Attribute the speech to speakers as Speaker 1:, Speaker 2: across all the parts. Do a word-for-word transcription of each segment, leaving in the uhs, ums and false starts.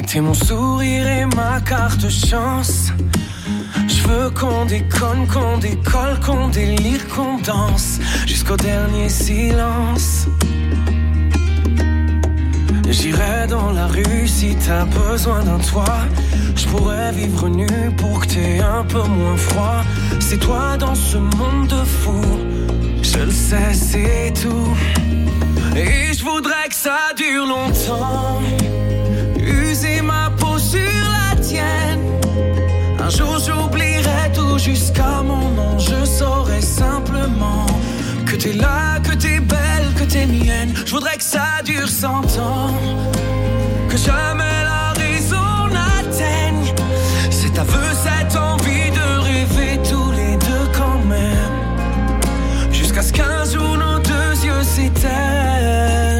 Speaker 1: T'es mon sourire et ma carte chance. Je veux qu'on déconne, qu'on décolle, qu'on délire, qu'on danse jusqu'au dernier silence. J'irai dans la rue si t'as besoin d'un toit. Je pourrais vivre nu pour que t'aies un peu moins froid. C'est toi dans ce monde de fou, je le sais, c'est tout. Et je voudrais que ça dure longtemps. User ma peau sur la tienne. Un jour j'oublierai tout jusqu'à mon nom. Je saurai simplement que t'es là, que t'es belle, que t'es mienne. Je voudrais que ça dure cent ans. Que jamais la raison n'atteigne cet aveu, cette envie de rêver tous les deux quand même. Jusqu'à ce qu'un jour nos deux yeux s'éteignent.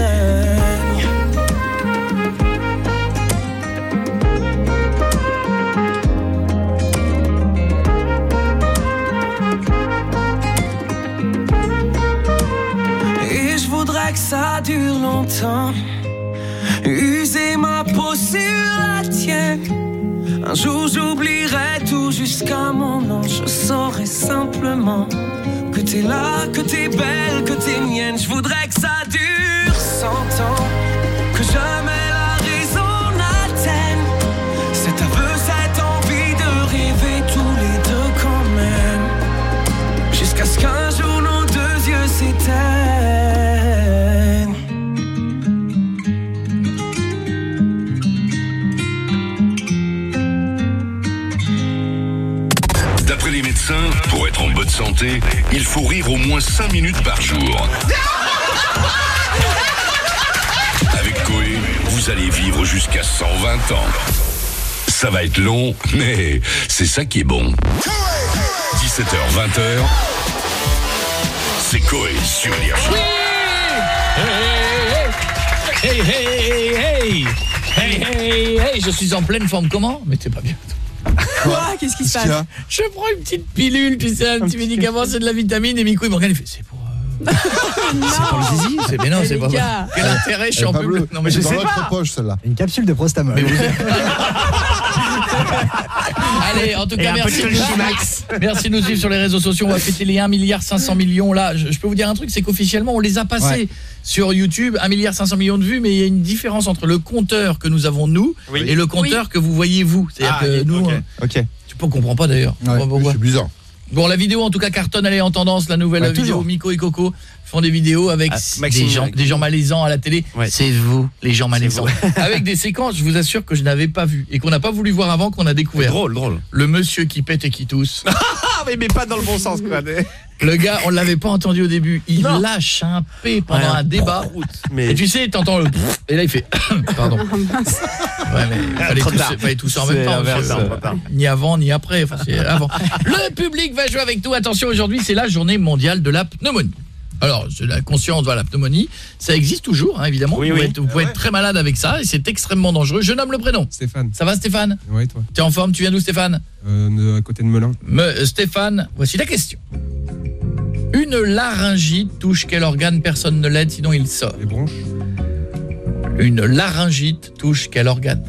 Speaker 1: Que ça dure longtemps. User ma peau sur la tienne. Un jour j'oublierai tout jusqu'à mon nom. Je saurai simplement que t'es là, que t'es belle, que t'es mienne. Je voudrais que ça dure cent ans. Que jamais la raison n'atteigne cet aveu, cette envie de rêver tous les deux quand même. Jusqu'à ce qu'un jour nos deux yeux s'éteignent.
Speaker 2: D'après les médecins, pour être en bonne santé, il faut rire au moins cinq minutes par jour. Avec Coé, vous allez vivre jusqu'à cent vingt ans. Ça va être long, mais c'est ça qui est bon. dix-sept heures vingt, c'est Coé sur Énergie.
Speaker 3: Oui. Hey, hey, hey, hey, hey, hey, hey, je suis en pleine forme. Comment? Mais t'es pas bien.
Speaker 4: Quoi? Qu'est-ce qui se passe?
Speaker 3: Je prends une petite pilule, tu sais, un petit médicament, c'est de la vitamine, et Miko il me regarde, il fait, c'est pour... Euh...
Speaker 4: c'est pour le zizi?
Speaker 3: C'est, mais non, c'est pas vrai. Quel intérêt, je suis en peu bleu.
Speaker 5: Non mais je sais pas. Dans poche, celle-là.
Speaker 6: Une capsule de prostamol.
Speaker 3: Mais vous êtes... Allez, en tout cas, merci de, merci de nous suivre sur les réseaux sociaux. On va fêter les un milliard cinq cents millions. Là, je, je peux vous dire un truc, c'est qu'officiellement, on les a passés ouais. sur YouTube, un milliard cinq cents millions de vues, mais il y a une différence entre le compteur que nous avons, nous, oui. et le compteur oui. que vous voyez, vous. C'est-à-dire ah, que nous... Okay.
Speaker 5: Euh, ok.
Speaker 3: Tu ne comprends pas, d'ailleurs.
Speaker 5: Ouais, c'est bizarre.
Speaker 3: Bon, la vidéo, en tout cas, cartonne, elle est en tendance. La nouvelle ouais, vidéo, toujours. Miko et Coco font des vidéos avec ah, des, gens, des gens malaisants à la télé. Ouais. C'est vous, les gens malaisants. Avec des séquences, je vous assure que je n'avais pas vu et qu'on n'a pas voulu voir avant, qu'on a découvert.
Speaker 5: Drôle, drôle.
Speaker 3: Le monsieur qui pète et qui tousse.
Speaker 5: mais, mais pas dans le bon sens, quoi.
Speaker 3: Le gars, on l'avait pas entendu au début. Il non. lâche un P pendant ouais, un débat. Mais... Et tu sais, t'entends le... Et là, il fait... Pardon. Ouais, mais il fallait tous, fallait tous en même temps. Euh, ni avant, ni après. Enfin, c'est avant. Le public va jouer avec nous. Attention, aujourd'hui, c'est la journée mondiale de la pneumonie. Alors, la conscience, voilà, la pneumonie, ça existe toujours, hein, évidemment. Oui, vous pouvez, oui. être, vous pouvez ouais. être très malade avec ça et c'est extrêmement dangereux. Je nomme le prénom.
Speaker 7: Stéphane.
Speaker 3: Ça va, Stéphane?
Speaker 7: Oui, toi.
Speaker 3: T'es en forme? Tu viens d'où, Stéphane?
Speaker 7: euh, À côté de Melun.
Speaker 3: Me, Stéphane, voici la question. Une laryngite touche quel organe? Personne ne l'aide, sinon il sort.
Speaker 7: Les bronches.
Speaker 3: Une laryngite touche quel organe?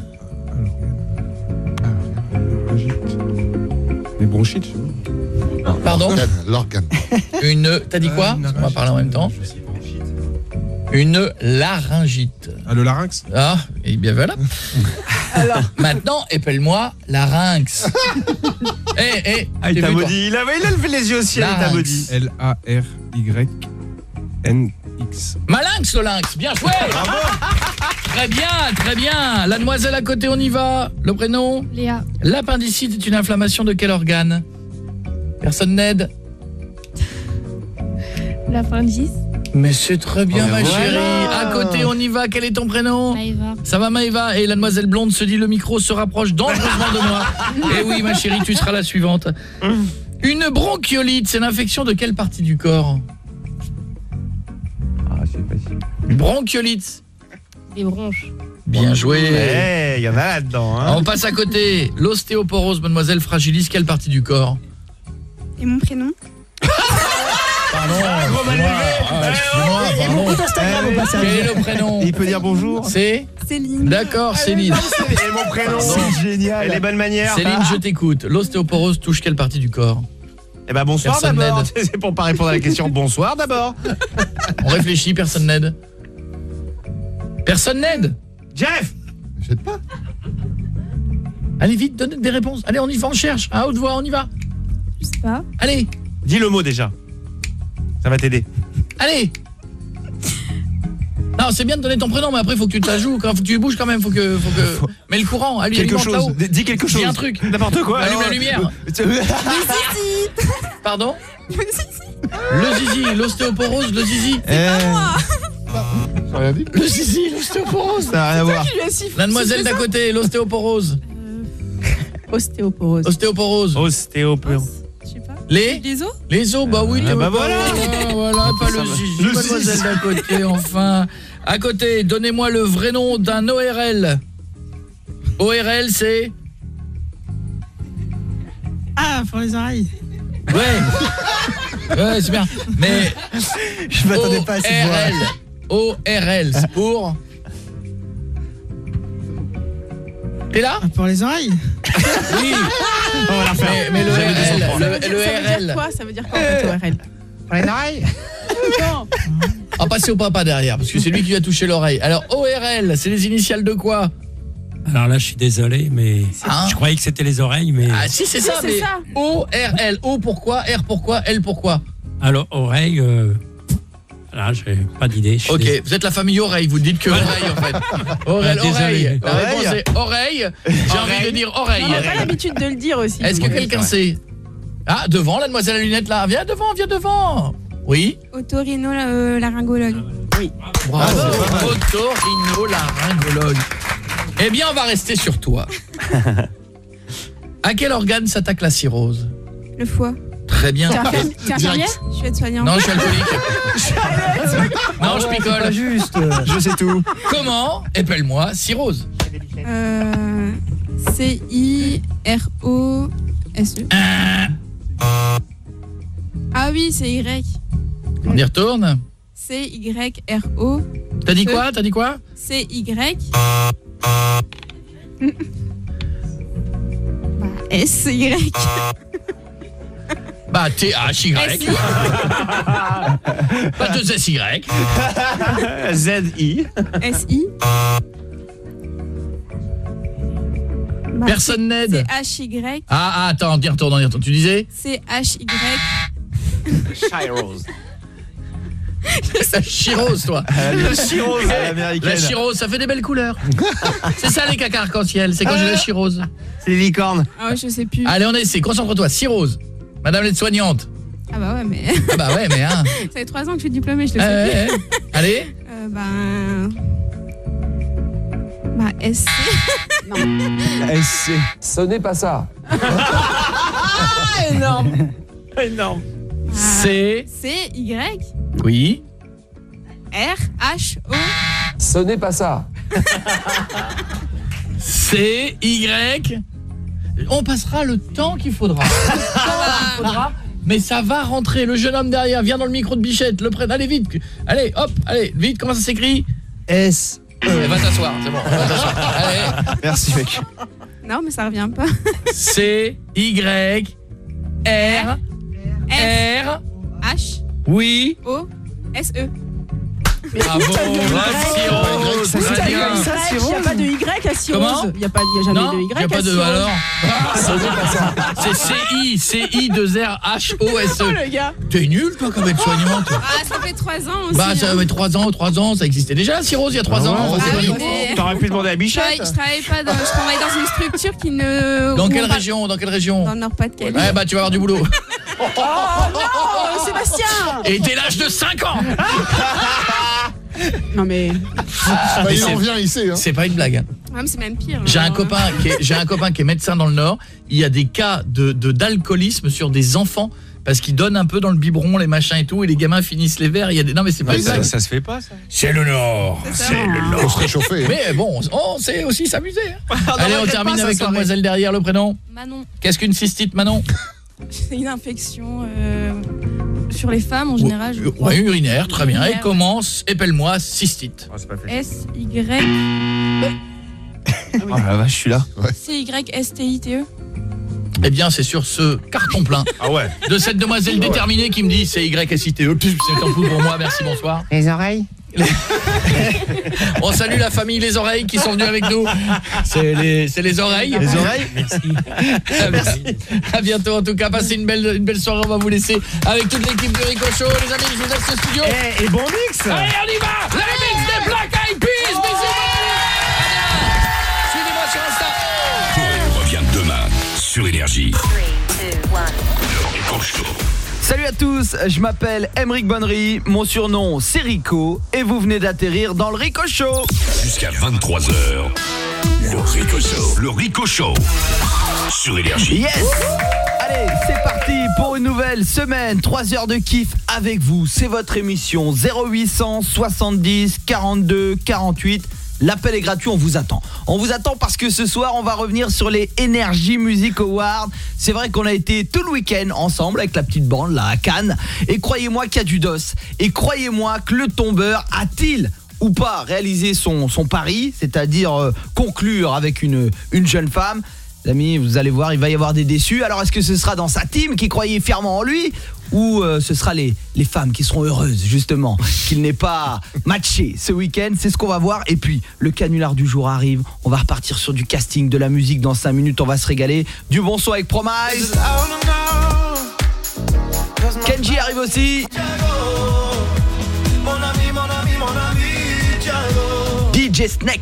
Speaker 7: Laryngite. Les bronchites, je sais pas.
Speaker 3: Pardon?
Speaker 5: L'organe.
Speaker 3: Une... T'as dit quoi? euh, On va parler en même temps. Une laryngite.
Speaker 7: Ah, le larynx?
Speaker 3: Ah, et bien voilà. Alors. Maintenant, épelle-moi larynx. Eh, eh.
Speaker 5: Ah, il t'a maudit. Il a, il a levé les yeux au ciel, il t'a maudit.
Speaker 7: L A R Y N X.
Speaker 3: Malinx, le lynx. Bien joué. Bravo. Très bien, très bien. La demoiselle à côté, on y va. Le prénom?
Speaker 8: Léa.
Speaker 3: L'appendicite est une inflammation de quel organe? Personne n'aide.
Speaker 8: L'appendice.
Speaker 3: Mais c'est très bien, oh, ma
Speaker 5: voilà.
Speaker 3: chérie. À côté, on y va. Quel est ton prénom?
Speaker 8: Maëva.
Speaker 3: Ça va, Maëva? Et la demoiselle blonde se dit, le micro se rapproche dangereusement de moi. Et oui, ma chérie, tu seras la suivante. Une bronchiolite, c'est l'infection de quelle partie du corps?
Speaker 7: Ah, c'est facile.
Speaker 3: Bronchiolite.
Speaker 8: Des bronches.
Speaker 3: Bien joué.
Speaker 5: Il hey, y en a là-dedans. Hein.
Speaker 3: On passe à côté. L'ostéoporose, mademoiselle, fragilise quelle partie du corps?
Speaker 8: Et mon prénom?
Speaker 3: Pardon.
Speaker 5: gros mal
Speaker 3: excuse-moi,
Speaker 5: élevé.
Speaker 3: ah, excuse-moi,
Speaker 4: Et
Speaker 3: pardon.
Speaker 4: beaucoup d'Instagram au passage.
Speaker 3: Quel est le prénom?
Speaker 5: Il peut dire bonjour.
Speaker 3: C'est
Speaker 4: Céline.
Speaker 3: D'accord, Céline.
Speaker 5: Et mon prénom.
Speaker 3: C'est
Speaker 5: génial. Et les bonnes manières.
Speaker 3: Céline, je t'écoute. L'ostéoporose touche quelle partie du corps?
Speaker 5: Eh ben bonsoir
Speaker 3: Personne
Speaker 5: d'abord.
Speaker 3: n'aide.
Speaker 5: C'est pour pas répondre à la question. Bonsoir d'abord.
Speaker 3: On réfléchit, personne n'aide. Personne n'aide.
Speaker 5: Jeff.
Speaker 7: Jette pas.
Speaker 3: Allez vite, donne des réponses. Allez, on y va, on cherche. À haute voix, on y va.
Speaker 4: Je sais pas.
Speaker 3: Allez,
Speaker 5: Dis le mot déjà. Ça va t'aider.
Speaker 3: allez. Non, c'est bien de donner ton prénom, mais après faut que tu te la joues, faut que tu bouges quand même, faut que faut que mets le courant, allume
Speaker 5: Quelque
Speaker 3: alimente
Speaker 5: chose.
Speaker 3: là-haut.
Speaker 5: Dis quelque chose.
Speaker 3: Dis un truc.
Speaker 5: N'importe quoi.
Speaker 3: Allume
Speaker 5: Alors,
Speaker 3: la lumière. Pardon? Le zizi, l'ostéoporose, le zizi.
Speaker 5: Eh,
Speaker 7: J'ai rien dit.
Speaker 3: Le zizi, l'ostéoporose.
Speaker 5: ça n'a rien à voir.
Speaker 4: Qui lui a sifflé?
Speaker 3: La demoiselle d'à côté, l'ostéoporose.
Speaker 4: Ostéoporose.
Speaker 3: Ostéoporose.
Speaker 5: Ostéoporose.
Speaker 4: Je sais pas.
Speaker 3: Les
Speaker 4: Les os?
Speaker 3: Les os, bah oui,
Speaker 5: Ah,
Speaker 3: t'es-
Speaker 5: bah voilà.
Speaker 3: voilà, voilà, pas le zizi,
Speaker 5: Le
Speaker 3: mademoiselle
Speaker 5: zizi.
Speaker 3: d'à côté, enfin. À côté, donnez-moi le vrai nom d'un O R L. O R L, c'est...
Speaker 4: Ah, pour les oreilles.
Speaker 3: Ouais. Ouais, c'est bien. Mais
Speaker 5: Je m'attendais pas à cette voix.
Speaker 3: O R L. O R L, c'est pour... T'es là?
Speaker 4: Pour les oreilles?
Speaker 3: Oui.
Speaker 5: On va la faire.
Speaker 3: Mais, mais le
Speaker 5: J'avais des
Speaker 3: R L,
Speaker 5: enfants.
Speaker 3: le, le
Speaker 4: Ça veut dire
Speaker 3: R L.
Speaker 4: quoi? Ça veut dire quoi en fait, O R L?
Speaker 5: Pour les oreilles.
Speaker 3: On va passer au papa derrière, parce que c'est lui qui lui a touché l'oreille. Alors, O R L, c'est les initiales de quoi?
Speaker 6: Alors là, je suis désolé, mais
Speaker 3: Hein
Speaker 6: je croyais que c'était les oreilles, mais
Speaker 3: Ah si, c'est
Speaker 4: Si,
Speaker 3: ça,
Speaker 4: c'est
Speaker 3: mais
Speaker 4: ça.
Speaker 3: O R L. O pourquoi? R pourquoi? L pourquoi?
Speaker 6: alors oreille, euh... là, j'ai pas d'idée. je suis
Speaker 3: Ok,
Speaker 6: désolé.
Speaker 3: vous êtes la famille oreille, vous dites que oreille en fait. Oreille,
Speaker 6: Ah, désolé.
Speaker 3: oreille. La réponse
Speaker 5: Oreille.
Speaker 3: est oreille. J'ai envie de dire oreille.
Speaker 4: On n'a pas l'habitude de le dire aussi.
Speaker 3: Est-ce que
Speaker 4: donc.
Speaker 3: quelqu'un sait? Ah, devant, la demoiselle à lunettes là. Viens devant, viens devant. Oui.
Speaker 4: Otorino-laryngologue.
Speaker 3: Bravo. Otorino-laryngologue. Eh bien, on va rester sur toi. À quel organe s'attaque la cirrhose?
Speaker 4: Le foie.
Speaker 3: Très bien.
Speaker 4: T'es infirmière? T'es infirmière? Je suis aide-soignante.
Speaker 3: Non, je suis alcoolique. Non, je picole.
Speaker 5: Juste. Je sais tout.
Speaker 3: Comment épelle-moi cirrhose?
Speaker 4: Euh, C I R O S E. Ah oui, c'est Y.
Speaker 3: On y retourne.
Speaker 4: C Y R O.
Speaker 3: T'as dit quoi? T'as dit quoi?
Speaker 4: C Y. Bah, S Y.
Speaker 3: Bah, T H Y.
Speaker 4: S I.
Speaker 3: Pas deux S Y.
Speaker 5: Z I.
Speaker 4: S I. Bah,
Speaker 3: Personne
Speaker 4: c'est
Speaker 3: n'aide.
Speaker 4: H Y.
Speaker 3: Ah, ah, attends, on y retourne, on y retourne. Tu disais?
Speaker 4: C H Y.
Speaker 5: Chirose.
Speaker 3: La chirose, toi.
Speaker 5: La chirose à
Speaker 3: La
Speaker 5: l'américaine.
Speaker 3: chirose, ça fait des belles couleurs. C'est ça les caca arc-en-ciel, c'est quand j'ai la chirose.
Speaker 5: C'est les licornes.
Speaker 4: Ah ouais, je sais plus.
Speaker 3: Allez, on essaie, concentre-toi. Cirrhose. Madame l'aide-soignante.
Speaker 4: Ah bah ouais, mais
Speaker 3: Ah bah ouais, mais hein.
Speaker 4: ça fait trois ans que je suis diplômée, je le
Speaker 3: Eh,
Speaker 4: sais
Speaker 3: eh,
Speaker 4: plus.
Speaker 3: eh. Allez.
Speaker 4: Euh, ben... Bah, S C.
Speaker 5: S C.
Speaker 9: Ce n'est pas ça.
Speaker 4: Énorme.
Speaker 5: Énorme.
Speaker 3: C.
Speaker 4: C, Y,
Speaker 3: Oui.
Speaker 4: R, H, O.
Speaker 9: Ce n'est pas ça.
Speaker 3: C, Y. On passera le temps qu'il faudra. Le temps qu'il faudra. Mais ça va rentrer. Le jeune homme derrière vient dans le micro de Bichette. Le prenne. Allez vite. Allez, hop. Allez, vite. Comment ça s'écrit?
Speaker 5: S.
Speaker 3: Eh, va t'asseoir. C'est bon. Va t'asseoir. Allez.
Speaker 5: Merci mec.
Speaker 4: Non, mais ça revient pas.
Speaker 3: C, Y, R,
Speaker 4: F,
Speaker 3: R.
Speaker 4: H,
Speaker 3: Oui.
Speaker 4: O, S, E.
Speaker 3: Bravo. Cirrhose.
Speaker 5: Ça, c'est
Speaker 3: Très
Speaker 5: pas
Speaker 3: bien.
Speaker 5: comme ça,
Speaker 4: Il n'y a pas de Y à cirrhose.
Speaker 3: Comment?
Speaker 4: Il n'y a, pas- il y a jamais
Speaker 3: Non,
Speaker 4: de Y
Speaker 3: il n'y a pas
Speaker 4: à
Speaker 3: de
Speaker 4: cirrhose.
Speaker 3: alors. C'est C I, C I deux R H O S
Speaker 4: Oh
Speaker 3: E.
Speaker 4: le gars.
Speaker 3: T'es nul toi comme aide-soignante.
Speaker 4: Ah, ça fait trois ans aussi.
Speaker 3: Bah ça
Speaker 4: hein.
Speaker 3: fait trois ans, trois ans, ça existait déjà la cirrhose il y a trois
Speaker 5: Ah
Speaker 3: ans.
Speaker 5: ouais,
Speaker 3: c'est
Speaker 4: Ah
Speaker 3: pas
Speaker 4: oui,
Speaker 3: nouveau.
Speaker 4: mais-
Speaker 5: T'aurais pu demander à
Speaker 4: Je travaille,
Speaker 5: Bichette.
Speaker 4: je travaille pas dans, je travaille dans une structure qui ne...
Speaker 3: Dans
Speaker 4: où
Speaker 3: quelle
Speaker 4: on va-
Speaker 3: région? Dans quelle région?
Speaker 4: Dans le Nord-Pas-de-Calais.
Speaker 3: Ouais bah tu vas avoir du boulot.
Speaker 4: Oh, Sébastien.
Speaker 3: Et dès l'âge de cinq ans.
Speaker 4: Non mais...
Speaker 3: Ah, mais
Speaker 7: il en
Speaker 3: c'est-
Speaker 7: vient, il sait. Hein.
Speaker 3: C'est pas une blague.
Speaker 4: Ah, mais c'est même pire.
Speaker 3: J'ai un
Speaker 4: Alors,
Speaker 3: copain qui est, j'ai un copain qui est médecin dans le Nord. Il y a des cas de de- d'alcoolisme sur des enfants parce qu'ils donnent un peu dans le biberon les machins et tout et les gamins finissent les verres. Il y a des non mais c'est pas
Speaker 5: Ouais,
Speaker 3: une
Speaker 5: ça,
Speaker 3: blague.
Speaker 5: ça se fait pas ça.
Speaker 3: C'est le Nord.
Speaker 4: C'est ça.
Speaker 3: C'est le
Speaker 7: Faut
Speaker 3: Nord.
Speaker 7: se réchauffer. hein.
Speaker 3: Mais bon, on sait aussi s'amuser. hein. Allez, on
Speaker 5: regrette
Speaker 3: termine
Speaker 5: pas, ça,
Speaker 3: avec la
Speaker 5: soirée.
Speaker 3: demoiselle derrière le prénom.
Speaker 4: Manon,
Speaker 3: Qu'est-ce qu'une cystite, Manon?
Speaker 4: c'est une infection... Euh...
Speaker 8: sur les femmes en général. Je crois.
Speaker 3: Ouais, urinaire, très bien.
Speaker 8: Urinaire.
Speaker 3: Et commence, épelle-moi, cystite.
Speaker 7: Oh, c'est pas facile.
Speaker 8: S Y
Speaker 5: Oh la vache, je suis là.
Speaker 8: C Y S T I T E.
Speaker 3: Eh bien, c'est sur ce carton plein
Speaker 7: Ah ouais.
Speaker 3: de cette demoiselle déterminée qui me dit c'est Y S I T E. C'est un coup pour moi, merci, bonsoir.
Speaker 5: Les oreilles.
Speaker 3: On salue la famille Les Oreilles qui sont venus avec nous. C'est les, c'est les oreilles.
Speaker 5: Les oreilles.
Speaker 6: Merci.
Speaker 3: Merci. À bientôt en tout cas. Passez une belle, une belle soirée. On va vous laisser avec toute l'équipe de Rico Show. Les amis, je vous laisse au studio.
Speaker 5: Et, et bon mix.
Speaker 3: Allez, on y va. La mix des Black Eyed Peas. Bisous. Suivez-moi sur Insta.
Speaker 2: On revient demain sur Énergie. Le Rico Show.
Speaker 5: Salut à tous, je m'appelle Emeric Bonnery, mon surnom c'est Rico et vous venez d'atterrir dans le Rico Show.
Speaker 2: Jusqu'à vingt-trois heures. Le Rico Show. Le Rico Show. Sur Énergie.
Speaker 5: Yes. Allez, c'est parti pour une nouvelle semaine, trois heures de kiff avec vous. C'est votre émission zéro huit cent soixante-dix quarante-deux quarante-huit. L'appel est gratuit, on vous attend. On vous attend parce que ce soir, on va revenir sur les Energy Music Awards. C'est vrai qu'on a été tout le week-end ensemble avec la petite bande là à Cannes. Et croyez-moi qu'il y a du dos. Et croyez-moi que le tombeur a-t-il ou pas réalisé son, son pari, c'est-à-dire euh, conclure avec une, une jeune femme. Les amis, vous allez voir, il va y avoir des déçus. Alors est-ce que ce sera dans sa team qui croyait fièrement en lui ou euh, ce sera les, les femmes qui seront heureuses justement qu'il n'ait pas matché ce week-end? C'est ce qu'on va voir. Et puis le canular du jour arrive. On va repartir sur du casting, de la musique dans cinq minutes. On va se régaler. Du bon son avec Promise. Kenji arrive aussi. D J Snake.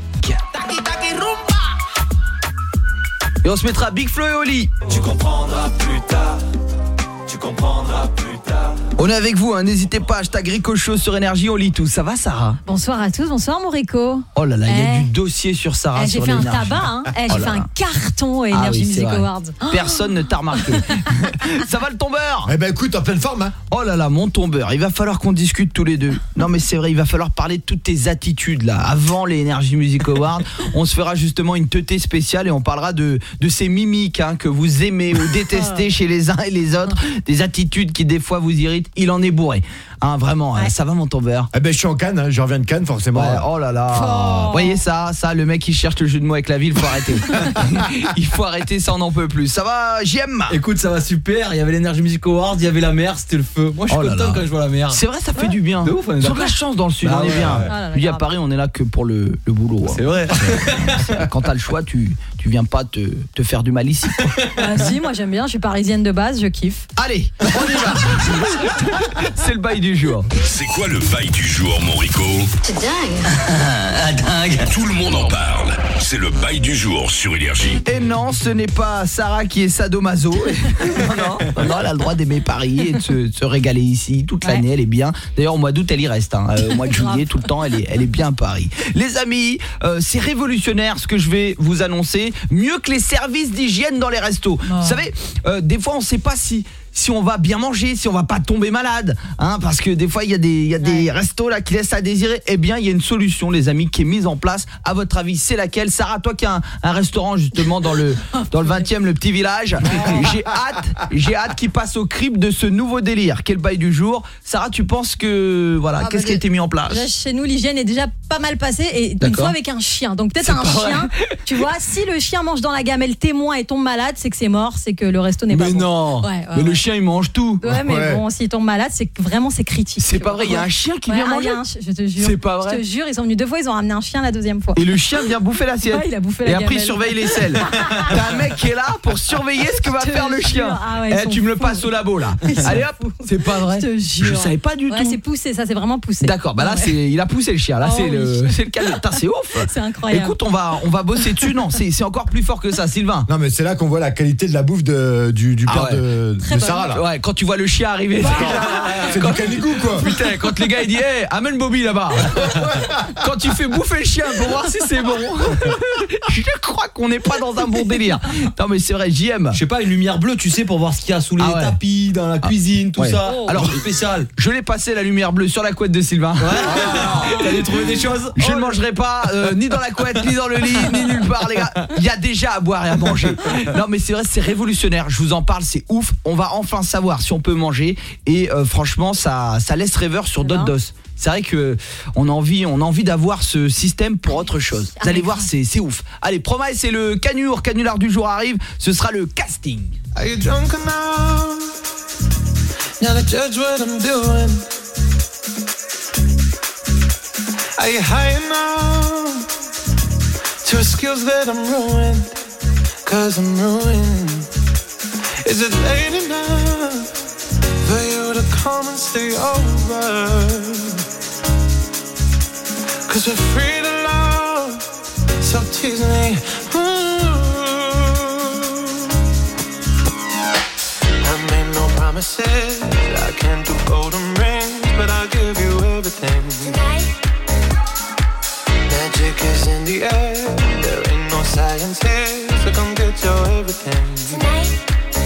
Speaker 5: Et on se mettra Big Flo et Oli.
Speaker 1: Tu comprendras plus tard. Tu comprendras plus tard.
Speaker 5: On est avec vous, hein, n'hésitez pas, hashtag Rico Show sur Énergie, on lit tout. Ça va Sarah?
Speaker 10: Bonsoir à tous, bonsoir mon Rico.
Speaker 5: Oh là là, il y a
Speaker 10: Eh.
Speaker 5: du dossier sur Sarah
Speaker 10: Eh, j'ai
Speaker 5: sur
Speaker 10: fait un
Speaker 5: l'Énergie.
Speaker 10: tabac, hein. Eh, j'ai
Speaker 5: Oh
Speaker 10: fait
Speaker 5: là
Speaker 10: un
Speaker 5: là.
Speaker 10: carton à
Speaker 5: Ah
Speaker 10: Energy
Speaker 5: oui, c'est
Speaker 10: Music
Speaker 5: vrai.
Speaker 10: Awards. Oh.
Speaker 5: Personne ne t'a remarqué. Ça va le tombeur?
Speaker 11: Eh ben écoute, en pleine forme hein.
Speaker 5: Oh là là, mon tombeur, il va falloir qu'on discute tous les deux. Non mais c'est vrai, il va falloir parler de toutes tes attitudes là. Avant les Energy Music Awards, on se fera justement une teutée spéciale et on parlera de, de ces mimiques hein, que vous aimez ou détestez chez les uns et les autres. Des attitudes qui des fois vous irritent. Il en est bourré. Hein, vraiment,
Speaker 10: Ouais.
Speaker 5: hein, ça va mon tombeur?
Speaker 11: Eh ben je suis en Cannes, hein. Je reviens de Cannes forcément.
Speaker 5: Ouais, oh là là.
Speaker 10: Oh.
Speaker 5: Vous voyez ça, ça, le mec qui cherche le jeu de mots avec la ville, il faut arrêter. Il faut arrêter, ça on n'en peut plus. Ça va, J M?
Speaker 12: Écoute, ça va super, il y avait l'Energy Music Awards, il y avait la mer, c'était le feu. Moi je suis
Speaker 5: Oh là
Speaker 12: content
Speaker 5: là.
Speaker 12: quand je vois la mer.
Speaker 5: C'est vrai, ça fait du bien.
Speaker 12: De ouf, on est
Speaker 5: Ils ont de
Speaker 12: d'accord.
Speaker 5: la chance dans le sud,
Speaker 12: Bah
Speaker 5: on est
Speaker 12: ouais,
Speaker 5: bien.
Speaker 12: ouais.
Speaker 10: Ah là là,
Speaker 5: Je dis à
Speaker 10: grave.
Speaker 5: Paris, on est là que pour le, le boulot.
Speaker 12: C'est vrai.
Speaker 5: Hein. Quand t'as le choix, tu, tu viens pas te, te faire du mal ici.
Speaker 10: Ah, si, moi j'aime bien, je suis parisienne de base, je kiffe.
Speaker 5: Allez, on y va. C'est le bail du jour.
Speaker 2: C'est quoi le bail du jour, mon Rico?
Speaker 13: C'est dingue.
Speaker 2: Ah, dingue. Tout le monde en parle. C'est le bail du jour sur Énergie.
Speaker 5: Et non, ce n'est pas Sarah qui est sadomaso. non, non, non, elle a le droit d'aimer Paris et de se, de se régaler ici toute
Speaker 10: Ouais.
Speaker 5: l'année, elle est bien. D'ailleurs, au mois d'août, elle y reste. Hein. Euh, au mois de
Speaker 10: Grave.
Speaker 5: juillet, tout le temps, elle est, elle est bien à Paris. Les amis, euh, c'est révolutionnaire ce que je vais vous annoncer. Mieux que les services d'hygiène dans les restos.
Speaker 10: Oh.
Speaker 5: Vous savez, euh, des fois, on ne sait pas si... si on va bien manger, si on va pas tomber malade, hein, parce que des fois il y a des il y a des
Speaker 10: Ouais.
Speaker 5: restos là qui laissent à désirer. Eh bien, il y a une solution les amis qui est mise en place. À votre avis, c'est laquelle? Sarah, toi qui as un, un restaurant justement dans le dans le vingtième, le petit village, j'ai hâte, j'ai hâte qu'il passe au crible de ce nouveau délire. Quel bail du jour? Sarah, tu penses que voilà,
Speaker 10: Ah,
Speaker 5: qu'est-ce
Speaker 10: bah,
Speaker 5: qui a été mis en place?
Speaker 10: Là, chez nous, l'hygiène est déjà pas mal passée et une
Speaker 5: D'accord.
Speaker 10: fois avec un chien. Donc peut-être
Speaker 5: C'est
Speaker 10: un
Speaker 5: pas vrai.
Speaker 10: chien, tu vois, si le chien mange dans la gamelle témoin et tombe malade, c'est que c'est mort, c'est que le resto n'est pas
Speaker 5: Mais
Speaker 10: bon.
Speaker 5: non.
Speaker 10: Ouais, ouais,
Speaker 5: Mais le
Speaker 10: ouais.
Speaker 5: chien il mange tout.
Speaker 10: Ouais, mais
Speaker 11: Ouais.
Speaker 10: bon, s'il tombe malade, c'est que vraiment c'est critique.
Speaker 5: C'est
Speaker 10: tu
Speaker 5: pas
Speaker 10: vois.
Speaker 5: vrai, il y a un chien qui
Speaker 10: Ouais,
Speaker 5: vient
Speaker 10: ah,
Speaker 5: manger.
Speaker 10: il y a un chi- je te jure.
Speaker 5: C'est pas vrai.
Speaker 10: Je te jure, ils sont venus deux fois, ils ont ramené un chien la deuxième fois.
Speaker 5: Et le chien vient bouffer l'assiette.
Speaker 10: Ouais, il a bouffé la
Speaker 5: Et après il
Speaker 10: gamelle.
Speaker 5: surveille les selles. T'as un mec qui est là pour surveiller ce que va
Speaker 10: Je te
Speaker 5: faire le
Speaker 10: jure.
Speaker 5: chien.
Speaker 10: Ah ouais, ils
Speaker 5: Eh,
Speaker 10: sont
Speaker 5: tu me le
Speaker 10: fous.
Speaker 5: passes au labo là.
Speaker 10: Ils sont
Speaker 5: Allez hop,
Speaker 10: fous.
Speaker 5: c'est pas vrai.
Speaker 10: Je te jure.
Speaker 5: Je savais pas du
Speaker 10: Ouais,
Speaker 5: tout.
Speaker 10: c'est poussé, ça c'est vraiment poussé.
Speaker 5: D'accord, bah là
Speaker 10: Ouais.
Speaker 5: c'est il a poussé le chien. Là
Speaker 10: Oh
Speaker 5: c'est le
Speaker 10: oui.
Speaker 5: c'est le cas. Putain, c'est ouf.
Speaker 10: C'est incroyable.
Speaker 5: Écoute, on va on va bosser dessus. Non, c'est c'est encore plus fort que ça, Sylvain.
Speaker 11: Non mais c'est là qu'on voit la qualité de la bouffe de, du, du
Speaker 5: Ah
Speaker 11: père
Speaker 5: ouais.
Speaker 11: de,
Speaker 10: Très
Speaker 11: de
Speaker 10: bonne.
Speaker 11: Sarah là.
Speaker 5: Ouais, quand tu vois le chien arriver.
Speaker 11: C'est du canigou quoi.
Speaker 5: Putain, quand les gars ils disent hey, amène Bobby là-bas. Quand tu fais bouffer le chien pour voir si c'est bon. Je crois qu'on n'est pas dans un bon délire. Non mais c'est vrai, J M.
Speaker 12: Je sais pas, une lumière bleue, tu sais, pour voir ce qu'il y a sous les
Speaker 5: Ah ouais.
Speaker 12: tapis, dans la cuisine, tout
Speaker 5: ouais.
Speaker 12: ça.
Speaker 10: Oh.
Speaker 5: Alors,
Speaker 12: Alors, spécial.
Speaker 5: Je l'ai passé la lumière bleue sur la couette de Sylvain.
Speaker 12: T'allais trouver des choses?
Speaker 5: Je ne mangerai pas euh, ni dans la couette, ni dans le lit, ni nulle part les gars. Il y a déjà à boire et à manger. Non mais c'est vrai, c'est révolutionnaire. Je vous en parle, c'est ouf. On va enfin enfin savoir si on peut manger et euh, franchement ça ça laisse rêveur sur d'autres doses. C'est vrai que on a envie on a envie d'avoir ce système pour autre chose. Vous allez voir, c'est c'est ouf. Allez, Promae, c'est le canular, canular du jour arrive, ce sera le casting.
Speaker 1: Are you drunk enough now to judge what I'm doing? Are you high enough to skills that I'm ruined? Cause I'm ruined. Is it late enough for you to come and stay over? Cause we're free to love, so tease me. Ooh. I made no promises, I can't do golden rings, but I'll give you everything. Tonight. Magic is in the air, there ain't no science here, so come get your everything. Tonight.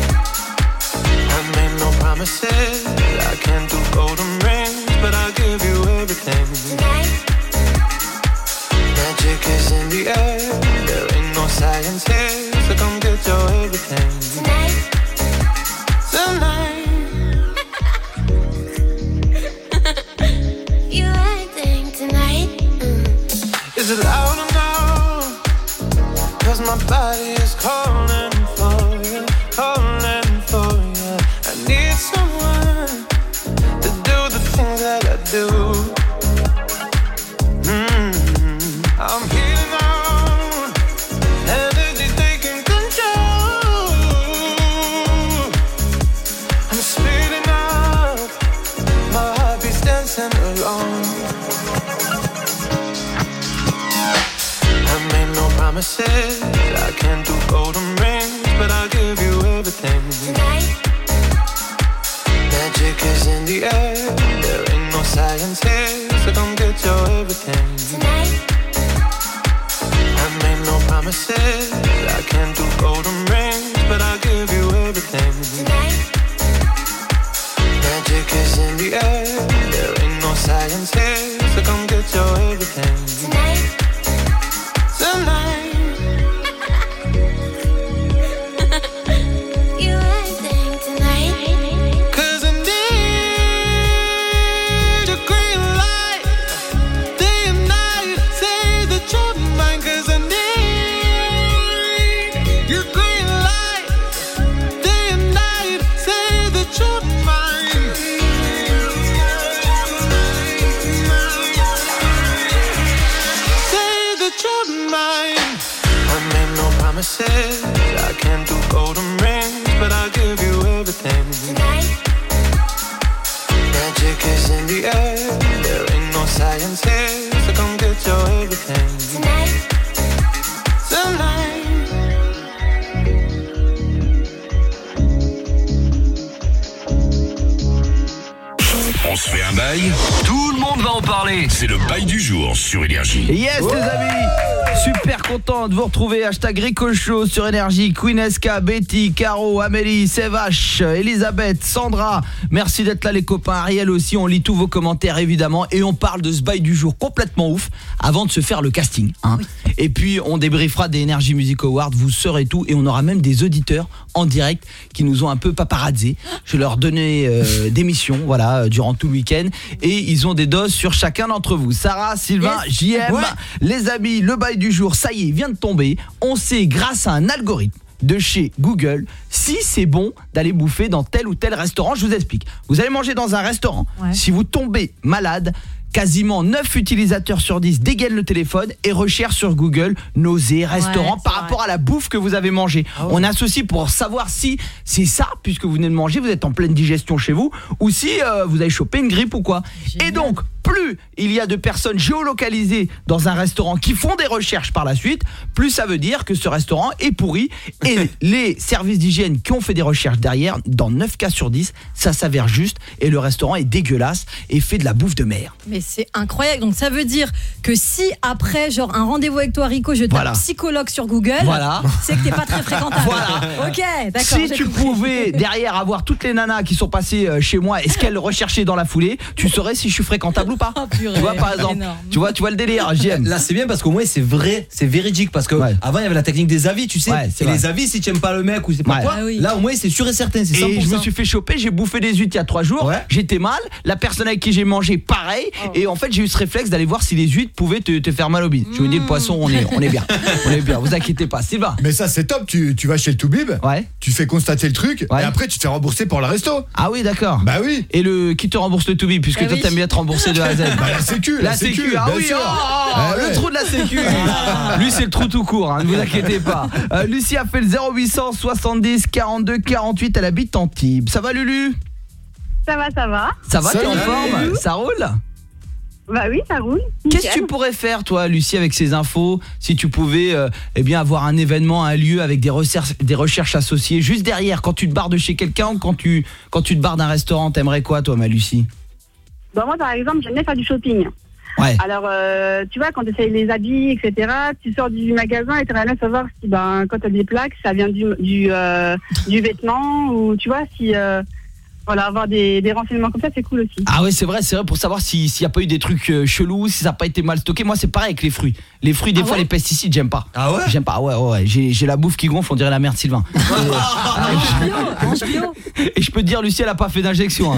Speaker 1: I made no promises, I can't do golden rings, but I'll give you everything. Tonight. Magic is in the air, there ain't no science here, so come get your everything. Tonight. Tonight. You acting tonight. Mm. Is it loud enough? Cause my body is calling for you, calling for you. I need someone to do the things that I do. Mm-hmm. I'm here now, energy taking control. I'm speeding up, my heart beats dancing along. I made no promises, I can't do golden rings, but I'll give you everything. Tonight. Magic is in the air, there ain't no science here, so come get your everything. Tonight. I made no promises, I can't do golden rings, but I'll give you everything. Tonight. Magic is in the air, there ain't no science here, so come get your everything. Tonight. Tonight. You acting tonight. Cause I need a green light, day and night, say that you're mine. Cause I need your green light, day and night, say that you're mine. Say that you're mine. I made no promises, I can't do golden rings, but I'll give you everything. Tonight. Magic is in the air, there ain't no science here, so come get your everything. Tonight. Tonight.
Speaker 2: On se fait un bail, tout le monde va en parler. C'est le bail du jour sur Énergie.
Speaker 5: Yes les amis, super content de vous retrouver. Hashtag Rico Show sur Énergie. Queen S K, Betty, Caro, Amélie, Sévache, Elisabeth, Sandra. Merci d'être là les copains. Ariel aussi, on lit tous vos commentaires évidemment. Et on parle de ce bail du jour complètement ouf avant de se faire le casting hein. Oui. Et puis on débriefera des Energy Music Awards. Vous saurez tout et on aura même des auditeurs en direct qui nous ont un peu paparazzé. Je leur donnais euh, des missions voilà, durant tout le week-end. Et ils ont des doses sur chacun d'entre vous. Sarah, Sylvain, yes. J M, ouais. Les amis, le bail du jour, ça y est, vient de tomber. On sait grâce à un algorithme de chez Google si c'est bon d'aller bouffer dans tel ou tel restaurant. Je vous explique. Vous allez manger dans un restaurant. Ouais. Si vous tombez malade, quasiment neuf utilisateurs sur dix dégainent le téléphone et recherchent sur Google nausées, restaurants ouais, par rapport vrai. à la bouffe que vous avez mangée. Oh. On associe pour savoir si c'est ça, puisque vous venez de manger, vous êtes en pleine digestion chez vous, ou si euh, vous avez chopé une grippe ou quoi. Génial. Et donc, plus il y a de personnes géolocalisées dans un restaurant qui font des recherches par la suite, plus ça veut dire que ce restaurant est pourri. Et les services d'hygiène qui ont fait des recherches derrière, dans neuf cas sur dix, ça s'avère juste et le restaurant est dégueulasse et fait de la bouffe de mer.
Speaker 10: Mais c'est incroyable. Donc ça veut dire que si après genre un rendez-vous avec toi Rico, je tape voilà. psychologue sur Google, voilà. c'est que t'es pas très fréquentable. Voilà. OK, d'accord.
Speaker 5: Si tu compris. pouvais derrière avoir toutes les nanas qui sont passées chez moi et ce qu'elles recherchaient dans la foulée, tu saurais si je suis fréquentable ou pas. pas.
Speaker 10: Oh, purée,
Speaker 5: tu vois par exemple,
Speaker 10: énorme.
Speaker 5: tu vois, tu vois le délire, J M.
Speaker 12: Là c'est bien parce qu'au moins c'est vrai, c'est véridique parce que
Speaker 5: Ouais.
Speaker 12: avant il y avait la technique des avis, tu sais.
Speaker 5: Ouais, c'est
Speaker 12: et
Speaker 5: vrai.
Speaker 12: les avis si tu aimes pas le mec ou c'est pas
Speaker 5: Ouais.
Speaker 12: quoi,
Speaker 10: Ah oui.
Speaker 12: là au moins c'est sûr et certain, c'est cent pour cent.
Speaker 5: Et je me suis fait choper, j'ai bouffé des huîtres il y a trois jours,
Speaker 12: Ouais.
Speaker 5: j'étais mal, la personne avec qui j'ai mangé pareil,
Speaker 10: Oh.
Speaker 5: et en fait j'ai eu ce réflexe d'aller voir si les huîtres pouvaient te, te faire mal au bide. Je vous dis le poisson, on est, on est bien, on est bien, vous inquiétez pas, Sylvain.
Speaker 11: Mais ça c'est top, tu, tu vas chez le Toubib,
Speaker 5: Ouais.
Speaker 11: tu fais constater le truc
Speaker 5: Ouais.
Speaker 11: et après tu te fais rembourser pour le resto.
Speaker 5: Ah oui d'accord.
Speaker 11: Bah oui.
Speaker 5: Et le qui te rembourse le Toubib puisque
Speaker 10: Ah
Speaker 5: toi
Speaker 10: oui.
Speaker 5: t'aimes bien te rembourser de A à Z.
Speaker 11: Bah la sécu,
Speaker 5: La sécu, ah
Speaker 11: bien
Speaker 5: oui,
Speaker 11: sûr.
Speaker 5: oh,
Speaker 11: Ah
Speaker 5: le
Speaker 11: ouais.
Speaker 5: trou de la sécu. Lui c'est le trou tout court, hein, ne vous inquiétez pas. Euh, Lucie a fait le zéro huit cent soixante-dix quarante-deux quarante-huit, elle habite Antibes. Ça va Lulu?
Speaker 13: Ça va, ça va.
Speaker 5: Ça va, t'es en
Speaker 11: Salut.
Speaker 5: forme? Ça roule?
Speaker 13: Bah oui, ça roule.
Speaker 5: Qu'est-ce que
Speaker 13: Nickel.
Speaker 5: tu pourrais faire toi Lucie avec ces infos si tu pouvais euh, eh bien avoir un événement, un lieu avec des recherches des recherches associées juste derrière quand tu te barres de chez quelqu'un ou quand tu quand tu te barres d'un restaurant, t'aimerais quoi toi ma Lucie?
Speaker 13: Bah moi, par exemple, j'aime bien faire du shopping.
Speaker 5: Ouais.
Speaker 13: Alors, euh, tu vois, quand tu essayes les habits, et cetera, tu sors du magasin et tu aimerais bien savoir si, ben, quand tu as des plaques, ça vient du, du, euh, du vêtement ou, tu vois, si... Euh, voilà, avoir des, des renseignements comme ça, c'est cool aussi.
Speaker 5: Ah ouais, c'est vrai, c'est vrai pour savoir si s'il y a pas eu des trucs euh, chelous, si ça a pas été mal stocké. Moi, c'est pareil avec les fruits. Les fruits des
Speaker 10: Ah
Speaker 5: fois
Speaker 10: ouais
Speaker 5: les pesticides, j'aime pas.
Speaker 12: Ah ouais?
Speaker 5: J'aime pas. Ouais ouais, ouais. j'ai j'ai la bouffe qui gonfle, on dirait la mère de Sylvain.
Speaker 10: Bio, mange bio.
Speaker 5: Et je peux te dire Lucie, elle a pas fait d'injection hein.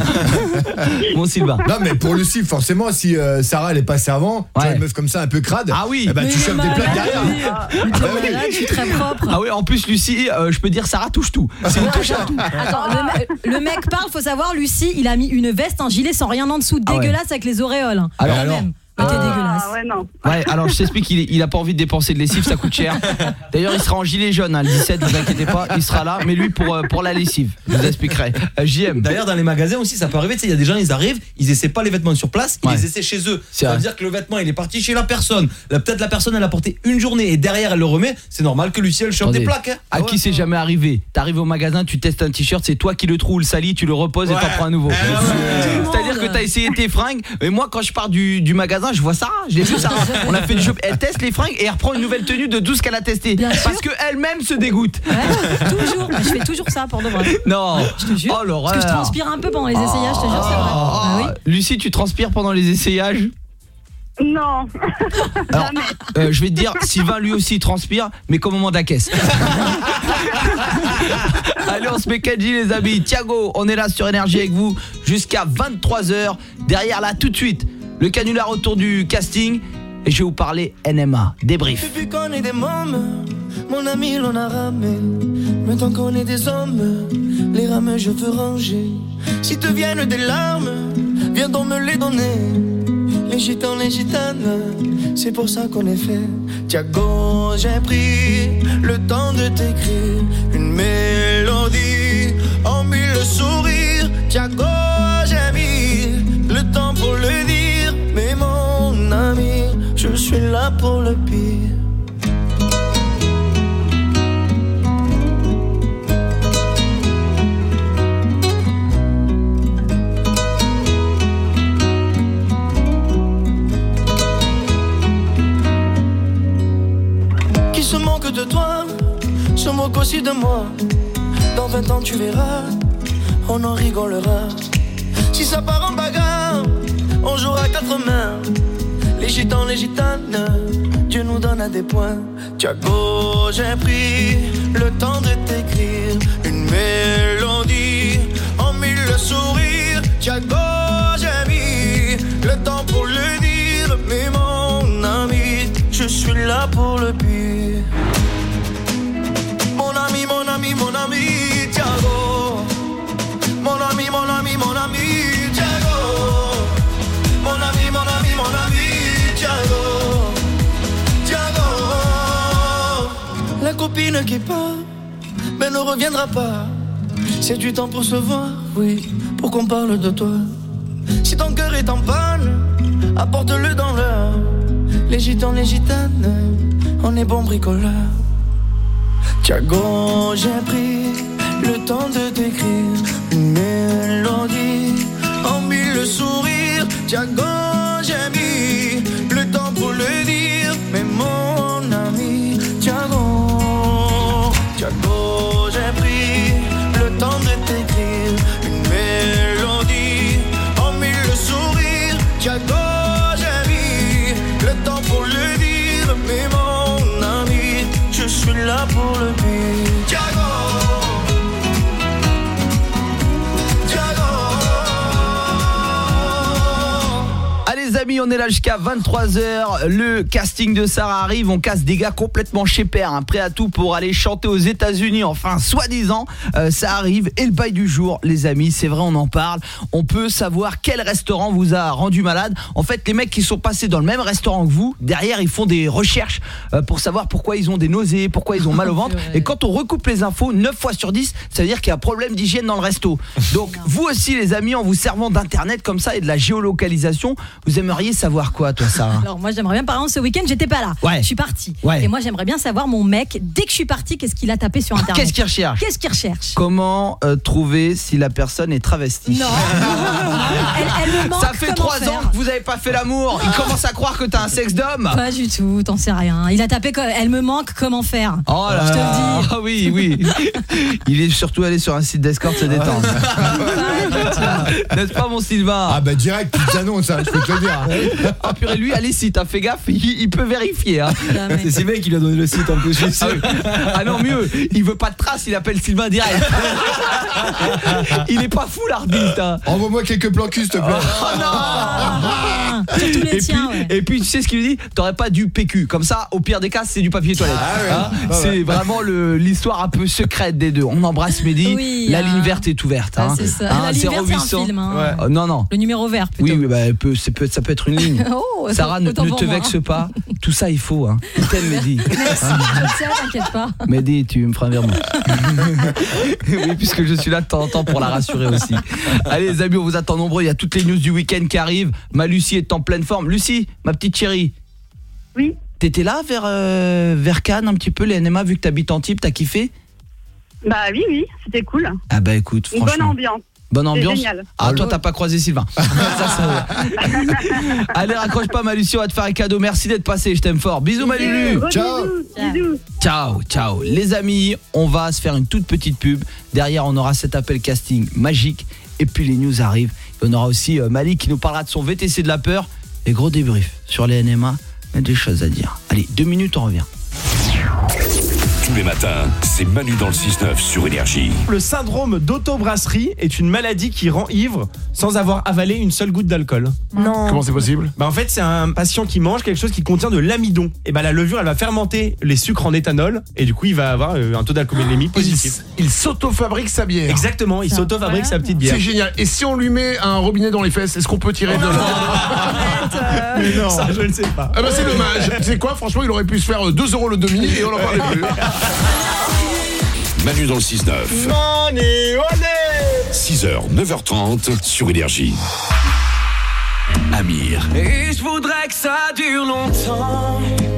Speaker 5: Mon Sylvain.
Speaker 11: Non mais pour Lucie, forcément si euh, Sarah elle est passée avant, tu
Speaker 5: Ouais.
Speaker 11: vois une meuf comme ça un peu crade,
Speaker 5: Ah oui.
Speaker 11: eh ben,
Speaker 10: Mais
Speaker 11: tu
Speaker 10: il est
Speaker 11: chopes des plaques
Speaker 10: malade,
Speaker 11: derrière.
Speaker 10: lui.
Speaker 11: Ah
Speaker 10: Mais t'es
Speaker 11: bah oui.
Speaker 10: malade, je suis très propre.
Speaker 5: Ah ouais, en plus Lucie, euh, je peux dire Sarah touche tout. C'est une touche à tout.
Speaker 10: Attends, le, me- le mec parle, faut savoir, Lucie, il a mis une veste, un gilet sans rien en dessous,
Speaker 5: Ah ouais.
Speaker 10: dégueulasse avec les auréoles. hein.
Speaker 5: Alors,
Speaker 10: Quand
Speaker 11: alors
Speaker 10: même. Mais t'es dégueulasse.
Speaker 13: Ah ouais, non.
Speaker 5: Ouais, alors je t'explique, il, il a pas envie de dépenser de lessive, ça coûte cher. D'ailleurs, il sera en gilet jaune, hein, le dix-sept, vous inquiétez pas, il sera là, mais lui pour euh, pour la lessive. Je vous expliquerai. Euh, J M.
Speaker 12: D'ailleurs dans les magasins aussi ça peut arriver, tu sais il y a des gens ils arrivent, ils essaient pas les vêtements sur place, ils
Speaker 5: Ouais.
Speaker 12: les essaient chez eux.
Speaker 5: C'est
Speaker 12: Ça veut
Speaker 5: vrai.
Speaker 12: dire que le vêtement il est parti chez la personne. Là peut-être la personne elle a porté une journée et derrière elle le remet, c'est normal que Lucie elle chope
Speaker 5: Attendez,
Speaker 12: des plaques hein.
Speaker 5: À
Speaker 12: Ah ouais.
Speaker 5: qui c'est jamais arrivé? T'arrives au magasin, tu testes un t-shirt, c'est toi qui le trouves, le sali, tu le reposes et
Speaker 12: Ouais.
Speaker 5: t'en prends un nouveau.
Speaker 12: Eh ouais.
Speaker 5: C'est-à-dire que t'as essayé tes fringues, et moi quand je pars du, du magasin, je vois Sarah, je l'ai vu Sarah. On a fait du shop, elle teste les fringues et elle reprend une nouvelle tenue de douze qu'elle a testé.
Speaker 10: Bien sûr.
Speaker 5: Parce que elle-même se dégoûte.
Speaker 10: Ouais, toujours. Mais je fais toujours ça pour de vrai.
Speaker 5: Non.
Speaker 10: Je te jure.
Speaker 5: Oh l'horreur.
Speaker 10: Parce que je transpire un peu pendant les essayages, je te jure, c'est vrai. Ah oui.
Speaker 5: Lucie, tu transpires pendant les essayages?
Speaker 13: Non.
Speaker 5: Alors, euh, je vais te dire, Sylvain lui aussi transpire, mais qu'au moment de la caisse. Allez, on se met Kenji les amis. Thiago, on est là sur Énergie avec vous jusqu'à vingt-trois heures. Derrière là, tout de suite, le canular autour du casting. Et je vais vous parler N M A, débrief.
Speaker 1: Depuis qu'on est des mômes, mon ami l'on a ramé. Maintenant qu'on est des hommes, les rames je veux ranger. Si te viennent des larmes, viens donc me les donner. Les gitans, les gitanes, c'est pour ça qu'on est fait. Thiago, j'ai pris le temps de t'écrire une mélodie en mille sourires. Thiago, j'ai mis le temps pour le dire. Mais mon ami, je suis là pour le pire. Qui se moque de toi, se moque aussi de moi. Dans vingt ans tu verras, on en rigolera. Si ça part en bagarre, on jouera à quatre mains. Les gitans, les gitanes, Dieu nous donne à des points. Thiago, j'ai pris le temps de t'écrire une mélodie en mille sourires. Thiago, j'ai mis le temps pour le dire. Mais mon ami, je suis là pour le pire. Mon ami, mon ami, mon ami, Thiago. Mon ami, mon ami, mon ami, Thiago. Mon ami, mon ami, mon ami, Thiago. Thiago. La copine qui part, mais ne reviendra pas. C'est du temps pour se voir, oui, pour qu'on parle de toi. Si ton cœur est en panne, apporte-le dans l'heure. Les gitans, les gitanes, on est bons bricoleurs. Thiago, j'ai pris le temps de t'écrire une mélodie en mille sourires. Thiago, j'ai mis le temps pour le dire. Mais mon ami, Thiago, Thiago, j'ai pris le temps de t'écrire une mélodie en mille sourires. Thiago,
Speaker 5: Promis, on est là jusqu'à vingt-trois heures. Le casting de Sarah arrive. On casse des gars complètement chez père, hein, prêts à tout pour aller chanter aux États-Unis. Enfin, soi-disant, euh, ça arrive. Et le bail du jour, les amis, c'est vrai, on en parle. On peut savoir quel restaurant vous a rendu malade. En fait, les mecs qui sont passés dans le même restaurant que vous, derrière, ils font des recherches euh, pour savoir pourquoi ils ont des nausées, pourquoi ils ont mal au ventre. Et quand on recoupe les infos, neuf fois sur dix, ça veut dire qu'il y a un problème d'hygiène dans le resto. Donc, vous aussi, les amis, en vous servant d'internet comme ça et de la géolocalisation, vous aimeriez savoir quoi, toi, Sarah?
Speaker 10: Alors moi j'aimerais bien, par exemple, ce week-end j'étais pas là,
Speaker 5: ouais.
Speaker 10: je suis partie,
Speaker 5: ouais.
Speaker 10: Et moi j'aimerais bien savoir, mon mec, dès que je suis partie, qu'est-ce qu'il a tapé sur internet?
Speaker 5: Qu'est-ce qu'il recherche?
Speaker 10: Qu'est-ce qu'il recherche?
Speaker 5: Comment euh, trouver si la personne est travestie?
Speaker 10: Non. elle, elle me manque.
Speaker 5: Ça fait trois ans que vous avez pas fait l'amour. Il commence à croire que t'as un sexe d'homme.
Speaker 10: Pas du tout, t'en sais rien. Il a tapé, elle me manque, comment faire?
Speaker 5: Oh là,
Speaker 10: je te le dis.
Speaker 5: Ah oui, oui. Il est surtout allé sur un site d'escorte se détendre. N'est-ce pas, mon Sylvain?
Speaker 11: Ah bah direct, tu t'annonces, ça, je peux te le dire.
Speaker 5: Ah purée, lui, allez, si t'as fait gaffe, il, il peut vérifier, hein.
Speaker 12: C'est Sylvain qui lui a donné le site en plus, je suis sûr.
Speaker 5: Ah, oui. Ah non, mieux, il veut pas de traces, il appelle Sylvain direct. Il est pas fou, l'artiste, hein.
Speaker 11: Envoie-moi quelques plans cul, s'il te plaît.
Speaker 5: Oh non.
Speaker 10: Surtout les
Speaker 5: et,
Speaker 10: tiens,
Speaker 5: puis,
Speaker 10: ouais.
Speaker 5: et puis tu sais ce qu'il lui dit? T'aurais pas du P Q. Comme ça, au pire des cas, c'est du papier toilette.
Speaker 11: Ah ouais.
Speaker 5: Hein,
Speaker 11: ah
Speaker 5: c'est
Speaker 11: ouais.
Speaker 5: vraiment le, l'histoire un peu secrète des deux. On embrasse Mehdi.
Speaker 10: Oui,
Speaker 5: la
Speaker 10: hein.
Speaker 5: ligne verte est ouverte.
Speaker 10: Ah,
Speaker 5: Hein.
Speaker 10: c'est ça.
Speaker 5: Hein,
Speaker 10: La ligne verte, c'est un film, hein.
Speaker 5: Ouais. Euh, non, non.
Speaker 10: Le numéro vert plutôt.
Speaker 5: Oui, oui bah, elle peut, c'est peut, ça peut être une ligne.
Speaker 10: Oh,
Speaker 5: Sarah, ne,
Speaker 10: autant
Speaker 5: ne
Speaker 10: pour
Speaker 5: te
Speaker 10: moi.
Speaker 5: vexe pas. Tout ça, il faut. Hein. Il t'aime, Mehdi.
Speaker 10: Merci,
Speaker 5: Hein.
Speaker 10: je sais, t'inquiète pas.
Speaker 5: Mehdi, tu me feras un virement. Oui, puisque je suis là de temps en temps pour la rassurer aussi. Allez, les amis, on vous attend nombreux. Il y a toutes les news du week-end qui arrivent. Ma Lucie est en pleine forme. Lucie, ma petite chérie.
Speaker 13: Oui.
Speaker 5: T'étais là vers, euh, vers Cannes un petit peu, les N M A, vu que t'habites Antibes, t'as kiffé?
Speaker 13: Bah oui, oui, c'était cool.
Speaker 5: Ah bah écoute,
Speaker 13: Une
Speaker 5: franchement.
Speaker 13: bonne ambiance.
Speaker 5: Bonne ambiance.
Speaker 13: Génial.
Speaker 5: Ah, toi t'as pas croisé Sylvain. Ça, ça, allez, raccroche pas, ma Lucie, on va te faire un cadeau. Merci d'être passé, je t'aime fort. Bisous, ma Lulu.
Speaker 13: Ciao. Bisous.
Speaker 5: Ciao, ciao. Les amis, on va se faire une toute petite pub. Derrière, on aura cet appel casting magique. Et puis les news arrivent. Et on aura aussi euh, Malik qui nous parlera de son V T C de la peur. Et gros débrief sur les N M A. Il y a des choses à dire. Allez, deux minutes, on revient.
Speaker 2: Tous les matins, c'est Manu dans le six neuf sur Énergie.
Speaker 14: Le syndrome d'autobrasserie est une maladie qui rend ivre sans avoir avalé une seule goutte d'alcool.
Speaker 10: Non.
Speaker 7: Comment c'est possible?
Speaker 14: Bah en fait, c'est un patient qui mange quelque chose qui contient de l'amidon. Et bah la levure, elle va fermenter les sucres en éthanol et du coup, il va avoir un taux d'alcoolémie positif.
Speaker 7: Il, il s'auto-fabrique sa bière.
Speaker 14: Exactement, il s'auto-fabrique sa petite bière.
Speaker 7: C'est génial. Et si on lui met un robinet dans les fesses, est-ce qu'on peut tirer de l'eau? Mais non.
Speaker 14: Ça, je ne sais pas.
Speaker 7: Ah bah c'est dommage. Tu sais quoi, franchement, il aurait pu se faire deux euros le demi et on en parlait plus.
Speaker 2: Manu dans le six neuf.
Speaker 14: Manu, allez!
Speaker 2: six heures, neuf heures trente sur Énergie. Amir.
Speaker 1: Et je voudrais que ça dure longtemps.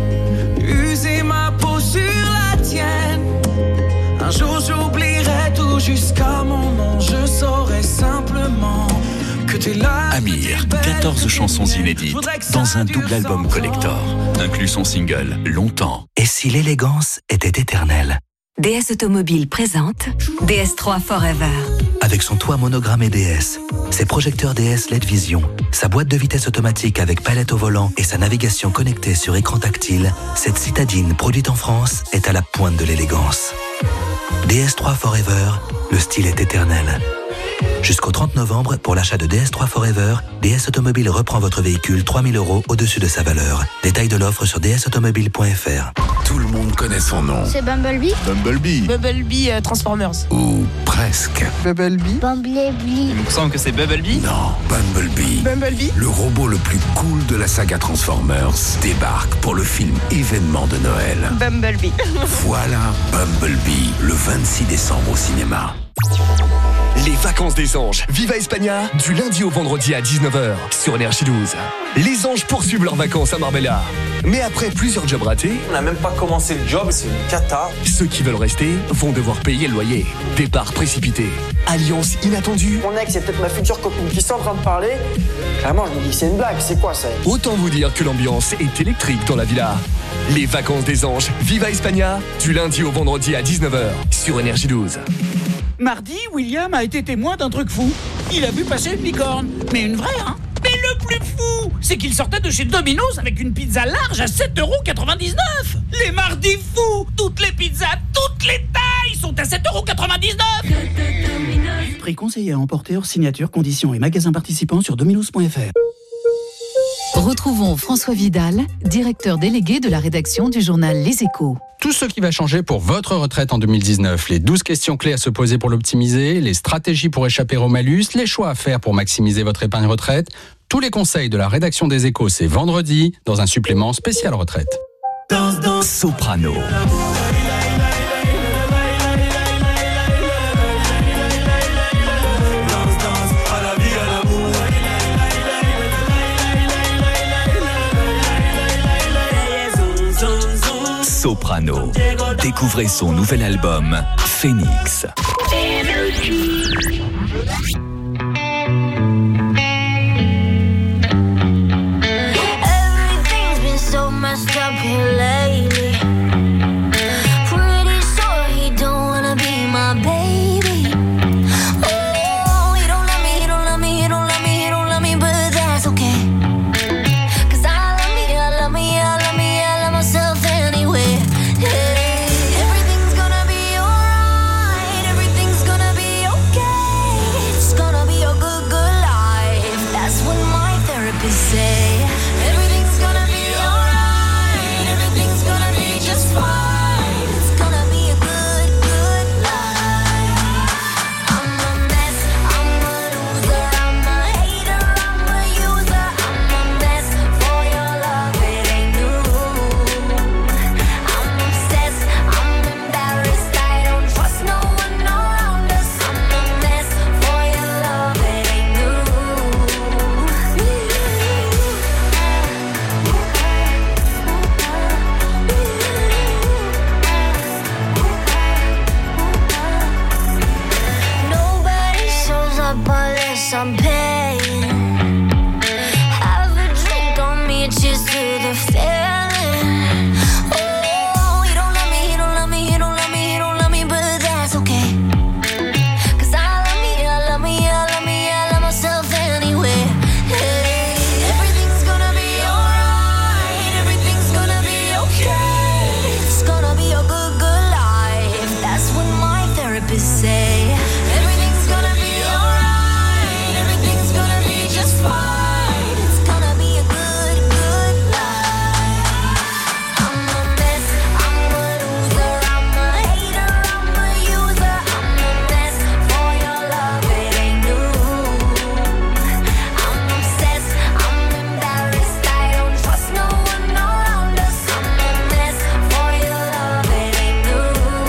Speaker 1: User ma peau sur la tienne. Un jour j'oublierai tout jusqu'à un moment. Je saurai simplement que t'es là.
Speaker 15: Amir, quatorze chansons inédites dans un double album collector. Inclut son single Longtemps.
Speaker 16: Et si l'élégance était éternelle?
Speaker 17: D S Automobile présente D S trois Forever.
Speaker 16: Avec son toit monogrammé D S, ses projecteurs D S L E D Vision, sa boîte de vitesse automatique avec palette au volant et sa navigation connectée sur écran tactile, cette citadine produite en France est à la pointe de l'élégance. D S trois Forever, le style est éternel. Jusqu'au trente novembre, pour l'achat de D S trois Forever, D S Automobile reprend votre véhicule trois mille euros au-dessus de sa valeur. Détail de l'offre sur d s automobile point f r.
Speaker 2: Tout le monde connaît son nom.
Speaker 18: C'est Bumblebee.
Speaker 2: Bumblebee.
Speaker 18: Bumblebee euh, Transformers.
Speaker 2: Ou presque.
Speaker 18: Bumblebee. Bumblebee.
Speaker 15: Il me semble que c'est Bumblebee.
Speaker 2: Non, Bumblebee.
Speaker 18: Bumblebee.
Speaker 2: Le robot le plus cool de la saga Transformers débarque pour le film événement de Noël.
Speaker 18: Bumblebee.
Speaker 2: Voilà Bumblebee, le vingt-six décembre au cinéma.
Speaker 19: Les vacances des anges. Viva España, du lundi au vendredi à dix-neuf heures sur Énergie douze. Les anges poursuivent leurs vacances à Marbella. Mais après plusieurs jobs ratés,
Speaker 20: on n'a même pas commencé le job, c'est une cata.
Speaker 19: Ceux qui veulent rester vont devoir payer le loyer. Départ précipité. Alliance inattendue.
Speaker 20: Mon ex, c'est peut-être ma future copine qui sont en train de parler. Clairement, je me dis que c'est une blague, c'est quoi ça?
Speaker 19: Autant vous dire que l'ambiance est électrique dans la villa. Les vacances des anges. Viva España, du lundi au vendredi à dix-neuf heures sur Énergie douze.
Speaker 21: Mardi, William a été témoin d'un truc fou. Il a vu passer une licorne. Mais une vraie, hein. Mais le plus fou, c'est qu'il sortait de chez Domino's avec une pizza large à sept euros quatre-vingt-dix-neuf. Les mardis fous, toutes les pizzas, toutes les tailles sont à sept euros quatre-vingt-dix-neuf.
Speaker 22: Prix conseillé à emporter hors signature, conditions et magasins participants sur dominos point f r.
Speaker 9: Retrouvons François Vidal, directeur délégué de la rédaction du journal Les Échos.
Speaker 22: Tout ce qui va changer pour votre retraite en deux mille dix-neuf, les douze questions clés à se poser pour l'optimiser, les stratégies pour échapper au malus, les choix à faire pour maximiser votre épargne retraite, tous les conseils de la rédaction des Échos, c'est vendredi dans un supplément spécial retraite.
Speaker 15: Soprano. Soprano. Découvrez son nouvel album, Phoenix.
Speaker 23: Everything's been so messed up here lately. Pretty sure he don't wanna be my baby. Oh, he don't love me, he don't love me, he don't love me, he don't love me, but that's okay. 'Cause I love me, I love me, I love me, I love myself anyway. Hey, everything's gonna be alright, everything's gonna be okay. It's gonna be a good, good life. That's what my therapist say. Everything's gonna be alright, everything's gonna be just fine. It's gonna be a good, good life. I'm a mess, I'm a loser, I'm a hater, I'm a user. I'm a mess for your love, it ain't new. I'm obsessed, I'm embarrassed, I don't trust no one around us. I'm a mess for your love, it ain't new. Nobody shows up unless I'm paying. Have a drink on me, cheers to the feeling. Oh, he don't love me, he don't love me, he don't love me, he don't love me, but that's okay. 'Cause I love me, I love me, I love me, I love myself anyway. Hey, everything's gonna be alright, everything's gonna be okay. It's gonna be a good, good life. That's what my therapist say. Everything's gonna be alright, everything's gonna be just fine. It's gonna be a good, good life. I'm a mess, I'm a loser, I'm a hater, I'm a user. I'm a mess for your love, it ain't new. I'm obsessed, I'm embarrassed, I don't trust no one around us. I'm a mess for your love, it ain't new.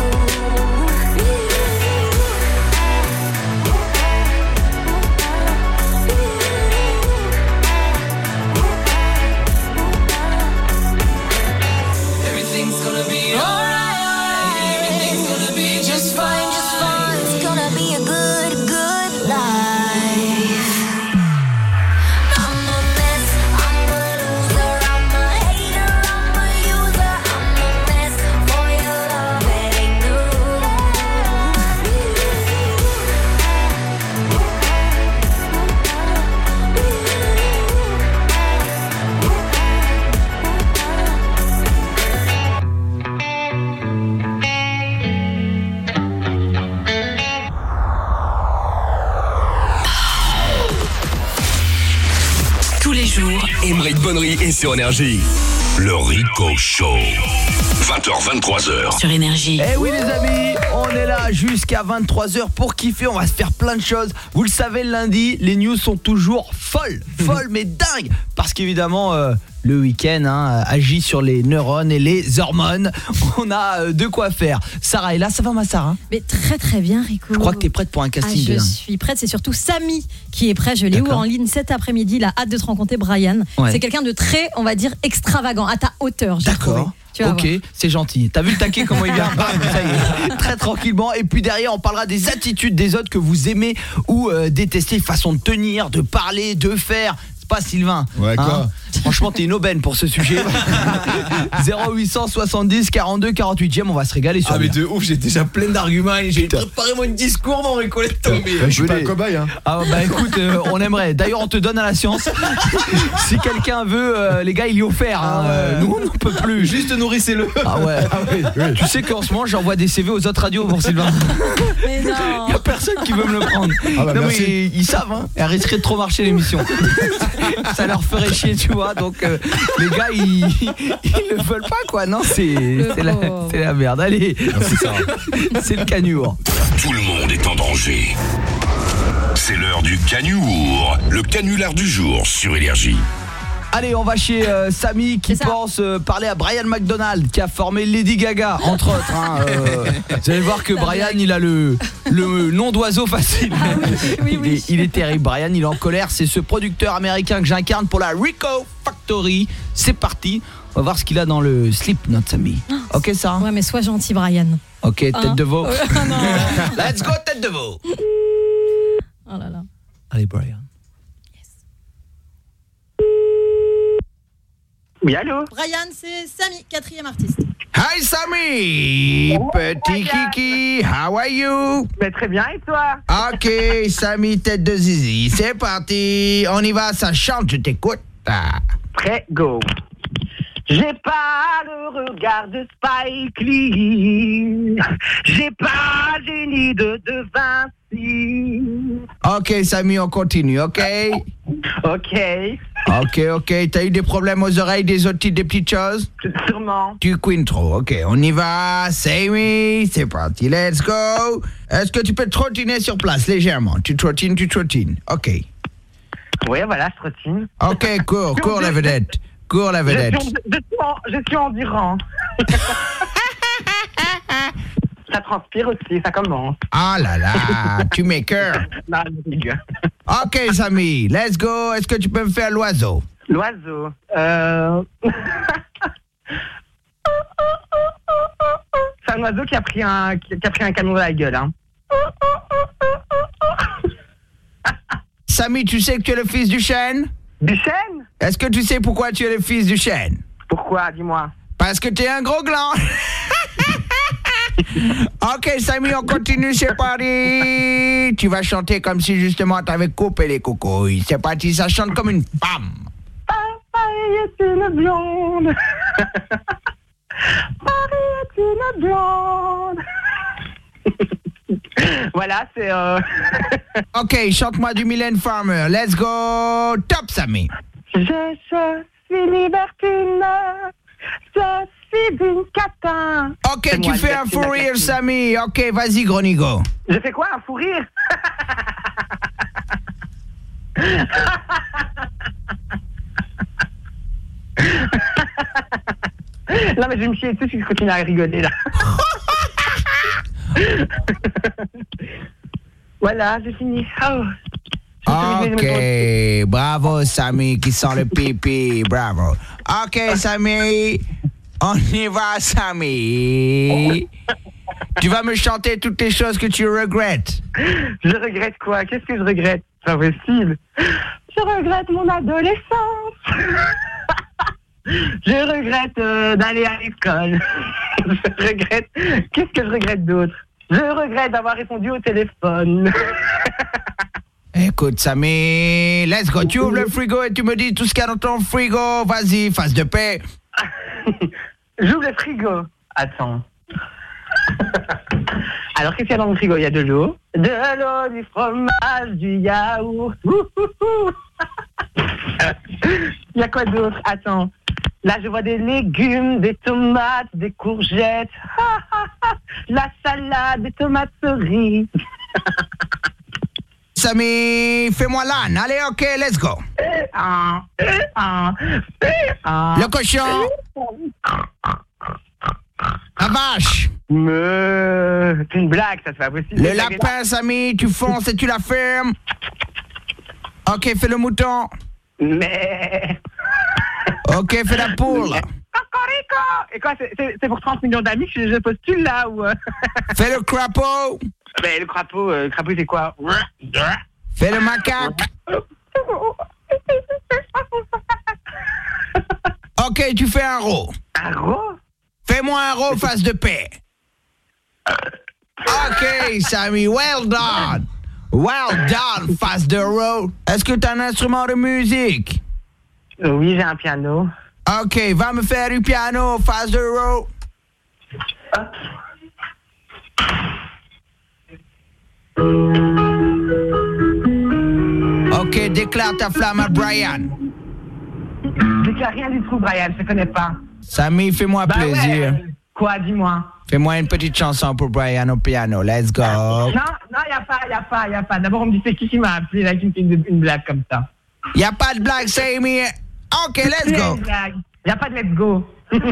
Speaker 1: Everything's gonna be alright. Everything's gonna be just fine, just fine.
Speaker 23: It's gonna be a good, good life. I'm a mess, I'm a loser, I'm a hater, I'm a user. I'm a mess for your love, it ain't new.
Speaker 19: Tous les jours, Émeric Bonnery est sur Énergie.
Speaker 2: Le Rico Show. vingt heures, vingt-trois heures.
Speaker 9: Sur Énergie.
Speaker 5: Eh oui les amis, on est là jusqu'à vingt-trois heures pour kiffer, on va se faire plein de choses. Vous le savez, le lundi, les news sont toujours folles, folles mais dingues. Parce qu'évidemment, euh, le week-end hein, agit sur les neurones et les hormones. On a euh, de quoi faire. Sarah est là, ça va ma Sarah?
Speaker 10: Mais très très bien Rico.
Speaker 5: Je crois que t'es prête pour un casting.
Speaker 10: Ah, je
Speaker 5: de...
Speaker 10: suis prête, c'est surtout Samy qui est prêt. Je l'ai eu en ligne cet après-midi, il a hâte de te rencontrer Brian.
Speaker 5: Ouais.
Speaker 10: C'est quelqu'un de très, on va dire, extravagant, à ta hauteur. j'ai trouvé.
Speaker 5: D'accord.
Speaker 10: Tu vas
Speaker 5: Ok,
Speaker 10: voir.
Speaker 5: c'est gentil. T'as vu le taquet comment il vient? Bam, ça y est. Très tranquillement. Et puis derrière, on parlera des attitudes des autres que vous aimez ou euh, détestez, façon de tenir, de parler, de faire. C'est pas Sylvain.
Speaker 11: Ouais, quoi.
Speaker 5: Franchement, t'es une aubaine pour ce sujet. zéro huit cent soixante-dix quarante-deux quarante-huit. J'aime, on va se régaler sur
Speaker 12: Ah mais
Speaker 5: lui.
Speaker 12: de ouf, j'ai déjà plein d'arguments. J'ai préparé mon discours, mon Ricolette tombé.
Speaker 11: Je suis pas un cobaye hein.
Speaker 5: Ah bah écoute, euh, on aimerait. D'ailleurs, on te donne à la science. Si quelqu'un veut, euh, les gars, il est offert. Hein.
Speaker 12: Ah ouais.
Speaker 5: Euh, nous, on n'en peut plus.
Speaker 12: Juste nourrissez-le.
Speaker 5: Ah ouais. Ah oui, oui. Tu sais qu'en ce moment, j'envoie des C V aux autres radios pour Sylvain.
Speaker 10: Mais non.
Speaker 5: Il y a personne qui veut me le prendre.
Speaker 11: Ah bah
Speaker 5: non
Speaker 11: merci.
Speaker 5: mais ils savent. Hein. Elle risquerait de trop marcher l'émission. ça leur ferait chier, tu vois. Donc euh, les gars, ils, ils le veulent pas, quoi. Non, c'est c'est la, c'est la merde. Allez, c'est le canuour.
Speaker 2: Tout le monde est en danger. C'est l'heure du canuour, le canular du jour sur Énergie.
Speaker 5: Allez, on va chez euh, Samy qui pense euh, parler à Brian McDonald qui a formé Lady Gaga, entre autres. Hein, euh, vous allez voir que Brian, il a le, le nom d'oiseau facile. Ah, oui, oui, oui. Il, est, il est terrible, Brian, il est en colère. C'est ce producteur américain que j'incarne pour la Rico Factory. C'est parti, on va voir ce qu'il a dans le slip, notre Samy. Ok, ça?
Speaker 10: Ouais, mais sois gentil, Brian.
Speaker 5: Ok, tête hein de veau.
Speaker 10: Oh, non.
Speaker 5: Let's go, tête de veau.
Speaker 10: Oh là là.
Speaker 5: Allez, Brian.
Speaker 4: Oui, allô?
Speaker 10: Brian, c'est Samy, quatrième artiste.
Speaker 5: Hi Samy, oh, petit kiki, how are you?
Speaker 4: Ben, très bien, et toi?
Speaker 5: Ok, Samy, tête de zizi, c'est parti, on y va, ça chante, je t'écoute. Ah.
Speaker 4: Prêt, go. J'ai pas le regard de Spike Lee, j'ai pas le génie de De Vinci.
Speaker 5: Ok, Samy, on continue, ok?
Speaker 4: Ok.
Speaker 5: Ok, ok, t'as eu des problèmes aux oreilles, des otites, des petites choses?
Speaker 4: Sûrement.
Speaker 5: Tu couines trop, ok, on y va, Samy, c'est parti, let's go. Est-ce que tu peux trottiner sur place, légèrement? Tu trottines, tu trottines, ok.
Speaker 4: Oui, voilà, je trottine.
Speaker 5: Ok, cours, cours la vedette, cours la vedette.
Speaker 4: Je suis, en, je suis, en, je suis endurant. Ça transpire aussi, ça commence.
Speaker 5: Ah là là, tu m'écoeures.
Speaker 4: Non, je
Speaker 5: Ok, Samy, let's go. Est-ce que tu peux me faire l'oiseau?
Speaker 4: L'oiseau. Euh... C'est un oiseau qui a pris un, qui a pris un canon dans la gueule. Hein.
Speaker 5: Samy, tu sais que tu es le fils du chêne?
Speaker 4: Du chêne?
Speaker 5: Est-ce que tu sais pourquoi tu es le fils du chêne?
Speaker 4: Pourquoi? Dis-moi.
Speaker 5: Parce que t'es un gros gland. Ok, Samy, on continue, c'est parti. Tu vas chanter comme si justement t'avais coupé les coucouilles. C'est parti, ça chante comme une femme.
Speaker 4: Paris est une blonde. Paris est une blonde. Voilà, c'est... Euh...
Speaker 5: Ok, chante-moi du Mylène Farmer. Let's go. Top, Samy.
Speaker 4: Je, je suis libertine. Je suis d'une catin.
Speaker 5: Ok, tu moi, fais un fou rire, Samy. Ok, vas-y, Gronigo.
Speaker 4: Je fais quoi, un fou rire? Non, mais je vais me chier dessus si je continue à rigoler, là. Voilà, j'ai fini. Oh.
Speaker 5: Ok, bravo Samy qui sent le pipi, bravo. Ok Samy, on y va Samy. Tu vas me chanter toutes les choses que tu regrettes.
Speaker 4: Je regrette quoi? Qu'est-ce que je regrette? C'est pas possible. Je regrette mon adolescence. Je regrette euh, d'aller à l'école. Je regrette... Qu'est-ce que je regrette d'autre? Je regrette d'avoir répondu au téléphone.
Speaker 5: Écoute, Samy, let's go. Tu ouvres le frigo et tu me dis tout ce qu'il y a dans ton frigo. Vas-y, face de paix.
Speaker 4: J'ouvre le frigo. Attends. Alors, qu'est-ce qu'il y a dans le frigo? Il y a de l'eau. De l'eau, du fromage, du yaourt. Il y a quoi d'autre? Attends. Là, je vois des légumes, des tomates, des courgettes. La salade, des tomates cerises.
Speaker 5: Samy, fais-moi l'âne. Allez, ok, let's go. Le cochon. La vache.
Speaker 4: Mais c'est une blague, ça, c'est pas possible.
Speaker 5: Le lapin, Samy, tu fonces et tu la fermes. Ok, fais le mouton.
Speaker 4: Mais...
Speaker 5: Ok, fais la poule.
Speaker 4: Cocorico. Et quoi, c'est, c'est, c'est pour trente millions d'amis que je, je postule là ou...
Speaker 5: Fais le crapaud.
Speaker 4: Ben, le crapaud, euh, le crapaud c'est quoi?
Speaker 5: Fais le macaque. Ok, tu fais un ro.
Speaker 4: Un ro?
Speaker 5: Fais-moi un ro face de paix. Ok, Samy, well done. Well done, face de ro. Est-ce que t'as un instrument de musique?
Speaker 4: Oui, j'ai un piano.
Speaker 5: Ok, va me faire du piano, face de ro. Ok, déclare ta flamme à Brian.
Speaker 4: Déclare rien du tout, Brian, je te connais pas.
Speaker 5: Samy, fais-moi
Speaker 4: Bah
Speaker 5: plaisir.
Speaker 4: ouais. Quoi, dis-moi.
Speaker 5: Fais-moi une petite chanson pour Brian au piano. Let's go.
Speaker 4: Non, non, y a pas, y a pas, y a pas. D'abord, on me dit c'est qui qui m'a appelé là, qui me fait une, une blague comme ça.
Speaker 5: Y a pas de blague, Samy. Ok, let's go.
Speaker 4: Y a pas de let's go.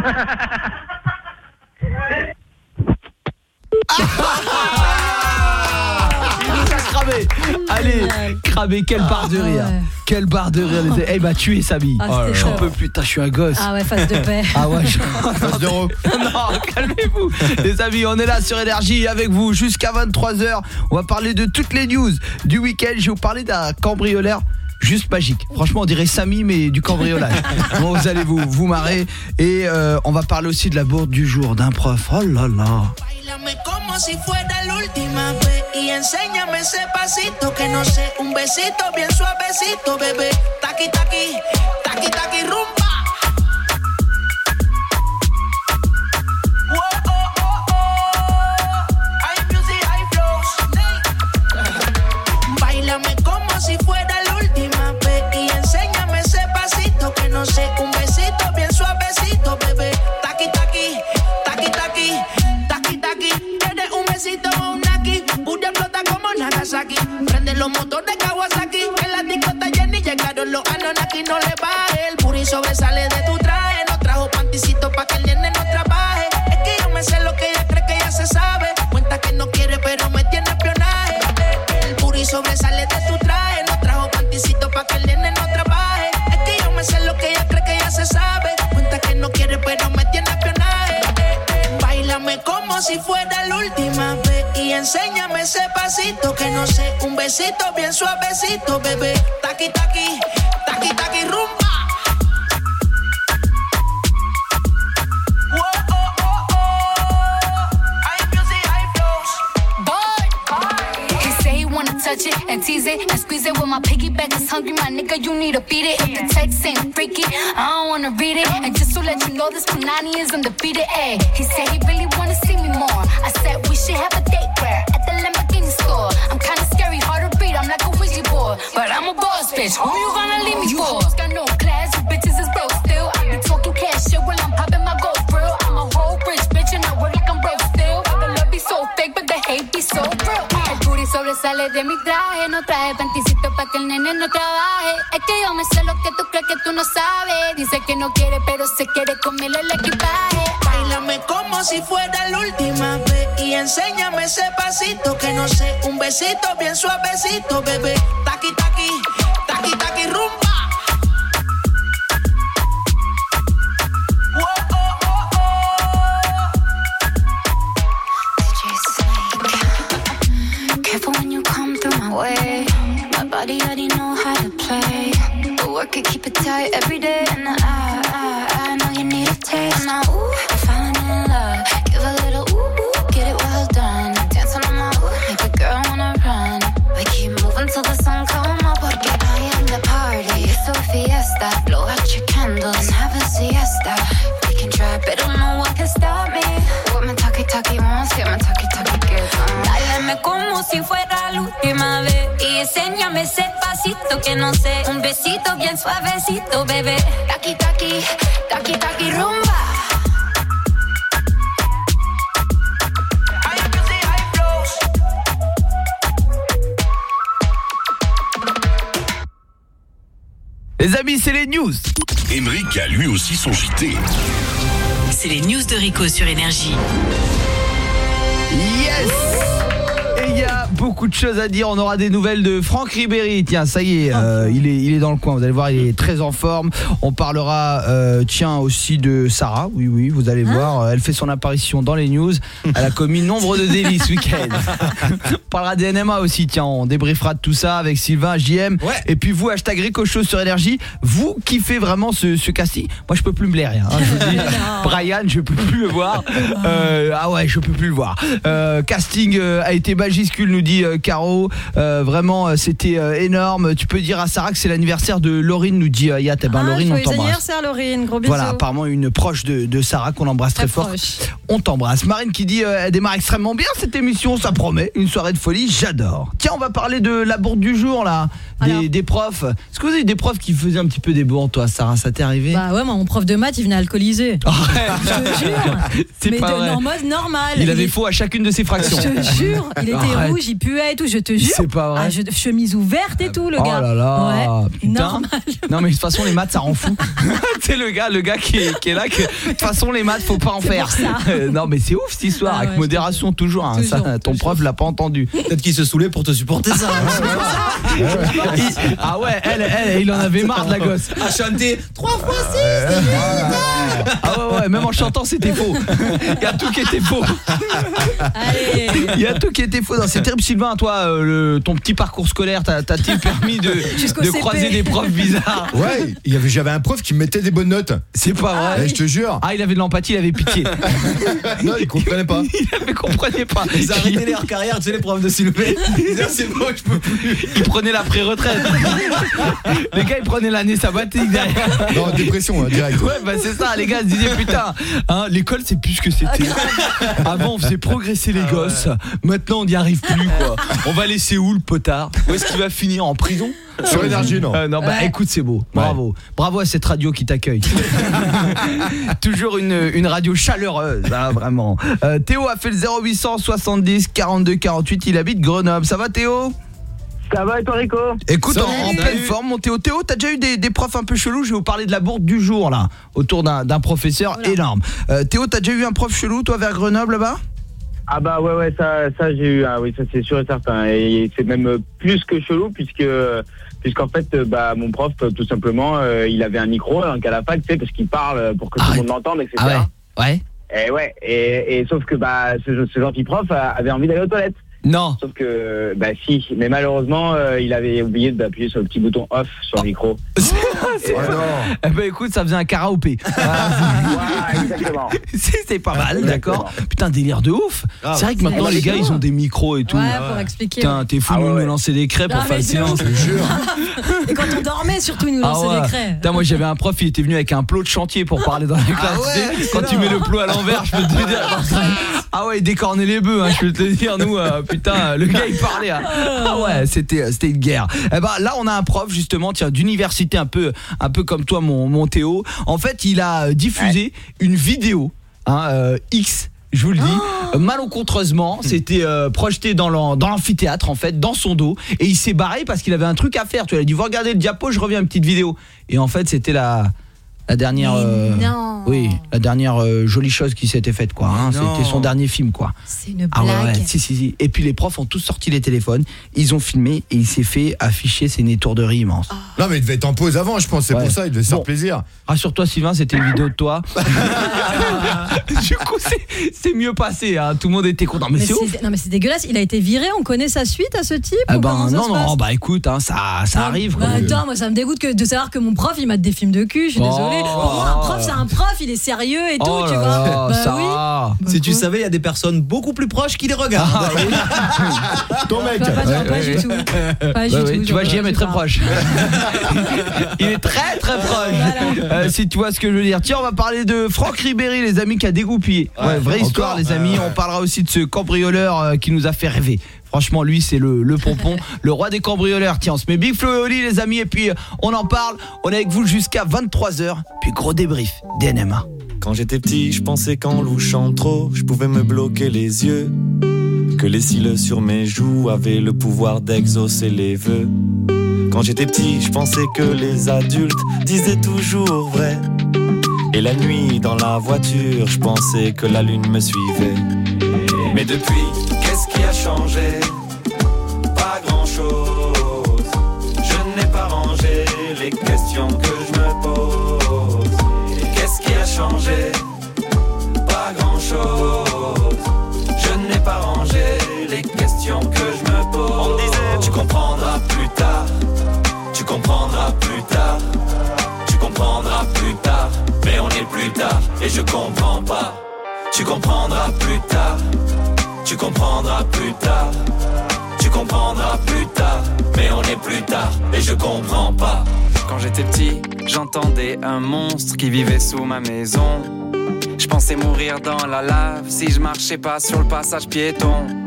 Speaker 5: Cramé. Allez, cramé, quelle barre de rire. Quelle barre de rire. Les... Eh, il m'a tué, Samy.
Speaker 10: Ah,
Speaker 5: Oh,
Speaker 10: c'était
Speaker 5: j'en
Speaker 10: chaud.
Speaker 5: peux plus. Putain, je suis un gosse.
Speaker 10: Ah ouais, face de paix.
Speaker 5: Ah ouais, je... face de roue. Non, calmez-vous. Les amis, on est là sur Énergie avec vous jusqu'à vingt-trois heures. On va parler de toutes les news du week-end. Je vais vous parler d'un cambrioleur juste magique. Franchement, on dirait Samy, mais du cambriolage. Bon, vous allez vous, vous marrer. Et euh, on va parler aussi de la bourde du jour d'un prof. Oh là là.
Speaker 3: Bailame como si fuera la última vez y enséñame ese pasito que no sé, un besito bien suavecito, bebé. Taqui taqui, taqui taqui rumba. Whoa, oh, oh, oh. Hay music, hay flows. Bailame como si fuera la última vez y enséñame ese pasito que no sé, un besito bien suavecito, bebé. Taqui taqui, taqui taqui. Tienes un besito o un naki, Buria flota como Nagasaki. Prende los motores Kawasaki. En la discota Jenny llegaron los Anunnaki. No le baje, el puri sobresale de tu traje. No trajo panticito pa' que el nene no trabaje. Es que yo me sé lo que ella cree que ya se sabe. Cuenta que no quiere pero me tiene espionaje. El puri sobresale de tu traje. No trajo panticito pa' que el nene no trabaje. Es que yo me sé lo que ella cree que ya se sabe. Cuenta que no quiere pero me tiene espionaje. Bailame como si fuera la última vez y enséñame ese pasito que no sé, un besito bien suavecito, bebé. Taqui taqui, taqui taqui rumba. Whoa, oh, oh, oh. Hay music, hay flows.
Speaker 6: Boy, he say he wanna touch it and tease it and squeeze it. When my piggyback is hungry, my nigga, you need to beat it. If the text ain't freaky, I don't wanna read it. And just to let you know, this Punani is undefeated. Ay, he said he really wanna see me more. I said we should have a date where at the Lamborghini store. I'm kinda scary, hard to read, I'm like a Ouija board, but I'm a boss bitch. Who you gonna leave me you for? You hoes got no class, you bitches is broke still. I be talking cash shit while I'm popping my gold grill. I'm a whole rich bitch and I work like I'm broke still. The love be so fake, but the hate be so real. El booty sobresale de mi traje, no traje panticito pa' que el nene no trabaje. Es que yo me sé lo que tú crees que tú no sabes. Dice que no quiere, pero se quiere comerle el equipaje.
Speaker 3: Bailame como si fuera la última vez y enséñame ese pasito que no sé, un besito bien suavecito, bebé. Taqui taqui, taqui taqui rumba. Whoa, oh, oh,
Speaker 6: oh. Careful when you come through my way. My body already know how to play. But work it, keep it tight every day. And I, I, I know you need a taste. Now, ooh, I'm falling in love. Give a little ooh, ooh, get it well done. Dancing on my ooh, make a girl wanna run. We keep moving till the sun come up. Porque I am the party. It's a fiesta. Blow out your candles and have a siesta. We can try, but don't know what can stop me. What my talkie talkie wants, get my talkie talkie gets on.
Speaker 8: Dáleme como si fuera la última vez y enséñame ese pasito que no sé, un besito bien suavecito, bebé.
Speaker 6: Taqui taqui, taqui taqui rumba.
Speaker 5: Les amis, c'est les news.
Speaker 2: Émeric a lui aussi son J T.
Speaker 24: C'est les news de Rico sur Énergie.
Speaker 5: Yes. Et il y a beaucoup de choses à dire. On aura des nouvelles de Franck Ribéry. Tiens, ça y est, euh, il est, il est dans le coin. Vous allez voir, il est très en forme. On parlera, euh, tiens, aussi de Sarah. Oui, oui, vous allez voir. Elle fait son apparition dans les news. Elle a commis nombre de délits ce week-end. On parlera des N M A aussi. Tiens, on débriefera de tout ça avec Sylvain, J M. Ouais. Et puis vous, hashtag Rico Show sur Énergie. Vous kiffez vraiment ce, ce casting. Moi, je peux plus me blairer. Hein, je vous dis, Brian, je peux plus le voir. Euh, ah ouais, je peux plus le voir. Euh, casting euh, a été majuscule, nous dit euh, Caro. Euh, vraiment, euh, c'était euh, énorme. Tu peux dire à Sarah que c'est l'anniversaire de Laurine, nous dit euh, Yat. Eh ben,
Speaker 10: ah,
Speaker 5: Laurine, on t'embrasse.
Speaker 10: anniversaire, Laurine. Gros bisous.
Speaker 5: Voilà, apparemment une proche de, de Sarah qu'on embrasse très, très fort. On t'embrasse. Marine qui dit euh, elle démarre extrêmement bien cette émission, ça promet une soirée de folie. J'adore. Tiens, on va parler de la bourde du jour là. des, des profs. Est-ce que vous avez des profs qui faisaient un petit peu des bourres, toi, Sarah? Ça t'est arrivé?
Speaker 10: Bah ouais, moi, mon prof de maths, il venait alcoolisé. Je te jure.
Speaker 5: C'est
Speaker 10: mais
Speaker 5: pas
Speaker 10: de,
Speaker 5: vrai.
Speaker 10: en mode normal.
Speaker 5: Il avait
Speaker 10: est...
Speaker 5: faux à chacune de ses fractions.
Speaker 10: Je te jure, il était
Speaker 5: Arrête.
Speaker 10: rouge, il puait et tout, je te jure.
Speaker 5: C'est pas vrai.
Speaker 10: Ah, je, chemise ouverte et tout, le
Speaker 5: Oh
Speaker 10: gars.
Speaker 5: là là,
Speaker 10: ouais.
Speaker 5: putain.
Speaker 10: Normal.
Speaker 5: Non mais de toute façon les maths ça rend fou. C'est le gars, le gars qui est, qui est là que de toute façon les maths faut pas en
Speaker 10: C'est
Speaker 5: faire.
Speaker 10: pour ça.
Speaker 5: Euh, non mais c'est ouf cette histoire,
Speaker 10: Ah
Speaker 5: avec
Speaker 10: ouais,
Speaker 5: modération toujours, hein.
Speaker 10: Toujours,
Speaker 5: Ça, ton prof l'a pas entendu.
Speaker 12: Peut-être qu'il se saoulait pour te supporter ça.
Speaker 5: Il- ah ouais, elle, elle, il en avait marre de la gosse.
Speaker 12: À chanter trois fois six.
Speaker 5: Ah ouais ouais, même en chantant c'était faux. Il y a tout qui était faux.
Speaker 10: Allez.
Speaker 5: Il y a tout qui était faux. Non, c'est terrible. Sylvain, toi, euh, le, ton petit parcours scolaire, t'as- t'as-t-il permis de,
Speaker 10: Jusqu'au
Speaker 5: de
Speaker 10: C P.
Speaker 5: croiser des profs bizarres?
Speaker 11: Ouais, il y avait, j'avais un prof qui me mettait des bonnes notes.
Speaker 5: C'est pas vrai.
Speaker 11: Ouais, je te jure.
Speaker 5: Ah, il avait de l'empathie, il avait pitié.
Speaker 11: Non, il comprenait pas.
Speaker 5: Il avait comprenait pas.
Speaker 12: Ils arrêtaient leur carrière, tu sais, les profs de Sylvain. Ils disaient, c'est bon, je peux plus.
Speaker 5: Il prenait la pré-retraite. Les gars, ils prenaient l'année sabbatique derrière.
Speaker 11: Non, dépression, hein, direct.
Speaker 5: Ouais, bah c'est ça, les gars se disaient putain, hein, l'école c'est plus ce que c'était. Avant on faisait progresser les gosses, maintenant on n'y arrive plus quoi. On va laisser où le potard? Où est-ce qu'il va finir? En prison?
Speaker 11: Sur Énergie, non.
Speaker 5: Euh, non, bah
Speaker 10: Ouais.
Speaker 5: écoute, c'est beau. Bravo. Bravo à cette radio qui t'accueille. Toujours une, une radio chaleureuse, hein, vraiment. Euh, Théo a fait le zéro huit cent soixante-dix quarante-deux quarante-huit, il habite Grenoble. Ça va Théo?
Speaker 4: Ça va et toi Rico?
Speaker 5: Écoute,
Speaker 11: Salut.
Speaker 5: en, en pleine forme, mon Théo. Théo, t'as déjà eu des, des profs un peu chelous? Je vais vous parler de la bourde du jour, là, autour d'un d'un professeur
Speaker 10: Voilà.
Speaker 5: énorme. Euh, Théo, t'as déjà eu un prof chelou, toi, vers Grenoble, là-bas?
Speaker 4: Ah bah ouais ouais ça ça j'ai eu ah oui ça c'est sûr et certain et c'est même euh, plus que chelou puisque puisqu'en fait euh, bah mon prof euh, tout simplement euh, il avait un micro hein, qu'à la fac tu sais parce qu'il parle euh, pour que tout le monde l'entende etc.
Speaker 5: Ah ouais. Ouais.
Speaker 4: Et ouais et, et sauf que bah ce, ce gentil prof euh, avait envie d'aller aux toilettes.
Speaker 5: Non.
Speaker 4: Sauf que bah si mais malheureusement euh, il avait oublié d'appuyer sur le petit bouton off sur le micro.
Speaker 5: C'est-
Speaker 11: Oh non.
Speaker 5: Eh ben écoute, ça faisait un karaopé.
Speaker 4: Ouais, exactement.
Speaker 5: C'est c'est pas mal, d'accord. Putain, délire de ouf.
Speaker 12: Ah,
Speaker 5: C'est vrai que maintenant
Speaker 10: c'est
Speaker 5: les gars,
Speaker 10: chaud.
Speaker 5: ils ont des micros et tout.
Speaker 10: Ouais, pour expliquer.
Speaker 5: Putain, t'es fou
Speaker 4: Ah
Speaker 5: de
Speaker 4: ouais,
Speaker 5: nous
Speaker 4: ouais.
Speaker 5: lancer des crêpes
Speaker 10: Ah,
Speaker 5: pour faire
Speaker 10: mais
Speaker 5: le
Speaker 10: de
Speaker 5: silence.
Speaker 10: ouf.
Speaker 11: Je te jure.
Speaker 10: Et quand on dormait, surtout, il nous
Speaker 5: Ah
Speaker 10: lançait
Speaker 5: ouais.
Speaker 10: des craies.
Speaker 5: Putain, moi j'avais un prof, il était venu avec un plot de chantier pour parler dans les classes.
Speaker 12: ouais,
Speaker 5: Tu sais, quand tu mets le plot à l'envers, je peux te dire. Ah ouais, il décornait les bœufs, hein, je peux te le dire. Nous, euh, putain, le gars il parlait. hein. Ah ouais, c'était c'était une guerre. Eh ben là, on a un prof justement, tiens, d'université un peu un peu comme toi, mon mon Théo. En fait, il a diffusé une vidéo, hein, euh, X. Je vous le dis, euh, malencontreusement, c'était euh, projeté dans l'am- dans l'amphithéâtre en fait, dans son dos, et il s'est barré parce qu'il avait un truc à faire. Tu vois, il a dit, vous regardez le diapo, je reviens une petite vidéo. Et en fait, c'était la la dernière
Speaker 10: Mais
Speaker 5: euh,
Speaker 10: non.
Speaker 5: oui, la dernière euh, jolie chose qui s'était faite quoi, hein.
Speaker 12: non.
Speaker 5: C'était son dernier film quoi.
Speaker 10: C'est une
Speaker 5: Ah ouais,
Speaker 10: blague.
Speaker 5: ouais, si, si, si. Et puis les profs ont tous sorti les téléphones, ils ont filmé et il s'est fait afficher ses étourderies immenses.
Speaker 11: Non, mais il devait être en pause avant, je pense. C'est
Speaker 5: Ouais.
Speaker 11: pour ça, il devait se faire
Speaker 5: Bon.
Speaker 11: plaisir.
Speaker 5: Rassure-toi Sylvain, c'était une vidéo de toi. Du coup, c'est c'est mieux passé, hein. Tout le monde était content. Mais,
Speaker 10: Mais
Speaker 5: c'est ouf.
Speaker 10: c'est- non mais c'est dégueulasse, il a été viré, on connaît sa suite à ce type
Speaker 5: Ah
Speaker 10: ou
Speaker 5: ben
Speaker 10: comment ça
Speaker 5: non
Speaker 10: se
Speaker 5: non,
Speaker 10: passe
Speaker 5: bah écoute, hein, ça ça
Speaker 10: Non,
Speaker 5: arrive
Speaker 10: bah
Speaker 5: quoi.
Speaker 10: attends, moi ça me dégoûte que de savoir que mon prof il mate des films de cul, je suis
Speaker 5: Oh.
Speaker 10: désolée. Pour moi un prof c'est un prof, il est sérieux et tout,
Speaker 5: Oh
Speaker 10: tu
Speaker 5: là
Speaker 10: vois.
Speaker 5: là,
Speaker 10: Bah
Speaker 5: ça
Speaker 10: oui.
Speaker 5: va.
Speaker 12: Si tu savais, il y a des personnes beaucoup plus proches qui les regardent.
Speaker 11: Ton mec.
Speaker 10: Bah, pas,
Speaker 11: Ouais,
Speaker 10: pas
Speaker 11: ouais.
Speaker 10: du tout. Pas
Speaker 5: Ouais,
Speaker 10: du
Speaker 5: ouais,
Speaker 10: tout.
Speaker 5: tu vois,
Speaker 10: je-
Speaker 5: J M
Speaker 10: je
Speaker 5: est très
Speaker 10: sais pas.
Speaker 5: proche. Il est très très proche. Euh, si tu vois ce que je veux dire. Tiens, on va parler de Franck Ribéry, les amis, qui a dégoupillé. Ouais, vraie
Speaker 11: encore.
Speaker 5: histoire, les amis.
Speaker 11: Ouais, ouais.
Speaker 5: On parlera aussi de ce cambrioleur euh, qui nous a fait rêver. Franchement, lui, c'est le, le pompon, le roi des cambrioleurs. Tiens, on se met Big Flo et Oli, les amis, et puis euh, on en parle. On est avec vous jusqu'à vingt-trois heures. Puis gros débrief, D N M A.
Speaker 7: Quand j'étais petit, je pensais qu'en louchant trop, je pouvais me bloquer les yeux. Que les cils sur mes joues avaient le pouvoir d'exaucer les vœux. Quand j'étais petit, je pensais que les adultes disaient toujours vrai. Et la nuit, dans la voiture, je pensais que la lune me suivait. Mais depuis, qu'est-ce qui a changé? Pas grand-chose. Je n'ai pas rangé les questions que je me pose. Qu'est-ce qui a changé? Pas grand-chose. Je n'ai pas rangé les questions que je me pose. On me disait, tu comprendras plus tard. Tu comprendras plus tard. Tu comprendras plus tard. Mais on est plus tard et je comprends pas. Tu comprendras plus tard. Tu comprendras plus tard. Tu comprendras plus tard. Mais on est plus tard et je comprends pas.
Speaker 13: Quand j'étais petit, j'entendais un monstre qui vivait sous ma maison. Je pensais mourir dans la lave si je marchais pas sur le passage piéton.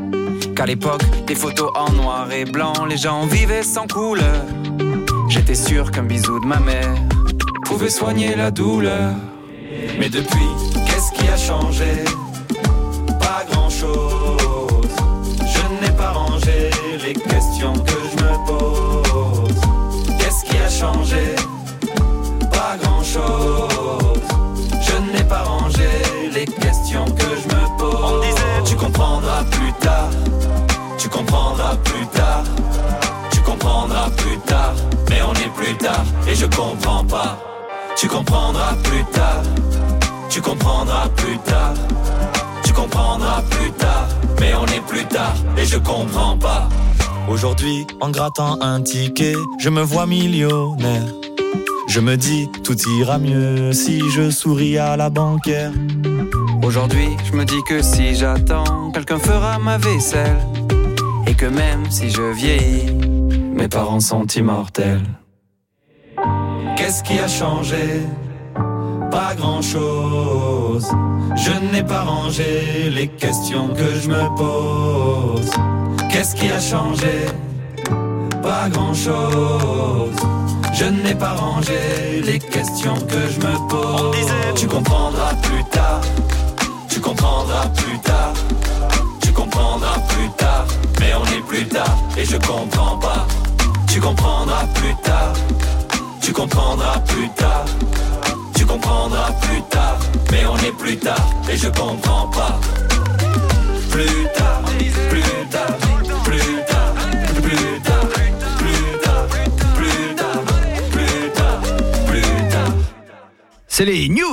Speaker 13: Qu'à l'époque, des photos en noir et blanc, les gens vivaient sans couleur. J'étais sûr qu'un bisou de ma mère pouvait soigner la douleur. Mais depuis, qu'est-ce qui a changé? Pas grand-chose. Je n'ai pas rangé les questions que je me pose. Qu'est-ce qui a changé? Pas grand-chose. Je n'ai pas rangé les questions que je me pose. On disait, tu comprendras plus tard. Tu comprendras plus tard. Tu comprendras plus tard. Mais on est plus tard et je comprends pas. Tu comprendras plus tard. Tu comprendras plus tard. Tu comprendras plus tard. Mais on est plus tard et je comprends pas.
Speaker 7: Aujourd'hui, en grattant un ticket, je me vois millionnaire. Je me dis, tout ira mieux si je souris à la banquière.
Speaker 13: Aujourd'hui, je me dis que si j'attends, quelqu'un fera ma vaisselle. Et que même si je vieillis, mes parents sont immortels. Qu'est-ce qui a changé? Pas grand-chose. Je n'ai pas rangé les questions que je me pose. Qu'est-ce qui a changé? Pas grand-chose. Je n'ai pas rangé les questions que je me pose. On disait, tu comprendras plus tard. Tu comprendras plus tard. Tu comprendras plus tard. Mais on est plus tard et je comprends pas. Tu comprendras plus tard. Tu comprendras plus tard. Tu comprendras plus tard. Mais on est plus tard et je comprends pas. Plus tard, plus tard, plus tard, plus tard, plus tard, plus tard, plus tard, plus tard.
Speaker 5: C'est les news.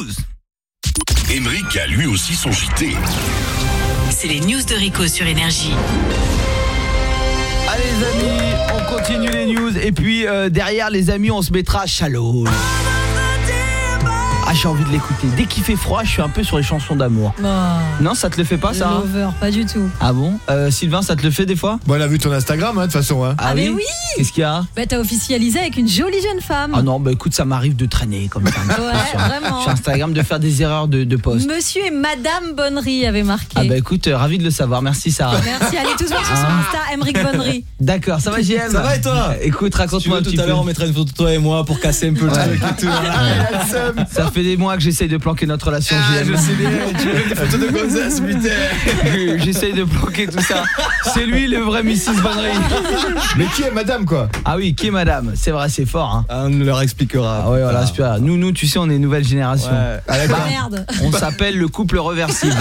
Speaker 2: Émeric a lui aussi son J T.
Speaker 24: C'est les news de Rico sur Énergie.
Speaker 5: Allez les amis, on continue les news. Et puis euh, derrière les amis, on se mettra Shallow. Ah, j'ai envie de l'écouter. Dès qu'il fait froid, je suis un peu sur les chansons d'amour.
Speaker 10: Oh.
Speaker 5: Non, ça te le fait pas, ça?
Speaker 10: Lover, pas du tout.
Speaker 5: Ah bon? euh, Sylvain, ça te le fait des fois?
Speaker 11: Bon, on a vu ton Instagram, hein, de toute façon. Hein.
Speaker 10: Ah, ah mais oui, oui.
Speaker 5: Qu'est-ce qu'il y a?
Speaker 10: Bah t'as officialisé avec une jolie jeune femme.
Speaker 5: Ah non, bah écoute, ça m'arrive de traîner comme ça.
Speaker 10: Ouais, vraiment.
Speaker 5: Sur Instagram, de faire des erreurs de, de post.
Speaker 10: Monsieur et Madame Bonnery avaient marqué.
Speaker 5: Ah bah écoute, euh, ravi de le savoir. Merci Sarah.
Speaker 10: Merci, allez tous voir sur son Insta, Émeric Bonnery.
Speaker 5: D'accord, ça va J M?
Speaker 12: Ça va et toi?
Speaker 5: Écoute, raconte-moi
Speaker 12: si
Speaker 5: un petit
Speaker 12: peu. Tout à l'heure,
Speaker 5: peu.
Speaker 12: on mettra une photo de toi et moi pour casser un peu le truc et tout. Voilà.
Speaker 5: Ça fait des mois que j'essaye de planquer notre relation
Speaker 12: ah,
Speaker 5: J M.
Speaker 12: Je sais bien, tu veux des photos de gonzesse, putain.
Speaker 5: J'essaye de planquer tout ça. C'est lui le vrai missus Bonnery.
Speaker 11: Mais qui est madame quoi?
Speaker 5: Ah oui, qui est madame? C'est vrai, c'est fort hein.
Speaker 12: Ah, on leur expliquera.
Speaker 5: Ah ouais, voilà, c'est pas. Nous nous tu sais, on est nouvelle génération.
Speaker 12: Ouais.
Speaker 5: Ah, bah,
Speaker 10: merde.
Speaker 5: On s'appelle le couple reversible.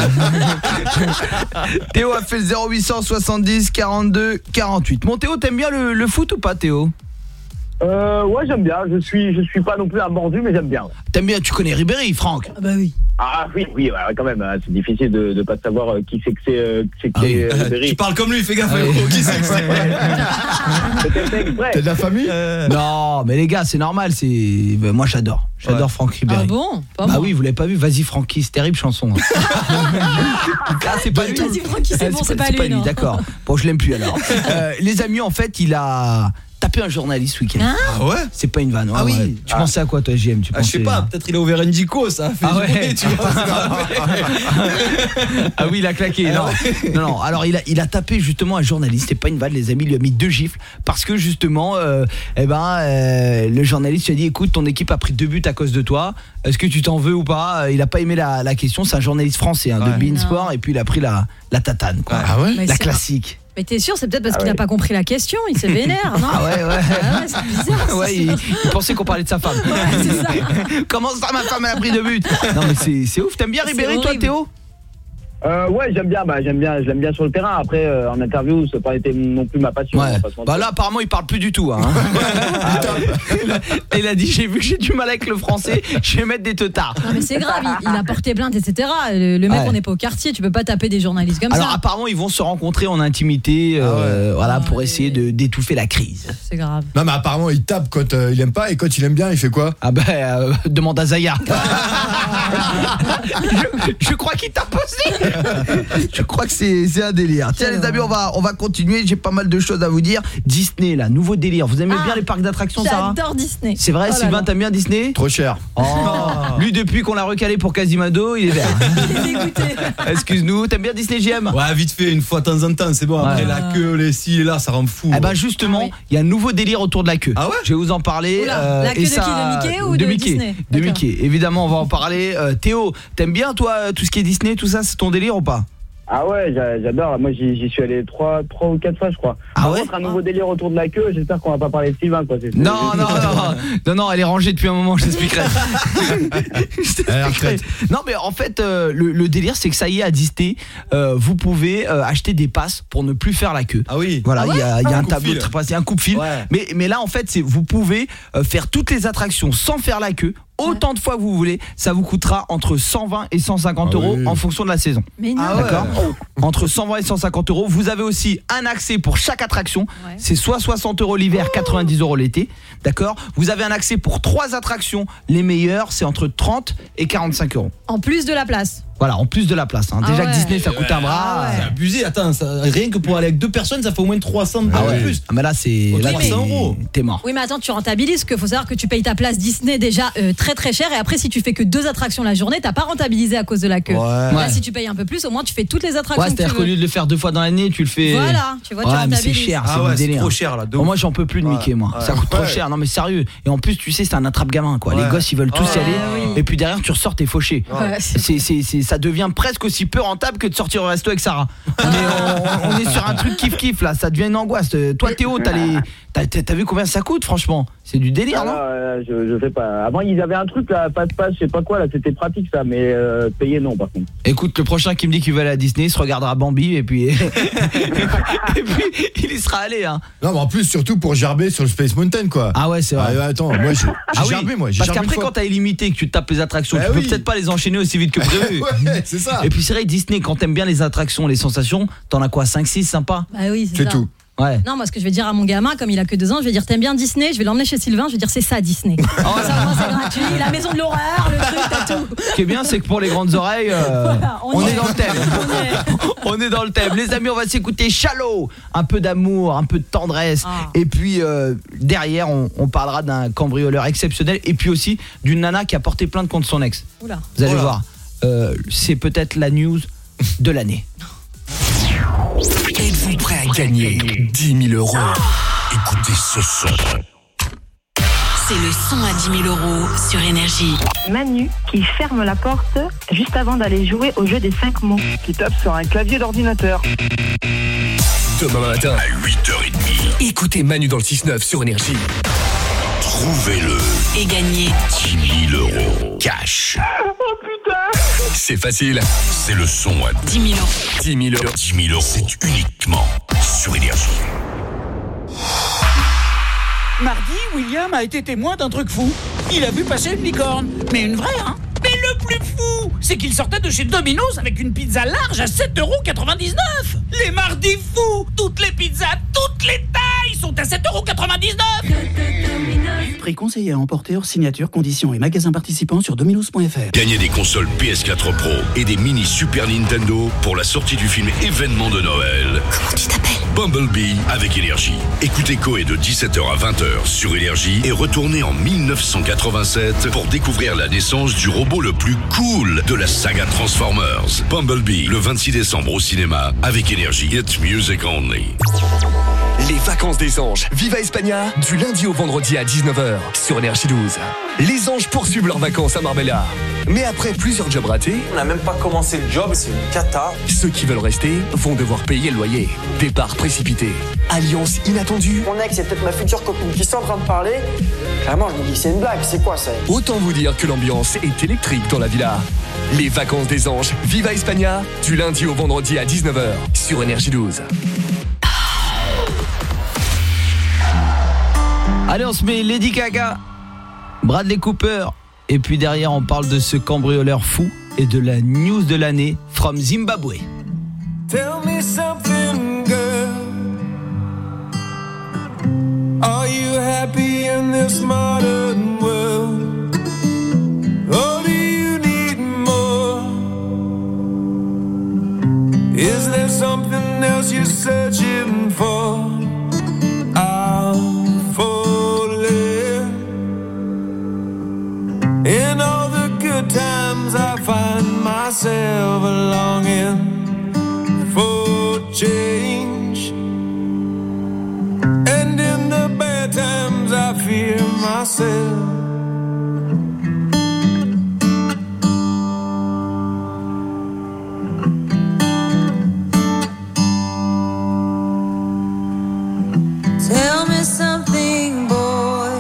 Speaker 5: Théo a fait le zéro huit cent soixante-dix quarante-deux quarante-huit. Mon Théo, t'aimes bien le, le foot ou pas Théo?
Speaker 4: Euh, ouais, j'aime bien. Je suis, je suis pas non plus un mordu, mais j'aime bien.
Speaker 5: T'aimes bien, tu connais Ribéry, Franck?
Speaker 10: Ah bah oui.
Speaker 4: Ah oui, oui, ouais, quand même. Hein, c'est difficile de ne pas savoir qui c'est que c'est euh, que
Speaker 5: ah oui.
Speaker 4: euh, Ribéry.
Speaker 12: Tu parles comme lui, fais gaffe. Ah oui. Qui c'est que c'est?
Speaker 11: T'es de la famille?
Speaker 5: euh... Non, mais les gars, c'est normal. C'est ben, moi, j'adore. J'adore ouais. Franck Ribéry.
Speaker 10: Ah bon? Pas
Speaker 5: bah
Speaker 10: moi.
Speaker 5: oui, vous l'avez pas vu? Vas-y, Francky, c'est terrible chanson. Ah, c'est pas lui.
Speaker 10: Vas-y, Francky, c'est
Speaker 5: ah,
Speaker 10: bon, c'est
Speaker 5: pas,
Speaker 10: pas, pas
Speaker 5: lui.
Speaker 10: lui
Speaker 5: D'accord. Bon, je l'aime plus alors. euh, les amis, en fait, il a tapé un journaliste ce week-end.
Speaker 10: Hein?
Speaker 12: Ah ouais?
Speaker 5: C'est pas une vanne. Ouais,
Speaker 12: ah oui.
Speaker 5: Ouais. Tu
Speaker 12: ah.
Speaker 5: pensais à quoi toi, J M? Tu
Speaker 12: ah, je sais pas, peut-être il a ouvert une dico, ça a fait
Speaker 5: ah, ouais.
Speaker 12: jouer, tu vois.
Speaker 5: Ah oui, il a claqué. Non, non, non. Alors il a, il a tapé justement un journaliste. C'est pas une vanne, les amis. Il lui a mis deux gifles parce que justement, euh, eh ben, euh, le journaliste lui a dit, écoute, ton équipe a pris deux buts à cause de toi. Est-ce que tu t'en veux ou pas? Il a pas aimé la, la question. C'est un journaliste français hein, ouais. de beIN Sport et puis il a pris la, la tatane. Quoi.
Speaker 11: Ah ouais?
Speaker 5: La classique.
Speaker 10: Mais t'es sûr, c'est peut-être parce
Speaker 4: ah
Speaker 10: qu'il
Speaker 4: ouais.
Speaker 10: n'a pas compris la question, il s'est vénère, non?
Speaker 5: Ah ouais, ouais.
Speaker 10: Ah ouais, c'est bizarre.
Speaker 5: Ouais, il, il pensait qu'on parlait de sa femme.
Speaker 10: Ouais, c'est ça.
Speaker 5: Comment ça, ma femme elle a pris deux buts? Non mais c'est, c'est ouf. T'aimes bien Ribéry, toi, Théo?
Speaker 4: Euh, ouais, j'aime bien, bah, j'aime bien, je l'aime bien sur le terrain. Après, euh, en interview, ça n'a pas été non plus ma passion.
Speaker 5: Ouais. Bah là, apparemment, il parle plus du tout. Hein. Ah, ouais. Il a dit, j'ai vu que j'ai du mal avec le français, je vais mettre des teutards.
Speaker 10: Non mais c'est grave, il, il a porté plainte, et cetera. Le, le mec, ouais. on n'est pas au quartier, tu peux pas taper des journalistes comme
Speaker 5: Alors,
Speaker 10: ça.
Speaker 5: Alors apparemment, ils vont se rencontrer en intimité, euh, ah ouais. voilà, ah pour ouais. essayer de d'étouffer la crise.
Speaker 10: C'est grave.
Speaker 11: Non mais apparemment, il tape quand euh, il aime pas et quand il aime bien, il fait quoi?
Speaker 5: Ah bah, euh, demande à Zaya. je, je crois qu'il t'a posé. Je crois que c'est c'est un délire. Tiens les amis, on va on va continuer, j'ai pas mal de choses à vous dire. Disney là, nouveau délire. Vous aimez ah, bien les parcs d'attractions, Sarah?
Speaker 10: J'adore Disney.
Speaker 5: C'est vrai, oh Sylvain, t'aimes bien Disney?
Speaker 11: Trop cher.
Speaker 5: Oh. Lui depuis qu'on l'a recalé pour Quasimodo, il est vert.
Speaker 10: Il est dégoûté.
Speaker 5: Excuse-nous, t'aimes bien Disney G M?
Speaker 12: Ouais, vite fait, une fois de temps en temps, c'est bon. Après
Speaker 5: ouais.
Speaker 12: la queue, les ci et là, ça rend fou.
Speaker 5: Eh ben justement, il ah, oui. y a un nouveau délire autour de la queue.
Speaker 12: Ah ouais?
Speaker 5: Je vais vous en parler.
Speaker 10: Oula, euh, la queue
Speaker 5: et
Speaker 10: de
Speaker 5: ça...
Speaker 10: qui, de Mickey ou de,
Speaker 5: de Mickey
Speaker 10: Disney?
Speaker 5: De Mickey. Évidemment, on va en parler. Euh, Théo, t'aimes bien toi tout ce qui est Disney, tout ça, c'est ton délire ou pas?
Speaker 4: Ah ouais, j'adore. Moi, j'y suis allé trois, trois ou quatre fois, je crois.
Speaker 5: Ah ouais.
Speaker 4: Un nouveau délire autour de la queue. J'espère qu'on va pas parler de Sylvain, quoi.
Speaker 5: Non, non, non, non, non, elle est rangée depuis un moment. Je t'expliquerai. je t'expliquerai. Non, mais en fait, euh, le, le délire, c'est que ça y est à Disney, euh, vous pouvez euh, acheter des passes pour ne plus faire la queue.
Speaker 12: Ah oui.
Speaker 5: Voilà, il
Speaker 12: ah ouais
Speaker 5: y a, y a
Speaker 12: ah,
Speaker 5: un, un tableau, il y a un coupe-fil.
Speaker 12: Ouais.
Speaker 5: Mais, mais là, en fait, c'est vous pouvez euh, faire toutes les attractions sans faire la queue. Autant de fois que vous voulez, ça vous coûtera entre cent vingt et cent cinquante euros ah oui. en fonction de la saison.
Speaker 10: Mais non.
Speaker 5: D'accord. Ouais. Entre cent vingt et cent cinquante euros. Vous avez aussi un accès pour chaque attraction. Ouais. C'est soit soixante euros l'hiver, oh. quatre-vingt-dix euros l'été. D'accord. Vous avez un accès pour trois attractions. Les meilleures, c'est entre trente et quarante-cinq euros.
Speaker 10: En plus de la place.
Speaker 5: Voilà, en plus de la place. Hein.
Speaker 10: Ah
Speaker 5: Déjà
Speaker 10: ouais.
Speaker 5: que Disney, ça coûte un bras.
Speaker 10: Ah ouais.
Speaker 12: C'est abusé. Attends, ça, rien que pour aller avec deux personnes, ça fait au moins trois cents
Speaker 5: ah ouais.
Speaker 12: de plus.
Speaker 5: Ah mais là, c'est
Speaker 12: là, trois cents euros.
Speaker 5: T'es mort.
Speaker 10: Oui, mais attends, tu rentabilises. Parce qu'il faut savoir que tu payes ta place Disney déjà euh, très très cher. Et après, si tu fais que deux attractions la journée, t'as pas rentabilisé à cause de la queue.
Speaker 5: Ouais.
Speaker 10: Là,
Speaker 5: ouais.
Speaker 10: si tu payes un peu plus, au moins tu fais toutes les attractions.
Speaker 5: Ouais, c'est-à-dire qu'au lieu de le faire deux fois dans l'année, tu le fais.
Speaker 10: Voilà, tu vois, tu
Speaker 5: ouais,
Speaker 10: rentabilises.
Speaker 5: mais c'est cher,
Speaker 12: ah
Speaker 5: c'est
Speaker 12: ouais,
Speaker 5: délire.
Speaker 12: trop cher là.
Speaker 5: Bon, moi, j'en peux plus de Mickey, moi.
Speaker 12: Ouais.
Speaker 5: Ça coûte
Speaker 12: ouais.
Speaker 5: trop cher. Non, mais sérieux. Et en plus, tu sais, c'est un attrape-gamin, quoi.
Speaker 12: Ouais.
Speaker 5: Les gosses, ils veulent tous
Speaker 12: ouais.
Speaker 5: y aller.
Speaker 10: Oui.
Speaker 5: Et puis derrière, tu ressors, t'es fauché.
Speaker 10: Ouais.
Speaker 5: C'est, c'est, c'est, ça devient presque aussi peu rentable que de sortir au resto avec Sarah. Mais on, on est sur un truc kiff-kiff là. Ça devient une angoisse. Toi, Théo, t'as les, t'as, t'as vu combien ça coûte, franchement? C'est du délire,
Speaker 4: ah,
Speaker 5: non
Speaker 4: euh, je, je sais pas. Avant, ils avaient un truc là, pas de passe, je sais pas quoi là. C'était pratique ça, mais euh, payé non, par contre.
Speaker 5: Écoute, le prochain qui me dit qu'il veut aller à Disney, il se regardera Bambi et puis, et puis il y sera allé. Hein.
Speaker 11: Non, mais en plus, surtout pour gerber sur le Space Mountain, quoi.
Speaker 5: Ah ouais, c'est vrai.
Speaker 11: Ah, attends, moi, j'ai, j'ai
Speaker 5: ah
Speaker 11: gerbé,
Speaker 5: oui,
Speaker 11: moi. J'ai
Speaker 5: parce
Speaker 11: gerbé
Speaker 5: qu'après, quand t'as illimité, que tu tapes les attractions, bah tu oui. peux peut-être pas les enchaîner aussi vite que prévu.
Speaker 11: Ouais, c'est ça.
Speaker 5: Et puis c'est vrai, Disney, quand t'aimes bien les attractions, les sensations, t'en as quoi, cinq six sympas?
Speaker 10: Bah oui, c'est,
Speaker 11: c'est
Speaker 10: ça.
Speaker 11: tout.
Speaker 5: Ouais.
Speaker 10: Non, moi ce que je vais dire à mon gamin, comme il a que deux ans, je vais dire t'aimes bien Disney, je vais l'emmener chez Sylvain, je vais dire c'est ça Disney. Oh, ça, moi, c'est gratuit, la maison de l'horreur, le truc, t'as tout.
Speaker 5: Ce qui est bien, c'est que pour les grandes oreilles, euh, voilà, on, on est, est dans le thème. On est dans le thème. Les amis, on va s'écouter Shallow, un peu d'amour, un peu de tendresse. Ah. Et puis euh, derrière, on, on parlera d'un cambrioleur exceptionnel et puis aussi d'une nana qui a porté plainte contre son ex.
Speaker 10: Oula.
Speaker 5: Vous allez
Speaker 10: Oula.
Speaker 5: voir, euh, c'est peut-être la news de l'année.
Speaker 19: Êtes-vous prêt à gagner dix mille euros? Écoutez ce son.
Speaker 24: C'est le son à dix mille euros sur Énergie.
Speaker 14: Manu qui ferme la porte juste avant d'aller jouer au jeu des cinq mots.
Speaker 20: Qui tape sur un clavier d'ordinateur.
Speaker 19: Demain matin à huit heures trente. Écoutez Manu dans le six neuf sur Énergie. Trouvez-le.
Speaker 24: Et gagnez
Speaker 2: dix mille euros cash.
Speaker 20: Oh putain!
Speaker 19: C'est facile.
Speaker 2: C'est le son à
Speaker 24: dix mille euros.
Speaker 19: dix mille euros.
Speaker 2: dix mille euros. C'est uniquement sur Énergie.
Speaker 21: Mardi, William a été témoin d'un truc fou. Il a vu passer une licorne. Mais une vraie, hein? Mais le plus fou, c'est qu'il sortait de chez Domino's avec une pizza large à sept euros quatre-vingt-dix-neuf. Les mardis fous, toutes les pizzas, toutes les tailles sont à sept euros quatre-vingt-dix-neuf.
Speaker 16: Prix conseillé à emporter hors signature, conditions et magasins participants sur dominos point f r.
Speaker 2: Gagnez des consoles P S quatre Pro et des mini Super Nintendo pour la sortie du film événement de Noël.
Speaker 24: Comment tu t'appelles?
Speaker 2: Bumblebee avec Énergie. Écoutez Coé de dix-sept heures à vingt heures sur Énergie et retournez en mille neuf cent quatre-vingt-sept pour découvrir la naissance du robot le plus cool de la saga Transformers. Bumblebee, le vingt-six décembre au cinéma avec Énergie. It's music only.
Speaker 19: Les vacances des anges. Viva Espagna, du lundi au vendredi à dix-neuf heures sur Énergie douze. Les anges poursuivent leurs vacances à Marbella. Mais après plusieurs jobs ratés,
Speaker 20: on n'a même pas commencé le job, c'est une cata.
Speaker 19: Ceux qui veulent rester vont devoir payer le loyer. Départ précipité. Alliance inattendue.
Speaker 20: Mon ex, c'est peut-être ma future copine qui sont en train de parler. Clairement, je me dis, c'est une blague, c'est quoi ça?
Speaker 19: Autant vous dire que l'ambiance est électrique dans la villa. Les vacances des anges. Viva Espagna, du lundi au vendredi à dix-neuf heures sur Énergie douze.
Speaker 5: Allez, on se met Lady Gaga, Bradley Cooper, et puis derrière on parle de ce cambrioleur fou et de la news de l'année from Zimbabwe.
Speaker 1: Tell me something, girl. Are you happy in this modern world? Or do you need more? Is there something else you're searching for? I'm falling. In all the good times I find myself longing for change. And in the bad times I fear myself.
Speaker 3: Tell me something, boy.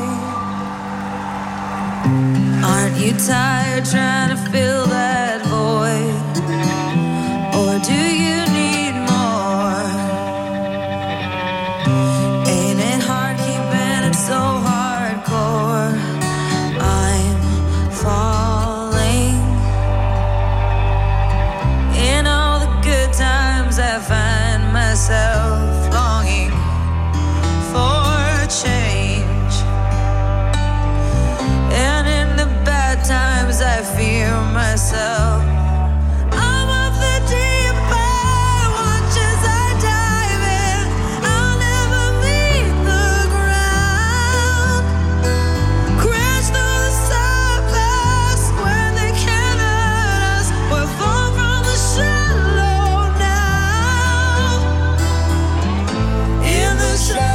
Speaker 3: Aren't you tired trying to fill that void? Or do you need more? Ain't it hard keeping it so hardcore? I'm falling. In all the good times I find myself longing for change. And in the bad times I fear myself. I'm of the deep end, watch as I dive in. I'll never meet the ground. Crash through the surface where they can't hurt us. We're far from the shallow now. In the shallow.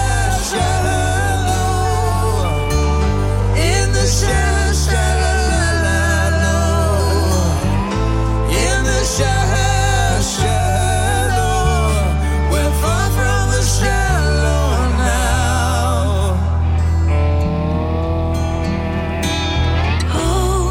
Speaker 3: In the shallow, shallow, in the shallow, shallow, we're far from the shallow now. Oh,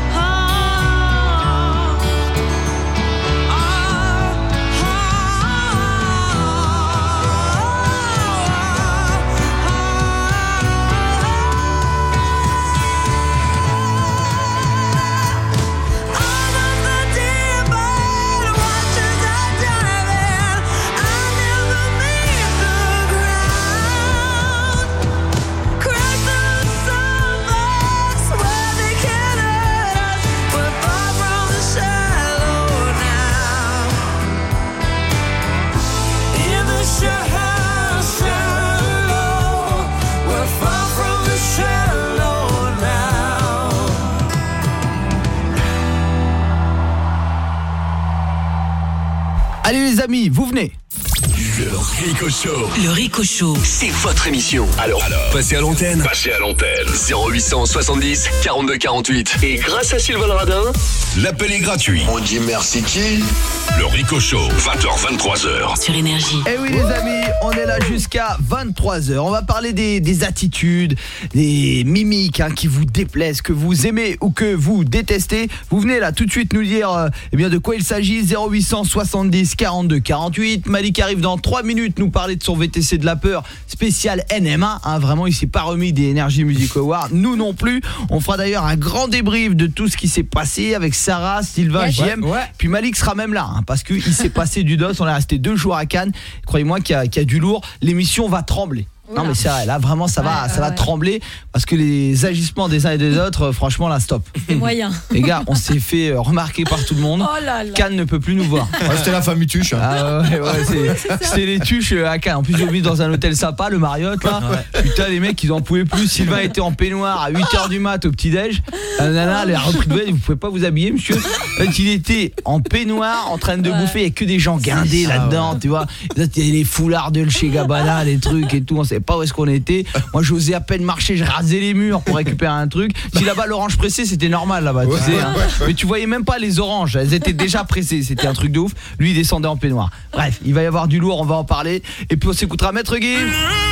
Speaker 5: Allez les amis, vous venez.
Speaker 19: Le Rico Show.
Speaker 24: Le Rico Show.
Speaker 19: C'est votre émission. Alors, alors, passez à l'antenne.
Speaker 2: Passez à l'antenne.
Speaker 19: zéro huit cent soixante-dix quarante-deux quarante-huit. Et grâce à Sylvain Radin,
Speaker 2: l'appel est gratuit.
Speaker 15: On dit merci qui?
Speaker 2: Le Rico Show, vingt heures vingt-trois heures.
Speaker 24: Sur Énergie.
Speaker 5: Eh oui les amis, on est là jusqu'à vingt-trois heures. On va parler des, des attitudes, des mimiques hein, qui vous déplaisent, que vous aimez ou que vous détestez. Vous venez là tout de suite nous dire euh, eh bien de quoi il s'agit. Zéro huit cent soixante-dix quarante-deux quarante-huit. Malik arrive dans trois minutes nous parler de son V T C de la peur spécial N M A hein, vraiment il s'est pas remis des Energy Music Awards, nous non plus. On fera d'ailleurs un grand débrief de tout ce qui s'est passé avec Sarah, Sylvain,
Speaker 12: ouais,
Speaker 5: J M
Speaker 12: ouais, ouais.
Speaker 5: Puis Malik sera même là hein, parce qu'il s'est passé du dos. On est resté deux jours à Cannes. Croyez-moi qu'il y a, qu'il y a du lourd. L'émission va trembler. Non mais c'est vrai, là vraiment ça va, ouais, ça va ouais. trembler parce que les agissements des uns et des autres, franchement là stop.
Speaker 10: C'est moyen.
Speaker 5: Les gars, on s'est fait remarquer par tout le monde.
Speaker 10: Oh là là.
Speaker 5: Cannes ne peut plus nous voir.
Speaker 11: Ouais, c'était la famille Tuche. Hein.
Speaker 5: Ah ouais, ouais, c'est, c'était les Tuches à Cannes. En plus j'ai oublié dans un hôtel sympa, le Marriott là. Ouais. Putain les mecs ils en pouvaient plus. Sylvain était en peignoir à huit heures du mat au petit-déj. La nana elle a repris de vous pouvez pas vous habiller monsieur. En fait, il était en peignoir en train de ouais. bouffer, il y a que des gens guindés là-dedans, ouais. tu vois. Il y a les foulards de chez Gabbana, les trucs et tout, on savait pas où est-ce qu'on était. Moi j'osais à peine marcher, je rasais les murs pour récupérer un truc. Si là-bas l'orange pressée c'était normal là-bas ouais, tu sais, hein. ouais, ouais. Mais tu voyais même pas les oranges, elles étaient déjà pressées, c'était un truc de ouf. Lui il descendait en peignoir. Bref, il va y avoir du lourd, on va en parler. Et puis on s'écoutera Maître Gims,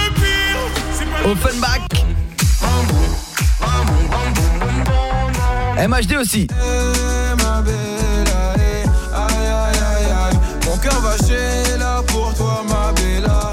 Speaker 5: Offenbach, M H D aussi.
Speaker 1: Mon cœur va chez là pour toi ma bella.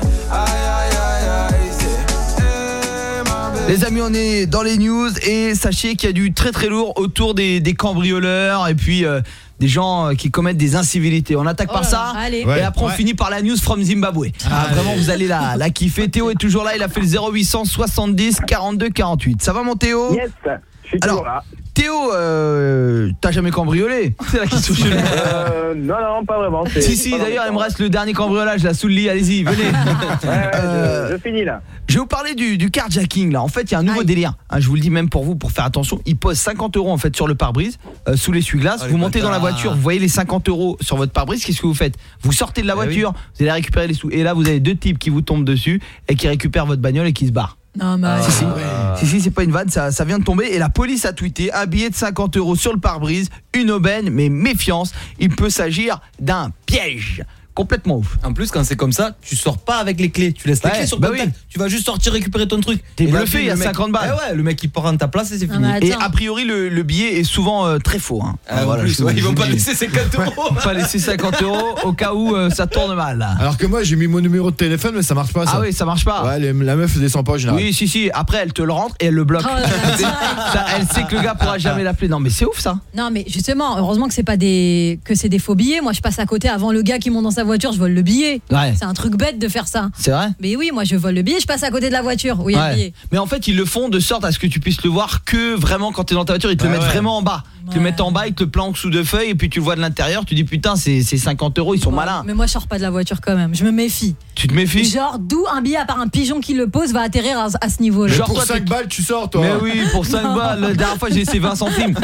Speaker 5: Les amis, on est dans les news et sachez qu'il y a du très très lourd autour des, des cambrioleurs et puis euh, des gens qui commettent des incivilités. On attaque oh par là, ça allez. Et ouais, après on ouais. finit par la news from Zimbabwe. Ah, vraiment vous allez la, la kiffer. Théo est toujours là, il a fait le zéro huit cent soixante-dix quarante-deux quarante-huit. Ça va mon Théo?
Speaker 4: Yes, je suis toujours là.
Speaker 5: Théo, euh, t'as jamais cambriolé? C'est la question chelou.
Speaker 4: Euh, non, non, pas vraiment.
Speaker 5: Si, si, d'ailleurs, il me reste le dernier cambriolage là sous le lit, allez-y, venez.
Speaker 4: Ouais, ouais,
Speaker 5: Euh,
Speaker 4: je, je finis là.
Speaker 5: Je vais vous parler du, du carjacking là. En fait, il y a un nouveau délire. Hein, je vous le dis même pour vous, pour faire attention. Ils posent cinquante euros en fait sur le pare-brise, euh, sous l'essuie-glace.
Speaker 12: Oh,
Speaker 5: vous
Speaker 12: les
Speaker 5: montez dans la
Speaker 12: bâtards.
Speaker 5: voiture, vous voyez les cinquante euros sur votre pare-brise. Qu'est-ce que vous faites? Vous sortez de la voiture, vous allez récupérer les sous. Et là, vous avez deux types qui vous tombent dessus et qui récupèrent votre bagnole et qui se barrent.
Speaker 10: Non, mais
Speaker 5: Si, si, si, si, c'est pas une vanne, ça, ça vient de tomber. Et la police a tweeté un billet de cinquante euros sur le pare-brise, une aubaine, mais méfiance, il peut s'agir d'un piège. Complètement ouf.
Speaker 12: En plus, quand c'est comme ça, tu sors pas avec les clés. Tu laisses les
Speaker 5: Ouais,
Speaker 12: clés sur
Speaker 5: bah
Speaker 12: ton
Speaker 5: oui.
Speaker 12: tag. Tu vas juste sortir récupérer ton truc.
Speaker 5: T'es
Speaker 12: Et là,
Speaker 5: bluffé,
Speaker 12: le
Speaker 5: il y a
Speaker 12: mec-
Speaker 5: cinquante balles.
Speaker 12: Eh ouais, le mec il prend ta place et c'est fini.
Speaker 5: Et a priori le, le billet est souvent euh, très faux hein.
Speaker 12: Ah, en plus,
Speaker 5: je-
Speaker 12: ouais,
Speaker 5: je
Speaker 12: ils vont
Speaker 5: vous
Speaker 12: pas
Speaker 5: dis.
Speaker 12: laisser cinquante euros.
Speaker 5: Ils vont pas laisser cinquante euros au cas où euh, ça tourne mal.
Speaker 11: Alors que moi j'ai mis mon numéro de téléphone mais ça marche pas ça.
Speaker 5: Ah oui, ça marche pas.
Speaker 11: Ouais, les- la meuf descend pas en général.
Speaker 5: Oui, si si, après elle te le rentre et elle le bloque.
Speaker 10: Oh là là,
Speaker 5: Ça, elle sait que le gars pourra jamais l'appeler. Non mais c'est ouf ça.
Speaker 10: Non mais justement, heureusement que c'est pas des que c'est des faux billets. Moi je passe à côté avant le gars qui monte dans sa voiture, je vole le billet.
Speaker 5: Ouais.
Speaker 10: C'est un truc bête de faire ça.
Speaker 5: C'est vrai?
Speaker 10: Mais oui, moi je vole le billet, je passe à côté de la voiture. Oui,
Speaker 5: Ouais.
Speaker 10: le billet.
Speaker 5: Mais en fait ils le font de sorte à ce que tu puisses le voir que vraiment quand t'es dans ta voiture. Ils te le
Speaker 12: Ouais,
Speaker 5: mettent
Speaker 12: ouais.
Speaker 5: vraiment en bas. Ils te le mettent en bas, ils te le planquent sous deux feuilles et puis tu le vois de l'intérieur. Tu dis putain c'est c'est cinquante euros, ils sont malins.
Speaker 10: Mais moi je sors pas de la voiture quand même, je me méfie.
Speaker 5: Tu te méfies?
Speaker 10: Genre d'où un billet à part un pigeon qui le pose va atterrir à, à ce niveau-là.
Speaker 5: Genre,
Speaker 11: Pour
Speaker 5: toi,
Speaker 11: cinq
Speaker 5: t'es-
Speaker 11: balles tu sors toi.
Speaker 5: Mais oui, pour cinq balles. La dernière fois, j'ai laissé vingt centimes.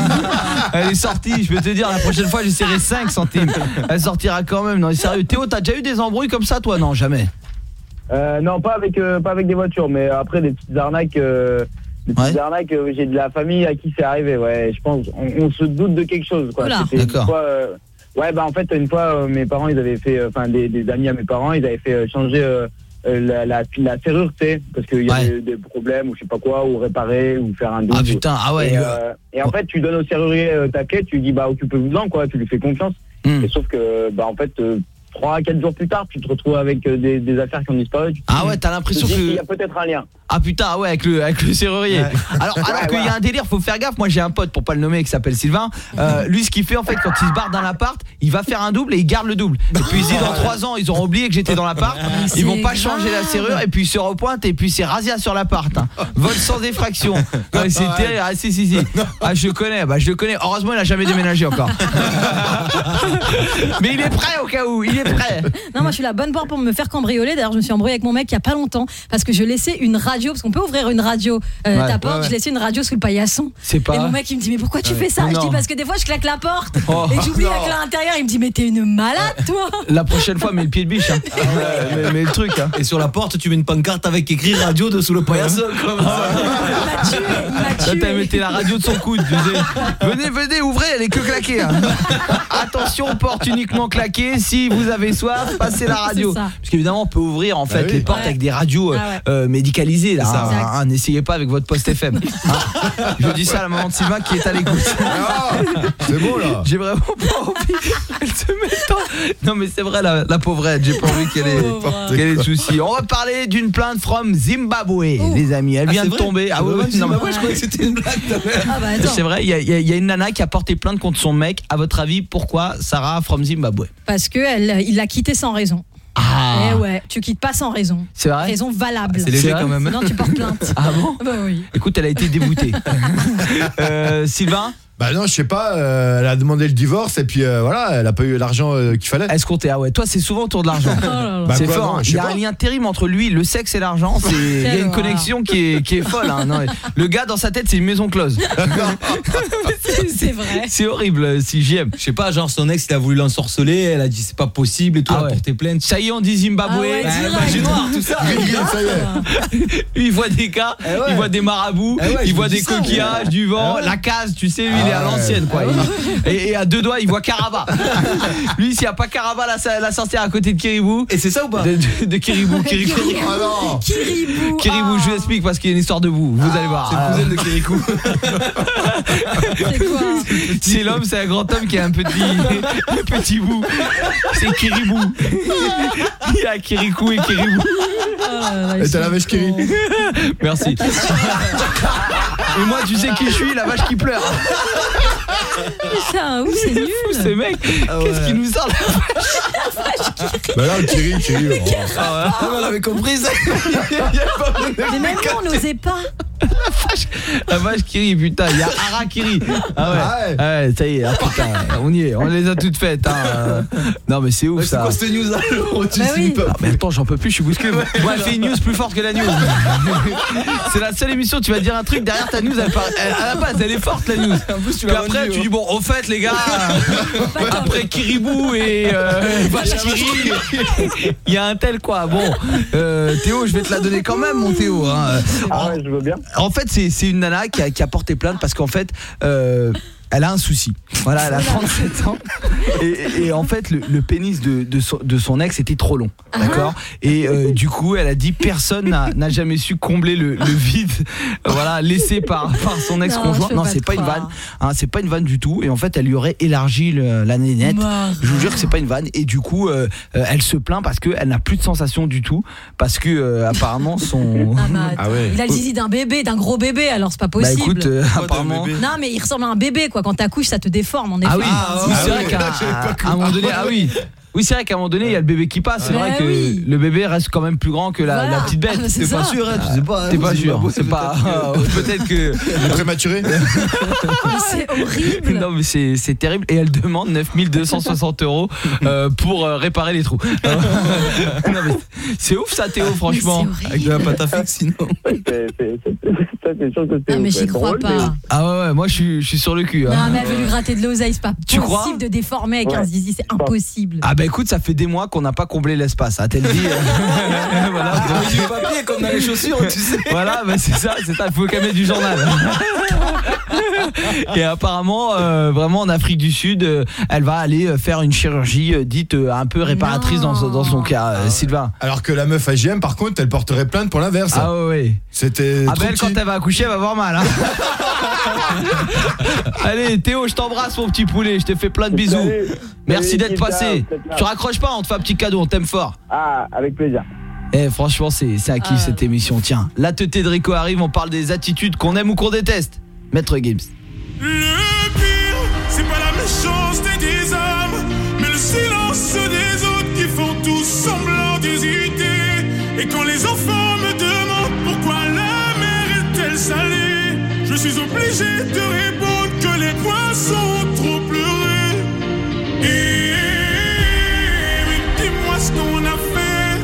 Speaker 5: Elle est sortie, je peux te dire, la prochaine fois, j'essaierai cinq centimes. Elle sortira quand même. Non, sérieux. Théo, t'as déjà eu des embrouilles comme ça, toi? Non, jamais.
Speaker 4: Euh, non, pas avec, euh, pas avec des voitures, mais après des petites arnaques. Euh, des petites
Speaker 5: Ouais.
Speaker 4: arnaques, euh, j'ai de la famille à qui c'est arrivé. Ouais, je pense, on, on se doute de quelque chose. Quoi.
Speaker 10: Oula.
Speaker 4: C'était une
Speaker 5: D'accord.
Speaker 4: fois, euh, ouais, bah en fait, une fois, euh, mes parents, ils avaient fait, enfin, des, des amis à mes parents, ils avaient fait euh, changer euh, euh, la, la, la serrure, tu sais, parce qu'il y
Speaker 5: Ouais.
Speaker 4: avait des problèmes ou je sais pas quoi, ou réparer, ou faire un double.
Speaker 5: Ah putain, ah ouais.
Speaker 4: Et,
Speaker 5: le-
Speaker 4: euh, et en fait, tu donnes au serrurier euh, ta clé, tu lui dis bah occupez-vous-en quoi, tu lui fais confiance.
Speaker 5: Hmm.
Speaker 4: Et sauf que bah en fait euh, trois à quatre jours plus tard, tu te retrouves avec euh, des, des affaires qui ont disparu. Tu te
Speaker 5: Ah
Speaker 4: dis-
Speaker 5: ouais, t'as
Speaker 4: tu te
Speaker 5: l'impression
Speaker 4: dis qu'il y
Speaker 5: que...
Speaker 4: a peut-être un lien.
Speaker 5: Ah putain, ah ouais, avec le, avec le serrurier.
Speaker 11: Ouais.
Speaker 5: Alors, alors
Speaker 4: Ouais,
Speaker 5: qu'il y
Speaker 4: voilà.
Speaker 5: a un délire, faut faire gaffe. Moi, j'ai un pote, pour pas le nommer, qui s'appelle Sylvain. Euh, lui, ce qu'il fait, en fait, quand il se barre d'un appart, il va faire un double et il garde le double. Et puis, il se dit, dans trois ans, ils auront oublié que j'étais dans l'appart. Ils vont pas
Speaker 10: c'est
Speaker 5: changer la
Speaker 10: grave.
Speaker 5: serrure et puis il se repointe et puis c'est razzia sur l'appart. Hein. Vol sans effraction. Ouais, c'est terrible. Ah, si, si, si. Ah, je le connais. Bah, je le connais. Heureusement, il a jamais déménagé encore. Mais il est prêt au cas où. Il est prêt.
Speaker 10: Non, moi je suis la bonne porte pour me faire cambrioler. D'ailleurs, je me suis embrouillée avec mon mec il y a pas longtemps parce que je laissais une radio, parce qu'on peut ouvrir une radio euh,
Speaker 5: Ouais,
Speaker 10: ta porte,
Speaker 5: ouais, ouais.
Speaker 10: je laissais une radio sous le paillasson.
Speaker 5: C'est pas-
Speaker 10: Et mon mec il me dit mais pourquoi tu fais ça?
Speaker 5: Mais
Speaker 10: Je dis
Speaker 5: non.
Speaker 10: parce que des fois je claque la porte
Speaker 5: Oh,
Speaker 10: et j'oublie
Speaker 5: non.
Speaker 10: la clé à l'intérieur. Il me dit mais t'es une malade toi.
Speaker 5: La prochaine fois, mets le pied de biche. Hein. mais, mais le truc. Hein.
Speaker 12: Et sur la porte, tu mets une pancarte avec écrit radio dessous le paillasson. Comme ça.
Speaker 10: Il m'a tué, il m'a
Speaker 5: Là,
Speaker 10: tué.
Speaker 5: t'as mettez la radio de son coude. Tu sais. Venez, venez, ouvrez, elle est que claquée. Hein. Attention, porte uniquement claquée. Si vous avez soif, passez la radio.
Speaker 10: C'est ça.
Speaker 5: Parce qu'évidemment, on peut ouvrir en fait
Speaker 11: Ah oui.
Speaker 5: les portes
Speaker 10: Ouais.
Speaker 5: avec des radios euh,
Speaker 10: Ah ouais.
Speaker 5: euh, médicalisées. Là,
Speaker 10: C'est ça.
Speaker 5: hein,
Speaker 10: Exact.
Speaker 5: hein, n'essayez pas avec votre poste F M. Hein. Je dis ça à la maman de Sylvain qui est à l'écoute.
Speaker 11: Ah, c'est bon là.
Speaker 5: J'ai vraiment pas envie qu'elle se mette en... Non mais c'est vrai la, la pauvrette, j'ai pas envie qu'elle ait,
Speaker 10: Pauvre.
Speaker 5: qu'elle ait de soucis. On va parler d'une plainte from Zimbabwe,
Speaker 10: Oh.
Speaker 5: les amis. Elle
Speaker 12: Ah,
Speaker 5: vient
Speaker 12: c'est
Speaker 5: de
Speaker 12: vrai
Speaker 5: tomber. Ah oui,
Speaker 12: ouais,
Speaker 5: oui, non, mais-
Speaker 12: ouais, je croyais que c'était une blague.
Speaker 10: Ah bah attends.
Speaker 5: c'est vrai, il y, a- il y a- il y a une nana qui a porté plainte contre son mec. À votre avis, pourquoi Sarah from Zimbabwe?
Speaker 10: Parce que elle, il l'a quitté sans raison.
Speaker 5: Ah,
Speaker 10: Eh ouais, tu quittes pas sans raison.
Speaker 5: c'est vrai.
Speaker 10: Raison valable.
Speaker 12: C'est léger
Speaker 5: vrai
Speaker 12: quand même.
Speaker 10: Sinon tu portes plainte.
Speaker 5: Ah bon?
Speaker 10: Bah oui.
Speaker 5: Écoute, elle a été déboutée. euh, Sylvain,
Speaker 11: Bah non, je sais pas, euh, elle a demandé le divorce et puis euh, voilà, elle a pas eu l'argent euh, qu'il fallait.
Speaker 5: elle se comptait. Ah ouais, toi c'est souvent autour de l'argent.
Speaker 10: Oh là là.
Speaker 11: Bah
Speaker 5: c'est
Speaker 11: quoi,
Speaker 5: fort.
Speaker 11: non,
Speaker 5: hein.
Speaker 11: je
Speaker 5: Il y
Speaker 11: sais
Speaker 5: a
Speaker 11: pas.
Speaker 5: un lien terrible entre lui, le sexe et l'argent. C'est il y a une
Speaker 10: horreur.
Speaker 5: connexion qui est qui est folle. Hein. Non, le gars dans sa tête c'est une maison close.
Speaker 10: C'est- C'est vrai.
Speaker 5: C'est horrible euh, si j'y aime.
Speaker 12: Je sais pas, genre son ex il a voulu l'ensorceler, elle a dit c'est pas possible et tout,
Speaker 5: Ah
Speaker 12: elle a
Speaker 5: ouais.
Speaker 12: porté plainte.
Speaker 5: Ça y est, on dit Zimbabwe.
Speaker 10: Ah ouais,
Speaker 12: Ouais,
Speaker 10: direct.
Speaker 12: magie noire, tout ça.
Speaker 11: Green, green, ça y est.
Speaker 5: Lui, il voit des gars,
Speaker 12: Eh ouais.
Speaker 5: il voit des marabouts,
Speaker 12: Eh ouais,
Speaker 5: il
Speaker 12: je
Speaker 5: voit
Speaker 12: me
Speaker 5: des
Speaker 12: dis ça,
Speaker 5: coquillages,
Speaker 12: ouais.
Speaker 5: du vent,
Speaker 12: Ah ouais.
Speaker 5: la case, tu sais, lui il est à
Speaker 11: Ah ouais.
Speaker 5: l'ancienne quoi. Il- et, et à deux doigts, il voit Caraba. Lui, s'il n'y a pas Caraba, la, la sorcière à côté de Kiribou.
Speaker 12: Et c'est ça ou pas?
Speaker 5: De, de, de Kiribou, Kiribou.
Speaker 11: Ah non.
Speaker 10: Kiribou.
Speaker 5: Kiribou, je vous explique parce qu'il y a une histoire de boue, vous allez voir.
Speaker 12: C'est le cousin de Kirikou.
Speaker 10: C'est quoi?
Speaker 5: C'est l'homme, c'est un grand homme qui a un petit, un petit bout. C'est Kiribou. Il y a Kirikou et Kiribou.
Speaker 10: Oh,
Speaker 11: Et t'as la vache qui rit.
Speaker 5: Merci. Et moi, tu sais qui je suis, la vache qui pleure.
Speaker 10: Putain, où c'est nul.
Speaker 5: Ces mecs, qu'est-ce qu'ils nous sortent?
Speaker 11: Bah là, qui rit, qui rit. Oh.
Speaker 12: Ah, on l'avait compris ça.
Speaker 10: Mais même nous, on n'osait pas.
Speaker 5: La vache, la vache qui rit, putain, il y a Ara qui rit. Ah ouais, ah ouais. Ah ouais, ça y est, ah putain, on y est, on les a toutes faites. Hein. Non mais c'est ouf ouais, ça.
Speaker 12: C'est quoi cette news alors tu
Speaker 10: bah
Speaker 12: sais
Speaker 10: oui.
Speaker 12: pas.
Speaker 5: Ah, mais attends, j'en peux plus, je suis bousculé. Moi, elle fait une news plus forte que la news. C'est la seule émission, tu vas dire un truc derrière ta news, elle part, elle, à la base, elle est forte la news. En plus, tu Puis après, tu dis bon, au fait les gars, après Kiribou et euh, vache qui rit, il y a un tel quoi. Bon, euh, Théo, je vais te la donner quand même, mon Théo. Hein.
Speaker 4: Ah ouais, je veux bien.
Speaker 5: En fait, c'est c'est une nana qui a, qui a porté plainte parce qu'en fait euh, elle a un souci. Voilà, elle a trente-sept ans et, et en fait le, le pénis de, de, son, de son ex était trop long, d'accord. Et euh, du coup, elle a dit personne n'a, n'a jamais su combler le, le vide, voilà, laissé par, par son ex-conjoint. Non, non c'est pas une vanne, hein, c'est pas une vanne du tout. Et en fait, elle lui aurait élargi le, la nénette. Je vous jure que c'est pas une vanne. Et du coup, euh, elle se plaint parce que elle n'a plus de sensation du tout, parce que euh, apparemment son.
Speaker 10: Ah, bah, ah ouais. Il a le zizi d'un bébé, d'un gros bébé. Alors c'est pas possible.
Speaker 5: Bah écoute, euh, apparemment.
Speaker 10: Non, mais il ressemble à un bébé quoi. Quand t'accouches, ça te déforme en effet.
Speaker 5: Ah oui, ah, oui c'est vrai qu'à à un moment donné, ah oui. Oui, c'est vrai qu'à un moment donné, il y a le bébé qui passe. C'est
Speaker 10: mais
Speaker 5: vrai que
Speaker 10: oui.
Speaker 5: le bébé reste quand même plus grand que la,
Speaker 10: voilà.
Speaker 5: la petite bête.
Speaker 10: Ah,
Speaker 5: t'es pas sûr, hein, tu sais pas. T'es pas sûr. C'est pas. Peut-être que.
Speaker 11: Prématuré.
Speaker 10: C'est horrible.
Speaker 5: Non, mais c'est c'est terrible. Et elle demande neuf mille deux cent soixante euros euh, pour euh, réparer les trous. Non, mais c'est ouf ça, Théo, franchement.
Speaker 12: Avec de la pâte à fixe, sinon.
Speaker 4: C'est c'est sûr que c'est.
Speaker 10: Ah mais j'y crois pas.
Speaker 5: Ah ouais, ouais, moi je suis je suis sur le cul.
Speaker 10: Non, mais elle veut lui gratter de l'oseille, c'est pas
Speaker 5: tu
Speaker 10: possible de déformer avec un zizi, c'est impossible.
Speaker 5: Ah bah écoute, ça fait des mois qu'on n'a pas comblé l'espace, hein, t'es le dit. Voilà,
Speaker 12: donc du papier comme dans les chaussures, tu sais.
Speaker 5: Voilà, bah c'est ça, c'est ça, il faut qu'elle mette du journal. Et apparemment, euh, vraiment en Afrique du Sud, euh, elle va aller faire une chirurgie euh, dite euh, un peu réparatrice dans, dans son cas, euh, Sylvain.
Speaker 11: Alors que la meuf A G M, par contre, elle porterait plainte pour l'inverse.
Speaker 5: Ah ouais, ouais.
Speaker 11: C'était.
Speaker 5: Ah ben elle, quand elle va accoucher, elle va avoir mal. Hein. Allez, Théo, je t'embrasse, mon petit poulet, je te fais plein de bisous. Salut. Merci Salut, d'être passé. Tu raccroches pas, on te fait un petit cadeau, on t'aime fort.
Speaker 4: Ah, avec plaisir.
Speaker 5: Eh, franchement, c'est, c'est à kiff cette émission. Tiens, la teuté de Rico arrive, on parle des attitudes qu'on aime ou qu'on déteste. Maître Gims.
Speaker 1: Le pire, c'est pas la méchanceté des hommes, mais le silence des autres qui font tous semblant d'hésiter. Et quand les enfants me demandent pourquoi la mer est-elle salée, je suis obligé de répondre que les poissons ont trop pleuré. Et mais dis-moi ce qu'on a fait.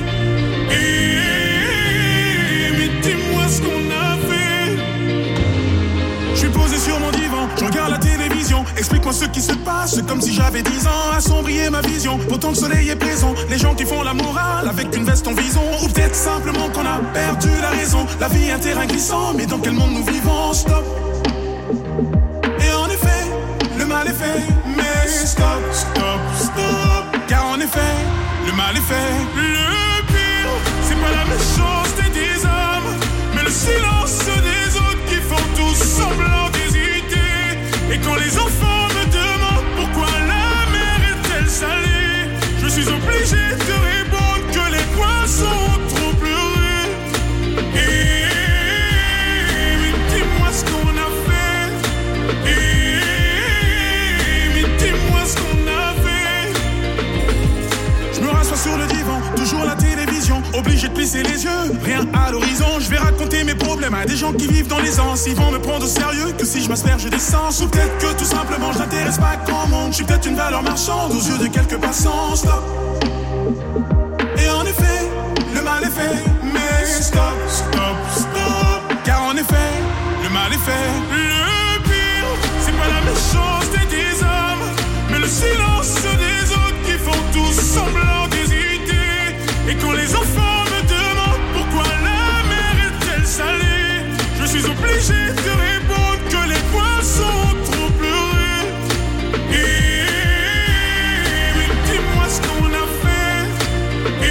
Speaker 1: Et mais dis-moi ce qu'on a fait. Je suis posé sur mon divan, je regarde la télévision. Explique-moi ce qui se passe, c'est comme si j'avais dix ans. Assombrir ma vision, pourtant le soleil est présent. Les gens qui font la morale avec une veste en vison. Ou peut-être simplement qu'on a perdu la raison. La vie est un terrain glissant, mais dans quel monde nous vivons? Stop. Et en effet, le mal est fait. Mais stop, stop, stop. Car en effet, le mal est fait. Le pire, c'est pas la méchanceté des hommes, mais le silence des autres qui font tous semblant d'hésiter. Et quand les enfants me demandent pourquoi la mer est-elle salée, je suis obligé de répondre que les poissons ont trop pleuré. Et mais dis-moi ce qu'on a fait. Et mais dis-moi ce qu'on a fait. Je me rassois sur le divan, toujours la télévision, obligé de plisser les yeux, rien à l'horizon. Je vais raconter mes problèmes à des gens qui vivent dans l'aisance. Ils vont me prendre au sérieux que si je m'asperge d'essence. Ou peut-être que tout simplement je n'intéresse pas grand monde. Je suis peut-être une valeur marchande aux yeux de quelques passants. Stop. Et en effet, le mal est fait. Mais stop, stop, stop. Car en effet, le mal est fait. Le pire, c'est pas la méchanceté des hommes, mais le silence des autres qui font tous semblant d'hésiter. Et quand les enfants me demandent pourquoi la mer est-elle salée, je suis obligé de répondre que les poissons ont trop pleuré. Et mais dis-moi ce qu'on a fait.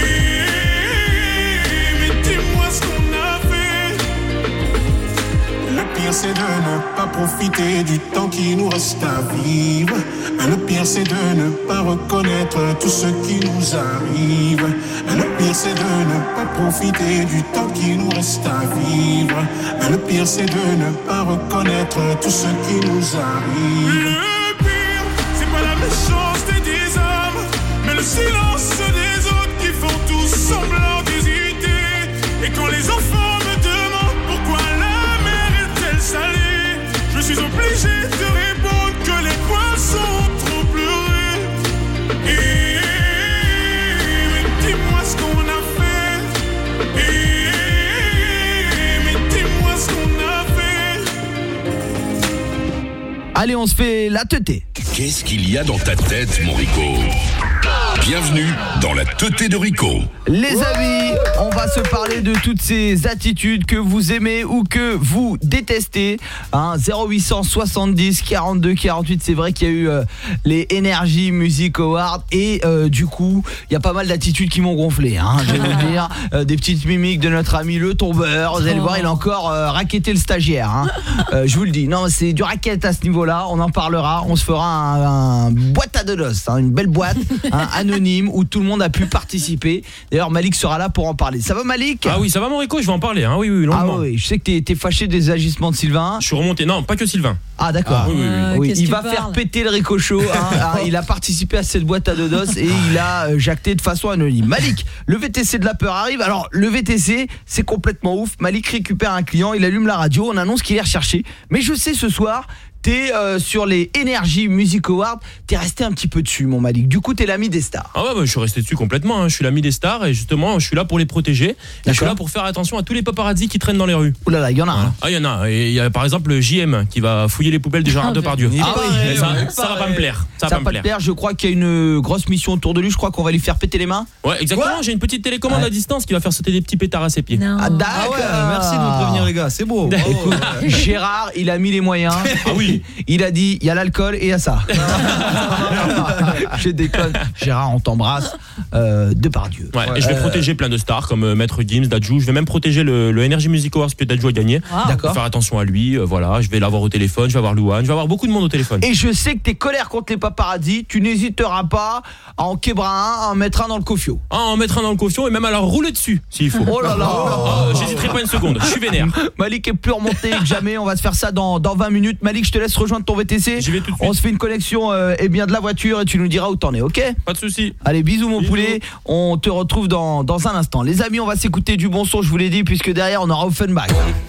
Speaker 1: Et mais dis-moi ce qu'on a fait.
Speaker 15: Le pire c'est de ne pas profiter du temps qui nous reste à vivre. Le pire c'est de ne pas reconnaître tout ce qui nous arrive. Le pire c'est de ne pas profiter du temps qui nous reste à vivre. Le pire c'est de ne pas reconnaître tout ce qui nous arrive.
Speaker 1: Le pire, c'est pas la méchanceté des hommes, mais le silence des autres qui font tous semblant d'hésiter. Et quand les enfants me demandent pourquoi la mer
Speaker 5: Allez, on se fait la teutée.
Speaker 2: Qu'est-ce qu'il y a dans ta tête, mon Rico? Bienvenue dans la teutée de Rico.
Speaker 5: Les amis, on va se parler de toutes ces attitudes que vous aimez ou que vous détestez. Hein, zéro huit cent soixante-dix quarante-deux quarante-huit, c'est vrai qu'il y a eu euh, les Energy Music Awards et euh, du coup, il y a pas mal d'attitudes qui m'ont gonflé. Hein, je vais vous dire, euh, des petites mimiques de notre ami le tombeur. Vous allez voir, il a encore euh, racketté le stagiaire. Hein. Euh, je vous le dis, non, c'est du racket à ce niveau-là. On en parlera. On se fera un, un boîte à dodos, hein, une belle boîte, hein, anonyme où tout le monde a pu participer. D'ailleurs, Malik sera là pour en parler. Ça va, Malik?
Speaker 17: Ah oui, ça va, mon Rico, je vais en parler. Hein. Oui, oui, longuement.
Speaker 5: Ah oui, je sais que t'es, t'es fâché des agissements de Sylvain.
Speaker 17: Je suis remonté. Non, pas que Sylvain.
Speaker 5: Ah d'accord.
Speaker 17: Ah, oui, oui, oui.
Speaker 5: Euh, oui, il va parles faire péter le Rico Show. Hein. Ah, il a participé à cette boîte à dodos et il a euh, jacté de façon anonyme. Malik, le V T C de la peur arrive. Alors le V T C, c'est complètement ouf. Malik récupère un client, il allume la radio, on annonce qu'il est recherché. Mais je sais, ce soir, t'es euh, sur les Energy Music Awards, t'es resté un petit peu dessus, mon Malik. Du coup, t'es l'ami des stars.
Speaker 17: Ah ouais, bah, je suis resté dessus complètement. Hein. Je suis l'ami des stars et justement, je suis là pour les protéger. Et je suis là pour faire attention à tous les paparazzis qui traînent dans les rues.
Speaker 5: Ouh là là, il y en a.
Speaker 17: Voilà.
Speaker 5: Hein.
Speaker 17: Ah, il y en a. Et il y a par exemple le J M qui va fouiller les poubelles du Gérard Depardieu.
Speaker 5: Ah oui,
Speaker 17: ça, ça va pas me plaire. Ça,
Speaker 5: ça
Speaker 17: va pas me plaire.
Speaker 5: Je crois qu'il y a une grosse mission autour de lui. Je crois qu'on va lui faire péter les mains.
Speaker 17: Ouais, exactement. J'ai une petite télécommande ouais. à distance qui va faire sauter des petits pétards à ses pieds.
Speaker 5: Non. Ah, d'accord.
Speaker 12: Ah ouais, merci de me prévenir, les gars. C'est beau.
Speaker 5: Écoute, Gérard, il a mis les moyens.
Speaker 17: Ah oui.
Speaker 5: Il a dit, il y a l'alcool et il y a ça. Je déconne. Gérard, on t'embrasse. Euh, Depardieu.
Speaker 17: Ouais, et je vais euh... protéger plein de stars comme euh, Maître Gims, Dadju. Je vais même protéger le, le Energy Music Awards que Dadju a gagné.
Speaker 5: Wow. D'accord.
Speaker 17: Faire attention à lui. Euh, voilà, je vais l'avoir au téléphone. Je vais avoir Louane. Je vais avoir beaucoup de monde au téléphone.
Speaker 5: Et je sais que t'es colère contre les paparazzis. Tu n'hésiteras pas à en québrer un, à en mettre un dans le cofio.
Speaker 17: Ah, en mettre un dans le cofio et même à leur rouler dessus s'il faut.
Speaker 5: Oh là là.
Speaker 17: Ah, j'hésiterai pas une seconde. Je suis vénère.
Speaker 5: Malik est plus remonté que jamais. On va se faire ça dans, dans vingt minutes. Malik, je te laisse rejoindre ton V T C.
Speaker 17: J'y vais tout de suite.
Speaker 5: On se fait une connexion euh, eh bien de la voiture et tu nous diras où t'en es, ok?
Speaker 17: Pas de souci.
Speaker 5: Allez, bisous mon
Speaker 17: bisous.
Speaker 5: poulet. On te retrouve dans, dans un instant. Les amis, on va s'écouter du bon son, je vous l'ai dit, puisque derrière on aura Offenbach.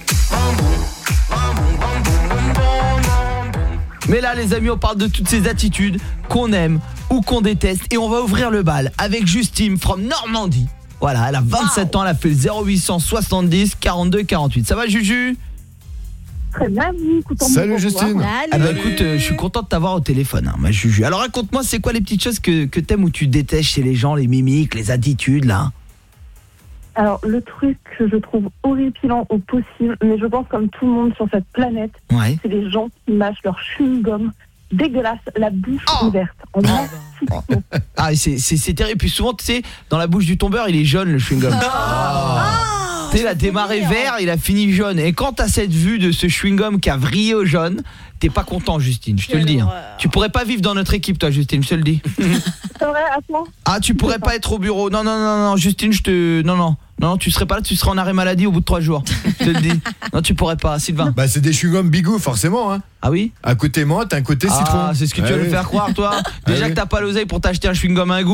Speaker 5: Mais là les amis, on parle de toutes ces attitudes qu'on aime ou qu'on déteste et on va ouvrir le bal avec Justine from Normandie. Voilà, elle a vingt-sept wow. ans, elle a fait le zéro huit cent soixante-dix quarante-deux quarante-huit. Ça va Juju?
Speaker 14: Très bien, écoute,
Speaker 11: salut Justine.
Speaker 5: Ah bah écoute, euh, je suis content de t'avoir au téléphone, hein, ma Juju. Alors raconte-moi, c'est quoi les petites choses que, que t'aimes ou tu détestes chez les gens, les mimiques, les attitudes là?
Speaker 14: Alors le truc que je trouve horripilant au possible, mais je pense comme tout le monde sur cette planète,
Speaker 5: ouais.
Speaker 14: c'est les gens qui mâchent leur chewing-gum dégueulasse, la bouche
Speaker 5: oh
Speaker 14: ouverte. En
Speaker 5: oh. Ah c'est, c'est, c'est terrible, puis souvent tu sais, dans la bouche du tombeur il est jaune le chewing-gum. Oh. Oh. Tu sais, il a démarré vert, il a fini jaune. Et quand t'as cette vue de ce chewing-gum qui a vrillé au jaune, t'es pas content, Justine, je te le dis. Hein. Tu pourrais pas vivre dans notre équipe, toi, Justine, je te le dis.
Speaker 14: C'est vrai, à toi.
Speaker 5: Ah, tu pourrais pas être au bureau. Non, non, non, non, Justine, je te... Non, non. Non, tu serais pas là, tu serais en arrêt maladie au bout de trois jours. Je te le dis. Non, tu pourrais pas, Sylvain.
Speaker 11: Bah, c'est des chewing-gums Bigou, forcément. Hein.
Speaker 5: Ah oui?
Speaker 11: Un côté menthe, un côté
Speaker 5: ah,
Speaker 11: citron.
Speaker 5: C'est ce que tu ah vas oui. nous faire croire, toi. Déjà ah oui. que t'as pas l'oseille pour t'acheter un chewing-gum à un goût.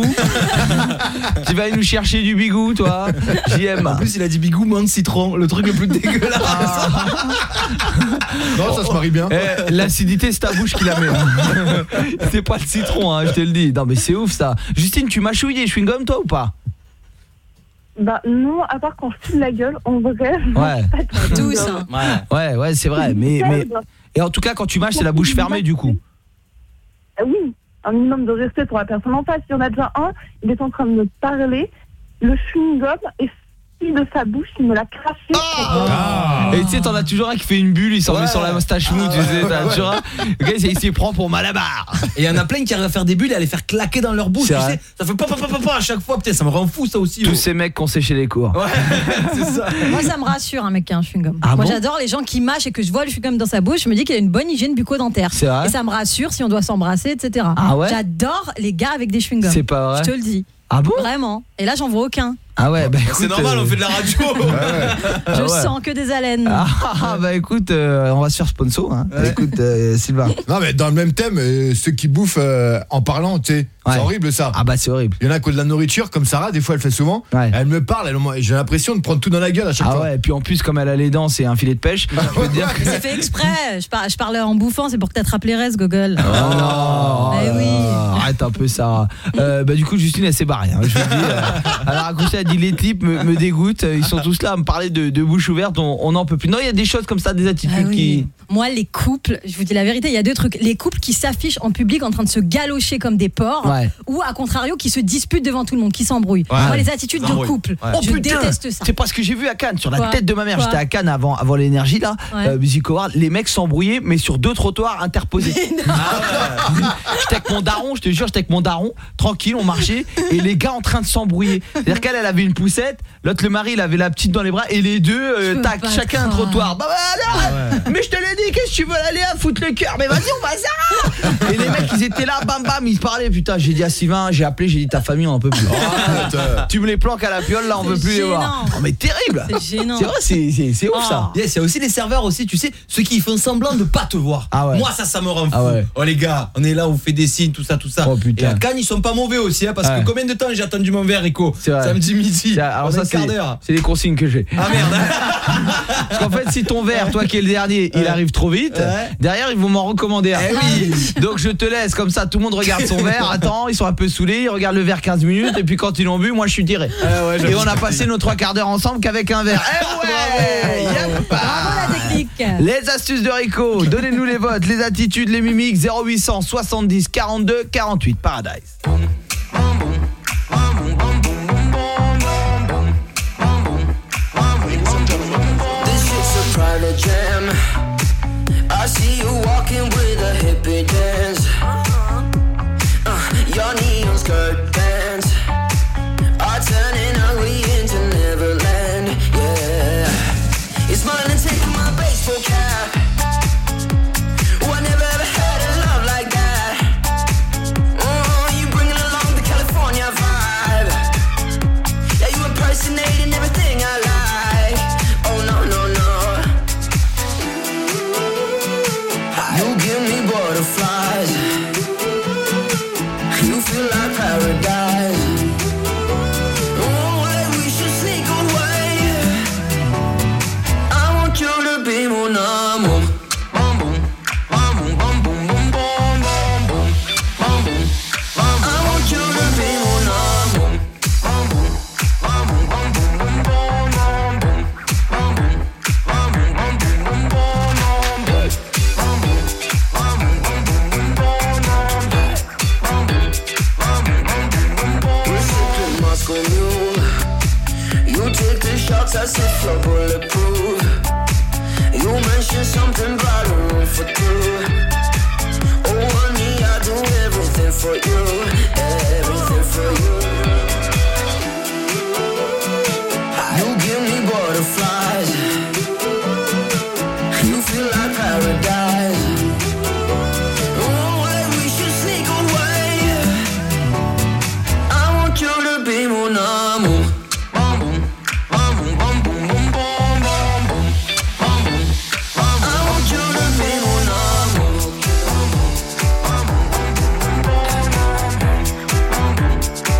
Speaker 5: Tu vas aller nous chercher du Bigou, toi. J M.
Speaker 12: En plus, il a dit Bigou, menthe, citron. Le truc le plus dégueulasse. Ah.
Speaker 11: Non, ça se marie bien.
Speaker 5: Eh, l'acidité, c'est ta bouche qui la met. C'est pas le citron, hein, je te le dis. Non, mais c'est ouf, ça. Justine, tu mâchouilles des chewing-gums, toi, ou pas?
Speaker 14: Bah non, à part quand je file la gueule, en vrai.
Speaker 5: Ouais.
Speaker 10: Tous. Hein.
Speaker 5: Ouais, ouais, ouais, c'est vrai. Mais, mais et en tout cas, quand tu mâches, c'est la bouche fermée du coup.
Speaker 14: Oui, un minimum de respect pour la personne en face. Il y en a déjà un, il est en train de me parler, le chewing-gum est de sa bouche, il me l'a craché. Oh
Speaker 5: ah. Et tu sais, t'en as toujours un qui fait une bulle, il s'en ouais. met sur la moustache mou, tu sais, t'as toujours un. Le gars, il s'y prend pour Malabar.
Speaker 12: Et il y en a plein qui arrivent à faire des bulles et à les faire claquer dans leur bouche, tu sais. Ça fait papa papa papa à chaque fois, putain, ça me rend fou ça aussi.
Speaker 5: Tous oh. ces mecs qui ont séché les cours.
Speaker 12: Ouais, c'est ça.
Speaker 10: Moi, ça me rassure un mec qui a un chewing-gum.
Speaker 5: Ah
Speaker 10: Moi,
Speaker 5: bon
Speaker 10: j'adore les gens qui mâchent et que je vois le chewing-gum dans sa bouche, je me dis qu'il a une bonne hygiène bucco-dentaire.
Speaker 5: C'est vrai.
Speaker 10: Et ça me rassure si on doit s'embrasser, et cetera.
Speaker 5: Ah ouais.
Speaker 10: J'adore les gars avec des chewing-gums.
Speaker 5: C'est pas vrai.
Speaker 10: Je te le dis.
Speaker 5: Ah bon?
Speaker 10: Vraiment. Et là, j'en vois aucun.
Speaker 5: Ah ouais, bah écoute,
Speaker 12: c'est normal,
Speaker 5: euh...
Speaker 12: on fait de la radio.
Speaker 10: Ouais, ouais. Je ah ouais. sens que des haleines.
Speaker 5: Ah bah écoute, euh, on va se faire sponsor. Hein. Ouais. Écoute, euh, Sylvain.
Speaker 11: Non mais dans le même thème, euh, ceux qui bouffent euh, en parlant, tu sais, ouais. c'est horrible ça.
Speaker 5: Ah bah c'est horrible.
Speaker 11: Il y en a qui ont de la nourriture, comme Sarah, des fois elle fait souvent.
Speaker 5: Ouais.
Speaker 11: Elle me parle, elle, j'ai l'impression de prendre tout dans la gueule à chaque
Speaker 5: ah
Speaker 11: fois.
Speaker 5: Ah ouais, et puis en plus comme elle a les dents, c'est un filet de pêche. Je peux te dire.
Speaker 10: C'est fait exprès. Je, par, je parle en bouffant, c'est pour que t'attrapes les restes, Gogol.
Speaker 5: Oh non.
Speaker 10: Eh oui.
Speaker 5: arrête un peu ça. Euh, bah du coup Justine elle s'est barrée hein, je vous le dis. Euh, elle a raccroché, elle a dit les types me, me dégoûtent, ils sont tous là à me parler de, de bouche ouverte, on n'en peut plus. Non, il y a des choses comme ça, des attitudes ah oui. qui...
Speaker 10: Moi les couples, je vous dis la vérité, il y a deux trucs. Les couples qui s'affichent en public en train de se galocher comme des porcs, ouais. ou à contrario qui se disputent devant tout le monde, qui s'embrouillent. Ouais. Moi les attitudes de couple, ouais. je oh, putain, déteste ça.
Speaker 5: C'est pas ce que j'ai vu à Cannes, sur la Quoi tête de ma mère. Quoi J'étais à Cannes avant, avant l'énergie là, ouais. euh, Music Award, les mecs s'embrouillaient mais sur deux trottoirs interposés. Ah ouais. J'étais avec mon daron, je te jure, j'étais avec mon daron, tranquille, on marchait et les gars en train de s'embrouiller. C'est-à-dire qu'elle elle avait une poussette, l'autre le mari il avait la petite dans les bras et les deux euh, tac, chacun un trottoir. Bah, bah alors, ah ouais. mais je te l'ai dit, qu'est-ce que tu veux aller à foutre le cœur? Mais vas-y, on va ça. Et les mecs ils étaient là, bam bam, ils se parlaient. Putain, j'ai dit à Sylvain, j'ai appelé, j'ai dit ta famille on en peut plus. Oh, tu me les planques à la piole là, on veut plus gênant. Les voir. Oh, mais terrible.
Speaker 10: C'est gênant.
Speaker 5: C'est vrai, c'est c'est, c'est ouf oh. ça.
Speaker 12: Il yes, y a aussi les serveurs aussi, tu sais, ceux qui font semblant de pas te voir.
Speaker 5: Ah ouais.
Speaker 12: Moi ça ça me rend fou.
Speaker 5: Ah ouais.
Speaker 12: Oh les gars, on est là, on fait des signes, tout ça, tout ça.
Speaker 5: Oh, putain.
Speaker 12: Et à Cannes ils sont pas mauvais aussi, hein, parce ouais. que combien de temps j'ai attendu mon verre, Rico? Samedi midi.
Speaker 5: Alors ça c'est, c'est les consignes que j'ai.
Speaker 12: Ah merde.
Speaker 5: Parce qu'en fait si ton verre, toi qui es le dernier, il ouais. arrive trop vite, ouais. derrière ils vont m'en recommander un.
Speaker 12: Eh oui.
Speaker 5: Donc je te laisse comme ça, tout le monde regarde son verre. Attends, ils sont un peu saoulés, ils regardent le verre quinze minutes et puis quand ils l'ont bu, moi je suis tiré. Ah ouais, et on a passé nos trois quarts d'heure ensemble qu'avec un verre. Eh ouais, yep.
Speaker 10: Bravo la technique.
Speaker 5: Les astuces de Rico, donnez-nous les votes, les attitudes, les mimiques. Zéro huit cent soixante-dix quarante-deux quarante-huit Paradise.
Speaker 9: I see you walking with a hippie dance. Uh, your neon skirt pants are turning ugly into Neverland. Yeah, you're smiling, taking my baseball cap. Oh, I never ever had a love like that. Oh, you bringing along the California vibe. Yeah, you impersonating everything I like. Oh no no no. You give me butterflies. You feel like paradise. Oh, hey, we should sneak away. I want you to be mon amour. Bum boom, bum boom, bum boom, boom, boom, bum boom, bum boom, bum boom. I want you to be mon amour. Bum boom, bum boom, bum boom, boom, boom, bum boom, bum boom, bum boom, bum boom, boom, boom, bum boom. You take the shots as if you're bulletproof. You mention something about a room for two. Oh honey, I do everything for you, everything for you. You give me butterflies. You feel like paradise. Oh, hey, we should sneak away. I want you to be mon amour. Bum boom, bum boom, bum boom, boom, boom, bum boom, bum boom, bum boom. I want you to be mon amour. Bum boom, bum boom, bum boom, bum boom,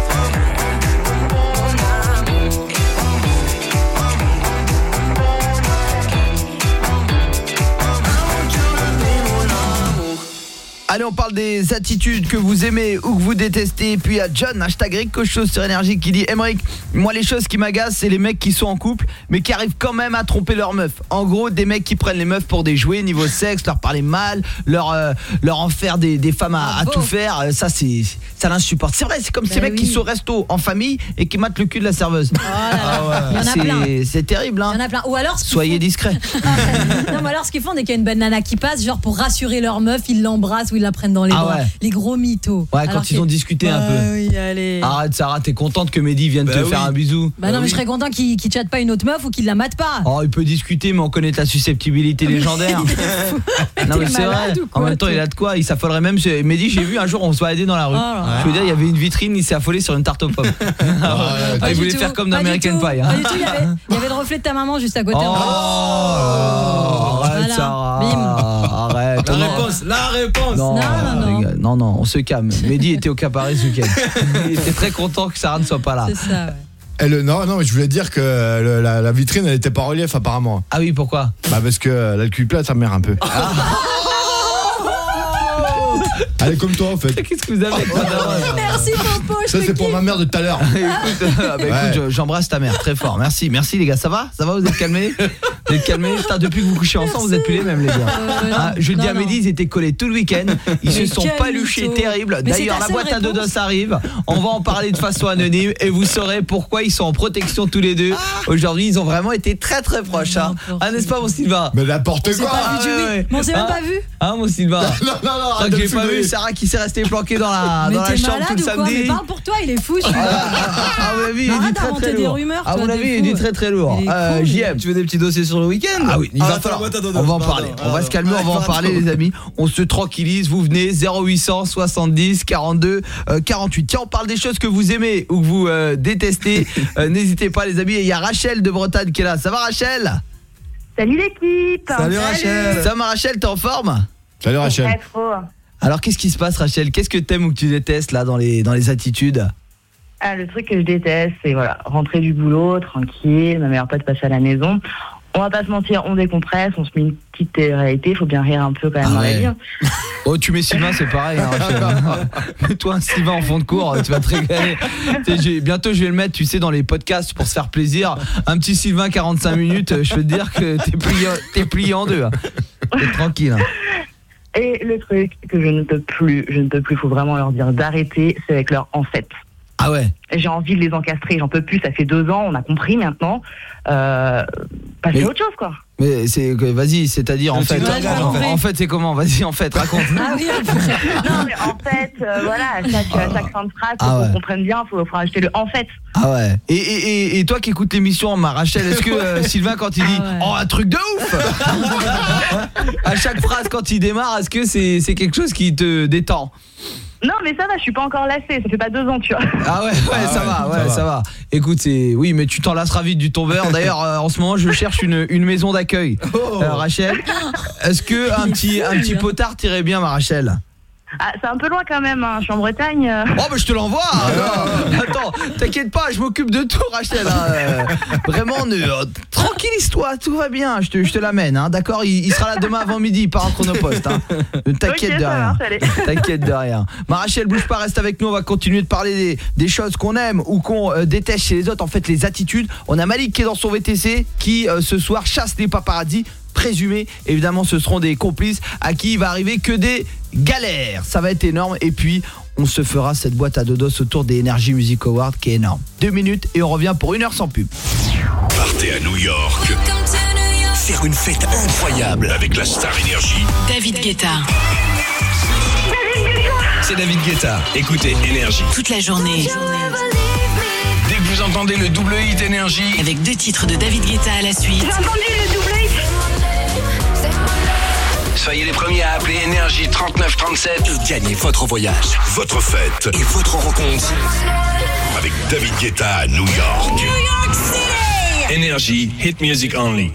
Speaker 5: Allez, on parle des attitudes que vous aimez ou que vous détestez. Et puis il y a John, hashtag Ricochos sur Énergie, qui dit Emmerich, moi les choses qui m'agacent, c'est les mecs qui sont en couple mais qui arrivent quand même à tromper leur meuf. En gros, des mecs qui prennent les meufs pour des jouets niveau sexe, leur parler mal, leur euh, leur en faire des, des femmes à, à tout faire. Ça c'est ça l'insupporte. C'est vrai, c'est comme ben ces mecs oui. qui sont au resto en famille et qui matent le cul de la serveuse. Oh là là. Ah ouais. Il y en a c'est, plein. C'est terrible hein.
Speaker 10: Il y en a plein. Ou alors
Speaker 5: soyez discrets.
Speaker 10: Non, mais alors ce qu'ils font dès qu'il y a une bonne nana qui passe, genre pour rassurer leur meuf, ils l'embrassent ou ils la prennent dans les ah bras. Ouais. Les gros mythos.
Speaker 5: Ouais, alors quand ils ont discuté bah, un peu.
Speaker 10: Oui, allez.
Speaker 5: Arrête Sarah, t'es contente que Mehdi vienne bah te oui. faire un bisou?
Speaker 10: Bah, bah non, oui. mais je serais content qu'il, qu'il chatte pas une autre meuf ou qu'il la mate pas.
Speaker 5: Oh, il peut discuter, mais on connaît ta susceptibilité légendaire. Non, mais c'est vrai. Quoi, en même temps, toi. Il a de quoi? Il s'affolerait même. Mehdi, j'ai vu un jour, on se baladait dans la rue. Oh, je veux dire, il y avait une vitrine, il s'est affolé sur une tarte aux pommes. Ah, il voulait tout. faire comme dans American Pie.
Speaker 10: Pas du tout, il y avait, il y avait le reflet de ta maman juste à côté.
Speaker 5: Oh, arrête Sarah. Arrête.
Speaker 12: La réponse, la réponse.
Speaker 5: Non, non, non. Non, non, on se calme. Mehdi était au cabaret ce week-end. Il était très content que Sarah ne soit pas là.
Speaker 10: C'est ça, ouais.
Speaker 11: Elle, non, non, je voulais dire que le, la, la vitrine, elle était pas en relief apparemment.
Speaker 5: Ah oui, pourquoi?
Speaker 11: Bah parce que elle a le cul plat, sa mère un peu. Ah. Elle est comme toi en fait.
Speaker 5: Qu'est-ce que vous avez avec madame?
Speaker 10: Merci Popo.
Speaker 11: Ça c'est pour ma mère de tout à l'heure.
Speaker 5: Écoute, ah, bah,
Speaker 11: Ouais.
Speaker 5: écoute, je- j'embrasse ta mère très fort. Merci, merci les gars. Ça va? Ça va? Vous êtes calmés? Vous êtes calmés? Putain, depuis que vous couchez ensemble, vous êtes plus les mêmes les gars.
Speaker 10: Euh,
Speaker 5: Ah, je le dis
Speaker 10: non,
Speaker 5: à Mehdi, ils étaient collés tout le week-end. Ils
Speaker 10: Mais
Speaker 5: se sont
Speaker 10: quel
Speaker 5: paluchés
Speaker 10: mytho.
Speaker 5: terrible.
Speaker 10: Mais c'est
Speaker 5: D'ailleurs,
Speaker 10: ta
Speaker 5: la
Speaker 10: seule
Speaker 5: boîte à
Speaker 10: réponse.
Speaker 5: dodos arrive. On va en parler de façon anonyme et vous saurez pourquoi ils sont en protection tous les deux. Aujourd'hui, ils ont vraiment été très très proches. Hein, ah, n'est-ce pas mon Sylvain?
Speaker 11: Mais n'importe
Speaker 10: On s'est
Speaker 11: quoi.
Speaker 10: pas vu du
Speaker 5: ouais,
Speaker 10: oui.
Speaker 5: ouais.
Speaker 10: Mais on s'est même
Speaker 5: Hein
Speaker 10: pas vu.
Speaker 5: Ah mon Sylvain.
Speaker 11: Non, non, non,
Speaker 5: Tant
Speaker 11: arrête
Speaker 5: que
Speaker 11: de
Speaker 5: j'ai pas
Speaker 11: fumer.
Speaker 5: vu Sarah qui s'est restée planquée dans la,
Speaker 10: Mais
Speaker 5: dans la
Speaker 10: t'es
Speaker 5: chambre tout
Speaker 10: malade
Speaker 5: le
Speaker 10: ou quoi?
Speaker 5: samedi.
Speaker 10: Mais parle pour toi, il est fou.
Speaker 5: Ah, à mon avis, il est
Speaker 10: Arrête
Speaker 5: dit très
Speaker 10: d'inventer
Speaker 5: très
Speaker 10: des
Speaker 5: lourd.
Speaker 10: rumeurs,
Speaker 5: À
Speaker 10: toi,
Speaker 5: mon
Speaker 10: t'es
Speaker 5: avis, il est
Speaker 10: fou.
Speaker 5: dit très très lourd.
Speaker 10: Il est
Speaker 5: Euh,
Speaker 10: cool.
Speaker 5: J M,
Speaker 12: Tu veux des petits dossiers sur le week-end?
Speaker 5: Ah oui, il va
Speaker 12: Ah, attends,
Speaker 5: falloir.
Speaker 12: attends, attends,
Speaker 5: On va en
Speaker 12: pardon,
Speaker 5: parler. On va
Speaker 12: pardon.
Speaker 5: se calmer, on va en
Speaker 12: Pardon.
Speaker 5: parler les amis. On se tranquillise, vous venez zéro huit cent soixante-dix quarante-deux quarante-huit. Tiens, on parle des choses que vous aimez ou que vous euh, détestez. Euh, N'hésitez pas les amis, il y a Rachel de Bretagne qui est là. Ça va Rachel?
Speaker 14: Salut l'équipe.
Speaker 12: Salut Rachel.
Speaker 5: Ça va Rachel, t'es en forme?
Speaker 11: Salut Rachel.
Speaker 14: Ouais, trop.
Speaker 5: Alors qu'est-ce qui se passe Rachel? Qu'est-ce que t'aimes ou que tu détestes là dans les dans les attitudes?
Speaker 14: Ah, le truc que je déteste, c'est voilà, rentrer du boulot, tranquille, ma meilleure pote passe à la maison. On va pas se mentir, on décompresse, on se met une petite réalité, il faut bien rire un peu quand même
Speaker 5: Ah
Speaker 14: dans
Speaker 5: ouais.
Speaker 14: la vie.
Speaker 5: Oh, tu mets Sylvain, c'est pareil hein, Rachel. Mets-toi un Sylvain en fond de cours, tu vas te régaler. Tu sais, j'ai- bientôt je vais le mettre, tu sais, dans les podcasts pour se faire plaisir. Un petit Sylvain quarante-cinq minutes, je peux te dire que t'es plié, t'es plié en deux. Hein. T'es tranquille. Hein.
Speaker 14: Et le truc que je ne peux plus, je ne peux plus, faut vraiment leur dire d'arrêter, c'est avec leur en fait.
Speaker 5: Ah ouais.
Speaker 14: J'ai envie de les encastrer, j'en peux plus, ça fait deux ans, on a compris maintenant. Euh, passer
Speaker 5: Mais-
Speaker 14: à autre chose quoi.
Speaker 5: Mais c'est que vas-y, c'est-à-dire en
Speaker 12: Le
Speaker 5: fait,
Speaker 12: petit
Speaker 10: langage,
Speaker 5: en,
Speaker 10: en fait.
Speaker 5: en fait c'est comment? Vas-y en fait, raconte.
Speaker 10: Ah oui,
Speaker 14: Non mais en fait, euh, voilà, à chaque, à chaque fin de phrase, faut
Speaker 5: Ah
Speaker 14: qu'on
Speaker 5: ouais.
Speaker 14: comprenne bien, faut, faut rajouter le en fait.
Speaker 5: Ah ouais. Et, et, et, et toi qui écoutes l'émission, ma Rachel, est-ce que euh, Sylvain quand il dit
Speaker 10: Ah ouais.
Speaker 5: oh un truc de ouf à chaque phrase quand il démarre, est-ce que c'est c'est quelque chose qui te détend?
Speaker 14: Non mais ça va, je suis pas encore lassée, ça fait pas deux ans tu vois.
Speaker 5: Ah ouais, ouais,
Speaker 11: Ah
Speaker 5: ça
Speaker 11: ouais,
Speaker 5: va, ouais,
Speaker 11: ça va.
Speaker 5: ça va. Écoute, c'est oui, mais tu t'en lasseras vite du tombeur. D'ailleurs, euh, en ce moment, je cherche une, une maison d'accueil. Euh, Rachel, est-ce que un petit un petit potard t'irait bien, ma Rachel?
Speaker 14: Ah, c'est un peu loin quand même, hein. Je suis en Bretagne. euh.
Speaker 5: Oh bah je te l'envoie. alors. Attends, t'inquiète pas, je m'occupe de tout, Rachel. Hein. Euh, vraiment, ne, euh, tranquillise-toi, tout va bien. Je te, je te l'amène, hein. D'accord. Il, il sera là demain avant midi, pas en chronopost. Hein. Ne t'inquiète
Speaker 14: Ok,
Speaker 5: de
Speaker 14: ça
Speaker 5: rien.
Speaker 14: marche, allez.
Speaker 5: T'inquiète de rien. Ma Rachel, bouge pas, reste avec nous. On va continuer de parler des, des choses qu'on aime ou qu'on euh, déteste chez les autres. En fait, les attitudes. On a Malik qui est dans son V T C, qui euh, ce soir chasse les paparazzis présumés. Évidemment, ce seront des complices à qui il va arriver que des galères. Ça va être énorme. Et puis, on se fera cette boîte à dodos autour des Energy Music Awards qui est énorme. Deux minutes et on revient pour une heure sans pub.
Speaker 2: Partez à New York. Faire une fête incroyable avec la Star Energy.
Speaker 24: David Guetta.
Speaker 2: C'est David Guetta. Écoutez Énergie.
Speaker 24: Toute la journée.
Speaker 2: Dès que vous entendez le double hit Énergie,
Speaker 24: Avec deux titres de David Guetta à la suite.
Speaker 14: J'ai entendu le double hit.
Speaker 2: soyez les premiers à appeler Énergie trente-neuf trente-sept et gagnez votre voyage, votre fête et votre rencontre avec David Guetta à New York. New York City. Énergie, hit music only.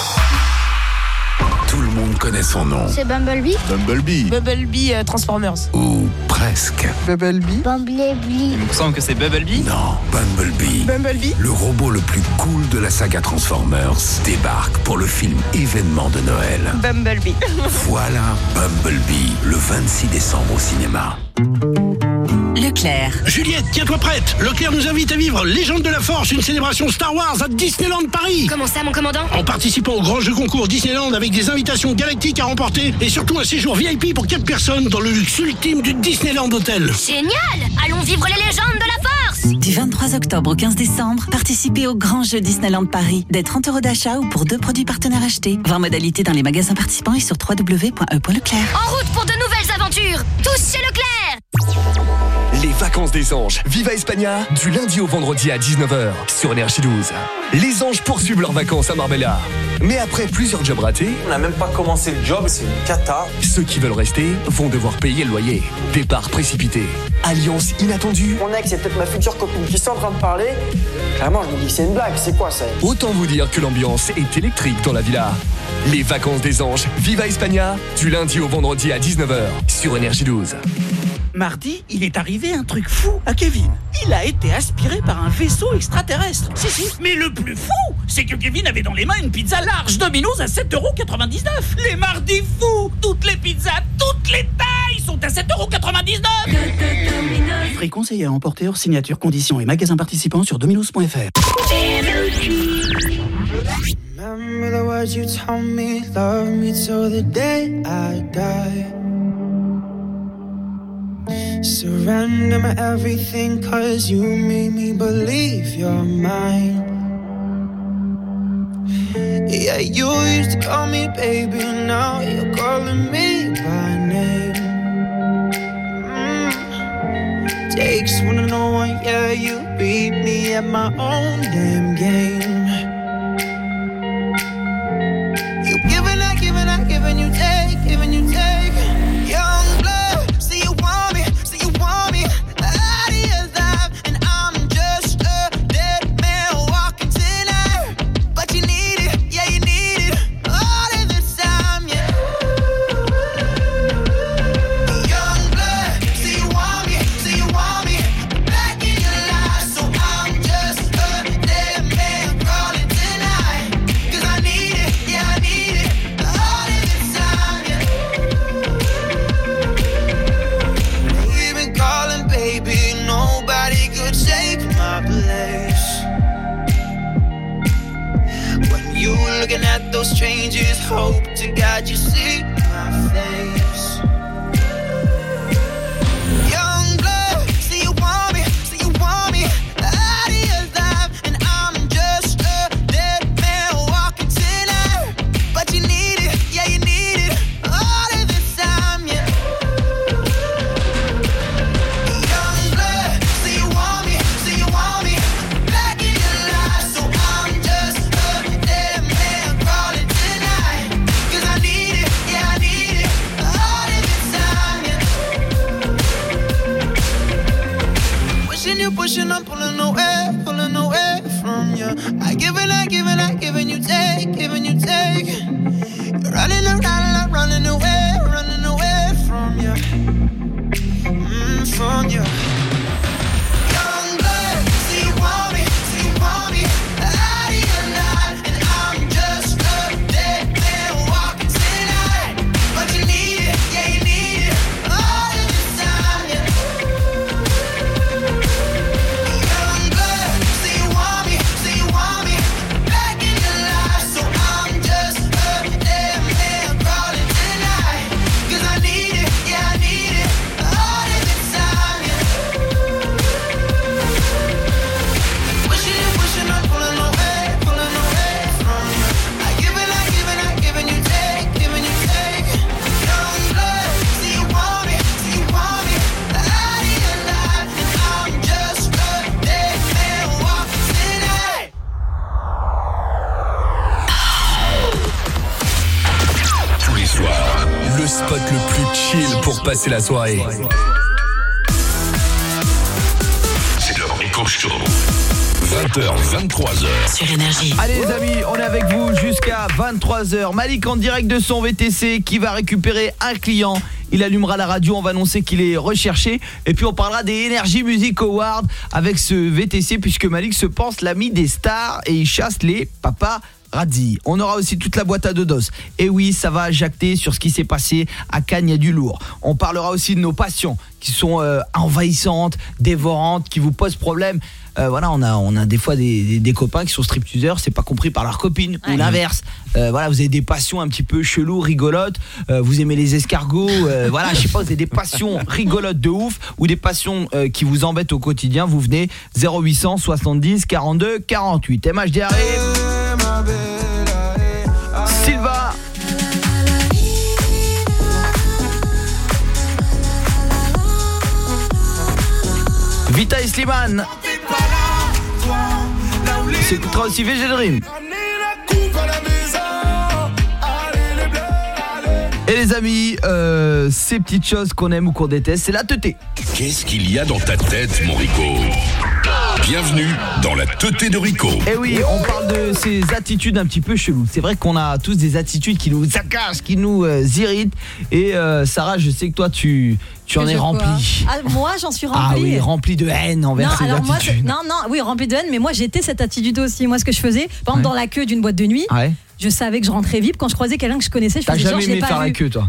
Speaker 2: Tout le monde connaît son nom.
Speaker 8: C'est Bumblebee.
Speaker 11: Bumblebee.
Speaker 8: Bumblebee euh, Transformers.
Speaker 2: Ou presque.
Speaker 8: Bumblebee. Bumblebee.
Speaker 12: Il me semble que c'est Bumblebee.
Speaker 2: Non, Bumblebee.
Speaker 8: Bumblebee.
Speaker 2: Le robot le plus cool de la saga Transformers débarque pour le film événement de Noël.
Speaker 8: Bumblebee.
Speaker 2: Voilà Bumblebee, le vingt-six décembre au cinéma.
Speaker 24: Leclerc.
Speaker 18: Juliette, tiens-toi prête. Leclerc nous invite à vivre Légende de la Force, une célébration Star Wars à Disneyland Paris.
Speaker 8: Comment ça, mon commandant?
Speaker 18: En participant au grand jeu concours Disneyland avec des invitations galactiques à remporter et surtout un séjour V I P pour quatre personnes dans le luxe ultime du Disneyland Hotel.
Speaker 8: Génial! Allons vivre les légendes de la Force!
Speaker 24: Du vingt-trois octobre au quinze décembre, participez au grand jeu Disneyland Paris. Dès trente euros d'achat ou pour deux produits partenaires achetés. Voir modalité dans les magasins participants et sur w w w point e point leclerc.
Speaker 8: En route pour de nouvelles aventures! Tous chez Leclerc!
Speaker 19: Les vacances des anges. Viva Espagna, du lundi au vendredi à dix-neuf heures sur Énergie douze. Les anges poursuivent leurs vacances à Marbella. Mais après plusieurs jobs ratés,
Speaker 7: On n'a même pas commencé le job, c'est une cata.
Speaker 19: ceux qui veulent rester vont devoir payer le loyer. Départ précipité. Alliance inattendue.
Speaker 20: Mon ex, c'est peut-être ma future copine qui sont en train de parler. Clairement, je me dis que c'est une blague, c'est quoi ça?
Speaker 19: Autant vous dire que l'ambiance est électrique dans la villa. Les vacances des anges. Viva Espagna, du lundi au vendredi à dix-neuf heures sur Énergie douze.
Speaker 21: Mardi, il est arrivé un truc fou à Kevin. Il a été aspiré par un vaisseau extraterrestre. Si, si. Mais le plus fou, c'est que Kevin avait dans les mains une pizza large Domino's à sept euros quatre-vingt-dix-neuf. Les mardis fous, toutes les pizzas, toutes les tailles sont sont à sept euros quatre-vingt-dix-neuf.
Speaker 16: Prix conseillé à emporter hors signature, conditions et magasins participants sur dominos point f r.
Speaker 1: Remember the words you told me, love me till the day I die. Surrender my everything, cause you made me believe you're mine. Yeah, you used to call me baby, now you're calling me by name. Mm. Takes one to know one, yeah, you beat me at my own damn game. You giving, I giving, I giving, you take, giving, you take. Young blood, see you want me, see you want me. Out of your life, and I'm just a dead man walking tonight. But you need it, yeah, you need it all of the time, yeah. Young blood, see you want me, see you want me. Back in your life, so I'm just a dead man crawling tonight. Cause I need it, yeah, I need it all of the time, yeah. We've been calling, baby, nobody could take my place. When you looking at those strangers, hope to God you see my face. Young blood, see you want me, see you want me. Out of your life, and I'm just a dead man walking tonight. But you need it, yeah, you need it all of the time, yeah. Young blood, see you want me, see you want me. Back in your life, so I'm just a dead man crawling tonight. Cause I need it, yeah, I need it all of the time, yeah. Pushing you, pushing, I'm pulling away, pulling away from you. I give it, I give it, I give it, you take, giving you take. You're running around, I'm running away, running away from you, mm, from you. Young blood, see you want me, see you want me. Out of your life, and I'm just a dead man walking tonight. But you need it, yeah, you need it all of the time, yeah. Young blood, see you want me, see you want me. Back in your life, so I'm just a dead man crawling tonight. Cause I need it, yeah, I need it all of the time, yeah. Pushing you, pushing, I'm pulling away, pulling away from you. I give it, I give it, I give it, you take, giving you take. Young blood, see you want me, see you want me. Out of your life, and I'm just a dead man walking tonight.
Speaker 19: Tous les soirs, le spot le plus chill pour passer la soirée.
Speaker 2: C'est le Rico Show. vingt heures, vingt-trois heures.
Speaker 24: Sur Énergie.
Speaker 5: Allez les amis, on est avec vous jusqu'à vingt-trois heures. Malik en direct de son V T C qui va récupérer un client. Il allumera la radio, on va annoncer qu'il est recherché. Et puis on parlera des Energy Music Awards avec ce V T C puisque Malik se pense l'ami des stars et il chasse les paparazzi. On aura aussi toute la boîte à deux doses. Et oui, ça va jacter sur ce qui s'est passé à Cannes, il y a du lourd. On parlera aussi de nos passions qui sont euh, envahissantes, dévorantes, qui vous posent problème. Euh, voilà, on a on a des fois des, des, des copains qui sont stripteaseurs, c'est pas compris par leur copine, ouais. Ou l'inverse. Euh, voilà, vous avez des passions un petit peu cheloues, rigolotes, euh, vous aimez les escargots, euh, voilà, je sais pas, vous avez des passions rigolotes de ouf ou des passions euh, qui vous embêtent au quotidien, vous venez zéro huit cent soixante-dix quarante-deux quarante-huit. M H D arrive. Silva. Vita et Slimane. C'est aussi V G Dream. Et les amis, euh, ces petites choses qu'on aime ou qu'on déteste, c'est la teuté.
Speaker 2: Qu'est-ce qu'il y a dans ta tête, mon Rico? Bienvenue dans la teuté de Rico.
Speaker 5: Eh oui, on parle de ces attitudes un petit peu cheloues. C'est vrai qu'on a tous des attitudes qui nous accachent, qui nous euh, irritent. Et euh, Sarah, je sais que toi, tu... Tu en es rempli.
Speaker 10: Ah, moi, j'en suis rempli.
Speaker 5: Ah oui, rempli de haine envers
Speaker 10: non,
Speaker 5: ces
Speaker 10: alors
Speaker 5: attitudes.
Speaker 10: Moi, non, non, oui, rempli de haine, mais moi, j'étais cette attitude aussi. Moi, ce que je faisais, par exemple, ouais. dans la queue d'une boîte de nuit, ouais. je savais que je rentrais vite. Quand je croisais quelqu'un que je connaissais, je
Speaker 5: faisais
Speaker 10: genre,
Speaker 5: jamais
Speaker 10: je l'ai
Speaker 5: aimé
Speaker 10: pas
Speaker 5: faire
Speaker 10: vu.
Speaker 5: la queue, toi?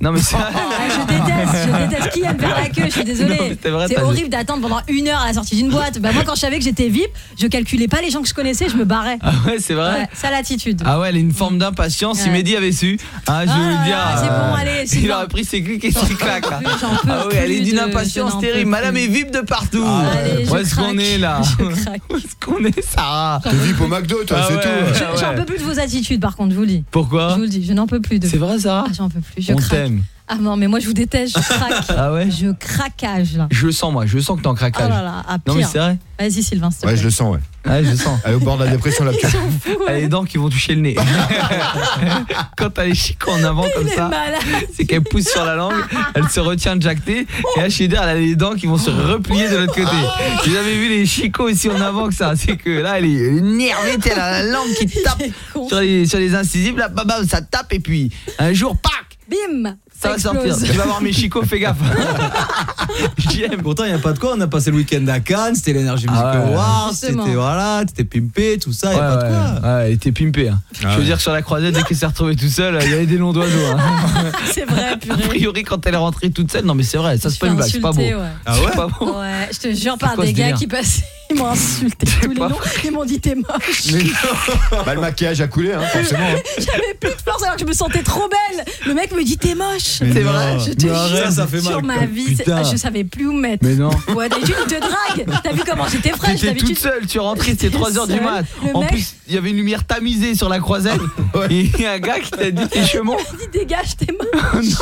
Speaker 5: Non mais c'est
Speaker 10: Ah, je déteste, je déteste qui aime faire la queue, je suis désolée.
Speaker 5: Non, c'est vrai,
Speaker 10: c'est
Speaker 5: t'as-
Speaker 10: horrible d'attendre pendant une heure à la sortie d'une boîte. Bah moi quand je savais que j'étais V I P, je calculais pas les gens que je connaissais, je me barrais.
Speaker 5: Ah ouais, c'est vrai.
Speaker 10: Ouais, ça l'attitude.
Speaker 5: Ah ouais, elle a une forme d'impatience. Si
Speaker 10: Ouais.
Speaker 5: Mehdi avait su, hein, je vais
Speaker 10: Ah
Speaker 5: vous le
Speaker 10: là
Speaker 5: dire.
Speaker 10: là, c'est bon, allez, c'est
Speaker 5: il
Speaker 10: bon.
Speaker 5: aurait pris ses clics et ses claques. là.
Speaker 10: J'en peux
Speaker 5: Ah ouais, elle est
Speaker 10: plus
Speaker 5: d'une
Speaker 10: de-
Speaker 5: impatience
Speaker 10: je n'en
Speaker 5: terrible.
Speaker 10: peux
Speaker 5: Madame
Speaker 10: plus.
Speaker 5: est V I P de partout.
Speaker 10: Allez,
Speaker 5: Où
Speaker 10: je
Speaker 5: est-ce qu'on
Speaker 10: craque.
Speaker 5: est là
Speaker 10: Je craque.
Speaker 5: Où est-ce qu'on est, Sarah
Speaker 11: T'es V I P au McDo, toi,
Speaker 5: Ah
Speaker 11: c'est
Speaker 5: ouais.
Speaker 11: tout.
Speaker 10: Je- J'en peux plus de vos attitudes par contre, je vous le dis.
Speaker 5: Pourquoi
Speaker 10: Je vous le dis, je n'en peux plus de
Speaker 5: C'est vrai, Sarah
Speaker 10: Ah, j'en peux plus, je
Speaker 5: On
Speaker 10: craque.
Speaker 5: t'aime.
Speaker 10: Ah non, mais moi je vous déteste, je craque.
Speaker 5: Ah ouais
Speaker 10: Je craquage là.
Speaker 5: Je le sens, moi. Je le sens que t'es en
Speaker 10: Oh
Speaker 5: craquage.
Speaker 10: là là, à
Speaker 5: Non, mais
Speaker 10: pire.
Speaker 5: c'est vrai.
Speaker 10: Vas-y Sylvain, s'il te
Speaker 11: Ouais,
Speaker 10: plaît.
Speaker 11: je le sens, ouais.
Speaker 5: Ouais, je le sens.
Speaker 11: Elle est au bord de la dépression, la pire.
Speaker 5: Elle a les dents qui vont toucher le nez. Quand t'as les chicots en avant comme
Speaker 10: Il est
Speaker 5: ça,
Speaker 10: malade.
Speaker 5: c'est qu'elle pousse sur la langue, elle se retient de jacter, et H D R, elle a les dents qui vont se replier de l'autre côté. J'ai jamais vu les chicots aussi en avant que ça. C'est que là, elle est énervée, elle a la langue qui tape sur les, sur les incisives, là, bam, bam, ça tape, et puis un jour, pac,
Speaker 10: Bim.
Speaker 5: ça va sortir. Tu vas voir mes chicots, fais gaffe.
Speaker 12: J'aime. Pourtant, il n'y a pas de quoi. On a passé le week-end à Cannes, c'était l'Energy Music
Speaker 5: Ah ouais.
Speaker 12: Awards,
Speaker 10: Justement.
Speaker 12: c'était voilà, c'était pimpé, tout ça, il n'y a
Speaker 5: Ouais,
Speaker 12: pas de quoi.
Speaker 5: ouais, ouais, elle était pimpée. Hein.
Speaker 11: Ah
Speaker 5: Je veux
Speaker 11: ouais.
Speaker 5: dire, sur la croisette, dès qu'elle s'est retrouvée tout seule, il y avait des noms d'oiseaux. Hein.
Speaker 10: C'est vrai,
Speaker 5: A
Speaker 10: purée.
Speaker 5: priori, quand elle est rentrée toute seule, non mais c'est vrai, ça c'est pas une blague, c'est pas beau.
Speaker 10: Insulté, ouais.
Speaker 12: Ah ouais
Speaker 5: C'est pas beau.
Speaker 10: Ouais, je te jure par
Speaker 5: quoi
Speaker 10: des
Speaker 5: ce
Speaker 10: gars
Speaker 5: délire
Speaker 10: qui passaient, ils m'ont insulté tous les
Speaker 5: pas
Speaker 10: noms, ils m'ont dit t'es moche.
Speaker 11: Bah, le maquillage a coulé, hein, forcément. hein.
Speaker 10: J'avais plus de force alors que je me sentais trop belle. Le mec me dit t'es moche.
Speaker 5: C'est vrai.
Speaker 10: Je te
Speaker 12: Mais arrête,
Speaker 10: jure,
Speaker 12: ça fait
Speaker 10: sur
Speaker 12: mal.
Speaker 10: ma vie, c'est-
Speaker 5: Putain.
Speaker 10: je savais plus où me mettre.
Speaker 5: Mais non.
Speaker 10: Ouais, d'habitude il te drague. T'as vu comment j'étais fraîche
Speaker 5: T'étais
Speaker 10: d'habitude.
Speaker 5: toute seule, tu rentrais, c'était trois heures du
Speaker 10: seule.
Speaker 5: mat.
Speaker 10: Le
Speaker 5: En
Speaker 10: mec-
Speaker 5: plus, il y avait une lumière tamisée sur la croisette. Et il y a un gars qui t'a dit t'es chemons.
Speaker 10: Il m'a dit dégage t'es moche.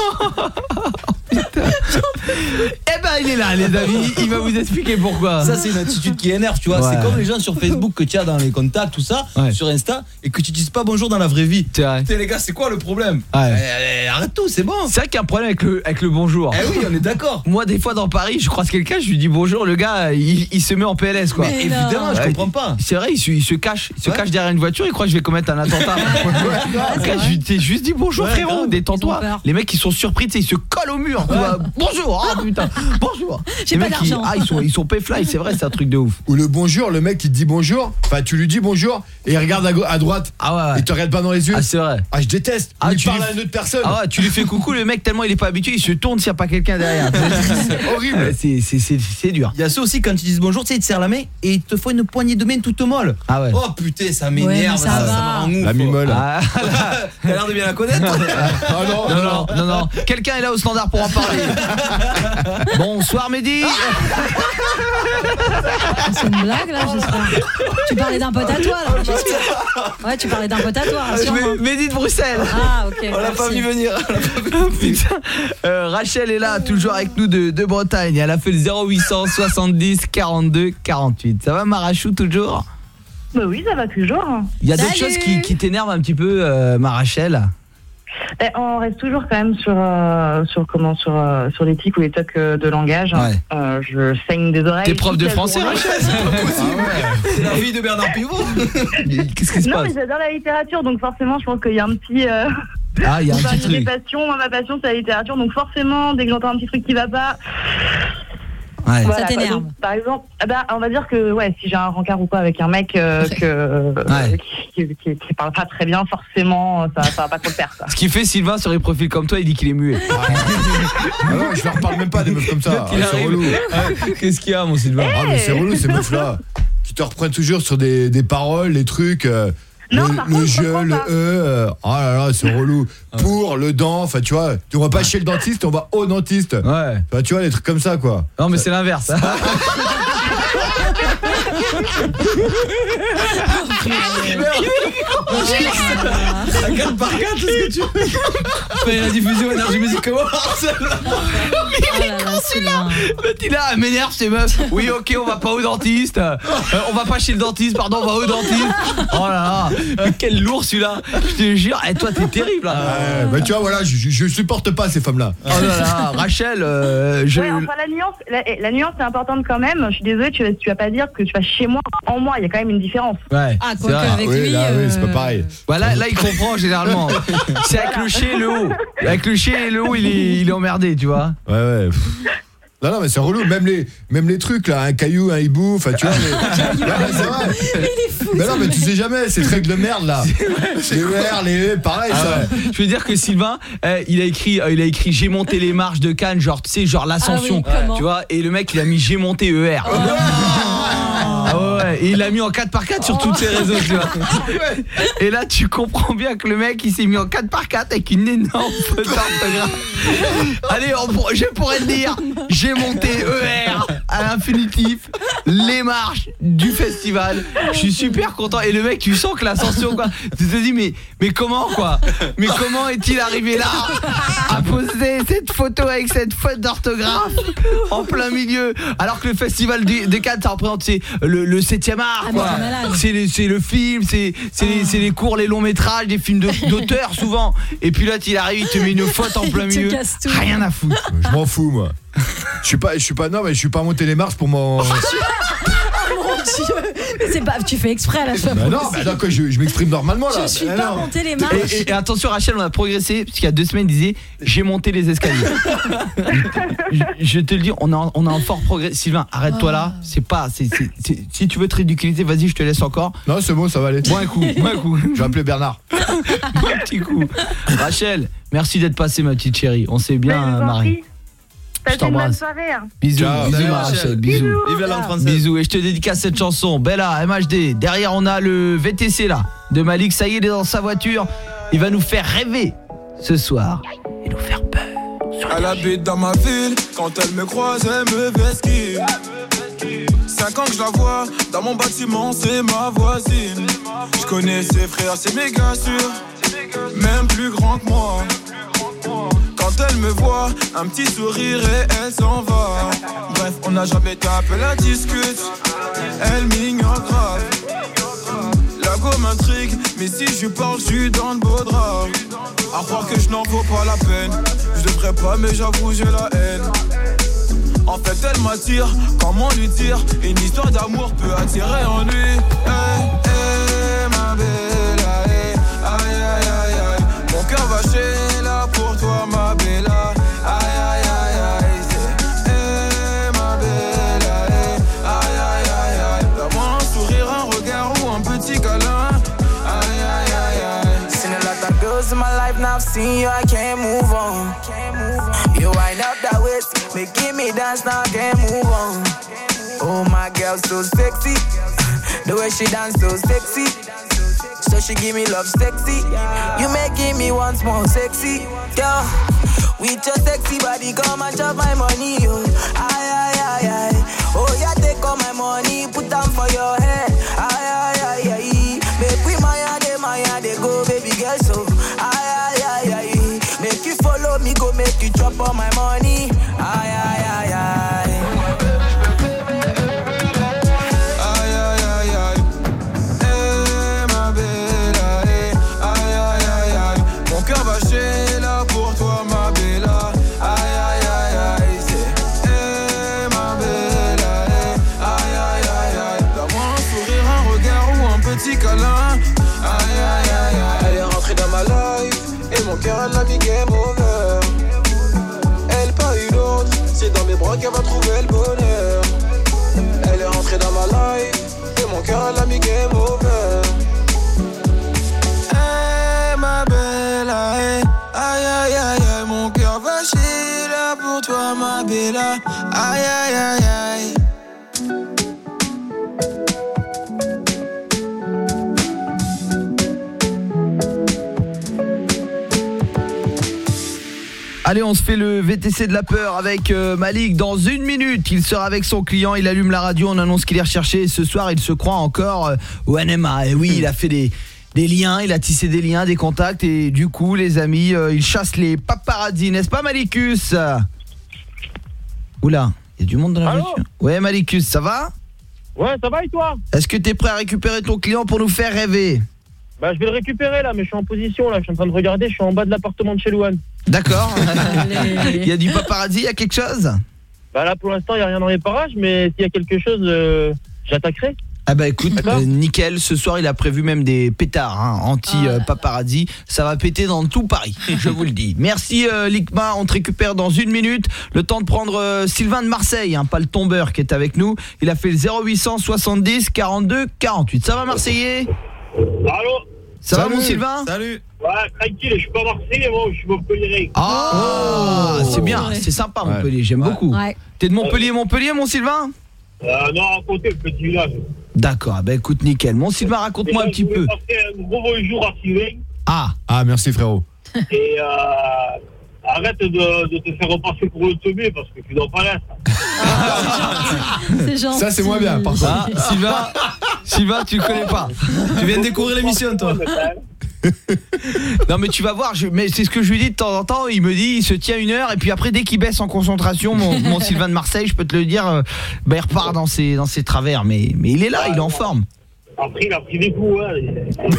Speaker 5: Eh ben il est là les amis, il va vous expliquer pourquoi.
Speaker 12: Ça, c'est une attitude qui énerve, tu vois.
Speaker 5: Ouais.
Speaker 12: C'est comme les gens sur Facebook que tu as dans les contacts, tout ça,
Speaker 5: Ouais.
Speaker 12: sur Insta, et que tu dises pas bonjour dans la vraie vie.
Speaker 5: C'est vrai.
Speaker 12: T'es les gars, c'est quoi le problème?
Speaker 5: Ouais.
Speaker 12: Eh, eh, Arrête tout, c'est bon.
Speaker 5: C'est vrai qu'il y a un problème avec le, avec le bonjour.
Speaker 12: Eh oui, on est d'accord.
Speaker 5: Moi des fois dans Paris, je croise quelqu'un, je lui dis bonjour, le gars il, il se met en P L S quoi.
Speaker 12: Mais évidemment, je
Speaker 5: Ouais,
Speaker 12: comprends pas.
Speaker 5: C'est vrai, il se, il se cache, il se
Speaker 12: Ouais.
Speaker 5: cache derrière une voiture, il croit que je vais commettre un attentat.
Speaker 10: c'est
Speaker 5: je lui ai juste dit bonjour
Speaker 12: Ouais,
Speaker 5: frérot,
Speaker 12: grave.
Speaker 5: détends-toi.
Speaker 10: Ils ont peur.
Speaker 5: Les mecs ils sont surpris, tu sais, ils se collent au mur. Tu vois, bonjour, ah putain, bonjour.
Speaker 10: J'ai
Speaker 5: Les
Speaker 10: pas
Speaker 5: mecs, ils,
Speaker 10: d'argent.
Speaker 5: ah, ils sont ils sont pay-fly, c'est vrai, c'est un truc de ouf.
Speaker 11: Ou le bonjour, le mec il te dit bonjour, enfin tu lui dis bonjour et il regarde à, go- à droite.
Speaker 5: Ah ouais, ouais.
Speaker 11: Il te regarde pas dans les yeux.
Speaker 5: Ah c'est vrai.
Speaker 11: Ah, je déteste.
Speaker 5: Ah,
Speaker 11: il
Speaker 5: tu
Speaker 11: parle
Speaker 5: lui-
Speaker 11: à une autre personne.
Speaker 5: Ah ouais, tu lui fais coucou, le mec tellement il est pas habitué, il se tourne s'il y a pas quelqu'un derrière.
Speaker 11: C'est horrible.
Speaker 5: Ouais, C'est c'est c'est c'est dur.
Speaker 12: Il y a ceux aussi, quand tu dis bonjour, tu sais, ils te serrent la main et il te faut une poignée de main toute molle.
Speaker 5: Ah ouais.
Speaker 12: Oh putain, ça
Speaker 10: Ouais, mais
Speaker 12: m'énerve,
Speaker 10: ça
Speaker 12: ça,
Speaker 10: va.
Speaker 12: ça me rend ouf.
Speaker 11: La mimole.
Speaker 5: Ah,
Speaker 12: T'as l'air de bien la connaître.
Speaker 11: Ah non,
Speaker 5: non, non, non, non. Quelqu'un est là au standard pour en parler. Bonsoir Mehdi.
Speaker 10: C'est une blague là, j'espère. Tu parlais d'un pote à toi là, j'espère. Ouais, tu parlais d'un pote à toi, rassure-moi.
Speaker 5: Mehdi de Bruxelles.
Speaker 10: Ah, ok.
Speaker 12: On l'a pas vu venir.
Speaker 5: Putain. Euh, Rachel est là, toujours avec nous de, de Bretagne. Elle a fait le zéro huit cent soixante-dix quarante-deux quarante-huit. Ça va Marachou toujours?
Speaker 14: Bah oui, ça va toujours.
Speaker 5: Il y a d'autres
Speaker 10: Salut.
Speaker 5: choses qui, qui t'énervent un petit peu, euh, Marachel?
Speaker 14: Eh, on reste toujours quand même sur euh, sur comment sur euh, sur les tics ou les tocs euh, de langage.
Speaker 5: Ouais.
Speaker 14: Euh, je saigne des oreilles.
Speaker 5: T'es prof
Speaker 14: toute
Speaker 5: de
Speaker 14: la
Speaker 5: français,
Speaker 14: journée.
Speaker 5: Rachel? C'est pas possible.
Speaker 12: C'est la fille de Bernard Pivot.
Speaker 5: Qu'est-ce qui se
Speaker 14: Non,
Speaker 5: passe?
Speaker 14: mais j'adore la littérature, donc forcément, je pense qu'il y a un petit. Euh...
Speaker 5: Ah, il y a un
Speaker 14: enfin,
Speaker 5: petit
Speaker 14: j'ai des
Speaker 5: truc.
Speaker 14: passions. Moi, ma passion, c'est la littérature, donc forcément, dès que j'entends un petit truc qui va pas.
Speaker 5: Ouais.
Speaker 14: Voilà,
Speaker 10: Ça t'énerve.
Speaker 14: donc, par exemple, ah bah, on va dire que ouais, si j'ai un rencard ou pas avec un mec euh, que, euh,
Speaker 5: Ouais.
Speaker 14: qui, qui, qui, qui parle pas très bien, forcément, ça, ça va pas trop le faire. Ça.
Speaker 5: Ce qui fait Sylvain sur les profils comme toi, il dit qu'il est muet.
Speaker 11: Ah non, je leur parle même pas des meufs comme ça. Ah,
Speaker 5: Il
Speaker 11: c'est
Speaker 5: arrive.
Speaker 11: relou.
Speaker 5: Qu'est-ce qu'il y a mon Sylvain?
Speaker 11: Ah mais c'est relou ces meufs là qui te reprennent toujours sur des, des paroles, les trucs euh,
Speaker 14: Non,
Speaker 11: le,
Speaker 14: par
Speaker 11: le
Speaker 14: contre, je
Speaker 11: je,
Speaker 14: comprends
Speaker 11: le
Speaker 14: pas.
Speaker 11: e euh, oh là là c'est relou. Pour, le dent, enfin tu vois, on va pas chez le dentiste, on va au dentiste.
Speaker 5: Ouais.
Speaker 11: Enfin, tu vois les trucs comme ça quoi.
Speaker 5: Non mais c'est l'inverse.
Speaker 12: À quatre par quatre, tout ce que tu veux. Fais la diffusion Énergie Music Awards.
Speaker 10: Oh là là, Sylvain.
Speaker 5: Le petit là, elle m'énerve ces meufs. Oui, ok, on va pas au dentiste. Euh, on va pas chez le dentiste, pardon, on va au dentiste. Oh là là, mais quel lourd celui-là. Je te jure, et toi t'es terrible là.
Speaker 11: Ouais, bah tu vois voilà, je, je, je supporte pas ces femmes là.
Speaker 5: Oh là là, Rachel, euh, je...
Speaker 14: Ouais, enfin, la nuance, la, la nuance est importante quand même. Je suis désolée, tu vas, tu vas pas dire que tu vas chez moi en moi. Il y a quand même une différence.
Speaker 5: Ouais.
Speaker 10: Ah,
Speaker 5: c'est
Speaker 10: quoi
Speaker 5: vrai.
Speaker 10: qu'avec
Speaker 11: oui,
Speaker 10: lui.
Speaker 11: là, oui, c'est pas
Speaker 10: euh,
Speaker 11: pareil.
Speaker 5: Bah là, là, il comprend généralement. C'est avec le chez et le haut. Avec le chez et le haut, il est, il est emmerdé, tu vois.
Speaker 11: Ouais ouais. Non, non, mais c'est relou. Même les, même les trucs, là, un caillou, un hibou, enfin, tu vois. Les... ouais, c'est vrai.
Speaker 10: Il est fou.
Speaker 11: Mais non, mais tu sais jamais, ces trucs de merde, là. Les R, les E, pareil,
Speaker 5: Ah
Speaker 11: ça.
Speaker 5: ouais. Je veux dire que Sylvain, euh, il a écrit, euh, il a écrit j'ai monté les marches de Cannes, genre, tu sais, genre l'ascension.
Speaker 10: Ah oui, comment ?
Speaker 5: Tu vois, et le mec, il a mis j'ai monté E R. Ah ouais, ouais, et il l'a mis en quatre par quatre sur tous ses réseaux, tu vois. Et là, tu comprends bien que le mec, il s'est mis en quatre par quatre avec une énorme faute d'orthographe. Allez, on pour- je pourrais te dire, j'ai monté E R à l'infinitif, les marches du festival. Je suis super content. Et le mec, tu sens que l'ascension, quoi. Tu te dis, mais, mais comment, quoi ? Mais comment est-il arrivé là à poser cette photo avec cette faute d'orthographe en plein milieu, alors que le festival de, de Cannes, ça représente c'est le, le septième art,
Speaker 10: Ah,
Speaker 5: quoi.
Speaker 10: mais c'est malade.
Speaker 5: C'est les- c'est le film, c'est c'est les, c'est les courts, les longs métrages, des films de- d'auteur souvent. Et puis là, il arrive, il te met une faute en plein
Speaker 10: Il te
Speaker 5: milieu.
Speaker 10: casse tout.
Speaker 5: Rien à foutre.
Speaker 11: Je m'en fous, moi. Je suis pas, je suis pas, non, mais je suis pas monté les marches pour mon.
Speaker 10: Oh mon Dieu. Mais c'est pas, tu fais exprès à la fois.
Speaker 11: Bah non, bah non, quoi, je, je m'exprime normalement là.
Speaker 10: Je suis
Speaker 11: Bah
Speaker 10: pas
Speaker 11: non.
Speaker 10: monté les marches.
Speaker 5: Et, et- et attention Rachel, on a progressé parce qu'il y a deux semaines, il disait j'ai monté les escaliers. je, je te le dis, on a on a un fort progrès. Sylvain, arrête-toi là. C'est pas, c'est, c'est, c'est- si tu veux te ridiculiser, vas-y, je te laisse encore.
Speaker 11: Non, c'est bon, ça va aller.
Speaker 5: Bois un coup, bois un coup.
Speaker 11: Je vais appeler Bernard.
Speaker 5: Bois un petit coup. Rachel, merci d'être passée, ma petite chérie. On s'est bien
Speaker 14: Mais je vous en
Speaker 5: marré.
Speaker 14: prie. Passez une bonne
Speaker 5: t'embrasse.
Speaker 14: soirée. hein.
Speaker 5: Bisous,
Speaker 11: Ciao.
Speaker 5: bisous,
Speaker 11: Salut,
Speaker 5: ma
Speaker 11: Rachel.
Speaker 5: Rachel, bisous.
Speaker 12: Vive la langue française.
Speaker 5: Bisous, et je te dédicace cette chanson. Bella, M H D. Derrière, on a le V T C là de Malik. Ça y est, il est dans sa voiture. Il va nous faire rêver ce soir et nous faire peur.
Speaker 6: Elle habite dans ma ville, quand elle me croise, elle me vesquille. Cinq ans que je la vois, dans mon bâtiment, c'est ma voisine. Je connais ses frères, c'est méga sûr, même plus grand que moi. Quand elle me voit, un petit sourire et elle s'en va. Bref, on n'a jamais tapé la discute, elle m'ignore grave. La go m'intrigue, mais si je lui parle, je suis dans le beau drap. À croire que je n'en vaux pas la peine. Je devrais pas, mais j'avoue, j'ai la haine. En fait, elle m'attire, comment lui dire? Une histoire d'amour peut attirer en lui. Hey, hey, ma belle, hey, aïe, aïe, aïe, aïe. Mon cœur va chez là pour toi, ma belle. Aïe, aïe, aïe, aïe. C'est, hey, ma belle, hey, aïe, aïe, aïe, aïe. Donne-moi un sourire, un regard ou un petit câlin. Aïe, aïe, aïe, aïe.
Speaker 9: Seen a lot of girls in my life, now I've seen you, I can't move on. You wind up that waist, making me dance, now I can't move on. Oh, my girl, so sexy. The way she dance, so sexy. So she give me love, sexy. You making me once more sexy. Girl, with your sexy body, come and chop my money. Oh, aye, aye, aye, aye. Oh, yeah, take all my money, put them for your head. Aye, aye, aye, aye. Make we maya, de maya, de go, baby girl, so. Aye, aye, aye, aye. Make you follow me, go make you drop all my money. Aye, aye, aye, aye.
Speaker 6: Aïe, aïe, aïe, aïe. Eh, ma belle, aïe, aïe, aïe, aïe, aïe. Mon cœur va chez là pour toi, ma belle. Aïe, aïe, aïe, aïe. C'est, eh, ma belle, aïe, aïe, aïe, aïe, aïe. Donne-moi un sourire, un regard ou un petit câlin. Aïe, aïe, aïe, aïe. Elle est rentrée dans ma life et mon cœur, elle l'a mis game over. Elle pas eu d'autre, c'est dans mes bras qu'elle va trouver le bonheur. Elle est rentrée dans ma life et mon cœur elle a mis game over. Hey, ma belle, aïe, aïe, aïe, aïe, aïe. Mon cœur va chier là pour toi, ma belle. Aïe, aïe, aïe, aïe.
Speaker 5: Allez, on se fait le V T C de la peur avec euh, Malik. Dans une minute, il sera avec son client, il allume la radio, on annonce qu'il est recherché. Ce soir, il se croit encore euh, au N M A. Et oui, il a fait des, des liens, il a tissé des liens, des contacts. Et du coup, les amis, euh, il chasse les paparazzis, n'est-ce pas, Malikus? Oula, il y a du monde dans la
Speaker 13: Allô?
Speaker 5: voiture. Ouais, Malikus, ça va?
Speaker 13: Ouais, ça va et toi?
Speaker 5: Est-ce que t'es prêt à récupérer ton client pour nous faire rêver?
Speaker 13: Bah, je vais le récupérer là, mais je suis en position là, je suis en train de regarder, je suis en bas de l'appartement de chez Louane.
Speaker 5: D'accord. Il y a du paparazzi, il y a quelque chose?
Speaker 13: Bah là pour l'instant il n'y a rien dans les parages, mais s'il y a quelque chose, euh, j'attaquerai.
Speaker 5: Ah bah écoute, euh, nickel, ce soir il a prévu même des pétards hein, anti-paparazzi, euh, ça va péter dans tout Paris, je vous le dis. Merci euh, Likma, on te récupère dans une minute, le temps de prendre euh, Sylvain de Marseille, hein, pas le tombeur qui est avec nous, il a fait le zéro huit cent soixante-dix quarante-deux quarante-huit. Ça va Marseillais?
Speaker 13: Allô?
Speaker 5: Ça
Speaker 13: Salut.
Speaker 5: va mon Sylvain?
Speaker 12: Salut.
Speaker 13: Ouais, tranquille, je suis pas Marseillais, moi, je suis Montpellier.
Speaker 5: Ah, oh, c'est bien, c'est sympa Montpellier, j'aime ouais. beaucoup. Ouais. T'es de Montpellier, Montpellier mon Sylvain?
Speaker 13: Euh, non, à côté, le petit village.
Speaker 5: D'accord, bah écoute, nickel. Mon Sylvain, raconte-moi un petit peu.
Speaker 13: Je vais passer un gros bonjour à Sylvain.
Speaker 5: Ah,
Speaker 11: ah merci frérot.
Speaker 13: Et euh, arrête de, de te faire repasser pour le teubé parce que tu dois pas l'être.
Speaker 10: Ah, c'est gentil.
Speaker 11: Ça c'est moins bien, par contre.
Speaker 5: Ah, Sylvain, Sylvain, tu le connais pas.
Speaker 12: Tu viens de découvrir l'émission, toi.
Speaker 5: Non mais tu vas voir, je, mais c'est ce que je lui dis de temps en temps. Il me dit, il se tient une heure et puis après dès qu'il baisse en concentration, mon, mon Sylvain de Marseille, je peux te le dire, euh, bah, il repart dans ses dans ses travers. Mais mais il est là, il est en forme.
Speaker 13: Après il a pris des coups. Hein.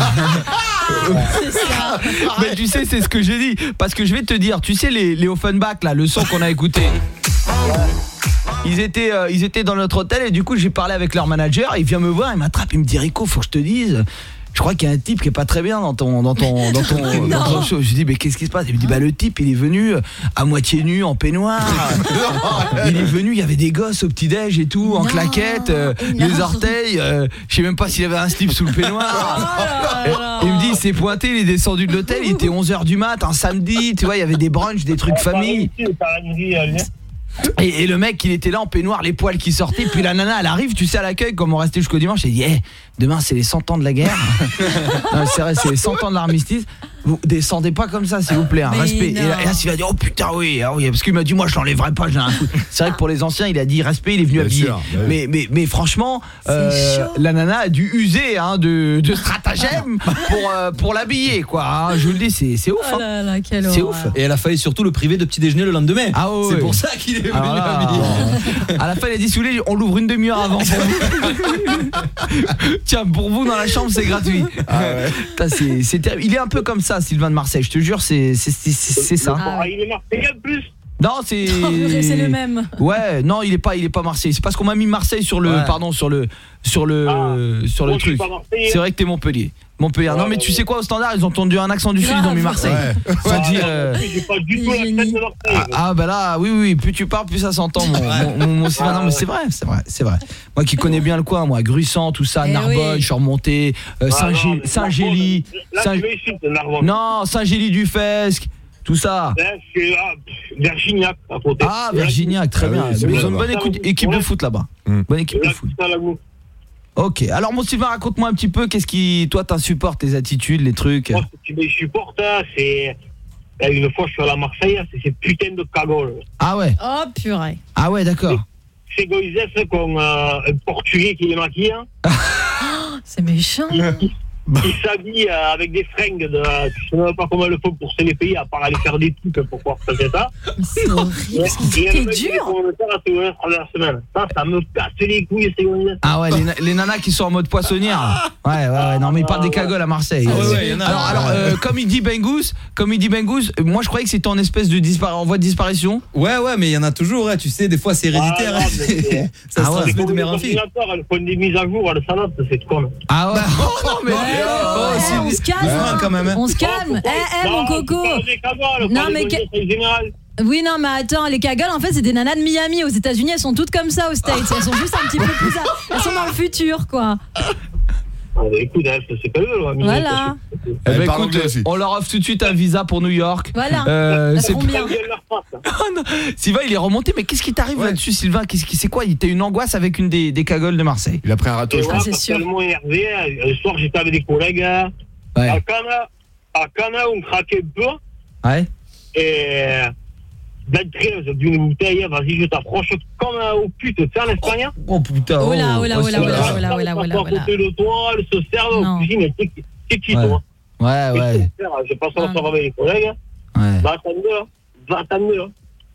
Speaker 10: C'est ça.
Speaker 5: Mais tu sais, c'est ce que j'ai dit parce que je vais te dire, tu sais les les Offenbach là, le son qu'on a écouté. Ils étaient euh, ils étaient dans notre hôtel et du coup j'ai parlé avec leur manager. Il vient me voir, il m'attrape, il me dit Rico, faut que je te dise. Je crois qu'il y a un type qui est pas très bien dans ton dans ton dans ton, dans ton show. Je lui dis mais qu'est-ce qui se passe? Il me dit bah le type il est venu à moitié nu en peignoir. Il est venu, il y avait des gosses au petit-déj et tout en non, claquettes, euh, les orteils, euh, je sais même pas s'il avait un slip sous le peignoir. Oh, il me dit il s'est pointé, il est descendu de l'hôtel, il était onze heures du mat un samedi, tu vois, il y avait des brunchs, des trucs famille. Et, et le mec il était là en peignoir, les poils qui sortaient, puis la nana elle arrive, tu sais à l'accueil comme on restait jusqu'au dimanche, elle dit hey, demain c'est les cent ans de la guerre. Non, c'est vrai, c'est les cent ans de l'armistice. Vous descendez pas comme ça s'il vous plaît, hein, respect. Et là, et là il va dire oh putain oui, ah oui parce qu'il m'a dit moi je l'enlèverai pas, j'ai un coup. C'est vrai que pour les anciens, il a dit respect, il est venu habillé. Mais mais mais franchement, euh, la nana a dû user hein, de de stratagèmes pour euh, pour l'habiller quoi, hein. Je vous le dis, c'est c'est ouf.
Speaker 10: Oh là là, quelle
Speaker 5: c'est ouf.
Speaker 12: Et elle a failli surtout le priver de petit déjeuner le lendemain.
Speaker 5: Ah ouais,
Speaker 12: c'est
Speaker 5: ouais.
Speaker 12: pour ça qu'il est venu
Speaker 5: là,
Speaker 12: habillé.
Speaker 5: À la fin il a dit si vous voulez, on l'ouvre une demi-heure avant. Tiens, pour vous dans la chambre c'est gratuit. Ah ouais. Putain, c'est c'est terrible. Il est un peu comme ça Sylvain de Marseille, je te jure, c'est c'est c'est, c'est ça.
Speaker 13: Ah, il est Marseillais en plus.
Speaker 5: Non, c'est
Speaker 10: c'est le même.
Speaker 5: Ouais, non, il est pas il est pas Marseille. C'est parce qu'on m'a mis Marseille sur le ouais. pardon, sur le sur le ah, sur le bon, truc. C'est vrai que t'es Montpellier. Montpellier. Ouais, non mais ouais, tu sais quoi, au standard, ils ont entendu un accent du sud, ils ont mis Marseille. Ouais. Ça dit euh...
Speaker 13: j'ai pas du tout l'accent de Marseille.
Speaker 5: Ah, ah bah là, oui oui, plus tu parles, plus ça s'entend mon mon, mon, mon Sylvain. Non mais c'est vrai, c'est vrai, c'est vrai. Moi qui connais bien le coin, moi, Gruissant, tout ça, eh Narbonne, oui. Je suis remonté, euh, ah, Saint-Gély, Saint-Gély. Saint non, Saint-Gély-du-Fesque. Tout ça.
Speaker 13: Virginiac à côté.
Speaker 5: Ah, Virginiac, très bien. Ils ont une bonne écoute, équipe de foot là-bas. Bonne équipe de foot. Ok, alors mon Sylvain, raconte-moi un petit peu, qu'est-ce qui, toi, t'insupporte, tes attitudes, les trucs.
Speaker 13: Moi, ce qui me supporte, c'est, une fois je suis à la Marseille, c'est ces putains de cagoles.
Speaker 5: Ah ouais.
Speaker 10: Oh purée.
Speaker 5: Ah ouais, d'accord.
Speaker 13: Ces goïsesses comme euh, un Portugais qui les maquille.
Speaker 10: Oh, c'est méchant.
Speaker 13: Ils s'habillent avec des fringues de, tu sais même pas comment le font pour se les payer à part aller faire des trucs pour pouvoir faire ça.
Speaker 10: C'est horrible, c'est dur.
Speaker 13: Ça, ça me casse les couilles ces goïsesses.
Speaker 5: Ah ouais, les, les nanas qui sont en mode poissonnière. Ouais, ouais, ouais, non mais ils parlent des cagoles à Marseille.
Speaker 12: Ah ouais, ouais, y en a.
Speaker 5: Alors, alors euh, comme il dit Bengouz, comme il dit Bengouz, moi je croyais que c'était en espèce de dispar- en voie de disparition.
Speaker 12: Ouais, ouais, mais il y en a toujours, ouais, tu sais, des fois c'est héréditaire.
Speaker 13: Ah, non, mais
Speaker 12: ça
Speaker 5: ah
Speaker 12: se
Speaker 5: ouais.
Speaker 12: transmet de mère en fille.
Speaker 13: Elles font des mises à jour, elles salades, c'est con.
Speaker 5: Ah ouais. Oh non mais
Speaker 10: ouais, oh,
Speaker 5: oh,
Speaker 10: on se calme
Speaker 12: quand même.
Speaker 10: On se calme. Eh eh mon coco. Non mais oui non mais attends, les cagoles en fait c'est des nanas de Miami aux États-Unis, elles sont toutes comme ça aux States, elles sont juste un petit peu plus elles sont dans le futur quoi.
Speaker 13: Ah, écoute, c'est pas eux.
Speaker 10: Voilà.
Speaker 5: Eh ben, écoute, on leur offre tout de suite un visa pour New York.
Speaker 10: Voilà.
Speaker 5: Euh,
Speaker 10: c'est
Speaker 5: bien. Sylvain, il est remonté, mais qu'est-ce qui t'arrive ouais. là-dessus, Sylvain? Qu'est-ce qui, c'est quoi? T'as une angoisse avec une des, des cagoles de Marseille?
Speaker 11: Il a pris un râteau.
Speaker 13: Je suis tellement énervé. Le soir, j'étais avec des collègues. Ouais. À Cana, à Cana, on craquait un peu.
Speaker 5: Ouais.
Speaker 13: Et d'entrée, j'ai bu une bouteille. Vas-y, je t'approche comme au pute. Tu sais, en Espagne.
Speaker 5: Oh putain.
Speaker 10: Oh là, oh là, oh là, oh là, oh là, oh là, oh là.
Speaker 13: À côté de toi, elle se sert au cuisine. C'est qui, toi?
Speaker 5: Ouais, ouais.
Speaker 13: J'ai pas ça avec les collègues.
Speaker 5: Ouais.
Speaker 13: Va t'amener là. Va t'amener là.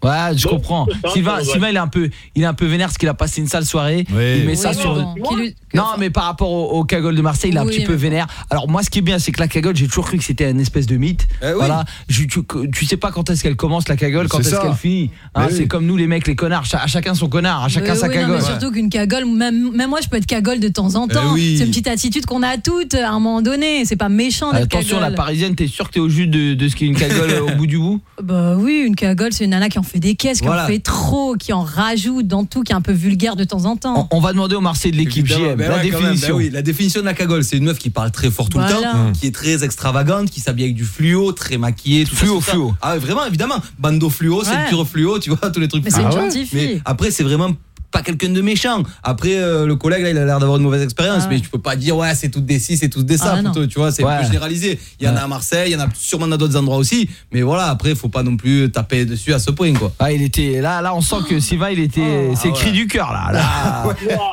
Speaker 5: Ouais, je
Speaker 13: Donc,
Speaker 5: comprends.
Speaker 13: c'est ça,
Speaker 5: Sylvain,
Speaker 13: ça doit
Speaker 5: Sylvain, il est un peu, il est un peu vénère parce qu'il a passé une sale soirée.
Speaker 11: Oui.
Speaker 5: Il met
Speaker 11: Oui,
Speaker 5: ça
Speaker 10: mais
Speaker 5: sur.
Speaker 10: bon, qu'il lui-
Speaker 5: Non, mais par rapport au, au cagole de Marseille, il est un
Speaker 10: Oui,
Speaker 5: petit peu
Speaker 10: mais bon.
Speaker 5: vénère. Alors moi, ce qui est bien, c'est que la cagole, j'ai toujours cru que c'était une espèce de mythe.
Speaker 12: Eh oui.
Speaker 5: Voilà. Je- tu, tu sais pas quand est-ce qu'elle commence la cagole, quand
Speaker 11: C'est
Speaker 5: est-ce
Speaker 11: ça.
Speaker 5: qu'elle finit. Hein,
Speaker 11: Mais
Speaker 5: c'est
Speaker 11: oui.
Speaker 5: comme nous les mecs, les connards. Cha- à chacun son connard, à chacun
Speaker 10: Oui,
Speaker 5: sa
Speaker 10: oui, non,
Speaker 5: cagole.
Speaker 10: mais surtout qu'une cagole, même, même moi je peux être cagole de temps en temps.
Speaker 12: Eh oui.
Speaker 10: C'est une petite attitude qu'on a toutes à un moment donné. C'est pas méchant d'être
Speaker 5: Attention,
Speaker 10: cagole.
Speaker 5: la parisienne, t'es sûr que t'es au jus de, de ce qu'est une cagole au bout du bout?
Speaker 10: Bah oui, une cagole, c'est une nana qui en fait des caisses, qui
Speaker 5: Voilà.
Speaker 10: en fait trop, qui en rajoute dans tout, qui est un peu vulgaire de temps en temps.
Speaker 5: On, on va demander au Marseille de l'équipe J
Speaker 12: Évidemment,
Speaker 5: M
Speaker 12: ben
Speaker 5: la
Speaker 12: ouais, quand même,
Speaker 5: définition.
Speaker 12: ben oui, la définition de la cagole, c'est une meuf qui parle très fort tout
Speaker 10: Voilà.
Speaker 12: le temps, qui est très extravagante, qui s'habille avec du fluo, très maquillée, tout ça,
Speaker 5: Fluo,
Speaker 12: tout ça.
Speaker 5: fluo.
Speaker 12: Ah ouais, vraiment, évidemment, bandeau fluo,
Speaker 10: Ouais.
Speaker 12: ceinture fluo, tu vois, tous les trucs.
Speaker 10: Mais c'est
Speaker 12: Ah
Speaker 10: une
Speaker 12: ouais.
Speaker 10: gentille fille.
Speaker 12: Mais après, c'est vraiment pas quelqu'un de méchant. Après, euh, le collègue là, il a l'air d'avoir une mauvaise expérience,
Speaker 10: Ah ouais.
Speaker 12: mais tu peux pas dire ouais, c'est toutes des ci, c'est tous des ça,
Speaker 10: Ah non.
Speaker 12: plutôt, tu vois, c'est
Speaker 5: Ouais.
Speaker 12: un peu généralisé. Il y en
Speaker 5: Ouais.
Speaker 12: a à Marseille, il y en a sûrement dans d'autres endroits aussi, mais voilà, après, faut pas non plus taper dessus à ce point, quoi.
Speaker 5: Ah, il était là, là, on sent que Sylvain, il était, c'est
Speaker 12: Ah
Speaker 5: cri
Speaker 12: ouais.
Speaker 5: du cœur là. là.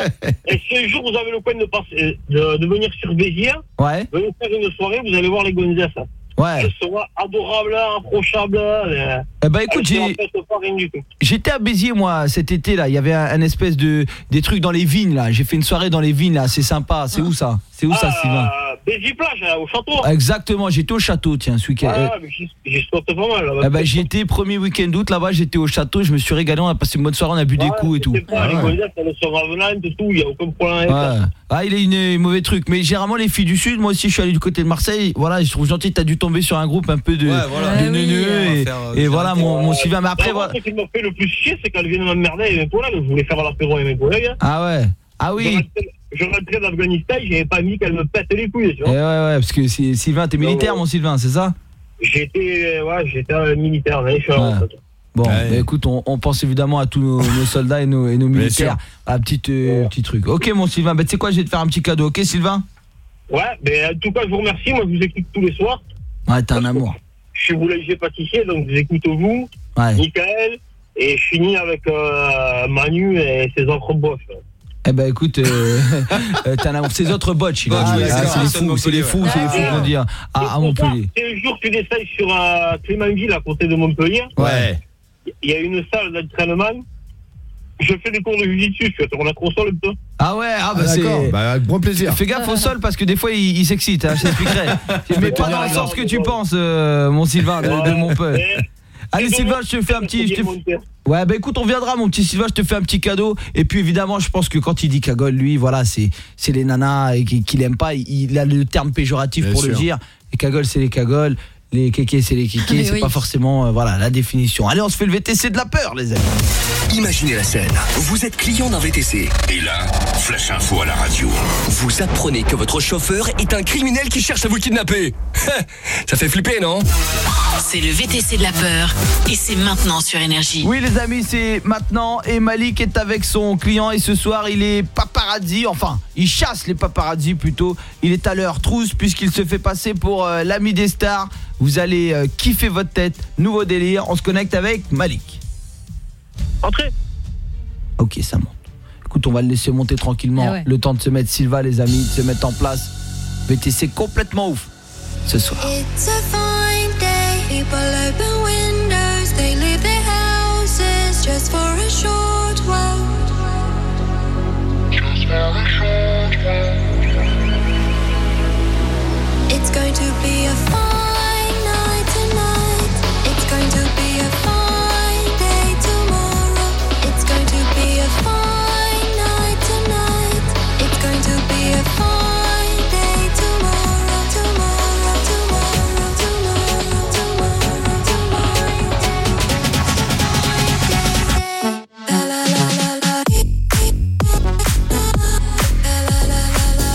Speaker 13: Et si un jour vous avez le coin de, passer, de, de venir sur Béziers,
Speaker 5: Ouais,
Speaker 13: venez faire une soirée, vous allez voir les gonzesses.
Speaker 5: ouais.
Speaker 13: Elles seront adorables, approchables. euh,
Speaker 5: Eh ben écoute,
Speaker 13: elles
Speaker 5: j'ai.
Speaker 13: n'empêchent pas rien du tout.
Speaker 5: J'étais à Béziers moi cet été là, il y avait un, un espèce de des trucs dans les vignes là, j'ai fait une soirée dans les vignes là, c'est sympa, c'est où ça? C'est où ça Sylvain?
Speaker 13: Ah, Béziers plage, hein, au château.
Speaker 5: Exactement, j'étais au château tiens ce week-end.
Speaker 13: Ah, mais j'y j'y saute pas mal. Là,
Speaker 5: Eh ben j'y étais premier week-end d'août là-bas, j'étais au château, je me suis régalé, on a passé une bonne soirée, on a bu des coups et tout.
Speaker 13: Pas, les gonzesses, elles sont ravenantes et tout, il n'y a aucun problème avec ça.
Speaker 5: Ouais. Ah, il a une, une mauvais truc, mais généralement les filles du sud, moi aussi je suis allé du côté de Marseille, voilà, je trouve gentil, t'as dû tomber sur un groupe un peu de,
Speaker 12: Ouais, voilà.
Speaker 5: de
Speaker 10: Ouais, oui,
Speaker 5: neuneux
Speaker 12: on va
Speaker 5: et,
Speaker 12: faire, euh,
Speaker 5: et
Speaker 12: du
Speaker 5: voilà mon, mon Sylvain, mais après
Speaker 13: Après,
Speaker 5: voilà.
Speaker 13: ce qui m'a fait le plus chier, c'est qu'elles viennent m'emmerder avec mes collègues. Je voulais faire l'apéro avec mes collègues.
Speaker 5: Ah ouais. Ah
Speaker 13: Je
Speaker 5: oui.
Speaker 13: rentrais- Je rentrais d'Afghanistan, j'avais pas mis qu'elle me pète les couilles, tu
Speaker 5: Eh ouais
Speaker 13: vois.
Speaker 5: ouais, parce que si- Sylvain, t'es militaire
Speaker 13: ouais.
Speaker 5: mon Sylvain, c'est ça?
Speaker 13: J'étais, ouais, j'étais un militaire, là, je suis à la
Speaker 5: Ouais.
Speaker 13: retraite.
Speaker 5: Bon,
Speaker 11: Ouais.
Speaker 5: bah écoute, on, on pense évidemment à tous nos, nos soldats et nos, et nos
Speaker 11: Bien
Speaker 5: militaires.
Speaker 11: sûr.
Speaker 5: Un petit, euh, petit truc. Ok, mon Sylvain, bah tu sais quoi, je vais te faire un petit cadeau, ok, Sylvain?
Speaker 13: Ouais, mais en tout cas, je vous remercie. Moi, je vous écoute tous les soirs.
Speaker 5: Ouais, t'es un amour.
Speaker 13: Je suis boulanger pâtissier, donc je vous écoute vous,
Speaker 5: Ouais.
Speaker 13: Michael, et je finis avec euh, Manu et ses autres boss.
Speaker 5: Eh ben écoute, euh, euh, t'es un amour. Ces autres botches, il a
Speaker 12: Ah,
Speaker 5: dit.
Speaker 12: ouais,
Speaker 5: Ah,
Speaker 12: d'accord.
Speaker 5: c'est les fous, c'est les fous, c'est les fous qu'on dit à, à Montpellier.
Speaker 13: Si un jour tu descends sur euh, Clémenville, à côté de Montpellier,
Speaker 11: Ouais.
Speaker 13: il y a une salle d'entraînement. Je fais des cours de jiu-jitsu, je suis sur la console un peu.
Speaker 5: Ah ouais, ah bah
Speaker 11: Ah, d'accord,
Speaker 5: c'est.
Speaker 11: bah, avec grand plaisir.
Speaker 5: Fais gaffe au sol parce que des fois il, il s'excite, hein, je t'expliquerai. Mais pas dans le sens que tu penses, euh, mon Sylvain, de, de Montpellier. Allez Sylvain, je te fais un petit. Je te... Ouais bah écoute, on viendra mon petit Sylvain, je te fais un petit cadeau. Et puis évidemment, je pense que quand il dit cagole, lui, voilà, c'est c'est les nanas et qu'il qu'il aime pas. Il, il a le terme péjoratif
Speaker 11: Bien
Speaker 5: pour
Speaker 11: sûr.
Speaker 5: le dire. Les cagoles, c'est les cagoles. Les kékés, c'est les kékés.
Speaker 10: Mais
Speaker 5: C'est
Speaker 10: oui.
Speaker 5: pas forcément euh, voilà la définition. Allez, on se fait le V T C de la peur, les amis.
Speaker 19: Imaginez la scène. Vous êtes client d'un V T C.
Speaker 2: Et là, flash info à la radio.
Speaker 19: Vous apprenez que votre chauffeur est un criminel qui cherche à vous kidnapper. Ça fait flipper, non?
Speaker 3: C'est le V T C de la peur et c'est maintenant sur Énergie.
Speaker 5: Oui les amis, c'est maintenant et Malik est avec son client et ce soir il est paparazzi, enfin il chasse les paparazzi plutôt. Il est à l'heure trousse puisqu'il se fait passer pour euh, l'ami des stars. Vous allez euh, kiffer votre tête, nouveau délire, on se connecte avec Malik.
Speaker 13: Entrez.
Speaker 5: Ok, ça monte. Écoute, on va le laisser monter tranquillement,
Speaker 10: Ah ouais.
Speaker 5: le temps de se mettre Silva les amis, de se mettre en place. V T C complètement ouf ce soir.
Speaker 4: It's a fine day. People open windows. They leave their houses just for a short while. Just for a short while. It's going to be a fine night tonight. It's going to be a fine day tomorrow. It's going to be a fine night tonight. It's going to be a fine day tomorrow. Tomorrow, tomorrow, tomorrow, tomorrow, tomorrow. La la la la la. La la la la la.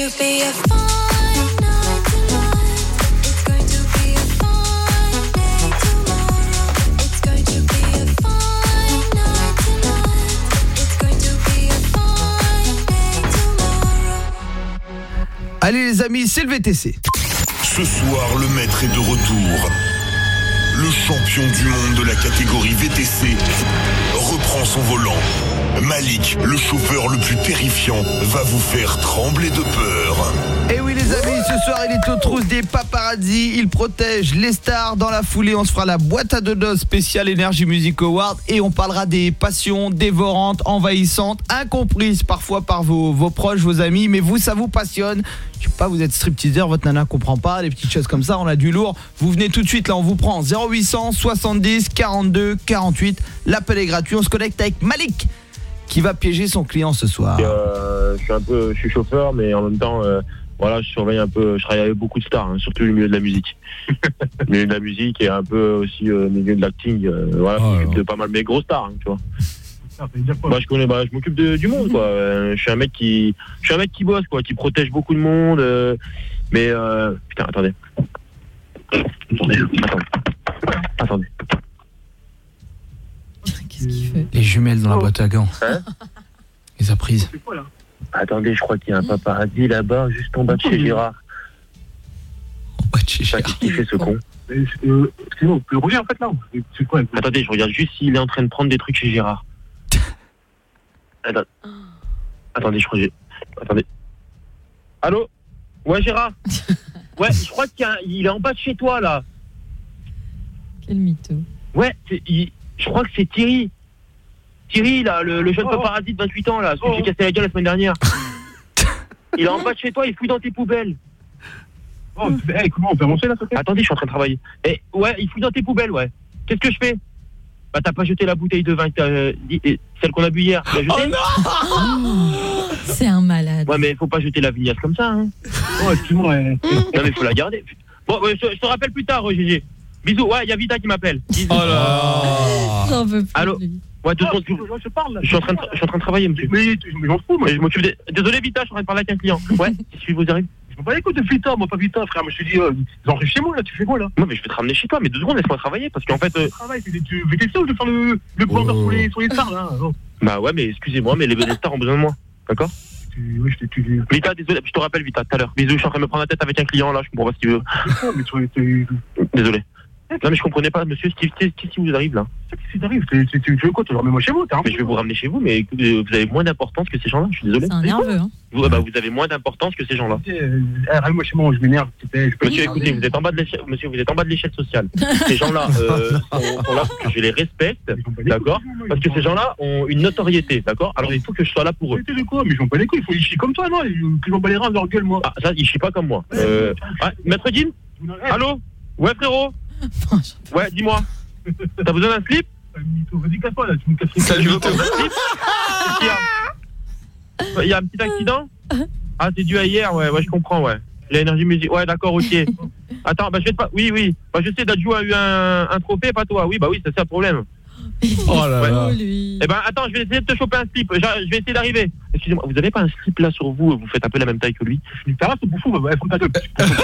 Speaker 4: to be a fine night tonight. It's going to be a fine day tomorrow. It's going to be a fine night tonight. It's going to be a fine day tomorrow.
Speaker 5: Allez les amis, c'est le V T C.
Speaker 15: Ce soir, le maître est de retour. Le champion du monde de la catégorie V T C reprend son volant. Malik, le chauffeur le plus terrifiant, va vous faire trembler de peur.
Speaker 5: Et oui les amis, ce soir il est aux trousses des paparazzi. Il protège les stars. Dans la foulée, on se fera la boîte à dodos spéciale Energy Music Award. Et on parlera des passions dévorantes, envahissantes, incomprises parfois par vos, vos proches, vos amis. Mais vous, ça vous passionne. Je sais pas, vous êtes stripteaseur, votre nana comprend pas, des petites choses comme ça, on a du lourd. Vous venez tout de suite, là on vous prend zéro huit cent soixante-dix quarante-deux quarante-huit. L'appel est gratuit, on se connecte avec Malik qui va piéger son client ce soir.
Speaker 13: Euh, je suis un peu, je suis chauffeur, mais en même temps, euh, voilà, je surveille un peu. Je travaille avec beaucoup de stars, hein, surtout le milieu de la musique. Le milieu de la musique et un peu aussi euh, le milieu de l'acting. Euh, voilà, oh, je m'occupe de pas mal mes grosses stars, hein, tu vois. Bah, je connais, bah, je m'occupe de, du monde, quoi. Euh, je suis un mec qui, je suis un mec qui bosse, quoi, qui protège beaucoup de monde. Euh, mais euh, putain, attendez, attendez, attendez, attendez.
Speaker 10: Qu'est-ce qu'il fait?
Speaker 5: Les jumelles dans la boîte à gants.
Speaker 13: Hein?
Speaker 5: Les a prises.
Speaker 13: C'est quoi là? Attendez, je crois qu'il y a un paparazzi là-bas, juste en bas de chez Gérard.
Speaker 5: En bas de chez Gérard.
Speaker 13: Qu'est-ce qu'il fait ce con?
Speaker 17: Euh, excusez-moi, le Roger en fait là. C'est quoi?
Speaker 13: Attendez, je regarde juste s'il est en train de prendre des trucs chez Gérard. Attends. Attendez, je crois que j'ai... Attendez. Allô? Ouais, Gérard? Ouais, je crois qu'il y a... il est en bas de chez toi, là.
Speaker 10: Quel mytho.
Speaker 13: Ouais, c'est... il... je crois que c'est Thierry. Thierry, là, le, le jeune oh, paparazzi de vingt-huit ans, là, celui oh, qui s'est cassé la gueule la semaine dernière. Il est en bas de chez toi, il fouille dans tes poubelles.
Speaker 17: Oh, hey, comment on peut avancer, là, okay?
Speaker 13: Attendez, je suis en train de travailler. Eh, ouais, il fouille dans tes poubelles, ouais. Qu'est-ce que je fais? Bah, t'as pas jeté la bouteille de vin, euh, celle qu'on a bu hier. Tu l'as jetée?
Speaker 10: Oh non. C'est un malade.
Speaker 13: Ouais, mais faut pas jeter la vignasse comme ça, hein.
Speaker 17: Oh, excuse-moi. Ouais.
Speaker 13: Non, mais faut la garder. Bon, ouais, je, je te rappelle plus tard, Gégé. Bisous. Ouais, il y a Vita qui m'appelle. Bisous.
Speaker 5: Oh là.
Speaker 10: J'en veux plus.
Speaker 13: Allô? Ouais, deux secondes.
Speaker 17: Je, je parle, là.
Speaker 13: Je suis en train de, je suis en train de travailler, monsieur.
Speaker 17: Mais, mais j'en fous, moi.
Speaker 13: Mais je m'occupe des... Désolé, Vita, je suis en train de parler avec un client. Ouais, si vous arrivez.
Speaker 17: Je me bats les couilles de Vita, moi, pas Vita, frère. Moi, je te dis, euh, ils arrivent chez moi, là. Tu fais quoi, là?
Speaker 13: Non, mais je vais te ramener chez toi, mais deux secondes, laisse-moi travailler. Parce qu'en fait. Euh...
Speaker 17: Travail, tu veux quelque chose de faire le, le plan oh. sur, les, sur les stars, là. Oh.
Speaker 13: Bah ouais, mais excusez-moi, mais les, les stars ont besoin de moi. D'accord?
Speaker 17: Oui, je t'ai tué.
Speaker 13: Vita, désolé, je te rappelle, Vita, tout à l'heure. Bisous, je suis en train de me prendre la tête avec un client, là. Je comprends pas ce qu'il veut.
Speaker 17: Mais tu, tu...
Speaker 13: Désolé. Non, mais je comprenais pas, monsieur, qu'est-ce qui vous arrive là?
Speaker 17: Qu'est-ce qui t'arrive? Tu, tu, tu veux quoi? Tu ramènes moi chez vous?
Speaker 13: Mais je vais vous ramener chez vous, mais vous avez moins d'importance que ces gens-là, je suis désolé.
Speaker 10: C'est un nerveux, hein.
Speaker 13: Vous, bah, vous avez moins d'importance que ces gens-là.
Speaker 17: Euh, ramène-moi chez moi, je m'énerve.
Speaker 13: Monsieur, écoutez, vous êtes en bas de l'échelle, monsieur, vous êtes en bas de l'échelle sociale. Ces gens-là euh, sont, sont là pour que je les respecte, d'accord? Parce que ces gens-là ont une notoriété, d'accord? Alors il faut que je sois là pour eux.
Speaker 17: Mais tu quoi? Mais j'en bats les couilles, il faut ils chient comme toi, non? Que j'en bats les reins de leur gueule, moi.
Speaker 13: Ah, ça, ils chient pas comme moi. Euh, ah, Maître Jim? Allô? Ouais, frérot? Ouais, dis-moi. T'as besoin d'un slip?
Speaker 17: Vas-y, casse-toi là, tu me casses les
Speaker 13: couilles. Tu veux pas un slip? Qu'est-ce qu'il y a? Il y a un petit accident? Ah, c'est dû à hier, ouais, ouais, je comprends, ouais. L'énergie musique. Ouais, d'accord, ok. Attends, bah je vais te pas. Oui, oui. Bah je sais, Dadju a eu un, un trophée, pas toi. Oui, bah oui, c'est ça le problème.
Speaker 5: Oh là là.
Speaker 10: Lui.
Speaker 13: Eh ben attends, je vais essayer de te choper un slip. Je, je vais essayer d'arriver. Excusez-moi, vous avez pas un slip là sur vous? Vous faites un peu la même taille que lui?
Speaker 17: Je t'arrête, ce bouffon, bah, faut ta gueule.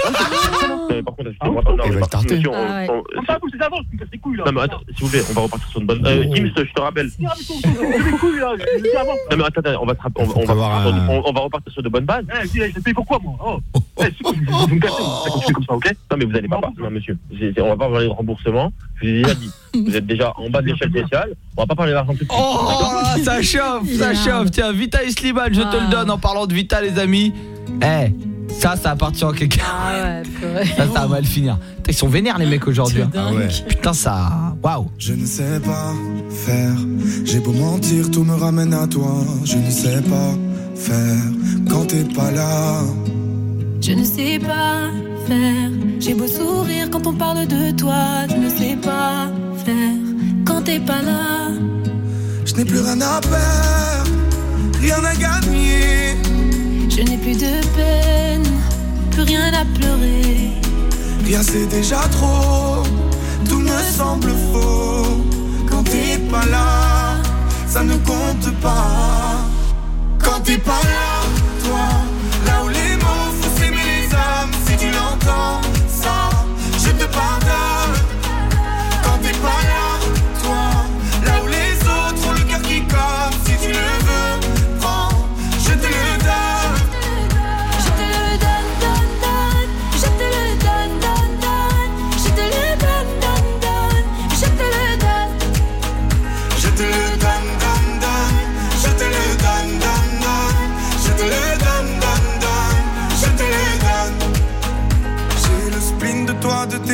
Speaker 13: Par contre, on va pas.
Speaker 11: Il va starter.
Speaker 13: Monsieur,
Speaker 10: Ah ouais.
Speaker 13: on-
Speaker 17: Comme ça, vous, c'est d'avance, tu me casses les couilles là.
Speaker 13: Non mais attends, s'il vous plaît, on va repartir sur une bonne. Euh, Kim, je te je te rappelle.
Speaker 17: Tire avec ton les couilles là, c'est d'avance.
Speaker 13: Non mais attends, attends, on va se rapp- on, on va
Speaker 11: avoir
Speaker 13: repartir sur-
Speaker 11: un-
Speaker 13: on- on va repartir sur de bonnes bases.
Speaker 17: Eh, dis, je te paye pourquoi moi? Oh. Eh, c'est quoi, vous me cassez, ça continue comme ça, ok?
Speaker 13: Non mais vous allez pas. Non monsieur, C'est- c'est- on va pas parler de remboursement. Je vous ai déjà dit. Vous êtes déjà en bas de l'échelle sociale. On va pas parler d'argent tout de suite.
Speaker 5: Oh là, ça chauffe, ça chauffe. Tiens, Vita et Slimane, je te le donne en parlant de Vita, les amis. Eh, ça, ça appartient à quelqu'un.
Speaker 10: Ah ouais, purée.
Speaker 5: Ça, ça va mal finir. Putain, ils sont vénères, les mecs, aujourd'hui.
Speaker 10: C'est
Speaker 5: hein.
Speaker 10: dingue.
Speaker 11: Ah ouais.
Speaker 5: Putain, ça... Waouh.
Speaker 6: Je ne sais pas faire, j'ai beau mentir, tout me ramène à toi. Je ne sais pas faire quand t'es pas là.
Speaker 4: Je ne sais pas faire. J'ai beau sourire quand on parle de toi. Je ne sais pas faire quand t'es pas là.
Speaker 6: Je n'ai plus rien à perdre, rien à gagner.
Speaker 4: Je n'ai plus de peine, plus rien à pleurer.
Speaker 6: Rien c'est déjà trop, tout me semble faux. Quand t'es pas là, ça ne compte pas. Quand t'es pas là, toi, là où les mots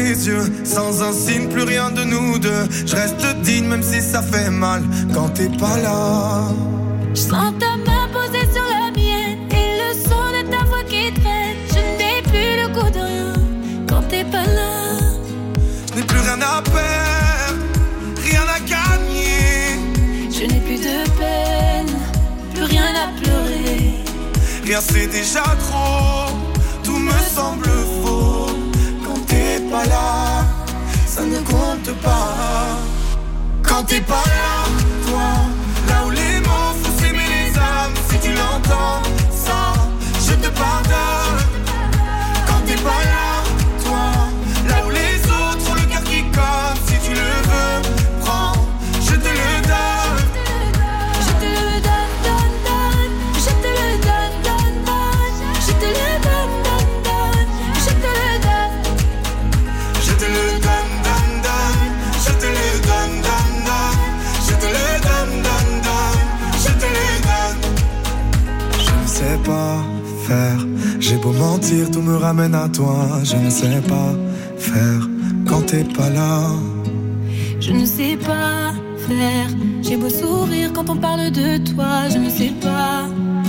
Speaker 6: les yeux, sans un signe, plus rien de nous deux. Je reste digne même si ça fait mal quand t'es pas là.
Speaker 4: Je sens ta main posée sur la mienne et le son de ta voix qui traîne. Je n'ai plus le goût de rien quand t'es pas là.
Speaker 6: Je n'ai plus rien à perdre, rien à gagner.
Speaker 4: Je n'ai plus de peine, plus rien à pleurer.
Speaker 6: Rien c'est déjà trop, tout me semble faux. Quand t'es pas là, ça ne compte pas. Quand t'es pas là, toi, là où les mots font s'aimer les âmes. Si tu l'entends, ça, je te pardonne. Quand t'es pas là, toi, là où les autres ont le cœur qui colle. Si tu le veux, prends, je te le donne.
Speaker 4: Je te le donne, donne, donne. Je te le donne, donne, donne. Je te le donne, donne, donne. Je te le donne.
Speaker 6: Je te le donne, donne, donne. Je te le donne, donne, donne. Je te le donne, donne, donne. Je te le donne. Je ne sais pas faire. J'ai beau mentir, tout me ramène à toi. Je ne sais pas faire quand t'es pas là.
Speaker 4: Je ne sais pas faire. J'ai beau sourire quand on parle de toi. Je ne sais pas.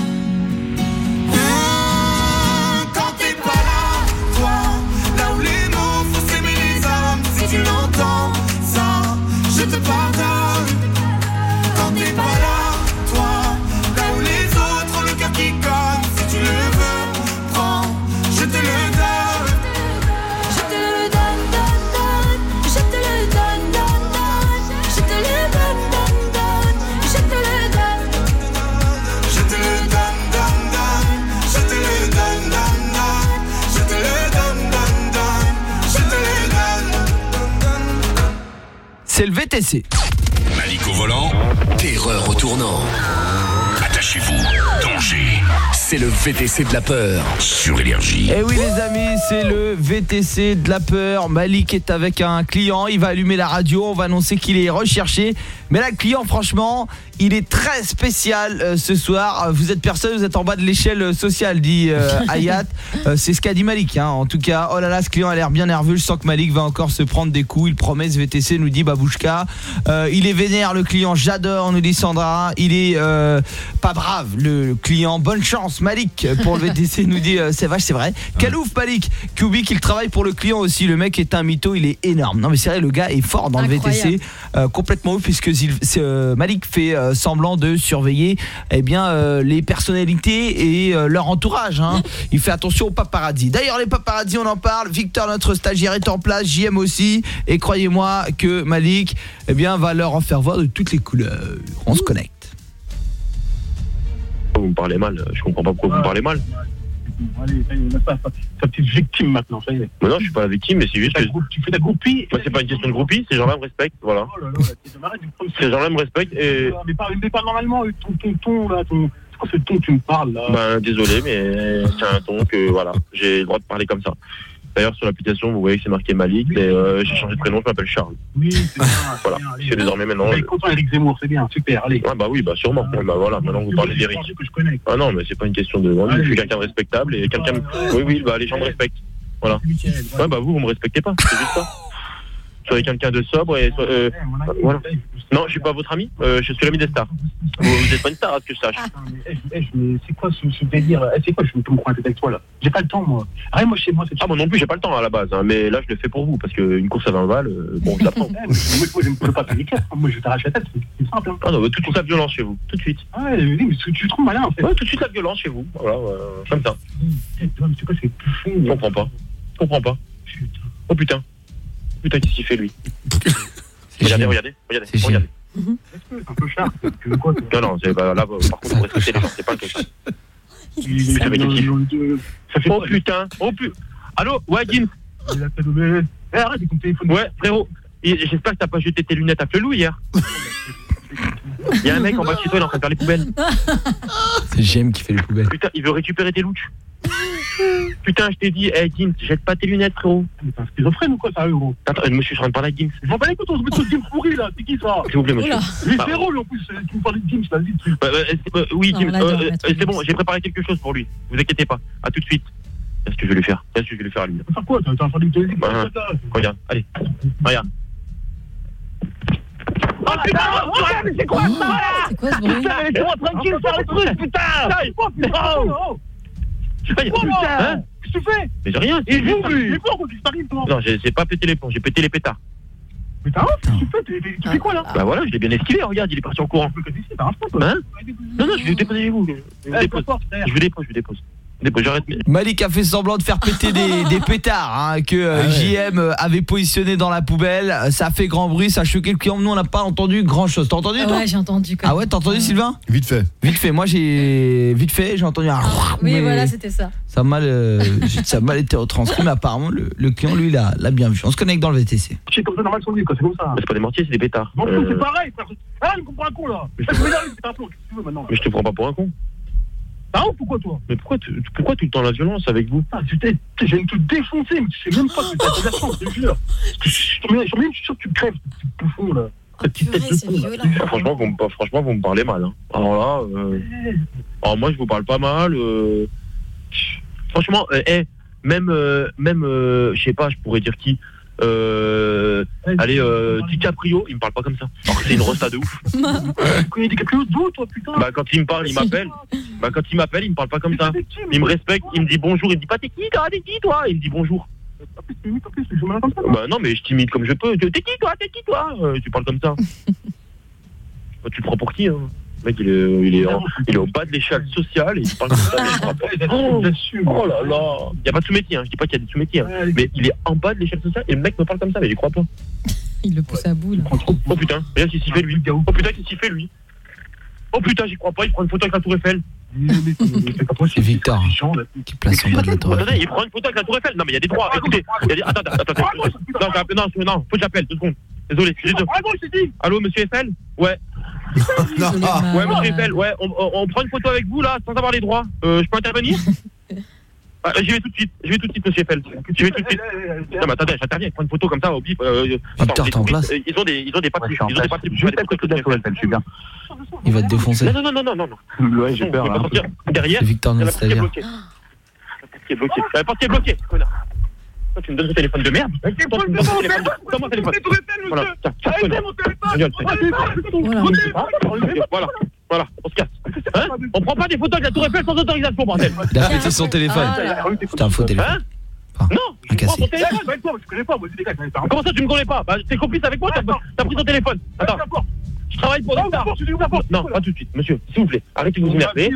Speaker 6: Quand t'es pas là, toi, là où les mots font s'aimer les âmes. Si tu l'entends, ça, je te pardonne. Quand t'es pas là, toi, là où les autres ont le cœur qui cogne. Si tu le veux, prends, je te le donne.
Speaker 4: Je te le donne, donne, donne. Je te le donne, donne, donne. Je te le donne, donne, donne. Je te le donne.
Speaker 6: Je te le donne, donne, donne. Je te le donne, donne, donne. Je te le donne, donne, donne. Je te le donne.
Speaker 5: C'est le V T C.
Speaker 2: Malik au volant, terreur au tournant. Attachez-vous, danger. C'est le V T C de la peur sur Énergie.
Speaker 5: Eh oui les amis, c'est le V T C de la peur. Malik est avec un client, il va allumer la radio, on va annoncer qu'il est recherché. Mais là le client franchement, il est très spécial euh, ce soir. Vous êtes personne, vous êtes en bas de l'échelle sociale, dit euh, Hayat. Euh, c'est ce qu'a dit Malik hein. En tout cas, oh là là, ce client a l'air bien nerveux. Je sens que Malik va encore se prendre des coups. Il promet, ce V T C nous dit Babouchka. euh, Il est vénère le client, j'adore, nous dit Sandra. Il est euh, pas brave le client, bonne chance Malik pour le V T C, nous dit euh, c'est vache, c'est vrai. Quel ouf Malik, qui oublie qu'il travaille pour le client aussi. Le mec est un mytho, il est énorme. Non mais c'est vrai, le gars est fort dans Incroyable. Le V T C, euh, complètement ouf, puisque euh, Malik fait euh, semblant de surveiller eh bien euh, les personnalités et euh, leur entourage hein. Il fait attention aux paparazzi. D'ailleurs les paparazzi, on en parle. Victor, notre stagiaire, est en place, J M aussi, et croyez-moi que Malik eh bien va leur en faire voir de toutes les couleurs. On se connecte.
Speaker 13: Vous me parlez mal, je comprends pas pourquoi vous me parlez mal.
Speaker 17: Allez, ça y est, sa petite victime maintenant, ça y est.
Speaker 13: Mais non, je suis pas la victime, mais c'est juste que...
Speaker 17: Tu fais ta groupie.
Speaker 13: Moi, c'est pas une question de groupie, ces gens-là me respectent, voilà.
Speaker 17: Oh là là,
Speaker 13: ces gens-là me respectent et...
Speaker 17: Mais pas, mais pas normalement, ton, ton ton, là, ton... C'est quoi ce ton que tu me parles, là?
Speaker 13: Ben, désolé, mais c'est un ton que, voilà, j'ai le droit de parler comme ça. D'ailleurs, sur l'application, vous voyez que c'est marqué Malik, mais euh, j'ai changé de prénom, je m'appelle Charles.
Speaker 17: Oui, c'est bien.
Speaker 13: Voilà, c'est désormais maintenant...
Speaker 17: Mais content Eric Zemmour, c'est bien, super, allez.
Speaker 13: Ouais, bah oui, bah sûrement. Ouais, bah voilà, maintenant vous parlez d'Eric. Ah non, mais c'est pas une question de... Moi, je suis quelqu'un de respectable et quelqu'un... Oui, oui, bah les gens me respectent. Voilà. Ouais, bah vous, vous me respectez pas, c'est juste ça. Soyez quelqu'un de sobre et... Euh, voilà. Non, je suis pas votre ami, euh, je suis l'ami des stars. Vous, vous êtes pas une star, à ce que je sache.
Speaker 17: Mais c'est quoi ce, ce délire? C'est quoi, je me prends un tête avec toi, là? J'ai pas le temps, moi. Rien, moi, chez moi, c'est...
Speaker 13: Ah, moi non plus, j'ai pas le temps, à la base, hein, mais là, je le fais pour vous, parce qu'une course à vingt balles, euh, bon, je la prends.
Speaker 17: Moi, je ne peux pas paniquer, moi, je t'arrache la tête, c'est simple. Hein.
Speaker 13: Ah non, tout de suite la violence chez vous, tout de suite.
Speaker 17: Ah ouais, mais tu es trop malin, en fait.
Speaker 13: Ouais, tout de suite la violence chez vous, voilà, euh, comme ça.
Speaker 17: C'est quoi, c'est plus fou.
Speaker 13: Je comprends pas, je comprends pas. Oh putain, putain, qu'est-ce qu'il fait, lui? Regardez, regardez, regardez, regardez.
Speaker 17: C'est un peu cher.
Speaker 13: Non, non, c'est, bah, là, par contre, vous respectez les gens, c'est pas le cas. Oh putain, oh putain. Allô, ouais, Gims.
Speaker 17: Arrête, c'est ton téléphone.
Speaker 13: Ouais, frérot, j'espère que t'as pas jeté tes lunettes à Flelou hier. Il y a un mec en bas de chez toi, il est en train de faire les poubelles.
Speaker 5: C'est J M qui fait les poubelles.
Speaker 13: Putain, il veut récupérer tes louches. Putain, je t'ai dit, hey Gims, jette pas tes lunettes, frérot.
Speaker 17: T'es un schizophrène ou quoi, ça, gros?
Speaker 13: Attends, monsieur, je suis en train de parler avec Gims.
Speaker 17: Je m'en bats les couilles, on se met sur Gims pourri, là. C'est qui, ça?
Speaker 13: S'il vous plaît, monsieur.
Speaker 17: Lui, c'est rôle, en plus. Tu me parles de Gims, vas-y.
Speaker 13: Euh, euh, oui, Gims, euh, c'est bon, j'ai préparé quelque chose pour lui. Vous inquiétez pas. À tout de suite. Qu'est-ce que je vais lui faire? Qu'est-ce que je vais lui faire à lui?
Speaker 17: Faire quoi? T'as un famille de musique?
Speaker 13: Regarde, allez, regarde.
Speaker 21: Oh putain, oh, mais c'est quoi ça?
Speaker 10: C'est quoi ce bruit?
Speaker 21: Putain, laissez-moi tranquille faire le truc, putain!
Speaker 17: Oh putain! Oh putain! Qu'est-ce que tu fais?
Speaker 13: Mais j'ai rien,
Speaker 17: c'est juste les plombs, qu'est-ce qui t'arrive toi?
Speaker 13: Non, j'ai pas pété les plombs, j'ai pété les pétards.
Speaker 17: Putain, qu'est-ce que tu fais? Tu fais quoi là?
Speaker 13: Bah voilà, je l'ai bien esquivé, regarde, il est parti en courant. Hein? Non, non, je vais déposer vous. Je vous dépose, je vous dépose, je vous dépose. J'arrête.
Speaker 5: Malik a fait semblant de faire péter des, des pétards hein, que euh, ah ouais. J M avait positionné dans la poubelle. Ça a fait grand bruit, ça a choqué le client. Nous on n'a pas entendu grand chose. T'as entendu
Speaker 10: ah
Speaker 5: toi?
Speaker 10: Ouais, j'ai entendu quand même.
Speaker 5: Ah ouais, t'as entendu
Speaker 10: ouais.
Speaker 5: Sylvain?
Speaker 11: Vite fait.
Speaker 5: Vite fait. Moi j'ai vite fait, j'ai entendu un
Speaker 10: oui, mais voilà, c'était ça.
Speaker 5: Ça a mal euh, ça a mal été retranscrit mais apparemment le, le client lui l'a l'a bien vu. On se connecte dans le V T C.
Speaker 17: C'est comme ça normal son livre, c'est comme ça.
Speaker 13: C'est pas des mortiers, c'est des pétards.
Speaker 17: Non, euh... c'est pareil, frère. Ah, il me comprend un con là. Je vais regarder, c'est un plomb, qu'est-ce que tu veux maintenant?
Speaker 13: Mais je te prends pas pour un con.
Speaker 17: Ah ou pourquoi toi?
Speaker 13: Mais pourquoi, tu, pourquoi tout le temps la violence avec vous?
Speaker 17: Ah, tu t'es, j'ai une te défoncer, mais tu sais même pas que t'as de la chance, je te jure. Je suis sûr que tu crèves, ce petit bouffon là. Cette petite tête de con là.
Speaker 13: Ah, franchement, vous me, franchement, vous me parlez mal. Hein. Alors là, euh... alors moi je vous parle pas mal. Euh... Franchement, euh, hey, même, euh, même, euh, je sais pas, je pourrais dire qui. Euh, allez, euh, DiCaprio, il me parle pas comme ça. Alors que c'est une rosta de ouf.
Speaker 17: Tu connais DiCaprio d'où toi putain?
Speaker 13: Bah quand il me parle, il m'appelle. Bah quand il m'appelle, il me parle pas comme ça. Il me respecte, il me dit bonjour, il me dit pas t'es qui toi, t'es qui toi? Il me dit bonjour. Bah non mais je t'imite comme je peux. T'es qui toi, t'es qui toi? euh, Tu parles comme ça. Bah, tu te prends pour qui hein? Le mec il est, il, est en, il est au bas de l'échelle sociale et il parle comme ça. Oh, oh là là. Il n'y a pas de sous-métier, hein. Je dis pas qu'il y a des sous-métiers, hein. Mais il est en bas de l'échelle sociale et le mec me parle comme ça, mais il y croit pas.
Speaker 10: Il le pousse à bout là.
Speaker 13: Oh putain, regarde ce qu'il fait lui. Oh putain, qu'est-ce qu'il fait lui? Oh putain, j'y crois pas, il prend une photo avec la Tour Eiffel.
Speaker 5: C'est Victor qui place en bas de la Tour Eiffel.
Speaker 13: Attendez, il prend une photo avec la Tour Eiffel. Non mais il y a des droits, écoutez. Il y a des... Attends, attends, attends. Non, non, non, faut que j'appelle, deux secondes. Désolé, je suis désolé. Allô, monsieur Eiffel? Ouais.
Speaker 11: Non.
Speaker 13: Ouais, monsieur Eiffel, ouais, on, on, on prend une photo avec vous là, sans avoir les droits. Euh, je peux intervenir? Ah, j'y vais tout de suite, j'y vais tout de suite, monsieur Eiffel. J'y vais tout de suite. Non, mais attendez, j'interviens, prends une photo comme ça au bif. Euh, attends, les touristes, ils ont des, ils ont des papiers. Ils ont des papiers. Juste à côté de la Tour Eiffel, je suis bien.
Speaker 5: Il va te défoncer.
Speaker 13: Non, non, non, non, non, non. Ouais, j'ai peur. Derrière,
Speaker 5: c'est Victor notre stagiaire.
Speaker 13: La porte est bloquée. La porte est bloquée, connard. Toi, tu me donnes ton téléphone de merde. Toi, tu me donnes ton téléphone. Donne mon téléphone. Voilà, tiens, tiens, mon téléphone. Voilà, voilà, on se casse. Hein? On prend pas des photos de la Tour Eiffel sans autorisation, bordel.
Speaker 5: Il a pété son téléphone. C'était un faux téléphone.
Speaker 13: Hein? Non, je prends ton téléphone. Comment ça, tu me connais pas? Bah, t'es complice avec moi, t'as pris ton téléphone. Attends. Je travaille pour l'État. Non, pas tout de suite, monsieur, s'il vous plaît. Arrêtez de vous énerver.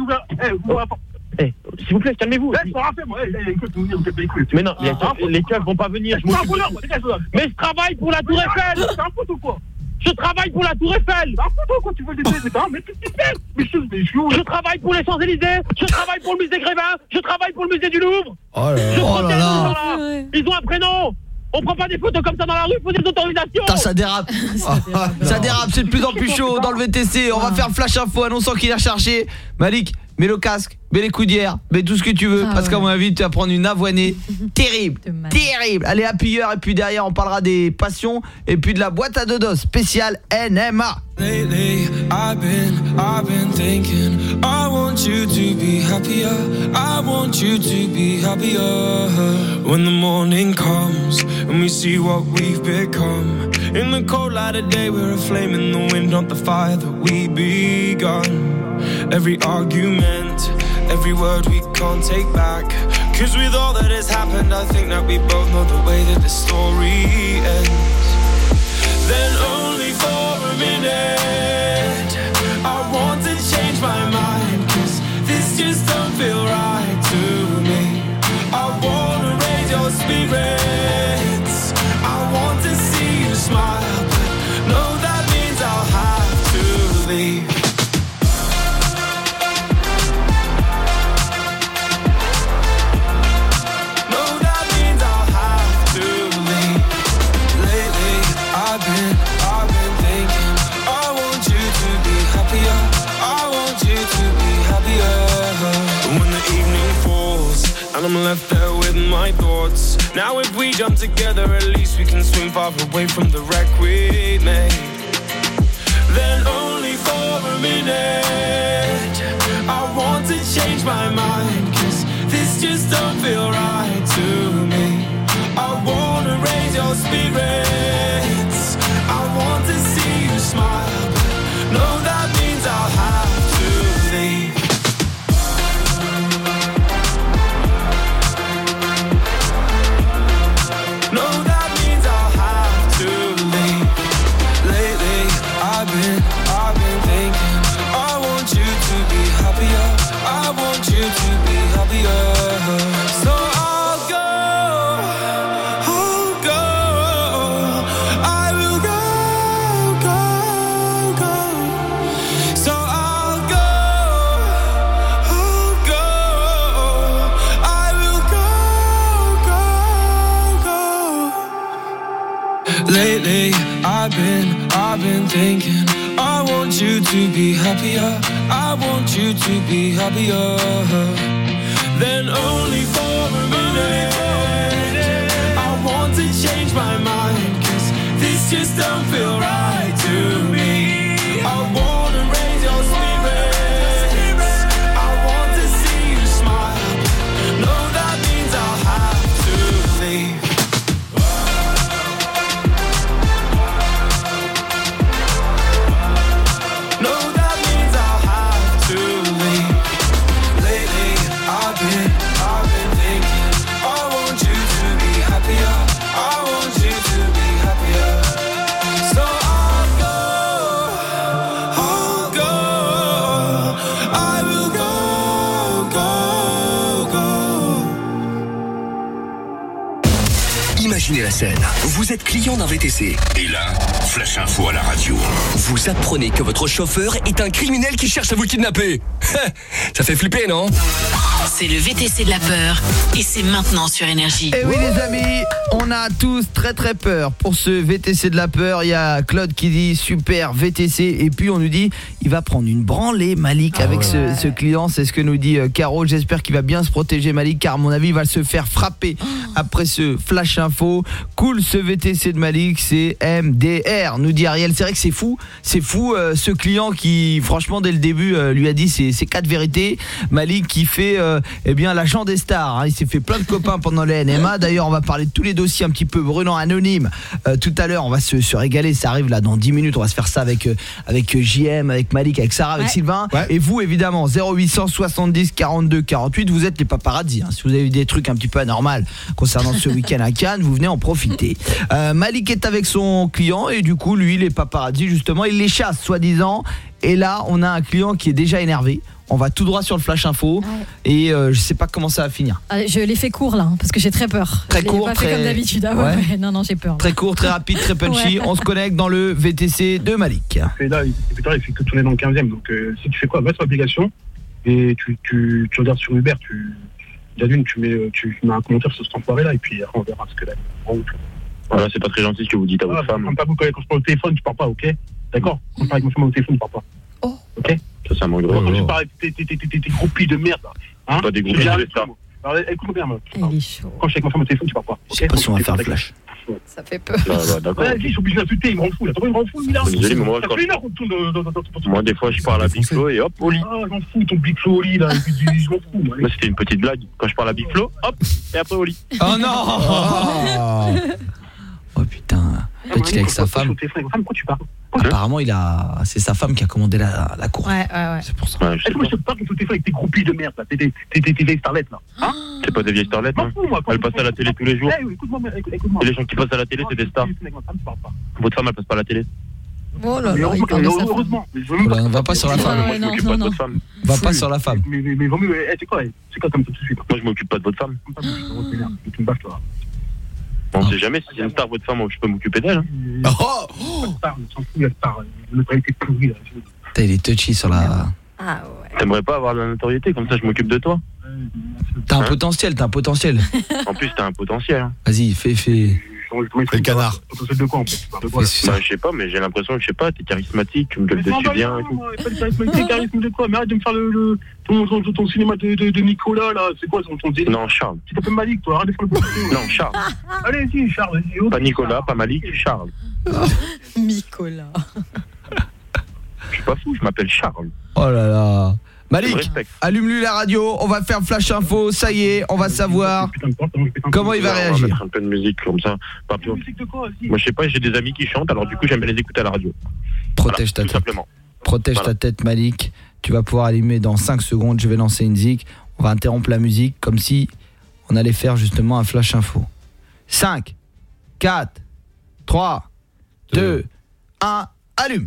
Speaker 13: Eh, s'il vous plaît, calmez-vous. Mais non, les keufs vont pas venir. Mais je travaille pour la Tour Eiffel.
Speaker 17: C'est un pote ou quoi?
Speaker 13: Je travaille pour la Tour Eiffel.
Speaker 17: C'est un pote quoi? Tu veux les aider? Mais qu'est-ce que tu fais? Mais je
Speaker 13: Je travaille pour les Champs-Élysées. Je travaille pour le musée Grévin. Je travaille pour le musée du Louvre.
Speaker 11: Oh là
Speaker 13: là. Ils ont un prénom. On prend pas des photos comme ça dans la rue, faut des autorisations.
Speaker 5: Putain, ça dérape. Ça dérape, c'est de plus en plus chaud dans le V T C. On va faire le flash info annonçant qu'il est recherché. Malik, mets le casque, mets les coudières, mets tout ce que tu veux ah parce ouais. qu'à mon avis, tu vas prendre une avoinée terrible. Terrible. Allez, appuyeur et puis derrière on parlera des passions et puis de la boîte à dodos spéciale N M A.
Speaker 1: Lately, I've been, I've been thinking I want you to be happier I want you to be happier When the morning comes And we see what we've become In the cold light of day we're a flame in the wind Not the fire that we begun Every argument Every word we can't take back Cause with all that has happened I think that we both know the way that the story ends Then only for a minute I want to change my mind Cause this just don't feel right to me I wanna raise your spirits I want to see you smile But no, that means I'll have to leave And I'm left there with my thoughts Now if we jump together At least we can swim far away from the wreck we made Then only for a minute I want to change my mind Cause this This just don't feel right to me. I wanna raise your spirits. I want to see you smile. No, that means I'll have to leave. No, that means I'll have to leave. Lately, I've been, I've been thinking. I want you to be happier. I want you to be happier. So I'll go, I'll go. I will go, go, go. So I'll go, I'll go. I will go, go, go. Lately, I've been, I've been thinking. I want you to be happier. I want you to be happier. Then only for a minute. I want to change my mind, 'cause this just don't feel right to me. I wanna raise your spirits. I want to see you smile. No, that means I'll have to leave. No, that means I'll have to leave. Lately, I've been, I've been thinking. I want you to be happier. I want you to be happier. So I'll go, I'll go. I will go, go, go.
Speaker 19: Imaginez la scène. Vous êtes client d'un V T C.
Speaker 2: Et là, flash info à la radio.
Speaker 19: Vous apprenez que votre chauffeur est un criminel qui cherche à vous kidnapper. Ça fait flipper, non?
Speaker 3: C'est le V T C de la peur et c'est maintenant sur Énergie.
Speaker 5: Et oui les amis, on a tous très très peur pour ce V T C de la peur. Il y a Claude qui dit super V T C et puis on nous dit il va prendre une branlée Malik ah avec ouais. ce, ce client. C'est ce que nous dit euh, Caro. J'espère qu'il va bien se protéger Malik car à mon avis il va se faire frapper oh. après ce flash info. Cool ce V T C de Malik, c'est M D R nous dit Ariel. C'est vrai que c'est fou, c'est fou euh, ce client qui franchement dès le début euh, lui a dit ses, ses quatre vérités. Malik qui fait euh, eh bien l'agent des stars, hein. Il s'est fait plein de copains pendant les N M A. D'ailleurs on va parler de tous les dossiers un petit peu brûlants anonymes euh, tout à l'heure. On va se, se régaler, ça arrive là dans dix minutes. On va se faire ça avec, euh, avec J M, avec Malik, avec Sarah, avec ouais. Sylvain ouais. Et vous évidemment zéro huit cent soixante-dix quarante-deux quarante-huit. Vous êtes les paparazzis, hein. Si vous avez eu des trucs un petit peu anormaux concernant ce week-end à Cannes, vous venez en profiter. euh, Malik est avec son client et du coup lui les paparazzis justement il les chasse soi-disant. Et là on a un client qui est déjà énervé. On va tout droit sur le flash info ouais. Et euh, je sais pas comment ça va finir.
Speaker 10: Ah, je l'ai fait court là hein, parce que j'ai très peur.
Speaker 5: Très
Speaker 10: je
Speaker 5: court,
Speaker 10: pas
Speaker 5: très
Speaker 10: fait comme d'habitude. Ah, ouais. Ouais. Non non, j'ai peur. Là.
Speaker 5: Très court, très rapide, très punchy. Ouais. On se connecte dans le V T C de Malik.
Speaker 17: Et là, il fait que tourner dans le quinzième. Donc euh, si tu fais quoi, va sur l'application et tu, tu, tu regardes sur Uber, tu d'une, tu mets tu mets un commentaire sur cet enfoiré là et puis on verra ce que là.
Speaker 13: Voilà, c'est pas très gentil ce que vous dites à votre ah, femme.
Speaker 17: Quand, quand je parle au téléphone, tu parles pas, ok? D'accord? Quand je parle avec ma femme au téléphone, tu parles pas.
Speaker 10: Oh.
Speaker 17: Ok?
Speaker 13: Ça, ça manque de
Speaker 17: Quand je parle avec tes groupies de merde, là. Hein?
Speaker 13: Pas des groupies de ça.
Speaker 17: Alors, écoute-moi bien, moi.
Speaker 10: Il est chaud.
Speaker 17: Quand je suis avec ma femme au téléphone, tu parles pas.
Speaker 5: Je sais pas si on va faire le flash.
Speaker 10: Ça fait peur.
Speaker 13: Bah, bah, d'accord.
Speaker 17: Ouais, je suis obligé d'insulter, il me rend fou là. T'as pas, il me rend fou, lui là.
Speaker 13: Désolé, mais moi,
Speaker 17: ça
Speaker 13: quand
Speaker 17: fait une heure qu'on tourne dans, dans, dans, dans,
Speaker 13: moi, des fois, je parle à Big Flo et hop, au lit.
Speaker 17: Ah, j'en fous, ton Big Flo au lit là. Je m'en fous, moi.
Speaker 13: Moi, c'était une petite blague. Quand je parle à Big Flo, hop, et après au lit.
Speaker 5: Oh non. Oh putain. Petit avec sa femme.
Speaker 17: Pourquoi tu parles?
Speaker 5: Apparemment, il a, c'est sa femme qui a commandé la, la course.
Speaker 10: Ouais, ouais, ouais.
Speaker 5: C'est pour ça.
Speaker 13: Ouais,
Speaker 17: est-ce que moi je te parle quand tu téléphone avec tes groupies de merde là, tes tes vieilles starlettes là, hein?
Speaker 13: C'est pas des vieilles starlettes, hein. Elles passent à la télé tous les jours. Et les gens qui passent à la télé, c'est des stars. Votre femme, elle passe pas à la télé.
Speaker 10: Oh là là, il parle de sa femme.
Speaker 5: Voilà, on va pas sur la femme.
Speaker 13: Moi, je m'occupe pas de votre femme.
Speaker 5: On va pas sur la femme.
Speaker 17: Mais mais vaut mieux, c'est quoi, c'est quoi comme ça tout de suite?
Speaker 13: Moi, je m'occupe pas de votre femme.
Speaker 17: Tu me bâches toi.
Speaker 13: On sait jamais si c'est une star votre femme, je peux m'occuper d'elle.
Speaker 5: Hein. Oh,
Speaker 17: oh star, on s'en fout la star. La notoriété pourrie là.
Speaker 5: T'as il est touchy sur la.
Speaker 10: Ah ouais.
Speaker 13: T'aimerais pas avoir de la notoriété comme ça, je m'occupe de toi.
Speaker 5: T'as un
Speaker 13: hein?
Speaker 5: potentiel, t'as un potentiel.
Speaker 13: En plus, t'as un potentiel. Hein.
Speaker 5: Vas-y, fais, fais.
Speaker 11: Fais le canard.
Speaker 17: Potentiel de quoi en fait?
Speaker 13: Bah, je sais pas, mais j'ai l'impression que je sais pas, t'es charismatique, tu me gueules dessus bien.
Speaker 17: Pas de charismatique, charisme de quoi? Mais arrête de me faire le ton cinéma de Nicolas là, c'est quoi ton délire?
Speaker 13: Non, Charles.
Speaker 17: Tu t'appelles Malik toi, arrête de faire le bon.
Speaker 13: Non, Charles.
Speaker 17: Allez, si, Charles, vas-y.
Speaker 13: Pas Nicolas, pas Malik, Charles.
Speaker 10: Nicolas.
Speaker 13: Je suis pas fou, je m'appelle Charles.
Speaker 5: Oh là là. Malik, allume-lui la radio, on va faire flash info, ça y est, on va savoir comment il va réagir.
Speaker 13: On va mettre un peu de musique comme ça. Pas plus. Moi je sais pas, j'ai des amis qui chantent, alors du coup j'aime bien les écouter à la radio.
Speaker 5: Protège
Speaker 13: voilà,
Speaker 5: ta tête.
Speaker 13: Simplement.
Speaker 5: Protège voilà. ta tête, Malik. Tu vas pouvoir allumer dans cinq secondes, je vais lancer une zik. On va interrompre la musique comme si on allait faire justement un flash info. cinq, quatre, trois, deux, un, allume.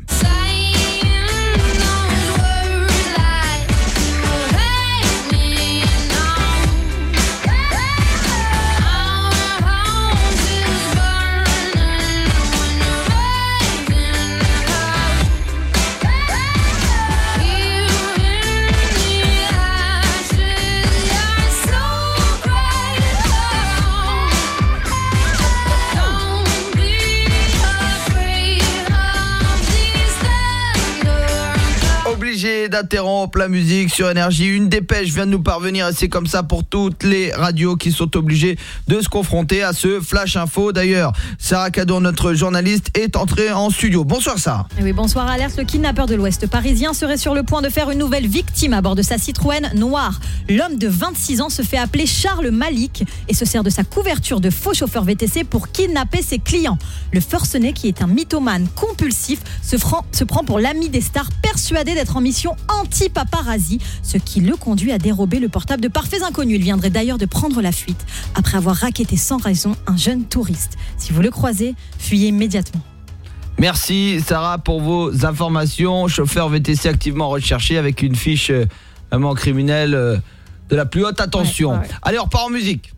Speaker 5: D'interrompre la musique sur Énergie. Une dépêche vient de nous parvenir et c'est comme ça pour toutes les radios qui sont obligées de se confronter à ce flash info. D'ailleurs, Sarah Cadon, notre journaliste, est entrée en studio. Bonsoir Sarah.
Speaker 10: Oui, bonsoir. Alerte, le kidnappeur de l'Ouest parisien serait sur le point de faire une nouvelle victime à bord de sa Citroën noire. L'homme de vingt-six ans se fait appeler Charles Malik et se sert de sa couverture de faux chauffeur V T C pour kidnapper ses clients. Le forcené, qui est un mythomane compulsif, se, franc, se prend pour l'ami des stars, persuadé d'être en mission anti-paparazzi, ce qui le conduit à dérober le portable de parfaits inconnus. Il viendrait d'ailleurs de prendre la fuite après avoir racketté sans raison un jeune touriste. Si vous le croisez, fuyez immédiatement.
Speaker 5: Merci Sarah pour vos informations. Chauffeur V T C activement recherché avec une fiche euh, vraiment criminelle euh, de la plus haute attention. Ouais, ouais. Allez, on repart en musique.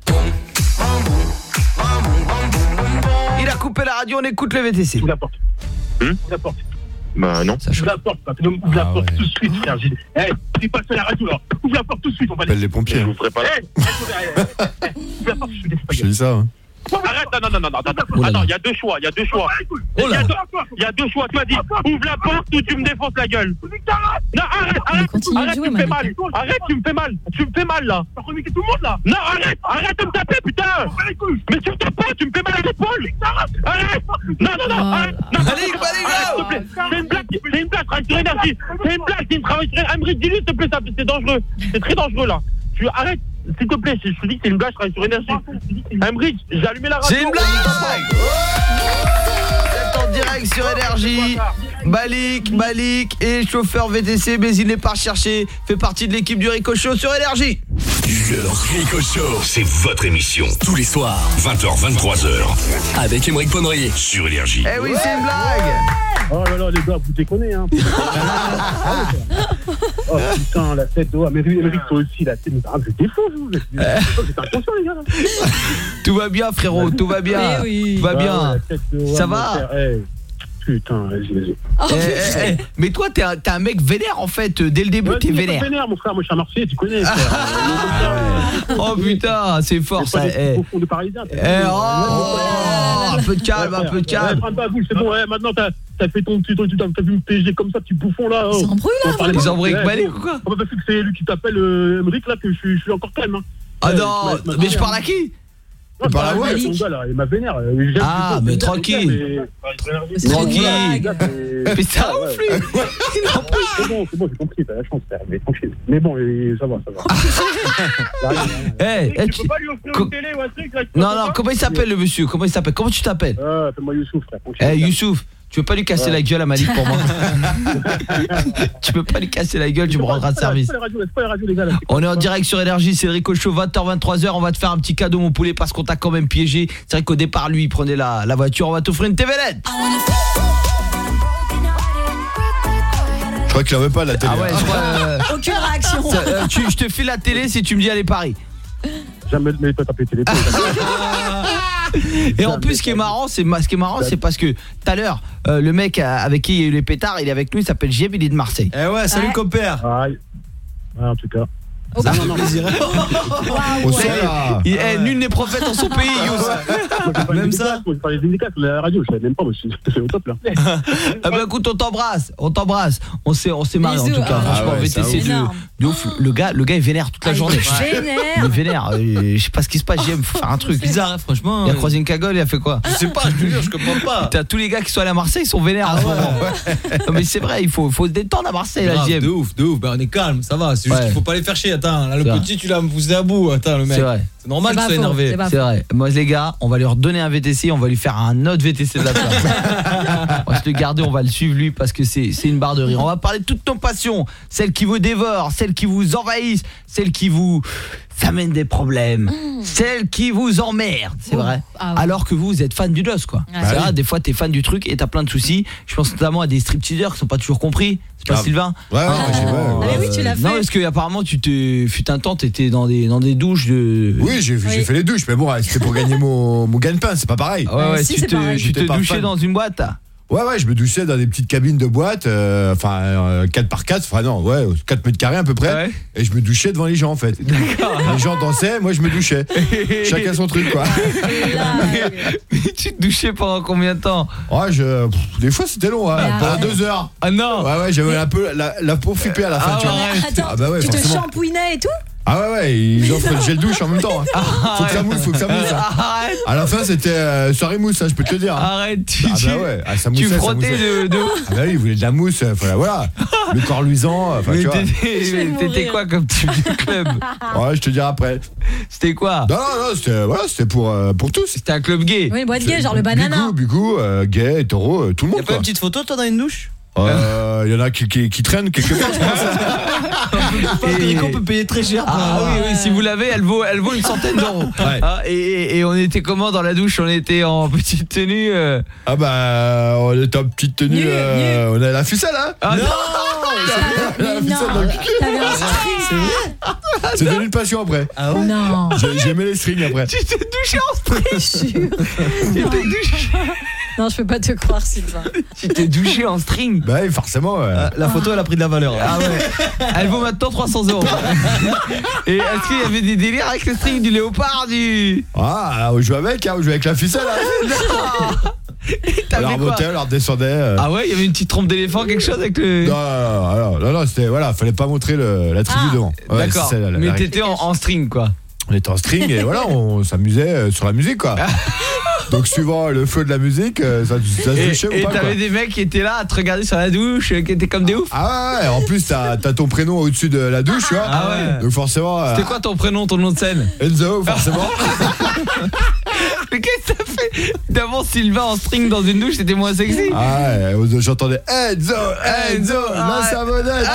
Speaker 5: Il a coupé la radio, on écoute le V T C.
Speaker 17: Ouvre la porte.
Speaker 13: Hum
Speaker 17: Ouvre la porte.
Speaker 13: Bah non.
Speaker 17: Ouvre la porte, ouvre la ah, porte ouais. tout de suite, frère. Eh, hey, tu passes à la radio là. Ouvre la porte tout de suite, on va
Speaker 11: aller. Les pompiers.
Speaker 13: Je vous ferai pas.
Speaker 17: Hey, ouvre la porte, je te fais pas.
Speaker 11: Je dis ça. Hein.
Speaker 13: Arrête, non, non, non, non, non, attends, il y a deux choix, il y a deux choix. Il y, y a deux choix, tu m'as dit, ouvre la porte ou tu me défonces la gueule. Non, arrête, arrête, arrête, tu me fais mal. Arrête, tu me fais mal, tu me fais mal là. T'as remis tout le monde là. Non, arrête, arrête de me taper, putain. Mais tu me tapes pas, tu me fais mal à l'épaule. Arrête. Non, non, non, arrête. Allez, allez, c'est une blague, c'est une blague, travaille sur Énergie. C'est une blague, c'est une travail sur Énergie. Dis-lui, s'il te plaît, c'est dangereux. C'est très dangereux là. Tu arrêtes. S'il te plaît, je te dis que c'est une blague, je travaille sur Énergie. Emric, j'ai allumé la radio.
Speaker 5: C'est une blague. C'est en direct sur Énergie. Malik, Malik est chauffeur V T C, mais il n'est pas recherché. Fait partie de l'équipe du Rico Show sur Énergie.
Speaker 2: Le Rico Show, c'est votre émission. Tous les soirs, vingt heures, vingt-trois heures. Avec Émeric Ponnoyer. Sur Énergie.
Speaker 5: Eh oui, c'est une blague.
Speaker 17: Oh là là, les gars, vous déconnez, hein. Oh putain, la tête de haut. Émeric, toi aussi, la tête. Ah, je défonce, vous. J'étais inconscient, les gars.
Speaker 5: Tout va bien, frérot, tout va bien.
Speaker 10: Oui.
Speaker 5: Tout va bien. Ça va?
Speaker 17: Putain, vas-y, vas-y.
Speaker 5: Oh, eh, eh, eh, mais toi, t'es un, t'es un mec vénère en fait. Dès le début, ouais, t'es vénère.
Speaker 17: Pas vénère, mon frère. Moi, je suis un Marseillais, tu connais.
Speaker 5: Oh putain, c'est fort ça.
Speaker 17: Eh. Au fond de Parisien.
Speaker 5: Eh, oh, oh, un peu de calme, un peu de calme.
Speaker 17: Prends pas vous, c'est bon. Ouais, maintenant, t'as, t'as fait ton petit, t'as vu me P G comme ça, petit bouffon là.
Speaker 10: Ils s'embrouillent là.
Speaker 5: Ils embrouillent avec Malik ou quoi?
Speaker 17: On va pas faire que c'est lui qui t'appelle Émeric là que je suis, je suis encore calme.
Speaker 5: Ah non, mais je parle à qui?
Speaker 17: Ouais, bah, bah, ouais, son gars là, il m'a vénère.
Speaker 5: Ah, mais tranquille. Tranquille. Mais ça ouf lui.
Speaker 17: C'est bon, c'est bon, j'ai compris, t'as la chance, mais tranquille. Mais bon, ça va, ça va.
Speaker 5: Eh,
Speaker 17: tu peux pas lui offrir une télé ou un truc là?
Speaker 5: Non, non, comment il s'appelle le monsieur? Comment il s'appelle? Comment tu t'appelles?
Speaker 17: Ah, appelle-moi Youssouf, frère.
Speaker 5: Eh, Youssouf. Tu peux pas lui casser ouais. la gueule à Malik pour moi. Tu peux pas lui casser la gueule, tu me rendras service. On est en direct sur Énergie, c'est le Rico Show, vingt heures, vingt-trois heures. On va te faire un petit cadeau, mon poulet, parce qu'on t'a quand même piégé. C'est vrai qu'au départ, lui, il prenait la, la voiture. On va t'offrir une T V L E D.
Speaker 11: Je crois qu'il en veut pas la télé.
Speaker 5: Ah ouais, je crois, euh,
Speaker 10: aucune réaction.
Speaker 5: Ça, euh, tu, je te file la télé si tu me dis allez Paris.
Speaker 17: Jamais de pas taper télé.
Speaker 5: Et en plus, ce qui est marrant, c'est ce qui est marrant, c'est parce que tout à l'heure, euh, le mec avec qui il y a eu les pétards, il est avec nous, il s'appelle J M, il est de Marseille.
Speaker 12: Eh ouais, salut
Speaker 10: ouais.
Speaker 12: compère.
Speaker 17: Ouais. Ouais, en tout cas.
Speaker 5: Ça
Speaker 17: non,
Speaker 5: fait
Speaker 17: non.
Speaker 5: plaisir.
Speaker 11: Au sol, là.
Speaker 5: Il- eh, nul n'est prophète en son pays, Youss.
Speaker 17: Même ça. Moi, je parlais des dédicaces, la radio, je savais même pas, moi, je suis c'est au top là.
Speaker 5: Ah bah écoute, on t'embrasse, on t'embrasse. On s'est on s'est marré en
Speaker 10: Bisous.
Speaker 5: tout cas.
Speaker 10: Ah
Speaker 5: Franchement,
Speaker 11: ouais, ça,
Speaker 5: V T C
Speaker 11: ouf.
Speaker 5: de,
Speaker 10: Énorme.
Speaker 5: de ouf. Le gars, le gars est vénère toute la
Speaker 10: Ah, il
Speaker 5: journée.
Speaker 10: est vénère.
Speaker 5: Il est vénère. Euh, Je sais pas ce qui se passe. J'aime faire un truc
Speaker 12: Bizarre, hein, franchement.
Speaker 5: Il a croisé une cagole, il a fait quoi?
Speaker 12: Je sais pas, je te jure, je comprends pas.
Speaker 5: T'as tous les gars qui sont allés à Marseille, ils sont vénères en ce moment. Non, mais c'est vrai, il faut, faut se détendre à Marseille, là,
Speaker 12: Grave,
Speaker 5: J M.
Speaker 12: de ouf, de ouf. Bah, on est calme, ça va. C'est juste
Speaker 5: Ouais.
Speaker 12: qu'il faut pas les faire chier. Attends, là, le
Speaker 5: C'est vrai.
Speaker 12: petit, tu l'as poussé à bout. Attends, le mec.
Speaker 5: C'est vrai.
Speaker 12: C'est normal
Speaker 10: C'est
Speaker 12: qu'il
Speaker 10: pas
Speaker 12: soit
Speaker 10: faux,
Speaker 12: énervé.
Speaker 10: c'est pas
Speaker 5: C'est vrai. Moi, les gars, on va lui redonner un V T C, on va lui faire un autre V T C de la place. On va se le garder, on va le suivre lui parce que c'est c'est une barre de rire. On va parler de toutes nos passions, celles qui vous dévorent, celles qui vous envahissent, celles qui vous amènent des problèmes, celles qui vous emmerdent, c'est
Speaker 10: Oh.
Speaker 5: vrai.
Speaker 10: Ah ouais.
Speaker 5: Alors que vous, vous êtes fan du dos, quoi.
Speaker 10: Ouais.
Speaker 5: C'est
Speaker 11: Bah
Speaker 5: vrai,
Speaker 11: oui.
Speaker 5: des fois t'es fan du truc et t'as plein de soucis. Je pense notamment à des stripteasers qui sont pas toujours compris. C'est pas
Speaker 11: Grave.
Speaker 5: Sylvain?
Speaker 11: Ouais, ouais,
Speaker 10: Ah.
Speaker 11: j'ai- ouais,
Speaker 10: Ah,
Speaker 11: ouais.
Speaker 10: mais oui, tu l'as fait.
Speaker 5: Non, parce que apparemment tu te fut un temps, t'étais dans des dans des douches de.
Speaker 11: Oui, j'ai j'ai
Speaker 10: Oui.
Speaker 11: fait les douches, mais bon, c'était pour gagner mon, mon gagne-pain, c'est pas pareil.
Speaker 5: Ouais, ouais,
Speaker 10: Si,
Speaker 5: tu
Speaker 10: c'est
Speaker 5: te,
Speaker 10: pareil.
Speaker 5: tu te
Speaker 11: J'étais pas
Speaker 5: douchais
Speaker 11: fan.
Speaker 5: dans une boîte.
Speaker 11: Ouais, ouais, je me douchais dans des petites cabines de boîte, euh, enfin euh, quatre par quatre, enfin non, ouais, quatre mètres carrés à peu près,
Speaker 5: Ouais.
Speaker 11: et je me douchais devant les gens en fait. Les gens dansaient, moi je me douchais. Chacun son truc quoi.
Speaker 5: Tu te douchais pendant combien de temps?
Speaker 11: Ouais, je, pff, des fois c'était long, hein,
Speaker 10: Mais
Speaker 11: pendant
Speaker 10: arrête.
Speaker 11: deux heures.
Speaker 5: Ah non.
Speaker 11: Ouais, ouais, j'avais un peu la, la peau flippée à la fin,
Speaker 5: Ah
Speaker 11: tu vois.
Speaker 5: ouais.
Speaker 10: Attends,
Speaker 11: Ah bah ouais,
Speaker 10: tu te
Speaker 11: forcément.
Speaker 10: shampouinais et tout?
Speaker 11: Ah ouais, ouais, ils offrent le gel douche en même temps. Hein. Faut que ça mousse, faut que ça mousse. hein.
Speaker 5: Arrête,
Speaker 11: À la fin, c'était euh, soirée mousse, hein, je peux te le dire. hein.
Speaker 5: arrête, tu,
Speaker 11: Ah
Speaker 5: tu-
Speaker 11: bah ouais, ah, ça
Speaker 5: tu
Speaker 11: moussait, ça
Speaker 5: frottais
Speaker 11: moussait.
Speaker 5: de, de...
Speaker 11: Ah bah oui, ils voulaient de la mousse, euh, voilà, voilà. Le corps luisant, enfin
Speaker 5: Mais
Speaker 11: tu vois.
Speaker 5: t'étais
Speaker 10: Je vais
Speaker 5: mais t'étais
Speaker 10: mourir.
Speaker 5: quoi comme type de club?
Speaker 11: Ouais, je te dirai après.
Speaker 5: C'était quoi?
Speaker 11: Non, non, non, c'était voilà, c'était pour, euh, pour tous.
Speaker 5: C'était un club gay.
Speaker 10: Oui, une boîte gay, genre le banana.
Speaker 11: Bigou, Bigou, euh, gay, hétéro, euh, tout le
Speaker 12: Y'a
Speaker 11: monde
Speaker 12: pas
Speaker 11: quoi.
Speaker 12: une petite photo, toi, dans une douche?
Speaker 11: Euh, Il y en a qui, qui, qui traînent quelque part, je pense.
Speaker 5: Et-
Speaker 12: Perico peut payer très cher. pour
Speaker 5: Ah
Speaker 12: avoir-
Speaker 5: oui, oui, si vous l'avez, elle vaut, elle vaut une centaine d'euros.
Speaker 11: Ouais.
Speaker 5: Ah, et, et- et on était comment dans la douche? On était en petite tenue. euh,
Speaker 11: Ah bah, on était en petite tenue,
Speaker 10: Nu,
Speaker 11: euh, on a la ficelle, hein.
Speaker 5: Ah non,
Speaker 11: La
Speaker 10: Mais
Speaker 11: ficelle
Speaker 10: non,
Speaker 11: dans le-
Speaker 10: t'avais un string.
Speaker 11: C'est devenu une passion après.
Speaker 12: Ah ouais?
Speaker 10: Non.
Speaker 11: J'ai- J'aimais les strings après.
Speaker 5: tu t'es douché en string. Tu t'es douché,
Speaker 10: Non, je peux pas te croire, Sylvain.
Speaker 5: tu t'es douché en string.
Speaker 11: Bah oui, forcément. euh,
Speaker 12: La photo, elle a pris de la valeur.
Speaker 5: Ah ouais. Elle vaut maintenant trois cents euros. Et est-ce qu'il y avait des délires avec le string du léopard du...
Speaker 11: Ah, on jouait avec, hein, on jouait avec la ficelle. Hein. On
Speaker 5: T'avais
Speaker 11: la
Speaker 5: quoi?
Speaker 11: remontait, on la redescendait. euh.
Speaker 5: Ah ouais, il y avait une petite trompe d'éléphant, quelque chose avec le...
Speaker 11: Non, non, non, non, non, c'était voilà, fallait pas montrer le, la tribu
Speaker 10: Ah.
Speaker 11: devant. Ouais,
Speaker 5: D'accord,
Speaker 11: c'est ça, la- la
Speaker 5: mais
Speaker 11: règle.
Speaker 5: t'étais en, en string quoi.
Speaker 11: On était en string et voilà, on s'amusait euh, sur la musique quoi. Donc suivant le feu de la musique, euh, ça, ça se
Speaker 5: Et
Speaker 11: touchait
Speaker 5: et
Speaker 11: ou pas quoi.
Speaker 5: t'avais des mecs qui étaient là à te regarder sur la douche, euh, qui étaient comme des oufs.
Speaker 11: Ah ouais, en plus t'as as ton prénom au-dessus de la douche, tu vois.
Speaker 5: Ah ouais.
Speaker 11: Donc forcément. euh,
Speaker 5: C'était quoi ton prénom, ton nom de scène?
Speaker 11: Enzo, forcément.
Speaker 5: Mais qu'est-ce que ça fait? D'avant Sylvain en string dans une douche, c'était moins sexy.
Speaker 11: Ah ouais, j'entendais Enzo, Enzo,
Speaker 5: Ah,
Speaker 11: la savonnette.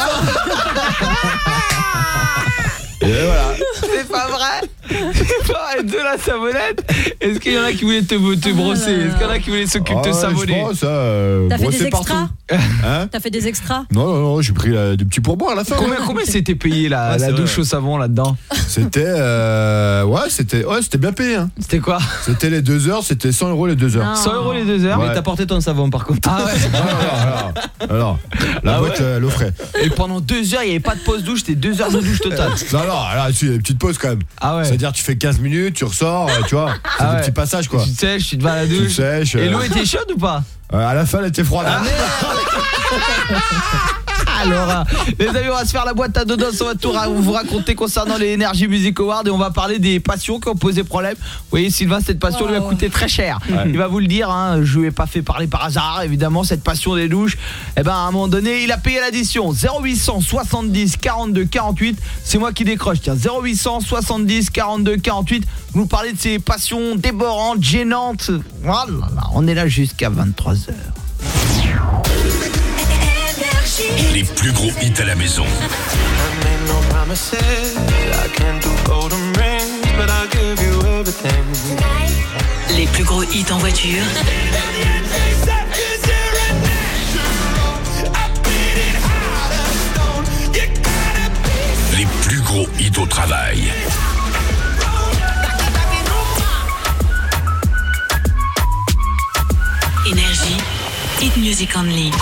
Speaker 11: Et voilà.
Speaker 5: C'est pas vrai. C'est pas vrai, de la savonnette. Est-ce qu'il y en a qui voulaient te, te brosser? Est-ce qu'il y en a qui voulaient s'occuper de te
Speaker 11: Ah,
Speaker 5: savonner?
Speaker 11: je pense, euh,
Speaker 10: T'as fait
Speaker 11: brosser
Speaker 10: des extras?
Speaker 11: partout. Hein?
Speaker 10: T'as fait des extras?
Speaker 11: Non, non, non, j'ai pris la- des petits pourboires à la fin.
Speaker 5: Combien, combien c'était payé la,
Speaker 12: Ouais,
Speaker 5: la
Speaker 12: c'est
Speaker 5: douche
Speaker 12: vrai.
Speaker 5: au savon là-dedans?
Speaker 11: C'était euh, ouais, c'était ouais, c'était bien payé. Hein.
Speaker 5: C'était quoi?
Speaker 11: C'était les deux heures, c'était cent euros les deux heures.
Speaker 10: Non.
Speaker 5: cent euros les deux heures?
Speaker 11: Ouais.
Speaker 12: Mais t'as porté ton savon, par contre.
Speaker 5: Ah ouais.
Speaker 11: Alors, alors, alors, la
Speaker 5: Ah
Speaker 11: boîte
Speaker 5: ouais
Speaker 11: euh, l'offrait.
Speaker 5: Et pendant deux heures, il n'y avait pas de pause douche, c'était deux heures de douche totale.
Speaker 11: Non, non, alors tu des petites pauses quand même.
Speaker 5: Ah ouais.
Speaker 11: C'est-à-dire tu fais quinze minutes, tu ressors, euh, tu vois, c'est
Speaker 5: Ah
Speaker 11: des
Speaker 5: ouais.
Speaker 11: petits passages quoi.
Speaker 5: Tu te sèches, tu te vas à la
Speaker 11: Tu
Speaker 5: douche.
Speaker 11: sèches.
Speaker 5: Et
Speaker 11: euh,
Speaker 5: l'eau était chaude ou pas?
Speaker 11: euh, à la fin elle était froide.
Speaker 5: Ah Alors, euh, les amis, on va se faire la boîte à dodos. On va tout ra- vous raconter concernant les Energy Music Awards et on va parler des passions qui ont posé problème. Vous voyez, Sylvain, cette passion lui a coûté très cher. Il va vous le dire, hein, je lui ai pas fait parler par hasard. Évidemment, cette passion des douches, eh ben, à un moment donné, il a payé l'addition. zéro huit cent soixante-dix quarante-deux quarante-huit. C'est moi qui décroche. Tiens, zéro huit cent soixante-dix quarante-deux quarante-huit. Vous nous parlez de ces passions dévorantes, gênantes. Voilà, on est là jusqu'à vingt-trois heures.
Speaker 2: Les plus gros hits à la maison.
Speaker 3: Les plus gros hits en voiture.
Speaker 2: Les plus gros hits au travail.
Speaker 3: Énergie. Hit Music Only.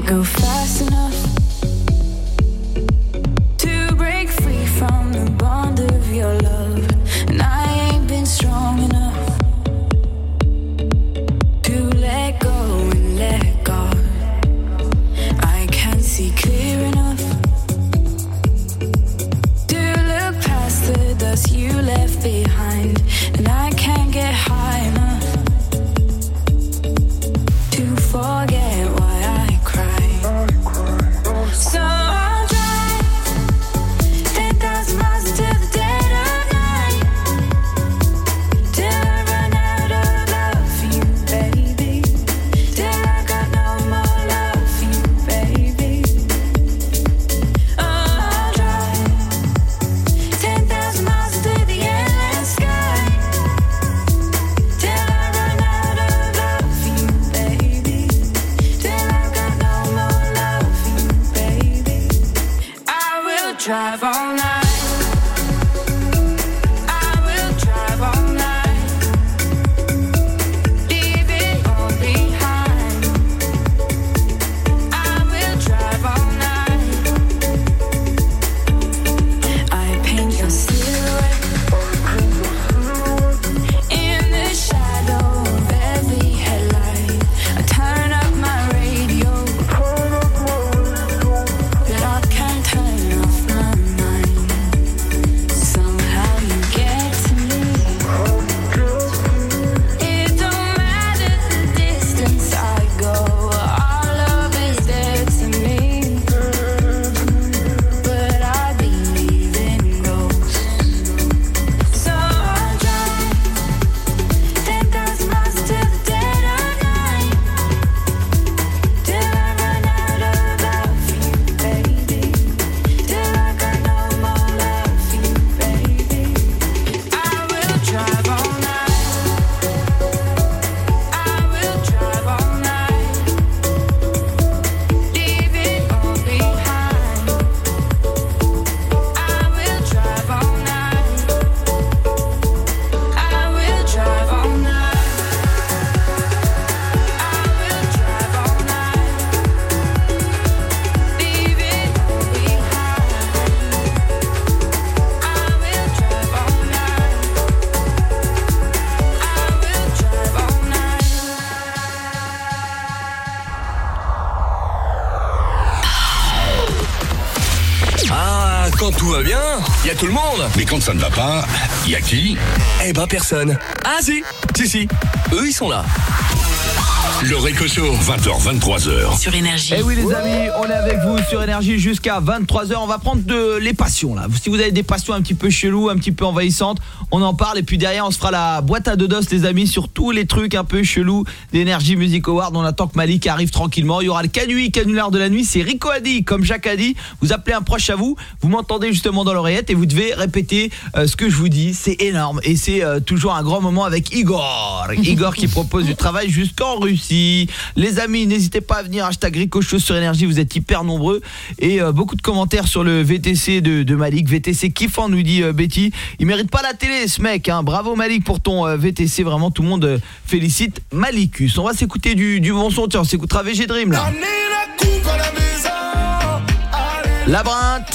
Speaker 4: go fast enough to break free from the bond of your love. And I ain't been strong enough to let go and let God. I can't see clear enough to look past the dust you left behind. And I can't get high enough to forget why I cry. So I'll drive ten thousand miles into the dead of night till I run out of love for you, baby. Till I got no more love for you, baby. Oh, I'll drive ten thousand miles into the endless sky till I run out of love for you, baby. Till I got no more love for you, baby. I will drive all night. I will drive all night. Leave it all behind. I will drive all night. I paint your silhouette in the shadow of every headlight. I turn up my radio, but I can't turn off my mind. Somehow you get to me. It don't matter the distance I go, our love is dead to me. But I believe in ghosts. So I'll drive ten thousand miles to the dead of night till I run out of love for you, baby. Till I got no more love for you, baby. I will drive all night. I will drive all night. Leave it all behind. I will drive all night. I will drive all night. I will drive all night. Leave it all behind. I will drive all night. I will drive all night.
Speaker 19: Ah, quand tout va bien, il y a tout le monde.
Speaker 2: Mais quand ça ne va pas, il y a qui?
Speaker 19: Eh ben personne. Ah si, si si, eux ils sont là.
Speaker 2: Le Réco Show, vingt heures vingt-trois heures.
Speaker 3: Sur Énergie.
Speaker 5: Eh oui les amis, on est avec vous sur Énergie jusqu'à vingt-trois heures. On va prendre de les passions là. Si vous avez des passions un petit peu cheloues, un petit peu envahissantes, on en parle et puis derrière on se fera la boîte à deux dos les amis sur tous les trucs un peu chelous d'Energy Music Award. On attend que Malik arrive tranquillement. Il y aura le canui, canular de la nuit, c'est Rico a dit comme Jacques a dit. Vous appelez un proche à vous, vous m'entendez justement dans l'oreillette et vous devez répéter euh, ce que je vous dis. C'est énorme et c'est euh, toujours un grand moment avec Igor. Igor qui propose du travail jusqu'en Russie. Les amis, n'hésitez pas à venir hashtag Rico Show sur Énergie, vous êtes hyper nombreux et euh, beaucoup de commentaires sur le V T C de, de Malik. V T C kiffant nous dit euh, Betty. Il mérite pas la télé ce mec hein. Bravo Malik pour ton euh, V T C, vraiment tout le monde euh, félicite Malikus. On va s'écouter du, du bon son, tiens on s'écoutera V G Dream là. Labyrinthe.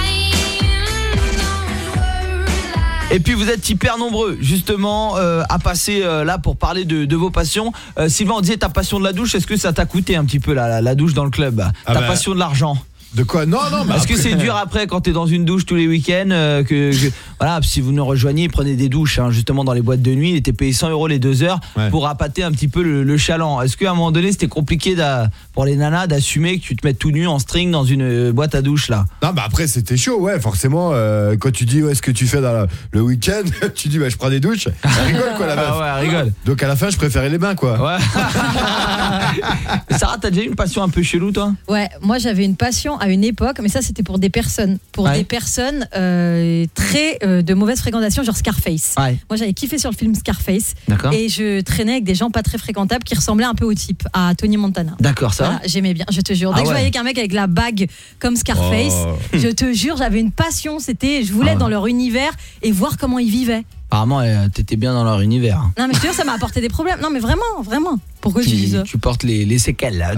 Speaker 5: Et puis vous êtes hyper nombreux justement euh, à passer euh, là pour parler de, de vos passions. euh, Sylvain, on disait ta passion de la douche, est-ce que ça t'a coûté un petit peu la, la, la douche dans le club?
Speaker 11: Ah
Speaker 5: Ta
Speaker 11: bah,
Speaker 5: passion de l'argent?
Speaker 11: De quoi? Non, non, mais
Speaker 5: Est-ce que
Speaker 11: après-
Speaker 5: c'est dur après quand t'es dans une douche tous les week-ends euh, que, que voilà, si vous nous rejoignez, prenez des douches hein, justement dans les boîtes de nuit, il était payé cent euros les deux heures
Speaker 11: Ouais.
Speaker 5: pour appâter un petit peu le, le chaland. Est-ce qu'à un moment donné c'était compliqué d'a- pour les nanas d'assumer que tu te mettes tout nu en string dans une euh, boîte à douche là?
Speaker 11: Non, bah après c'était chaud, ouais, forcément. euh, quand tu dis ouais, ce que tu fais dans la- le week-end, tu dis bah je prends des douches. Elle rigole quoi la meuf.
Speaker 5: Ah ouais, elle rigole.
Speaker 11: Donc à la fin je préférais les bains quoi.
Speaker 5: Ouais. Sarah, t'as déjà eu une passion un peu chelou toi?
Speaker 10: Ouais, moi j'avais une passion à une époque, mais ça c'était pour des personnes, pour
Speaker 5: Ouais.
Speaker 10: des personnes euh, très euh, de mauvaise fréquentation, genre Scarface.
Speaker 5: Ouais.
Speaker 10: Moi j'avais kiffé sur le film Scarface.
Speaker 5: D'accord.
Speaker 10: Et je traînais avec des gens pas très fréquentables qui ressemblaient un peu au type, à Tony Montana.
Speaker 5: D'accord, ça.
Speaker 10: Voilà, j'aimais bien, je te jure. Dès
Speaker 5: Ah
Speaker 10: que je
Speaker 5: ouais.
Speaker 10: voyais qu'un mec avec la bague comme Scarface,
Speaker 5: Oh.
Speaker 10: je te jure, j'avais une passion. C'était, je voulais
Speaker 5: Ah
Speaker 10: être
Speaker 5: ouais.
Speaker 10: dans leur univers et voir comment ils vivaient.
Speaker 5: Apparemment, euh, t'étais bien dans leur univers.
Speaker 10: Non mais je te jure, ça m'a apporté des problèmes. Non mais vraiment, vraiment. Pourquoi tu dis ça?
Speaker 5: Tu portes les, les séquelles là,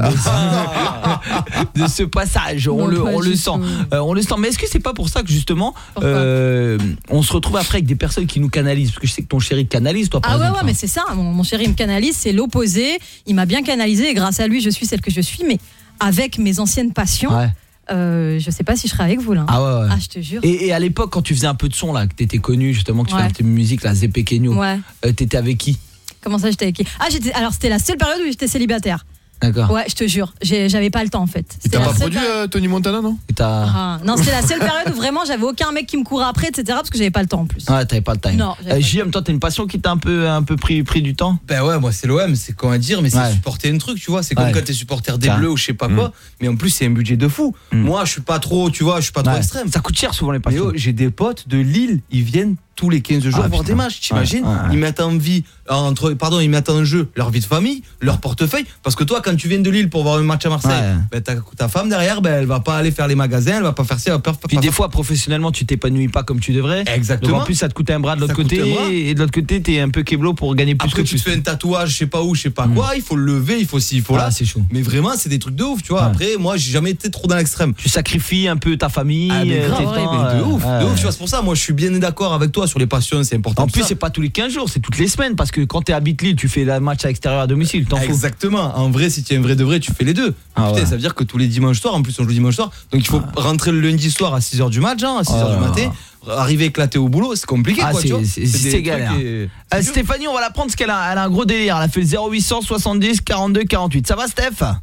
Speaker 5: de, de ce passage. On
Speaker 10: Non,
Speaker 5: le,
Speaker 10: pas
Speaker 5: on le
Speaker 10: du
Speaker 5: sent.
Speaker 10: tout.
Speaker 5: Euh, on le sent. Mais est-ce que c'est pas pour ça que justement, euh, on se retrouve après avec des personnes qui nous canalisent? Parce que je sais que ton chéri te canalise, toi, par
Speaker 10: Ah ouais,
Speaker 5: exemple.
Speaker 10: ouais, mais c'est ça. Mon, mon chéri me canalise, c'est l'opposé. Il m'a bien canalisé et grâce à lui, je suis celle que je suis. Mais avec mes anciennes passions,
Speaker 5: Ouais.
Speaker 10: euh, je sais pas si je serai avec vous là.
Speaker 5: Ah ouais, ouais.
Speaker 10: Ah, je te jure.
Speaker 5: Et, et à l'époque, quand tu faisais un peu de son, là, que t'étais connu, justement, que tu
Speaker 10: Ouais.
Speaker 5: faisais un petit peu de musique, la Zépé Kenyo,
Speaker 10: Ouais.
Speaker 5: euh, t'étais avec qui?
Speaker 10: Comment ça, j'étais avec qui? Ah, j'étais. Alors, c'était la seule période où j'étais célibataire.
Speaker 5: D'accord.
Speaker 10: Ouais, je te jure. J'ai- J'avais pas le temps en fait.
Speaker 11: Et
Speaker 10: C'était
Speaker 11: t'as
Speaker 10: la
Speaker 11: pas
Speaker 10: seule
Speaker 11: produit
Speaker 10: période-
Speaker 11: euh, Tony Montana, non?
Speaker 5: Et t'as...
Speaker 10: Ah, non, c'était la seule période où vraiment j'avais aucun mec qui me courait après, et cetera. Parce que j'avais pas le temps en plus.
Speaker 5: Ouais, t'avais pas le time.
Speaker 10: Non, j'avais
Speaker 5: Euh,
Speaker 10: pas
Speaker 5: J M, toi, t'as une passion qui t'a un peu, un peu pris, pris du temps?
Speaker 12: Ben ouais, moi c'est l'O M, c'est comment dire, mais c'est
Speaker 5: Ouais.
Speaker 12: supporter un truc, tu vois. C'est comme
Speaker 5: Ouais.
Speaker 12: quand t'es supporter des
Speaker 5: Ça.
Speaker 12: Bleus ou je sais pas quoi,
Speaker 5: Mm.
Speaker 12: mais en plus c'est un budget de fou. Moi je suis pas trop, tu vois, je suis pas trop
Speaker 5: Ouais.
Speaker 12: extrême.
Speaker 5: Ça coûte cher souvent les
Speaker 12: Mais
Speaker 5: passions.
Speaker 12: oh, j'ai des potes de Lille, ils viennent tous les quinze jours
Speaker 5: Ah,
Speaker 12: voir
Speaker 5: putain.
Speaker 12: des matchs, t'imagines?
Speaker 5: Ouais, ouais, ouais.
Speaker 12: Ils mettent en vie, entre, pardon, ils mettent en jeu leur vie de famille, leur portefeuille, parce que toi quand tu viens de Lille pour voir un match à Marseille,
Speaker 5: Ouais.
Speaker 12: ben, ta, ta femme derrière, ben, elle va pas aller faire les magasins, elle va pas faire ça, elle va pas,
Speaker 5: Puis
Speaker 12: pas
Speaker 5: des
Speaker 12: faire-
Speaker 5: fois, professionnellement, tu t'épanouis pas comme tu devrais.
Speaker 12: Exactement.
Speaker 5: Donc en plus, ça te coûte un bras de l'autre
Speaker 12: Ça coûte
Speaker 5: côté.
Speaker 12: un bras.
Speaker 5: Et de l'autre côté, t'es un peu kéblo pour gagner plus
Speaker 12: Après
Speaker 5: que
Speaker 12: tu
Speaker 5: plus.
Speaker 12: te fais un tatouage, je sais pas où, je sais pas quoi, il faut le lever, il faut ci, il faut là.
Speaker 5: Ah, c'est chaud.
Speaker 12: Mais vraiment, c'est des trucs de ouf, tu vois.
Speaker 5: Ouais.
Speaker 12: Après, moi, j'ai jamais été trop dans l'extrême.
Speaker 5: Tu sacrifies un peu ta famille.
Speaker 12: Ah, mais
Speaker 5: euh,
Speaker 12: grave,
Speaker 5: tes
Speaker 12: ouais,
Speaker 5: temps,
Speaker 12: mais de
Speaker 5: euh,
Speaker 12: ouf,
Speaker 5: ouais.
Speaker 12: de ouf, tu vois, c'est pour ça, moi, je suis bien d'accord avec toi sur les passions, c'est important.
Speaker 5: En
Speaker 12: tout
Speaker 5: plus,
Speaker 12: ça.
Speaker 5: c'est pas tous les quinze jours, c'est toutes les semaines. Parce que quand t'es à Lille, tu fais le match à l'extérieur à domicile. T'en fous.
Speaker 12: Exactement. En vrai, si tu es un vrai de vrai, tu fais les deux.
Speaker 5: Ah
Speaker 12: Putain,
Speaker 5: ouais.
Speaker 12: ça veut dire que tous les dimanches soirs, en plus, on joue dimanche soir, donc il faut rentrer le lundi soir à six heures du match, hein, à six heures
Speaker 5: Oh
Speaker 12: du
Speaker 5: là
Speaker 12: matin, arriver éclaté au boulot, c'est compliqué,
Speaker 5: Ah,
Speaker 12: quoi,
Speaker 5: c'est-
Speaker 12: tu vois.
Speaker 5: c'est
Speaker 12: des
Speaker 5: c'est
Speaker 12: trucs
Speaker 5: galère.
Speaker 12: et-
Speaker 5: Euh, Stéphanie, on va la prendre parce qu'elle a, elle a un gros délire. Elle a fait le zéro huit cent soixante-dix quarante-deux quarante-huit. Ça va, Steph?
Speaker 14: Ça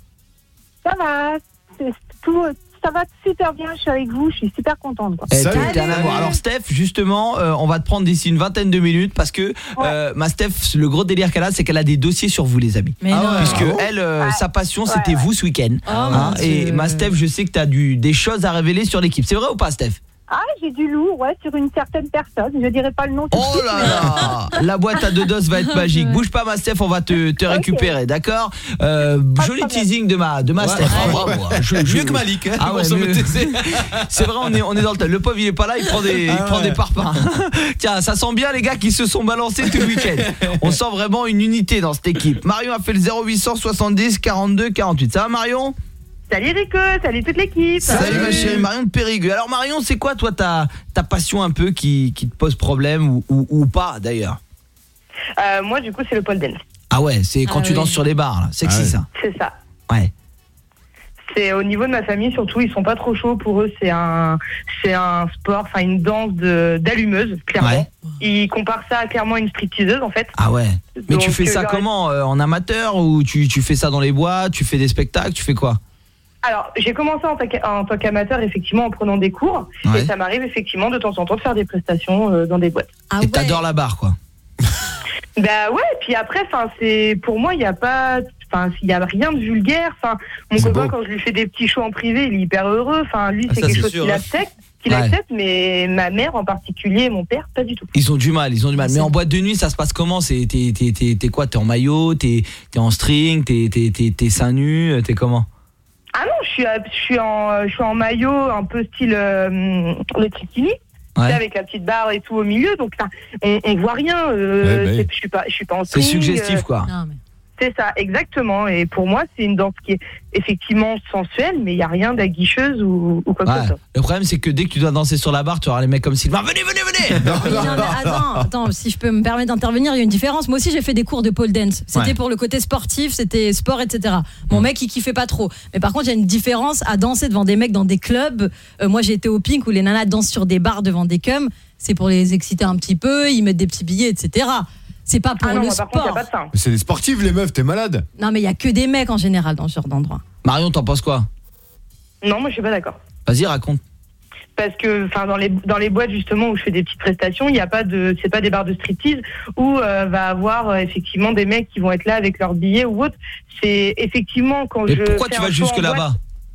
Speaker 14: va, c'est tout, ça va super bien, je suis avec vous, je suis super contente. Quoi.
Speaker 5: Eh, t'as- t'as rien à voir. Alors Steph, justement, euh, on va te prendre d'ici une vingtaine de minutes parce que euh, ma Steph, le gros délire qu'elle a, c'est qu'elle a des dossiers sur vous, les amis.
Speaker 10: Mais non.
Speaker 5: Puisque
Speaker 10: Ah bon
Speaker 5: elle, euh, sa passion, c'était
Speaker 14: ouais.
Speaker 5: vous ce week-end.
Speaker 10: Oh,
Speaker 5: Hein,
Speaker 10: mon
Speaker 5: et
Speaker 10: Dieu.
Speaker 5: ma Steph, je sais que t'as du des choses à révéler sur l'équipe. C'est vrai ou pas, Steph?
Speaker 14: Ah, j'ai du lourd, ouais, sur une certaine personne, je dirais pas le nom tout de
Speaker 5: Oh
Speaker 14: suite,
Speaker 5: là
Speaker 14: mais-
Speaker 5: là, la boîte à deux doses va être magique. Bouge pas, ma Steph, on va te, te récupérer, d'accord? euh, Joli teasing de ma de ma
Speaker 12: Ouais.
Speaker 5: Steph.
Speaker 12: Ouais.
Speaker 5: Bravo. Je- je-
Speaker 12: Mieux que Malik, hein,
Speaker 5: Ah
Speaker 12: pour
Speaker 5: ouais,
Speaker 12: son
Speaker 5: mieux.
Speaker 12: B T C.
Speaker 5: C'est vrai, on est on est dans le tas. Le pauvre, il est pas là, il prend des il
Speaker 12: Ah
Speaker 5: prend
Speaker 12: ouais.
Speaker 5: des parpaings. Tiens, ça sent bien les gars qui se sont balancés tout le week-end. On sent vraiment une unité dans cette équipe. Marion a fait le zéro huit cent soixante-dix quarante-deux quarante-huit. Ça va, Marion?
Speaker 14: Salut Rico, salut toute l'équipe.
Speaker 5: Salut ma chérie Marion de Périgueux. Alors Marion, c'est quoi toi ta ta passion un peu qui qui te pose problème ou ou, ou pas d'ailleurs?
Speaker 14: Euh, moi, du coup, c'est le pole dance.
Speaker 5: Ah ouais, c'est quand
Speaker 14: Ah
Speaker 5: tu
Speaker 14: oui.
Speaker 5: danses sur les bars là. Sexy
Speaker 11: Ah ouais.
Speaker 5: ça.
Speaker 14: C'est ça.
Speaker 5: Ouais.
Speaker 14: C'est au niveau de ma famille, surtout, ils sont pas trop chauds. Pour eux, c'est un, c'est un sport, enfin une danse de d'allumeuse, clairement.
Speaker 5: Ouais.
Speaker 14: Ils comparent ça à clairement une stripteaseuse, en fait.
Speaker 5: Ah ouais. Mais
Speaker 14: Donc,
Speaker 5: tu fais
Speaker 14: euh,
Speaker 5: ça
Speaker 14: leur-
Speaker 5: comment euh, en amateur ou tu tu fais ça dans les boîtes, tu fais des spectacles, tu fais quoi?
Speaker 14: Alors, j'ai commencé en tant qu'a- en tant qu'amateur, effectivement, en prenant des cours.
Speaker 5: Ouais.
Speaker 14: Et ça m'arrive, effectivement, de temps en temps, de faire des prestations euh, dans des boîtes.
Speaker 10: Ah
Speaker 5: Et t'adores la barre quoi.
Speaker 14: Bah ouais, puis après, enfin, c'est pour moi, il n'y a pas, enfin, il y a rien de vulgaire. Enfin, mon
Speaker 11: C'est
Speaker 14: copain,
Speaker 11: beau.
Speaker 14: quand je lui fais des petits shows en privé, il est hyper heureux. Enfin, lui,
Speaker 12: Ah,
Speaker 14: c'est
Speaker 12: ça,
Speaker 14: quelque
Speaker 12: c'est
Speaker 14: chose
Speaker 12: sûr,
Speaker 14: qu'il
Speaker 12: hein.
Speaker 14: accepte, qu'il
Speaker 5: Ouais.
Speaker 14: accepte, mais ma mère en particulier, et mon père, pas du tout.
Speaker 5: Ils ont du mal, ils ont du mal. Mais en boîte de nuit, ça se passe comment? C'est t'es t'es t'es t'es quoi? T'es en maillot, t'es t'es en string, t'es t'es t'es t'es seins nus, t'es comment?
Speaker 14: Ah non, je suis, à- je suis en, je suis en maillot, un peu style euh, le trikini. Tu sais,
Speaker 5: Ouais.
Speaker 14: avec la petite barre et tout au milieu, donc enfin, on, on voit rien. euh,
Speaker 11: Ouais, bah oui.
Speaker 14: c'est- je suis pas, je suis pas en
Speaker 5: C'est
Speaker 14: string,
Speaker 5: suggestif
Speaker 14: euh,
Speaker 5: quoi.
Speaker 10: Non, mais-
Speaker 14: C'est ça, exactement. Et pour moi, c'est une danse qui est effectivement sensuelle, mais il n'y a rien d'aguicheuse ou, ou quoi que
Speaker 5: Ouais.
Speaker 14: ce soit.
Speaker 5: Le problème c'est que dès que tu dois danser sur la barre, tu auras les mecs comme Sylvain. Venez, venez, venez.
Speaker 10: Non, mais attends, attends, si je peux me permettre d'intervenir, il y a une différence. Moi aussi, j'ai fait des cours de pole dance. C'était
Speaker 5: Ouais.
Speaker 10: pour le côté sportif, c'était sport, et cetera. Mon mec, il kiffait pas trop. Mais par contre, il y a une différence à danser devant des mecs dans des clubs. Euh, moi, j'ai été au Pink où les nanas dansent sur des bars devant des cums. C'est pour les exciter un petit peu, ils mettent des petits billets, et cetera. C'est pas pour
Speaker 14: Ah non,
Speaker 10: le
Speaker 14: moi, par contre, il
Speaker 10: sport.
Speaker 14: n'y a pas de ça.
Speaker 11: Mais c'est des sportifs, les meufs, t'es malade.
Speaker 10: Non, mais il y a que des mecs en général dans ce genre d'endroit.
Speaker 5: Marion, t'en penses quoi?
Speaker 14: Non, moi, je suis pas d'accord.
Speaker 5: Vas-y, raconte.
Speaker 14: Parce que, enfin, dans les dans les boîtes justement où je fais des petites prestations, il y a pas de, c'est pas des bars de striptease où euh, va avoir euh, effectivement des mecs qui vont être là avec leurs billets ou autre. C'est effectivement quand
Speaker 5: Et
Speaker 14: je.
Speaker 5: pourquoi
Speaker 14: fais
Speaker 5: tu
Speaker 14: un
Speaker 5: vas
Speaker 14: show
Speaker 5: jusque
Speaker 14: en boîte-
Speaker 5: là-bas?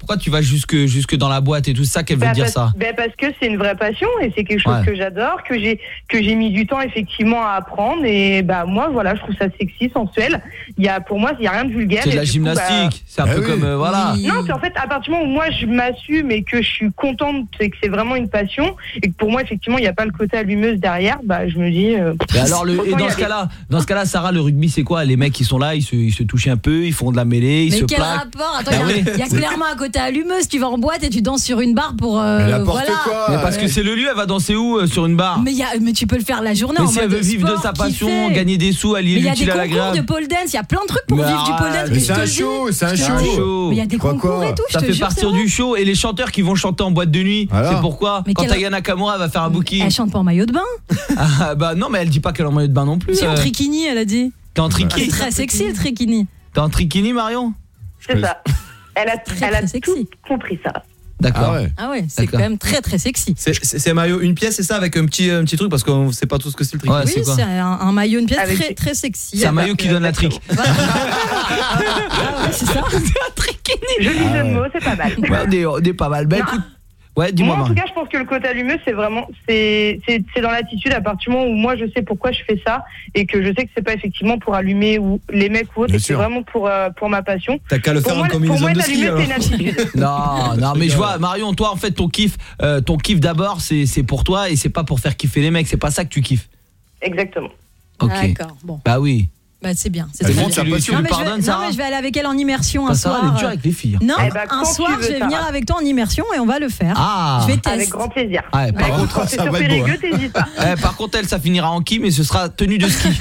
Speaker 5: pourquoi tu vas jusque jusque dans la boîte et tout ça qu'elle veut
Speaker 8: Bah,
Speaker 5: dire
Speaker 8: parce,
Speaker 5: ça?
Speaker 8: bah, parce que c'est une vraie passion et c'est quelque chose
Speaker 5: Ouais.
Speaker 8: que j'adore, que j'ai que j'ai mis du temps effectivement à apprendre et bah moi voilà, je trouve ça sexy, sensuel. Il y a pour moi, il y a rien de vulgaire.
Speaker 5: C'est de
Speaker 8: et
Speaker 5: la
Speaker 8: du coup,
Speaker 5: gymnastique,
Speaker 8: bah,
Speaker 5: c'est un peu comme euh, voilà.
Speaker 8: Non, puis en fait, à partir du moment où moi je m'assume et que je suis contente et que c'est vraiment une passion et que pour moi effectivement il n'y a pas le côté allumeuse derrière, bah je me dis. Euh,
Speaker 5: Et alors le, et
Speaker 8: autant y
Speaker 5: dans ce
Speaker 8: aller.
Speaker 5: cas-là, dans ce cas-là, Sarah, le rugby c'est quoi? Les mecs qui sont là, ils se, ils se touchent un peu, ils font de la mêlée, ils
Speaker 10: Mais
Speaker 5: se
Speaker 10: quel
Speaker 5: plaquent.
Speaker 10: rapport? Attends,
Speaker 5: Bah
Speaker 10: il y a-
Speaker 5: oui.
Speaker 10: il y, a clairement un côté allumeuse. Tu vas en boîte et tu danses sur une barre pour. euh,
Speaker 5: N'importe
Speaker 10: voilà.
Speaker 5: quoi. Mais parce que c'est le lieu, elle va danser où euh, sur une barre?
Speaker 10: Mais, il y a, mais tu peux le faire la journée
Speaker 5: Mais
Speaker 10: en
Speaker 5: si elle
Speaker 10: mode
Speaker 5: veut vivre de
Speaker 10: sport,
Speaker 5: sa passion,
Speaker 10: kiffer.
Speaker 5: gagner des sous, allier
Speaker 10: Mais il y a
Speaker 5: l'utile
Speaker 10: des
Speaker 5: à
Speaker 10: concours
Speaker 5: l'agréable.
Speaker 10: de pole dance, il y a plein de trucs pour
Speaker 5: Mais
Speaker 10: vivre du pole dance.
Speaker 5: arrête.
Speaker 10: Mais
Speaker 5: Mais
Speaker 10: je
Speaker 5: c'est
Speaker 10: te
Speaker 5: un
Speaker 10: le dis.
Speaker 5: show, c'est un
Speaker 10: Je te
Speaker 5: show.
Speaker 10: le dis.
Speaker 5: show.
Speaker 10: Mais il y a des
Speaker 5: Crois
Speaker 10: concours
Speaker 5: quoi
Speaker 10: et tout, je
Speaker 5: Ça
Speaker 10: te
Speaker 5: fait
Speaker 10: jure,
Speaker 5: partir
Speaker 10: c'est
Speaker 5: du show. Et les chanteurs qui vont chanter en boîte de nuit,
Speaker 11: Alors
Speaker 5: c'est pourquoi
Speaker 10: Mais
Speaker 5: quand
Speaker 10: quel-
Speaker 5: Aya Nakamura va faire un booking.
Speaker 10: Elle chante pas en maillot de bain.
Speaker 5: Ah, bah non, mais elle dit pas qu'elle est en maillot de bain non plus.
Speaker 10: Si, en
Speaker 5: euh.
Speaker 10: trikini, elle a dit.
Speaker 5: T'es en trikini.
Speaker 10: C'est très sexy le trikini.
Speaker 5: T'es en trikini, Marion?
Speaker 8: C'est ça. Elle a, elle a tout compris ça.
Speaker 5: D'accord.
Speaker 12: Ah ouais.
Speaker 10: Ah ouais, c'est quand même très très sexy.
Speaker 12: C'est c'est- c'est un maillot une pièce, c'est ça, avec un petit, un petit truc, parce qu'on sait pas tout ce que c'est le truc.
Speaker 5: Ouais,
Speaker 10: Oui, c'est un, un maillot, une pièce
Speaker 8: Avec-
Speaker 10: très très sexy.
Speaker 5: C'est un maillot qui donne la trique.
Speaker 10: Ah ouais, c'est ça.
Speaker 8: Joli jeu de mots, c'est pas mal.
Speaker 5: Ouais, on, est, on est pas mal. Bah
Speaker 8: Non.
Speaker 5: écoute. Ouais, dis-moi,
Speaker 8: Moi, en
Speaker 5: Marion.
Speaker 8: tout cas, je pense que le côté allumeuse, c'est vraiment, c'est, c'est, c'est dans l'attitude à partir du moment où moi, je sais pourquoi je fais ça et que je sais que c'est pas effectivement pour allumer ou les mecs ou autres,
Speaker 5: Bien
Speaker 8: et que c'est
Speaker 5: sûr.
Speaker 8: vraiment pour euh, pour ma passion.
Speaker 12: T'as qu'à le
Speaker 8: Pour
Speaker 12: faire en
Speaker 8: moi,
Speaker 12: combinaison
Speaker 8: pour moi,
Speaker 12: de
Speaker 8: être
Speaker 12: ski,
Speaker 8: allumeuse, c'est une attitude.
Speaker 5: Non, non, mais je vois, Marion, toi, en fait, ton kiff, euh, ton kiff d'abord, c'est c'est pour toi et c'est pas pour faire kiffer les mecs. C'est pas ça que tu kiffes.
Speaker 8: Exactement.
Speaker 5: Ok.
Speaker 10: D'accord, bon.
Speaker 5: Bah oui.
Speaker 10: Bah, c'est bien, c'est
Speaker 5: Elle
Speaker 10: très
Speaker 5: montre
Speaker 10: bien.
Speaker 5: sa passion.
Speaker 10: Non,
Speaker 5: Tu
Speaker 10: mais
Speaker 5: lui
Speaker 10: je vais-
Speaker 5: pardonnes,
Speaker 10: non,
Speaker 5: Sarah
Speaker 10: mais je vais aller avec elle en immersion un
Speaker 5: Bah, Sarah,
Speaker 10: soir.
Speaker 5: elle est dure avec les filles.
Speaker 10: Non,
Speaker 8: Eh bah,
Speaker 10: un
Speaker 8: quand
Speaker 10: soir,
Speaker 8: tu veux,
Speaker 10: je vais
Speaker 8: Sarah.
Speaker 10: venir avec toi en immersion et on va le faire.
Speaker 5: Ah.
Speaker 10: Je vais tester.
Speaker 8: Avec grand plaisir.
Speaker 5: Ouais, par
Speaker 8: Bah,
Speaker 5: contre,
Speaker 8: quand c'est sur Périgueux, t'hésites pas.
Speaker 5: Eh, par contre, elle, ça finira en qui, mais ce sera tenue de ski.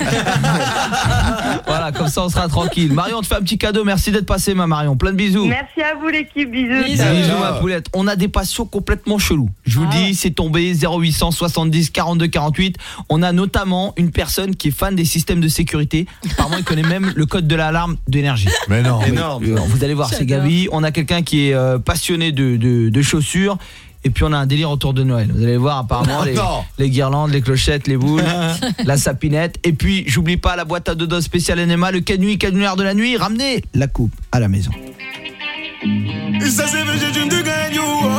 Speaker 5: Voilà, comme ça, on sera tranquille. Marion, on te fait un petit cadeau. Merci d'être passée, ma Marion. Plein de bisous.
Speaker 8: Merci à vous, l'équipe. Bisous.
Speaker 5: Bisous, ma poulette. On a des passions complètement cheloues. Je vous dis, c'est tombé zéro huit cent soixante-dix quarante-deux quarante-huit. On a notamment une personne qui est fan des systèmes de sécurité. Apparemment, il connaît même le code de l'alarme d'énergie.
Speaker 11: Mais non.
Speaker 12: Énorme.
Speaker 5: Euh, Vous allez voir, c'est Gabi. On a quelqu'un qui est euh, passionné de, de, de chaussures. Et puis on a un délire autour de Noël. Vous allez voir apparemment les,
Speaker 11: Non.
Speaker 5: les guirlandes, les clochettes, les boules, la sapinette. Et puis j'oublie pas la boîte à deux doses spéciale N M A, le canui canular de la nuit. Ramenez la coupe à la maison.
Speaker 6: Et ça c'est vrai, j'ai de gagner.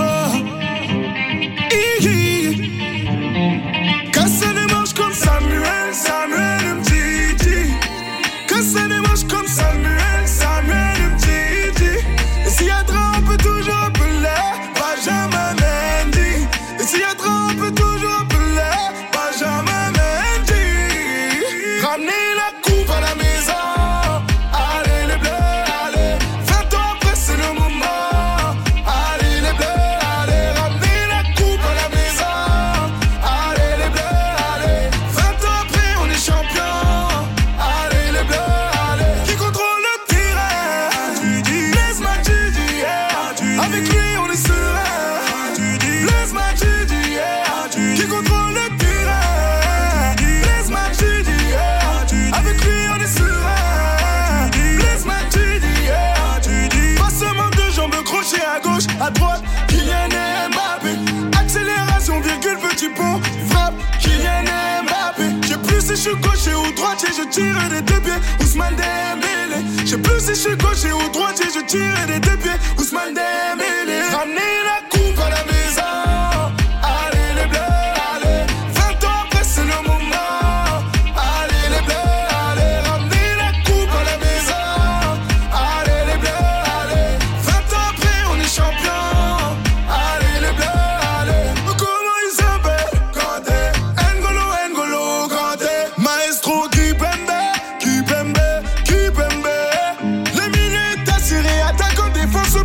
Speaker 6: Quand ça démarche comme Samuel, Samuel Mtiti. Quand ça démarche comme Samuel, Samuel Mtiti. Et s'il y a trop, on peut toujours appeler Benjamin Mendy. Et s'il y a trop, on peut toujours appeler Benjamin Mendy. Ramenez la coupe à la maison. Allez les bleus, allez. vingt ans après, c'est le moment. Allez les bleus, allez. Ramenez la coupe à la maison. Allez les bleus, allez. vingt ans après, on est champion. Allez les bleus, allez. Qui contrôle le terrain? Blaise Matuidi, yeah. Avec lui, on est serein. Blaise Matuidi, yeah. Qui contrôle le terrain? Blaise Matuidi, yeah. Avec lui, on est serein. Blaise Matuidi, yeah. Passement de jambes crochet à gauche, à droite. Kylian Mbappé. Accélération, virgule, petit pont. Frappe, Kylian Mbappé. J'ai plus si je suis gaucher ou droitier, je tire des deux pieds. Ousmane Dembélé. J'ai plus si je suis gaucher ou droitier, je tire des deux pieds. Ousmane Dembélé. Ramenez la coupe à la maison. Allez les bleus, allez. vingt ans après, c'est le moment. Allez les bleus, allez. Ramenez la coupe à la maison. Allez les bleus, allez. vingt ans après, on est champion. Allez les bleus, allez. Comment il s'appelle? Kanté. N'Golo, N'Golo, Kanté. Maestro Kipembe, Kipembe, Kipembe. Les minutes assurées, attaquant, défense,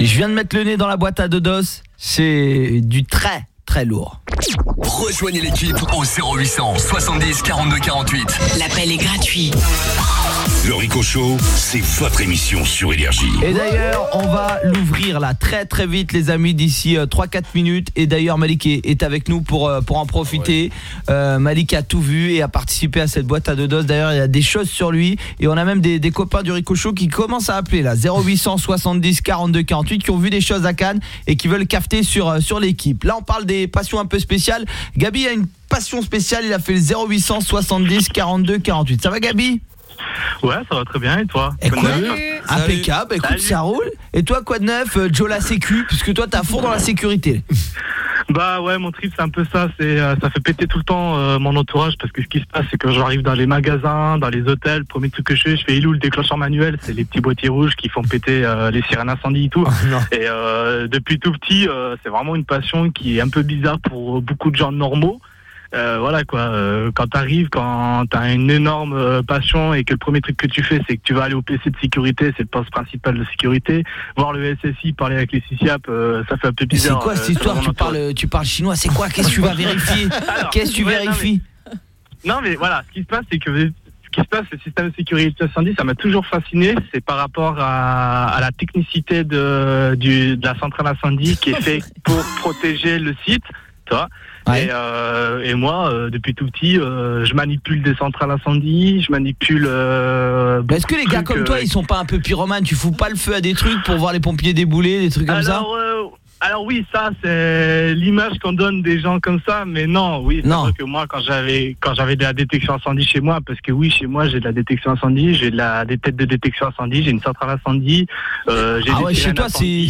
Speaker 5: Je viens de mettre le nez dans la boîte à Dodos. C'est du très très lourd.
Speaker 19: Rejoignez l'équipe au zéro huit cent soixante-dix quarante-deux quarante-huit.
Speaker 3: L'appel est gratuit.
Speaker 2: Le Rico Show, c'est votre émission sur Énergie.
Speaker 5: Et d'ailleurs, on va l'ouvrir là très très vite les amis, d'ici euh, trois quatre minutes. Et d'ailleurs Malik est, est avec nous pour, euh, pour en profiter. Ouais. euh, Malik a tout vu et a participé à cette boîte à Dodos. D'ailleurs il y a des choses sur lui. Et on a même des, des copains du Rico Show qui commencent à appeler là, zéro huit cent soixante-dix quarante-deux quarante-huit, qui ont vu des choses à Cannes et qui veulent capter sur, euh, sur l'équipe. Là on parle des passions un peu spéciales. Gabi a une passion spéciale, il a fait le zéro huit cent soixante-dix quarante-deux quarante-huit. Ça va Gabi ?
Speaker 7: Ouais, ça va très bien, et toi?
Speaker 5: Et quoi? Impeccable, écoute,
Speaker 7: Salut.
Speaker 5: ça roule. Et toi, quoi de neuf, euh, Joe la sécu, puisque toi t'es à fond dans la sécurité.
Speaker 7: Bah ouais, mon trip c'est un peu ça, c'est euh, ça fait péter tout le temps euh, mon entourage, parce que ce qui se passe c'est que j'arrive dans les magasins, dans les hôtels, le premier truc que je fais, je fais ilou le déclencheur manuel, c'est les petits boîtiers rouges qui font péter euh, les sirènes incendie et tout. Oh, et euh, depuis tout petit, euh, c'est vraiment une passion qui est un peu bizarre pour beaucoup de gens normaux. Euh, voilà quoi, euh, quand t'arrives, quand t'as une énorme euh, passion et que le premier truc que tu fais c'est que tu vas aller au P C de sécurité, c'est le poste principal de sécurité, voir le S S I, parler avec les C I A P, euh, ça fait un peu
Speaker 5: Mais
Speaker 7: bizarre.
Speaker 5: c'est quoi cette
Speaker 7: euh,
Speaker 5: histoire, tu parles, tu parles chinois, c'est quoi? Qu'est-ce que tu vas vérifier?
Speaker 7: Alors,
Speaker 5: Qu'est-ce que tu
Speaker 7: ouais,
Speaker 5: vérifies?
Speaker 7: non mais, non mais voilà, ce qui se passe c'est que ce qui se passe, le système de sécurité incendie, ça m'a toujours fasciné, c'est par rapport à, à la technicité de, du, de la centrale incendie qui est faite pour protéger le site, tu vois. Ouais. Et, euh, et moi, euh, depuis tout petit, euh, je manipule des centrales incendie, je manipule. Euh,
Speaker 5: Est-ce que les gars comme euh, toi, ils sont pas un peu pyromanes? Tu fous pas le feu à des trucs pour voir les pompiers débouler, des trucs comme
Speaker 7: alors,
Speaker 5: ça
Speaker 7: euh, Alors oui, ça c'est l'image qu'on donne des gens comme ça, mais non, oui, c'est
Speaker 5: non.
Speaker 7: vrai que moi quand j'avais quand j'avais de la détection incendie chez moi, parce que oui, chez moi j'ai de la détection incendie, j'ai de la des têtes de détection incendie, j'ai une centrale incendie, euh, j'ai
Speaker 5: ah
Speaker 7: des
Speaker 5: ouais, chez toi c'est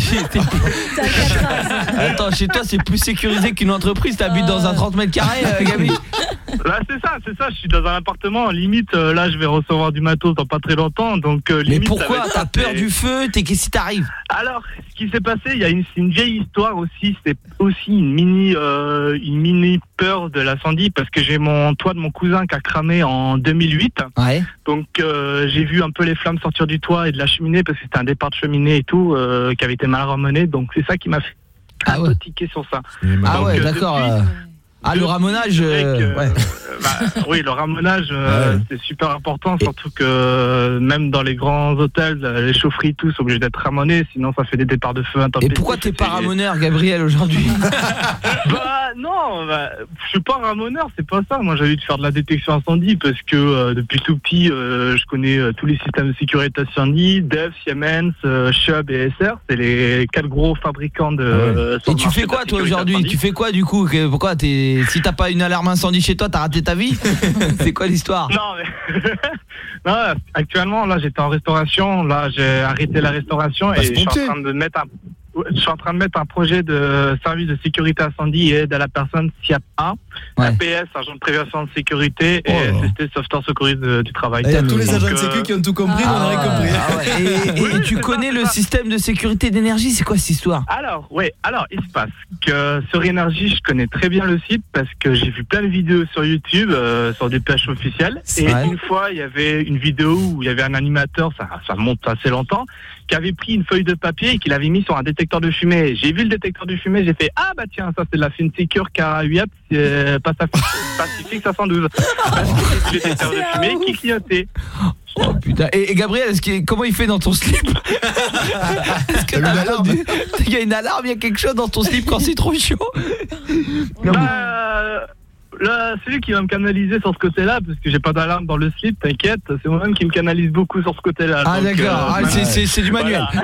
Speaker 5: attends, chez toi c'est plus sécurisé qu'une entreprise, t'habites dans un trente mètres carrés, euh, Gabi.
Speaker 7: Là c'est ça, c'est ça, je suis dans un appartement, limite euh, là je vais recevoir du matos dans pas très longtemps, donc euh, limite.
Speaker 5: Mais pourquoi t'as peur du feu? T'es qu'est-ce qui t'arrive?
Speaker 7: Alors, ce qui s'est passé, il y a une, une vieille histoire aussi, c'est aussi une mini euh, une mini peur de l'incendie, parce que j'ai mon toit de mon cousin qui a cramé en deux mille huit.
Speaker 5: Ouais.
Speaker 7: Donc euh, j'ai vu un peu les flammes sortir du toit et de la cheminée, parce que c'était un départ de cheminée et tout euh, qui avait été mal ramené, donc c'est ça qui m'a fait
Speaker 5: ah
Speaker 7: un
Speaker 5: ouais.
Speaker 7: peu tiquer sur ça.
Speaker 5: Ah
Speaker 7: donc,
Speaker 5: ouais,
Speaker 7: euh,
Speaker 5: d'accord.
Speaker 7: depuis,
Speaker 5: euh... Ah, le ramonage, euh,
Speaker 7: que,
Speaker 5: ouais.
Speaker 7: bah, oui, le ramonage, euh, ouais. c'est super important, surtout que euh, même dans les grands hôtels, les chaufferies, tous sont obligés d'être ramonés, sinon ça fait des départs de feu intempestifs.
Speaker 5: Et pourquoi t'es pas ramoneur, Gabriel, aujourd'hui?
Speaker 7: Bah non, bah, je suis pas ramoneur, c'est pas ça. Moi, j'ai envie de faire de la détection incendie parce que euh, depuis tout petit, euh, je connais euh, tous les systèmes de sécurité incendie, D E F, Siemens, euh, Chubb et S R, c'est les quatre gros fabricants de. Euh,
Speaker 5: et tu fais quoi toi aujourd'hui? Tu fais quoi du coup? Pourquoi t'es si t'as pas une alarme incendie chez toi, t'as raté ta vie? C'est quoi l'histoire?
Speaker 7: Non, mais non, actuellement, là, j'étais en restauration. Là, j'ai arrêté la restauration bah, et je suis en train de mettre un. Je suis en train de mettre un projet de service de sécurité incendie et aide à la personne S I A P A, ouais. A P S, agent de prévention de sécurité, oh. et S S T, sauveteur secouriste du travail.
Speaker 12: Il y a tous les agents de sécu qui ont tout compris, ah, on aurait compris.
Speaker 5: Ah ouais. Et, et oui, tu connais le ça. système de sécurité d'énergie, c'est quoi cette histoire?
Speaker 7: Alors, oui, alors il se passe que sur Énergie, je connais très bien le site parce que j'ai vu plein de vidéos sur YouTube, euh, sur des pages officielles. Et ouais. une fois, il y avait une vidéo où il y avait un animateur, ça, ça monte assez longtemps, qui avait pris une feuille de papier et qui l'avait mis sur un détecteur de fumée. J'ai vu le détecteur de fumée, j'ai fait ah bah tiens, ça c'est de la FinSecure K huit A P, euh, Pacific cinq cent douze. Parce que c'est le détecteur de fumée qui clignotait.
Speaker 5: Oh putain. Et, et Gabriel, est-ce qu'il, comment il fait dans ton slip? Est-ce que il y a une alarme, il y a quelque chose dans ton slip quand c'est trop chaud?
Speaker 7: Non, bah, là, celui qui va me canaliser sur ce côté-là, parce que j'ai pas d'alarme dans le slip, t'inquiète, c'est moi-même qui me canalise beaucoup sur ce côté-là.
Speaker 5: Ah donc, d'accord, euh, ah, c'est, c'est, c'est du manuel. Voilà.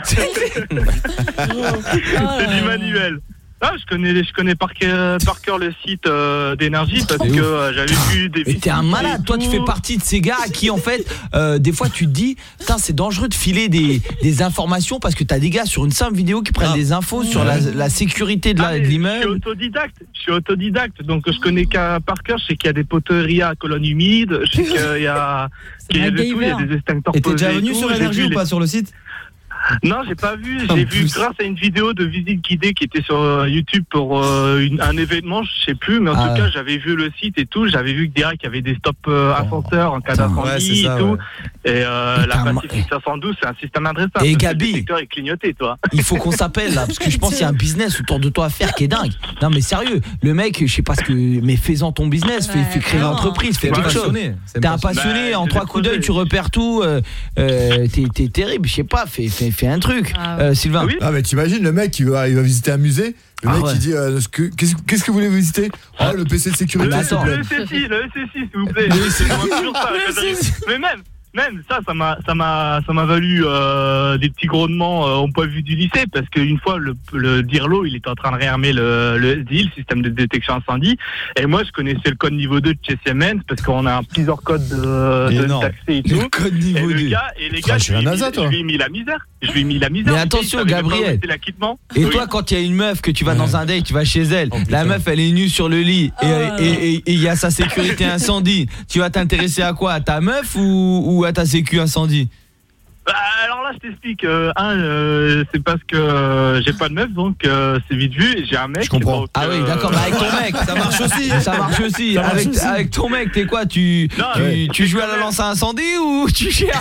Speaker 7: C'est du manuel. Ah, je connais, je connais par, par cœur le site euh, d'énergie parce que euh, j'avais vu des.
Speaker 5: Mais t'es un malade, toi tu fais partie de ces gars à qui en fait, euh, des fois tu te dis, putain c'est dangereux de filer des, des informations parce que t'as des gars sur une simple vidéo qui prennent ah. des infos sur la, la sécurité de, la,
Speaker 7: ah,
Speaker 5: de l'immeuble.
Speaker 7: Je suis autodidacte, je suis autodidacte, donc je connais qu'à par cœur, je sais qu'il y a des poteries à colonne humide, je sais qu'il y a, qu'il y a de tout, il y a des extincteurs.
Speaker 12: Et t'es déjà venu sur Énergie ou pas sur le site?
Speaker 7: Non, j'ai pas vu. J'ai vu grâce à une vidéo de visite guidée qui était sur euh, YouTube pour euh, une- un événement, je sais plus, mais en
Speaker 12: Ah
Speaker 7: tout
Speaker 12: ouais.
Speaker 7: cas, j'avais vu le site et tout. J'avais vu que direct, il y avait des stops euh, ascenseurs en cas d'incendie
Speaker 12: Ouais, c'est ça,
Speaker 7: et tout.
Speaker 12: ouais.
Speaker 7: Et euh, la
Speaker 5: Putain,
Speaker 7: Pacific cinq cent douze, c'est un système adressable.
Speaker 5: Et
Speaker 7: parce que
Speaker 5: Gabi.
Speaker 7: le détecteur est clignoté, toi.
Speaker 5: Il faut qu'on s'appelle là, parce que je pense qu'il y a un business autour de toi à faire qui est dingue. Non mais sérieux, le mec, je sais pas ce que, mais fais-en ton business, fais, fais créer une entreprise, fais
Speaker 12: C'est un
Speaker 5: quelque chose.
Speaker 12: passionné, c'est un
Speaker 5: T'es un
Speaker 12: passionné.
Speaker 5: passionné,
Speaker 7: Bah,
Speaker 5: en
Speaker 7: c'est
Speaker 5: trois
Speaker 7: des
Speaker 5: coups d'œil
Speaker 7: projets.
Speaker 5: tu repères tout. Euh, euh, t'es, t'es terrible, je sais pas, fais, fais, fais un truc, euh, Sylvain.
Speaker 11: Ah mais t'imagines le mec il va, il va visiter un musée, le
Speaker 5: Ah
Speaker 11: mec
Speaker 5: ouais.
Speaker 11: il dit euh, ce que- qu'est-ce, qu'est-ce que vous voulez visiter? Ah le P C de sécurité
Speaker 7: Le,
Speaker 11: s'il vous plaît.
Speaker 7: le S S I, le S S I, s'il vous plaît. C'est toujours ça,
Speaker 11: Le
Speaker 7: quand j'arrive. Mais même, même ça, ça m'a, ça m'a, ça m'a valu euh, des petits grognements euh, au point de vue du lycée, parce qu'une fois, le, le Dirlo, il était en train de réarmer le, le S D I, le système de détection incendie, et moi, je connaissais le code niveau deux de chez Siemens, parce qu'on a plusieurs codes de, de
Speaker 5: Énorme.
Speaker 7: d'accès et tout.
Speaker 5: Le code niveau
Speaker 7: et le
Speaker 5: deux.
Speaker 7: gars, et les
Speaker 5: Tu
Speaker 7: gars,
Speaker 5: travailles
Speaker 7: je
Speaker 5: chez
Speaker 7: lui, ai
Speaker 5: la
Speaker 7: mis,
Speaker 5: NASA, toi.
Speaker 7: je lui ai mis la misère. Je lui ai mis la misère.
Speaker 5: Mais
Speaker 7: le gars, il
Speaker 5: attention
Speaker 7: savait même pas où
Speaker 5: Gabriel.
Speaker 7: était l'acquittement.
Speaker 5: Et
Speaker 7: Oui.
Speaker 5: toi quand il y a une meuf que tu vas dans un date, tu vas chez elle,
Speaker 12: Oh,
Speaker 5: la meuf elle est nue sur le lit et et- et- et il y a sa sécurité incendie, tu vas t'intéresser à quoi? À ta meuf ou, ou à ta sécu incendie?
Speaker 7: Bah, alors là, je t'explique. Euh, un, euh, c'est parce que euh, j'ai pas de meuf, donc euh, c'est vite vu. Et j'ai un mec.
Speaker 5: Je comprends.
Speaker 7: donc,
Speaker 5: Ah oui,
Speaker 7: euh,
Speaker 5: d'accord, bah avec ton mec, ça marche aussi. Ça marche aussi.
Speaker 7: Ça marche
Speaker 5: avec,
Speaker 7: aussi.
Speaker 5: avec ton mec, t'es quoi? Tu,
Speaker 7: Non,
Speaker 5: tu,
Speaker 7: ouais.
Speaker 5: tu joues à la lance à incendie ou tu cherches?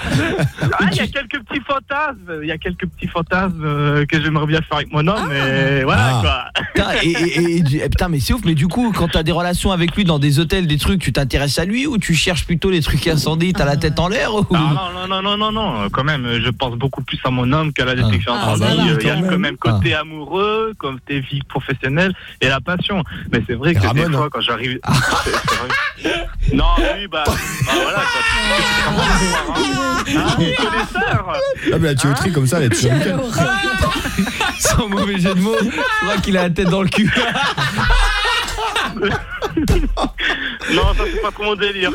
Speaker 7: Ah, il y a quelques petits fantasmes. Il y a quelques petits fantasmes euh, que j'aimerais bien faire avec mon homme, mais voilà
Speaker 5: Ah.
Speaker 7: quoi.
Speaker 5: Putain, et, et- et- et- et- putain, mais c'est ouf. Mais du coup, quand t'as des relations avec lui dans des hôtels, des trucs, tu t'intéresses à lui ou tu cherches plutôt les trucs incendies? T'as la tête en l'air ou...
Speaker 7: Ah, non, non, non, non, non, non, quand même, je pense beaucoup plus à mon homme qu'à la détection
Speaker 5: Ah,
Speaker 7: incendie.
Speaker 5: bah oui,
Speaker 7: Euh, il y a
Speaker 5: quand
Speaker 7: quand
Speaker 5: même.
Speaker 7: même côté amoureux, côté vie professionnelle et la passion. Mais c'est vrai que
Speaker 11: Ramon,
Speaker 7: des fois,
Speaker 11: hein.
Speaker 7: quand j'arrive. c'est- c'est vrai. Non, oui, bah, bah voilà. quoi. Hein, connaisseur.
Speaker 11: Ah mais la tuyauterie comme ça elle est toujours nickel.
Speaker 5: Sans mauvais jeu de mots, je crois qu'il a la tête dans le cul.
Speaker 7: Non, ça c'est pas trop mon délire.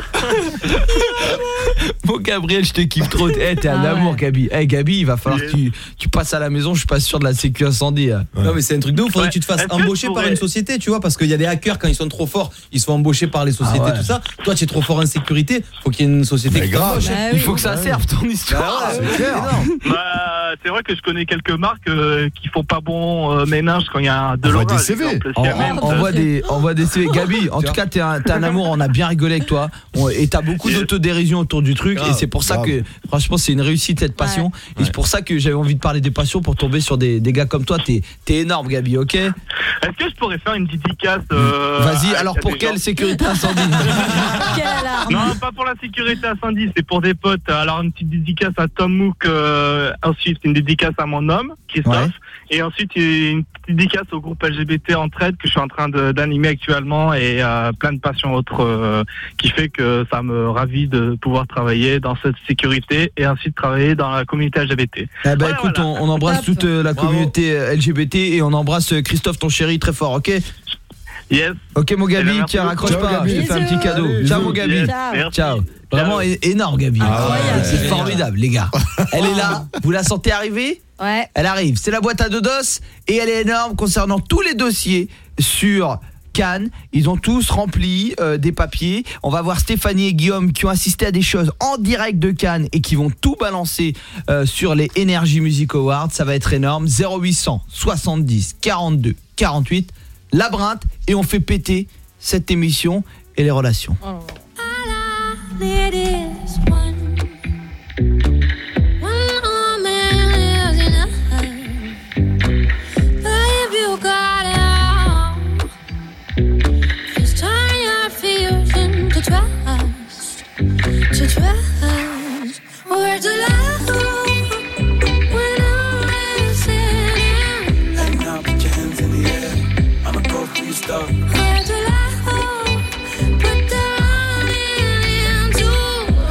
Speaker 5: Bon Gabriel, je te kiffe trop. Eh, t'es un
Speaker 12: Ah
Speaker 5: amour
Speaker 12: ouais.
Speaker 5: Gabi. Eh Gabi, il va falloir
Speaker 7: Yes.
Speaker 5: que tu, tu passes à la maison, je suis pas sûr de la sécu incendie. hein.
Speaker 12: Non mais c'est un truc de ouf, faudrait
Speaker 7: Ouais.
Speaker 12: que tu te fasses
Speaker 7: Est-ce que
Speaker 12: embaucher
Speaker 7: je
Speaker 12: par
Speaker 7: pourrais-
Speaker 12: une société, tu vois, parce qu'il y a des hackers quand ils sont trop forts, ils sont embauchés par les sociétés,
Speaker 5: Ah ouais.
Speaker 12: tout ça. Toi tu es trop fort en sécurité, faut qu'il y ait une société
Speaker 11: Mais
Speaker 12: qui
Speaker 11: grave.
Speaker 12: t'embauche.
Speaker 10: Bah
Speaker 5: Il
Speaker 10: oui.
Speaker 5: faut que ça serve ton histoire.
Speaker 12: Ah ouais,
Speaker 5: c'est clair.
Speaker 7: Bah, c'est vrai que je connais quelques marques euh, qui font pas bon euh, ménage quand il y a de
Speaker 11: Envoie
Speaker 7: l'orage.
Speaker 11: des C V.
Speaker 7: exemple,
Speaker 5: On,
Speaker 7: Siemens,
Speaker 5: on- envoie des, envoie des C V. Gabi, en tout cas, t'es un, t'es un amour, on a bien rigolé avec toi. On- et t'as beaucoup d'autodérision autour du truc.
Speaker 12: Grave,
Speaker 5: et c'est pour ça
Speaker 11: grave.
Speaker 5: que, franchement, c'est une réussite cette passion. Et c'est pour ça que j'avais envie de parler des passions pour tomber sur des, des gars comme toi. T'es, t'es énorme, Gabi, ok?
Speaker 7: Est-ce que je pourrais faire une dédicace euh,
Speaker 5: Vas-y,
Speaker 7: à-
Speaker 5: alors
Speaker 7: à
Speaker 5: pour
Speaker 7: des
Speaker 5: quelle
Speaker 7: gens
Speaker 5: sécurité incendie?
Speaker 10: Quelle alarme.
Speaker 7: Non, pas pour la sécurité incendie, c'est pour des potes. Alors une petite dédicace à Tom Mook, euh, ensuite une dédicace à mon homme, Christophe,
Speaker 5: Ouais.
Speaker 7: et ensuite une petite dédicace au groupe L G B T Entraide que je suis en train de- d'animer actuellement et euh, plein de passions autres euh, qui fait que ça me ravit de pouvoir travailler dans cette sécurité et ainsi de travailler dans la communauté L G B T.
Speaker 5: Eh ben
Speaker 7: Voilà,
Speaker 5: écoute,
Speaker 7: voilà.
Speaker 5: on, on embrasse
Speaker 10: Top.
Speaker 5: toute euh, la
Speaker 12: Bravo.
Speaker 5: communauté euh, L G B T et on embrasse euh, Christophe, ton chéri, très fort, ok?
Speaker 7: Yes.
Speaker 5: Ok mon
Speaker 7: Eh ben,
Speaker 5: Gabi,
Speaker 7: merci
Speaker 5: tiens,
Speaker 7: beaucoup.
Speaker 5: raccroche
Speaker 11: Ciao,
Speaker 5: pas,
Speaker 11: Gabi.
Speaker 5: je te fais un
Speaker 10: Bisous.
Speaker 5: petit cadeau.
Speaker 11: Allez,
Speaker 5: Ciao
Speaker 11: bisous.
Speaker 5: mon Gabi.
Speaker 7: Yes.
Speaker 10: Ciao.
Speaker 7: Merci.
Speaker 5: Ciao. Vraiment é- énorme Gabi.
Speaker 11: Ah ouais,
Speaker 5: c'est
Speaker 11: ouais.
Speaker 5: formidable les gars. Elle est là, vous la sentez arriver?
Speaker 10: Ouais.
Speaker 5: Elle arrive, c'est la boîte à Dodos et elle est énorme concernant tous les dossiers sur Cannes. Ils ont tous rempli euh, des papiers. On va voir Stéphanie et Guillaume qui ont assisté à des choses en direct de Cannes et qui vont tout balancer euh, sur les Energy Music Awards. Ça va être énorme. zéro huit cent soixante-dix quarante-deux quarante-huit Labyrinthe et on fait péter cette émission et les relations.
Speaker 4: It is one. One woman lives in a Babe, you got it all. Just turn your fears into trust. To trust. Words of love. When I'm listening.
Speaker 1: And now put your hands in the air. I'ma go for your stuff.
Speaker 4: Words of love. Put the running into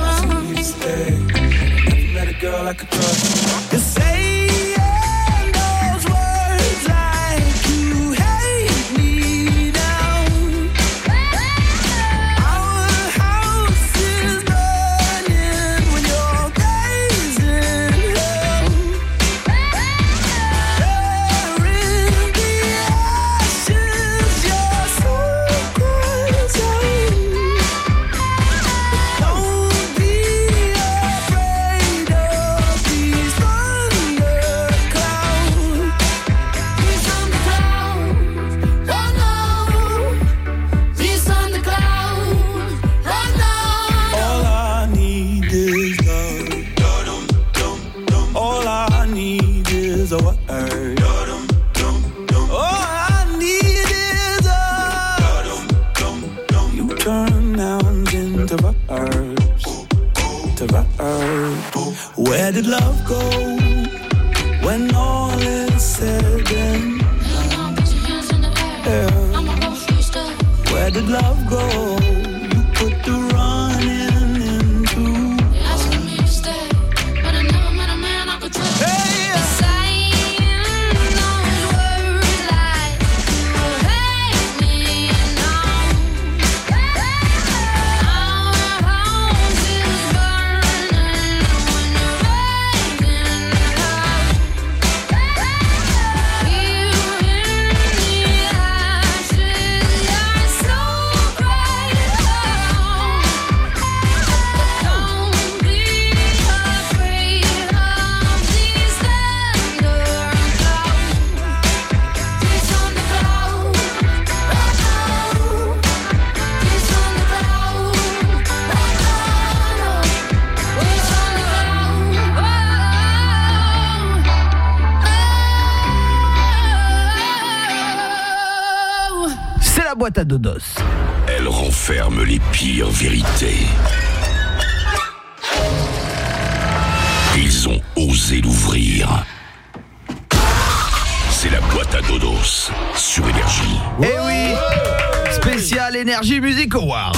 Speaker 1: the word. All I need is a. You turn nouns into verbs, to verbs. Where did love go when all is said and done? Yeah. Where did love go? You put the running into. Asking me to stay, but I never met a man I could trust. Hey, saying those words like, oh, hate me now. Our house is burning when you're raising love. You in the ashes, you're so bright. Don't be afraid of these thunder clouds. Kiss on the cloud, kiss on the cloud,
Speaker 5: C'est la boîte à dodos.
Speaker 2: Elle renferme les pires vérités. Ils ont osé l'ouvrir. C'est la boîte à dodos sur Énergie.
Speaker 5: Eh oui, spécial Énergie Music Award.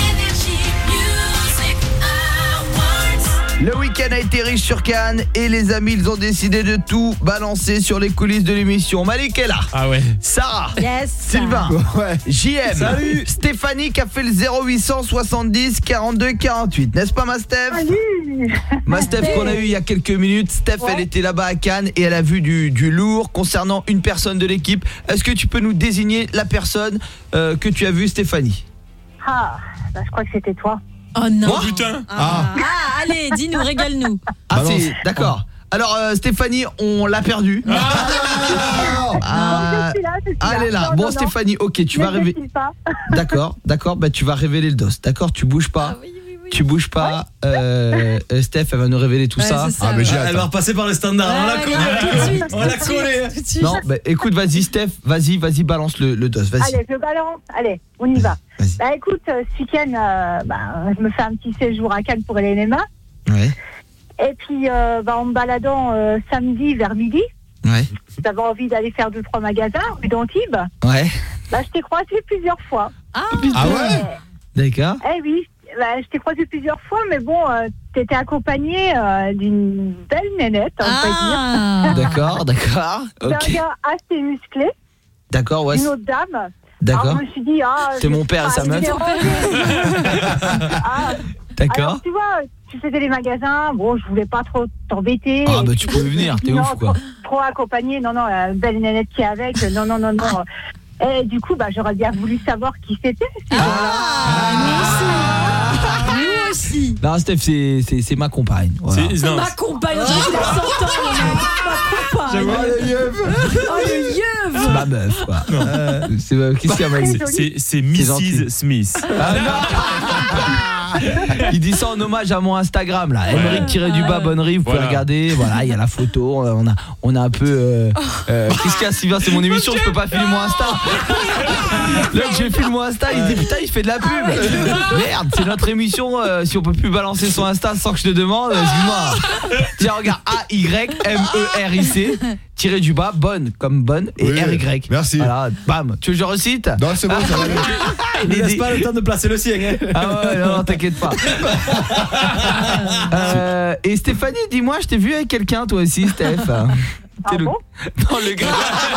Speaker 5: Le week-end a été riche sur Cannes et les amis, ils ont décidé de tout balancer sur les coulisses de l'émission. Malik est là.
Speaker 18: Ah ouais.
Speaker 5: Sarah.
Speaker 10: Yes.
Speaker 5: Sylvain.
Speaker 11: Ouais.
Speaker 5: J M.
Speaker 11: Salut.
Speaker 5: Stéphanie qui a fait le zéro huit cent soixante-dix quarante-deux quarante-huit. N'est-ce pas, ma Steph?
Speaker 14: Salut.
Speaker 5: Ma Steph qu'on a eu il y a quelques minutes. Steph,
Speaker 14: Ouais.
Speaker 5: elle était là-bas à Cannes et elle a vu du, du lourd concernant une personne de l'équipe. Est-ce que tu peux nous désigner la personne euh, que tu as vue, Stéphanie?
Speaker 14: Ah, bah, je crois que c'était toi.
Speaker 10: Oh non.
Speaker 5: Moi
Speaker 18: Putain.
Speaker 10: Ah, Ah, allez, dis-nous, régale-nous.
Speaker 5: Ah,
Speaker 11: Balance.
Speaker 5: c'est d'accord. Alors euh, Stéphanie, on l'a perdue.
Speaker 14: Non,
Speaker 5: Ah,
Speaker 14: je suis là, je suis là.
Speaker 5: elle est là.
Speaker 14: Non,
Speaker 5: Bon,
Speaker 14: non, non.
Speaker 5: Stéphanie, ok, tu
Speaker 14: Ne
Speaker 5: vas révéler.
Speaker 14: défile pas.
Speaker 5: D'accord, d'accord, bah tu vas révéler le dos. D'accord, tu bouges pas. Tu bouges pas. Euh, euh, Steph, elle va nous révéler tout
Speaker 10: Ouais,
Speaker 5: ça.
Speaker 10: c'est ça,
Speaker 11: Ah, mais j'ai
Speaker 12: Elle
Speaker 11: hâte.
Speaker 12: va repasser par les standards. On la
Speaker 10: Ouais,
Speaker 12: connaît.
Speaker 10: grave, tout de suite,
Speaker 12: On
Speaker 10: tout
Speaker 12: l'a
Speaker 10: de suite,
Speaker 12: collé.
Speaker 10: tout de suite.
Speaker 5: Non, bah écoute, vas-y Steph, vas-y, vas-y, balance le, le dos, vas-y.
Speaker 14: Allez, je balance. Allez, on y va.
Speaker 5: Vas-y.
Speaker 14: Bah écoute, euh, ce week-end, euh, bah, je me fais un petit séjour à Cannes pour L N M A.
Speaker 5: Ouais,
Speaker 14: Et puis, euh, bah, en me baladant euh, samedi vers midi,
Speaker 5: ouais,
Speaker 14: j'avais envie d'aller faire deux, trois magasins, rue d'Antibes.
Speaker 5: ouais.
Speaker 14: Bah, je t'ai croisé plusieurs fois.
Speaker 10: Ah,
Speaker 11: Ah ouais.
Speaker 5: D'accord.
Speaker 14: Eh oui, bah, je t'ai croisé plusieurs fois, mais bon, euh, t'étais accompagné euh, d'une belle nénette, on peut dire.
Speaker 10: Ah.
Speaker 5: D'accord, d'accord.
Speaker 14: D'un
Speaker 5: Ok.
Speaker 14: gars assez musclé,
Speaker 5: D'accord, ouais.
Speaker 14: une
Speaker 5: c'est-
Speaker 14: autre dame.
Speaker 5: D'accord.
Speaker 14: Alors, je me suis dit, ah.
Speaker 5: C'est
Speaker 14: je-
Speaker 5: mon père et
Speaker 14: ah,
Speaker 5: sa
Speaker 14: je
Speaker 5: meuf.
Speaker 14: l'ai rangé. Ah,
Speaker 5: D'accord.
Speaker 14: alors, tu vois, tu faisais les magasins, bon, je voulais pas trop t'embêter.
Speaker 5: Ah
Speaker 14: Et
Speaker 5: bah
Speaker 14: puis,
Speaker 5: tu pouvais venir, t'es
Speaker 14: non,
Speaker 5: ouf quoi.
Speaker 14: Trop, trop accompagné, non, non, la belle nénette qui est avec, non, non, non, non. Et du coup, bah, j'aurais bien voulu savoir qui c'était. ces gens-là.
Speaker 10: Ah, nous aussi.
Speaker 5: Non, Steph, c'est c'est c'est ma compagne. Voilà.
Speaker 18: C'est- non,
Speaker 10: Ma compagne, on dirait qu'il a cent ans, le mec. Ma compagne.
Speaker 11: Ah, le yeuf.
Speaker 10: Oh, le
Speaker 5: C'est
Speaker 10: yeuve.
Speaker 5: ma meuf quoi. Euh, c'est euh, qu'est-ce qu'il y a Malik?
Speaker 18: c'est- c'est c'est
Speaker 5: gentil.
Speaker 18: missus Smith.
Speaker 5: Ah non. Il dit ça en hommage à mon Instagram là, Emeric-du-bas Bonnerie, vous pouvez
Speaker 18: Voilà.
Speaker 5: regarder, voilà, il y a la photo, on a on a un peu euh, euh, qu'est-ce qu'il y a Sylvain, c'est mon émission, je peux pas filer mon Insta. Là que j'ai filé mon Insta, il dit putain, il fait de la pub. Merde, c'est notre émission, euh, si on peut plus balancer son Insta sans que je te demande, excuse-moi. Tiens, regarde, A Y M E R I C tiré du bas, bonne comme bonne et
Speaker 11: Oui,
Speaker 5: R Y.
Speaker 11: merci.
Speaker 5: Voilà, bam. Tu veux que je recite?
Speaker 11: Non, c'est bon, ça va aller.
Speaker 12: Ne laisse pas le temps de placer le sien. Hein.
Speaker 5: Ah ouais, non, non, t'inquiète pas. euh, et Stéphanie, dis-moi, je t'ai vu avec quelqu'un toi aussi, Steph.
Speaker 14: Ah
Speaker 5: le...
Speaker 14: bon
Speaker 5: Non, le gars.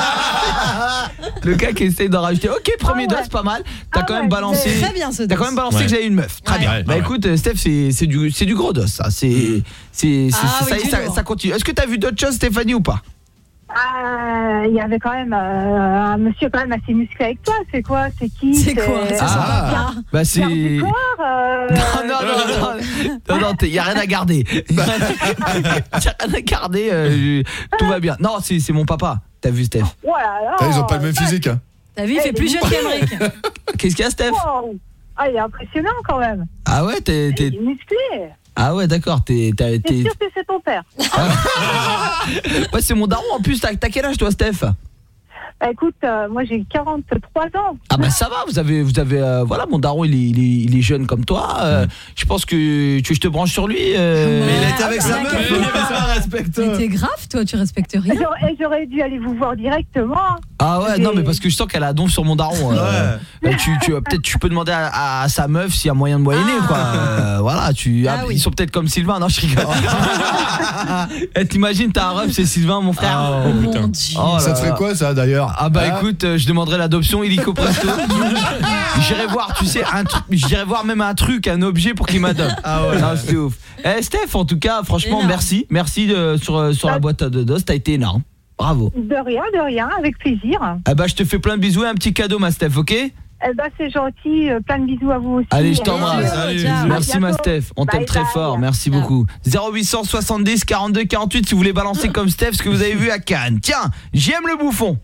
Speaker 5: Le gars qui essaie d'en rajouter. Ok, premier
Speaker 14: Ah ouais.
Speaker 5: dos, pas mal. T'as
Speaker 14: Ah
Speaker 5: quand
Speaker 14: ouais,
Speaker 5: même balancé.
Speaker 10: Très bien ce
Speaker 5: T'as quand
Speaker 10: dos.
Speaker 5: même balancé
Speaker 18: Ouais.
Speaker 5: que j'avais une meuf. Très
Speaker 10: Ouais.
Speaker 5: bien.
Speaker 18: Ouais,
Speaker 5: bah
Speaker 18: ouais.
Speaker 5: écoute, Steph, c'est c'est du c'est du gros dos, ça. C'est c'est c'est-
Speaker 10: Ah
Speaker 5: ça,
Speaker 10: oui,
Speaker 5: y est,
Speaker 10: du
Speaker 5: ça,
Speaker 10: lourd.
Speaker 5: ça continue. Est-ce que t'as vu d'autres choses, Stéphanie, ou pas?
Speaker 14: Ah, il y avait quand même euh, un monsieur quand même assez musclé avec toi. C'est quoi? C'est qui?
Speaker 10: C'est quoi? Ça sent
Speaker 5: Ah.
Speaker 10: pas bien.
Speaker 5: Bah c'est.
Speaker 14: Garde du corps, euh,
Speaker 5: Non, non, non, non, non, non, il n'y a rien à garder. Il n'y a rien à garder, euh, je- tout va bien. Non, c'est c'est mon papa, t'as vu Steph?
Speaker 14: Voilà.
Speaker 11: Putain, Ils ont pas le même physique. Hein.
Speaker 10: T'as vu, il fait plus jeune qu'Emeric.
Speaker 5: Qu'est-ce qu'il y a Steph?
Speaker 14: Wow. Ah, il est impressionnant quand même.
Speaker 5: Ah ouais, t'es...
Speaker 14: Il
Speaker 5: t'es-
Speaker 14: est musclé.
Speaker 5: Ah ouais, d'accord, t'es... t'as-
Speaker 14: T'es
Speaker 5: t'es-
Speaker 14: sûr que c'est ton père?
Speaker 5: Ouais, c'est mon daron en plus, t'as t'as quel âge toi, Steph?
Speaker 14: Bah, écoute, euh, moi j'ai quarante-trois ans.
Speaker 5: Ah bah ça va, vous avez, vous avez, euh, voilà, mon daron il est, il est, il est jeune comme toi. euh, Je pense que tu veux que je te branche sur lui. euh,
Speaker 10: Mais il était avec sa meuf.
Speaker 5: respecte.
Speaker 10: Mais t'es grave, toi, tu respectes rien.
Speaker 14: J'aurais et j'aurais dû aller vous voir directement.
Speaker 5: Ah ouais, non mais parce que je sens qu'elle a don sur mon daron. euh, euh, tu, tu, peut-être tu peux demander à, à sa meuf s'il y a moyen de moyenner quoi. Euh, voilà, tu,
Speaker 10: Ah
Speaker 5: ah,
Speaker 10: oui.
Speaker 5: ils sont peut-être comme Sylvain. Non, je rigole. Eh, t'imagines, t'as un ref, c'est Sylvain, mon frère.
Speaker 11: Oh, putain.
Speaker 5: Oh là
Speaker 11: Ça te ferait
Speaker 5: là.
Speaker 11: quoi ça d'ailleurs?
Speaker 5: Ah bah
Speaker 11: Hein?
Speaker 5: écoute, euh, je demanderai l'adoption illico presto. J'irai voir, tu sais, un truc, j'irai voir même un truc, un objet pour qu'il m'adopte. Ah ouais, c'est ouf. Eh Steph, en tout cas, franchement,
Speaker 14: Énorme.
Speaker 5: merci, merci de- sur euh, sur la boîte à dos, t'as été énorme. Bravo.
Speaker 14: De rien, de rien, avec plaisir.
Speaker 5: Ah bah je te fais plein de bisous et un petit cadeau ma Steph, OK?
Speaker 14: Eh ben, c'est gentil, euh, plein de bisous à vous aussi.
Speaker 5: Allez, je
Speaker 14: Et,
Speaker 5: t'embrasse.
Speaker 14: euh, ciao.
Speaker 5: Merci
Speaker 14: À
Speaker 5: ma
Speaker 14: bientôt.
Speaker 5: Steph, on t'aime
Speaker 14: Bye
Speaker 5: très
Speaker 14: bye.
Speaker 5: fort, merci beaucoup. zéro huit cent soixante-dix quarante-deux quarante-huit si vous voulez balancer comme Steph ce que vous avez vu à Cannes. Tiens, j'aime le bouffon.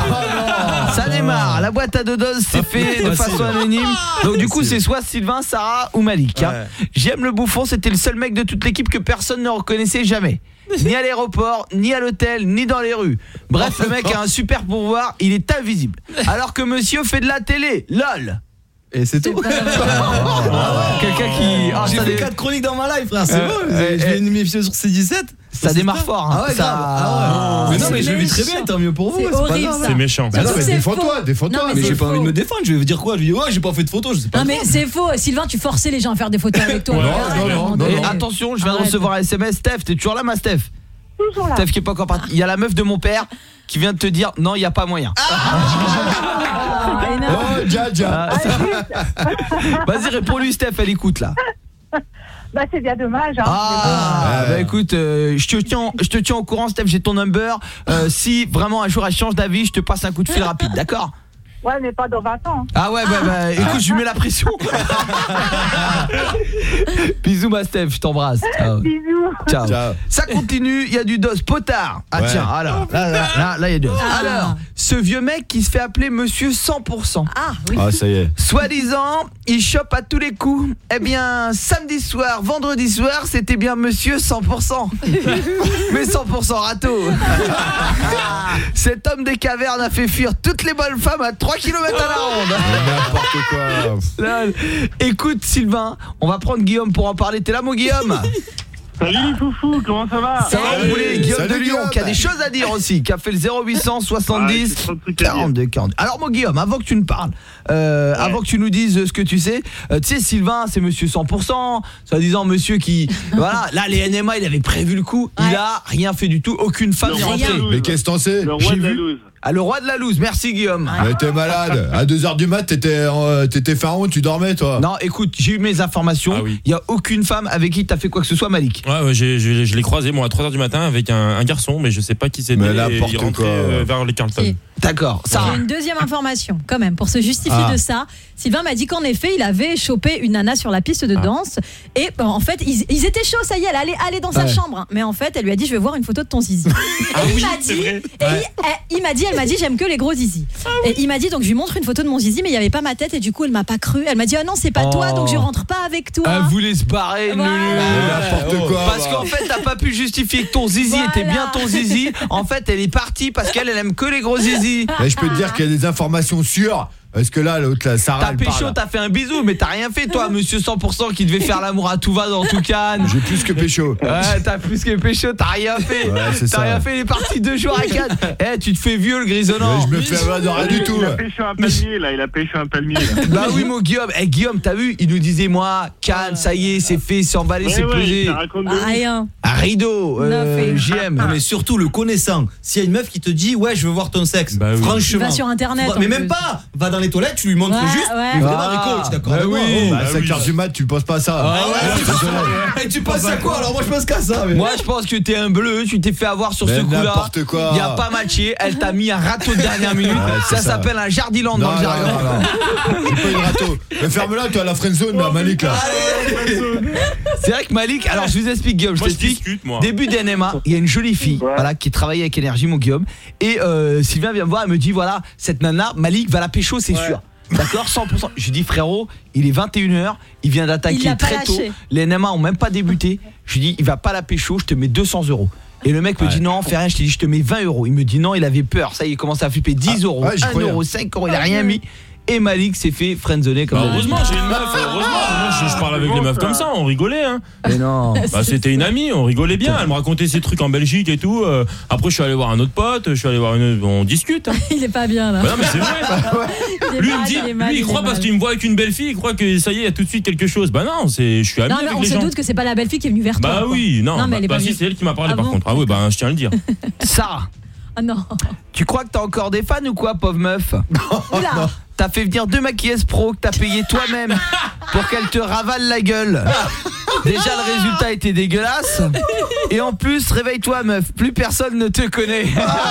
Speaker 5: Ça démarre, la boîte à deux doses c'est fait de
Speaker 18: Facile.
Speaker 5: façon anonyme. Donc du coup c'est soit Sylvain, Sarah ou Malik. hein.
Speaker 18: Ouais.
Speaker 5: J'aime le bouffon, c'était le seul mec de toute l'équipe que personne ne reconnaissait jamais. Ni à l'aéroport, ni à l'hôtel, ni dans les rues. Bref, le mec a un super pouvoir, il est invisible. Alors que monsieur fait de la télé, lol.
Speaker 12: Et c'est tout.
Speaker 5: Quelqu'un qui... Ah,
Speaker 12: J'ai
Speaker 5: ça
Speaker 12: fait
Speaker 5: dé-
Speaker 12: quatre chroniques dans ma life, frère, c'est
Speaker 5: Euh,
Speaker 12: bon.
Speaker 5: euh,
Speaker 12: Je vais
Speaker 5: euh,
Speaker 12: me méfier sur C dix-sept.
Speaker 5: Ça démarre fort. hein.
Speaker 12: Ah ouais,
Speaker 5: Ça-
Speaker 12: grave. Ah ouais. Mais non, mais je le vis très bien, tant mieux pour vous.
Speaker 10: C'est
Speaker 12: pas
Speaker 10: horrible,
Speaker 12: grave.
Speaker 10: ça.
Speaker 18: C'est méchant.
Speaker 11: Bah non,
Speaker 10: Surtout
Speaker 11: mais
Speaker 10: que c'est
Speaker 11: défends-toi,
Speaker 10: faux.
Speaker 11: défends-toi.
Speaker 10: Non, mais
Speaker 12: Mais
Speaker 10: c'est
Speaker 12: j'ai pas envie de
Speaker 10: faux.
Speaker 12: me défendre, je vais dire quoi? Je vais dire, ouais, j'ai pas fait de photos, je sais pas.
Speaker 10: Non mais c'est faux, Sylvain, tu forçais les gens à faire des photos avec toi.
Speaker 11: Non,
Speaker 10: Arrête,
Speaker 11: non,
Speaker 10: à un
Speaker 11: non,
Speaker 10: moment
Speaker 11: non,
Speaker 5: Et
Speaker 10: donné.
Speaker 5: attention, je viens de
Speaker 10: Arrête.
Speaker 5: recevoir un S M S. Steph, t'es toujours là ma Steph?
Speaker 14: Toujours là.
Speaker 5: Steph qui est pas encore parti. Il y a la meuf de mon père qui vient de te dire non, il y a pas moyen.
Speaker 10: Ah, énorme.
Speaker 11: Oh, Dja, Dja.
Speaker 5: Ah, ça- Vas-y, réponds-lui Steph, elle écoute là.
Speaker 14: Bah, c'est bien dommage. Hein.
Speaker 5: Ah, bah écoute, euh, je te tiens je te tiens au courant Steph, j'ai ton number. Euh, si vraiment un jour elle change d'avis, je te passe un coup de fil rapide, d'accord?
Speaker 14: Ouais, mais pas dans vingt ans.
Speaker 5: Ah ouais, bah, bah écoute, je lui mets la pression. Bisous ma Steph, je t'embrasse. Ciao.
Speaker 14: Bisous.
Speaker 5: Ciao.
Speaker 11: Ciao.
Speaker 5: Ça continue, il y a du dos potard. Ah
Speaker 11: Ouais.
Speaker 5: tiens, alors, là, là, là, là, il y a du dos.
Speaker 10: Ah.
Speaker 5: Alors, ce vieux mec qui se fait appeler Monsieur cent pour cent.
Speaker 10: Ah oui.
Speaker 11: Ah ça y est.
Speaker 5: Soi-disant, il chope à tous les coups. Eh bien, samedi soir, vendredi soir, c'était bien Monsieur cent pour cent. Mais cent pour cent râteau. Cet homme des cavernes a fait fuir toutes les bonnes femmes à trois kilomètres à la ronde.
Speaker 11: N'importe quoi.
Speaker 5: Lol. Écoute Sylvain, on va prendre Guillaume pour en parler. T'es là mon Guillaume?
Speaker 7: Salut les foufous, comment ça va?
Speaker 5: Ça va, vous voulez Guillaume
Speaker 11: Salut,
Speaker 5: de Lyon
Speaker 11: Guillaume.
Speaker 5: qui a des choses à dire aussi, qui a fait le zéro huit cent soixante-dix
Speaker 7: Ah, c'est trop de trucs à dire.
Speaker 5: quarante-deux quarante. Alors mon Guillaume, avant que tu nous parles, euh, avant que tu nous dises ce que tu sais, euh, tu sais Sylvain, c'est monsieur cent pour cent, soi-disant monsieur qui voilà, là les N M A, il avait prévu le coup, il a rien fait du tout, aucune femme
Speaker 7: Le
Speaker 5: n'est
Speaker 7: roi de la
Speaker 5: rentrée.
Speaker 7: loose.
Speaker 11: Mais qu'est-ce que t'en sais?
Speaker 7: Le roi
Speaker 5: J'ai
Speaker 7: de la
Speaker 5: vu.
Speaker 7: loose.
Speaker 5: Ah, le roi de la loose, merci Guillaume.
Speaker 11: Mais t'es malade. À deux heures du mat, t'étais euh, t'étais pharaon, tu dormais toi.
Speaker 5: Non, écoute, j'ai eu mes informations,
Speaker 18: Ah
Speaker 5: il
Speaker 18: oui.
Speaker 5: y a aucune femme avec qui t'as fait quoi que ce soit Malik.
Speaker 18: Ouais, ouais, j'ai- j'ai- je l'ai croisé moi à trois heures du matin avec un, un garçon, mais je sais pas qui c'était.
Speaker 11: Mais
Speaker 18: et
Speaker 11: n'importe
Speaker 18: il rentrait
Speaker 11: quoi.
Speaker 18: euh, vers les Carlton.
Speaker 10: Si.
Speaker 5: D'accord, ça.
Speaker 10: J'ai une deuxième information quand même pour se justifier
Speaker 11: Ah.
Speaker 10: de ça. Sylvain m'a dit qu'en effet il avait chopé une nana sur la piste de danse et bon, en fait ils, ils étaient chauds, ça y est, elle allait aller dans sa
Speaker 5: Ouais.
Speaker 10: chambre hein. Mais en fait elle lui a dit je veux voir une photo de ton zizi. Et il m'a dit, et il, eh, il m'a dit, elle m'a dit j'aime que les gros zizi. Et il m'a dit donc je lui montre une photo de mon zizi mais il y avait pas ma tête et du coup elle m'a pas cru. Elle m'a dit ah non c'est pas
Speaker 5: Oh.
Speaker 10: toi donc je rentre pas avec toi.
Speaker 5: Elle voulait se barrer,
Speaker 10: Voilà.
Speaker 5: nul.
Speaker 11: N'importe quoi.
Speaker 5: Parce qu'en fait, t'as pas pu justifier que ton zizi
Speaker 10: Voilà.
Speaker 5: était bien ton zizi. En fait, elle est partie parce qu'elle, elle aime que les gros zizi.
Speaker 11: Mais je peux te dire qu'il y a des informations sûres. Parce que là, l'autre, la Sarah,
Speaker 5: T'as
Speaker 11: elle
Speaker 5: pécho,
Speaker 11: parle.
Speaker 5: t'as fait un bisou, mais t'as rien fait, toi, monsieur cent pour cent qui devait faire l'amour à tout va dans tout Cannes.
Speaker 11: J'ai plus que pécho.
Speaker 5: Ouais, t'as plus que pécho, t'as rien fait.
Speaker 11: Ouais, c'est
Speaker 5: T'as
Speaker 11: ça.
Speaker 5: rien fait, il est parti deux jours à Cannes. Eh, tu te fais vieux, le grisonnant.
Speaker 11: Mais je me fais avoir de rien du tout.
Speaker 7: Il a pêché un palmier là, il a pêché un palmier là.
Speaker 5: Bah oui, mon Guillaume. Eh, Guillaume, t'as vu, il nous disait, moi, Cannes, ça y est, c'est fait, c'est emballé, c'est
Speaker 7: Ouais, ouais,
Speaker 5: pesé.
Speaker 7: ça raconte de ouf.
Speaker 10: Rien.
Speaker 5: Un rideau, euh,
Speaker 10: Neuf et-
Speaker 5: J M.
Speaker 12: Non, mais surtout le connaissant. S'il y a une meuf qui te dit ouais je veux voir ton sexe,
Speaker 18: Bah oui.
Speaker 12: franchement.
Speaker 10: Va sur internet,
Speaker 12: Mais
Speaker 10: en
Speaker 12: même
Speaker 10: plus.
Speaker 12: pas. Va dans les toilettes, tu lui montres
Speaker 10: Ouais,
Speaker 12: juste.
Speaker 10: ouais.
Speaker 12: Mais vraiment
Speaker 5: Ah,
Speaker 12: Rico, tu es d'accord
Speaker 5: bah
Speaker 12: avec moi
Speaker 5: oui.
Speaker 12: oh.
Speaker 11: Bah, à cinq heures du mat, tu penses pas à ça.
Speaker 12: Ah ouais,
Speaker 11: Désolé.
Speaker 12: Et tu penses à quoi alors? Moi je pense qu'à ça. Mais...
Speaker 5: Moi je pense que t'es un bleu, tu t'es fait avoir sur
Speaker 11: Mais
Speaker 5: ce coup-là.
Speaker 11: n'importe quoi.
Speaker 5: Il y a pas matché, elle t'a mis un râteau de dernière minute.
Speaker 11: Ouais, c'est
Speaker 5: ça
Speaker 11: ça.
Speaker 5: s'appelle un jardiland
Speaker 11: Non,
Speaker 5: dans le
Speaker 11: non,
Speaker 5: jargon.
Speaker 11: non, non. J'ai pas une râteau. Mais ferme-la, toi, la friendzone, là, Malik, là.
Speaker 5: C'est vrai que Malik, alors je vous explique Guillaume, je
Speaker 18: Moi, je
Speaker 5: t'explique.
Speaker 18: discute, moi.
Speaker 5: Début d'N M A, il y a une jolie fille voilà, qui travaillait avec Énergie, mon Guillaume. Et euh, Sylvain vient me voir, elle me dit voilà, cette nana, Malik va la pécho, c'est sûr. D'accord, cent pour cent. Je dis frérot, il est vingt et une heures, il vient
Speaker 10: Il
Speaker 5: d'attaquer
Speaker 10: l'a pas
Speaker 5: très tôt.
Speaker 10: lâché.
Speaker 5: Les N M A ont même pas débuté. Je lui dis, il va pas la pécho, je te mets deux cents euros. Et le mec me
Speaker 11: Ouais.
Speaker 5: dit non, fais rien, je te dis je te mets vingt euros. Il me dit non, il avait peur. Ça, il commence à flipper dix euros,
Speaker 11: ouais, j'y
Speaker 5: un
Speaker 11: croyais.
Speaker 5: euro, cinq euros, il a rien mis. Et Malik s'est fait friendzoner comme
Speaker 18: Bah,
Speaker 5: ça.
Speaker 18: heureusement, j'ai une meuf, heureusement. Moi, je, je parle avec les meufs comme ça, on rigolait. Hein.
Speaker 5: Mais non.
Speaker 18: Bah, c'était une amie, on rigolait bien. Elle me racontait ses trucs en Belgique et tout. Euh, après, je suis allé voir un autre pote, je suis allé voir une. On discute. Hein.
Speaker 10: Il est pas bien là.
Speaker 18: Bah non, mais c'est vrai.
Speaker 10: Il est
Speaker 18: Lui, il me
Speaker 10: mal,
Speaker 18: dit,
Speaker 10: il est mal,
Speaker 18: lui, il
Speaker 10: il
Speaker 18: croit
Speaker 10: est
Speaker 18: parce
Speaker 10: mal.
Speaker 18: qu'il me voit avec une belle fille, il croit que ça y est, il y a tout de suite quelque chose. Bah non, c'est, je suis ami
Speaker 10: Non, mais
Speaker 18: avec
Speaker 10: on
Speaker 18: les
Speaker 10: se
Speaker 18: gens.
Speaker 10: doute que c'est pas la belle fille qui est venue vers toi.
Speaker 18: Bah
Speaker 10: quoi.
Speaker 18: oui, non,
Speaker 10: Non, mais
Speaker 18: bah,
Speaker 10: elle est
Speaker 18: bah
Speaker 10: pas
Speaker 18: si,
Speaker 10: venue.
Speaker 18: c'est elle qui m'a parlé
Speaker 10: Ah
Speaker 18: par
Speaker 10: bon
Speaker 18: contre. Ah oui, bah je tiens à le dire.
Speaker 5: Sarah,
Speaker 10: Ah non.
Speaker 5: tu crois que t'as encore des fans ou quoi, pauvre meuf?
Speaker 10: Oula.
Speaker 5: T'as fait venir deux maquilleuses pro que t'as payé toi-même pour qu'elles te ravalent la gueule. Déjà le résultat était dégueulasse. Et en plus, réveille-toi meuf, plus personne ne te connaît.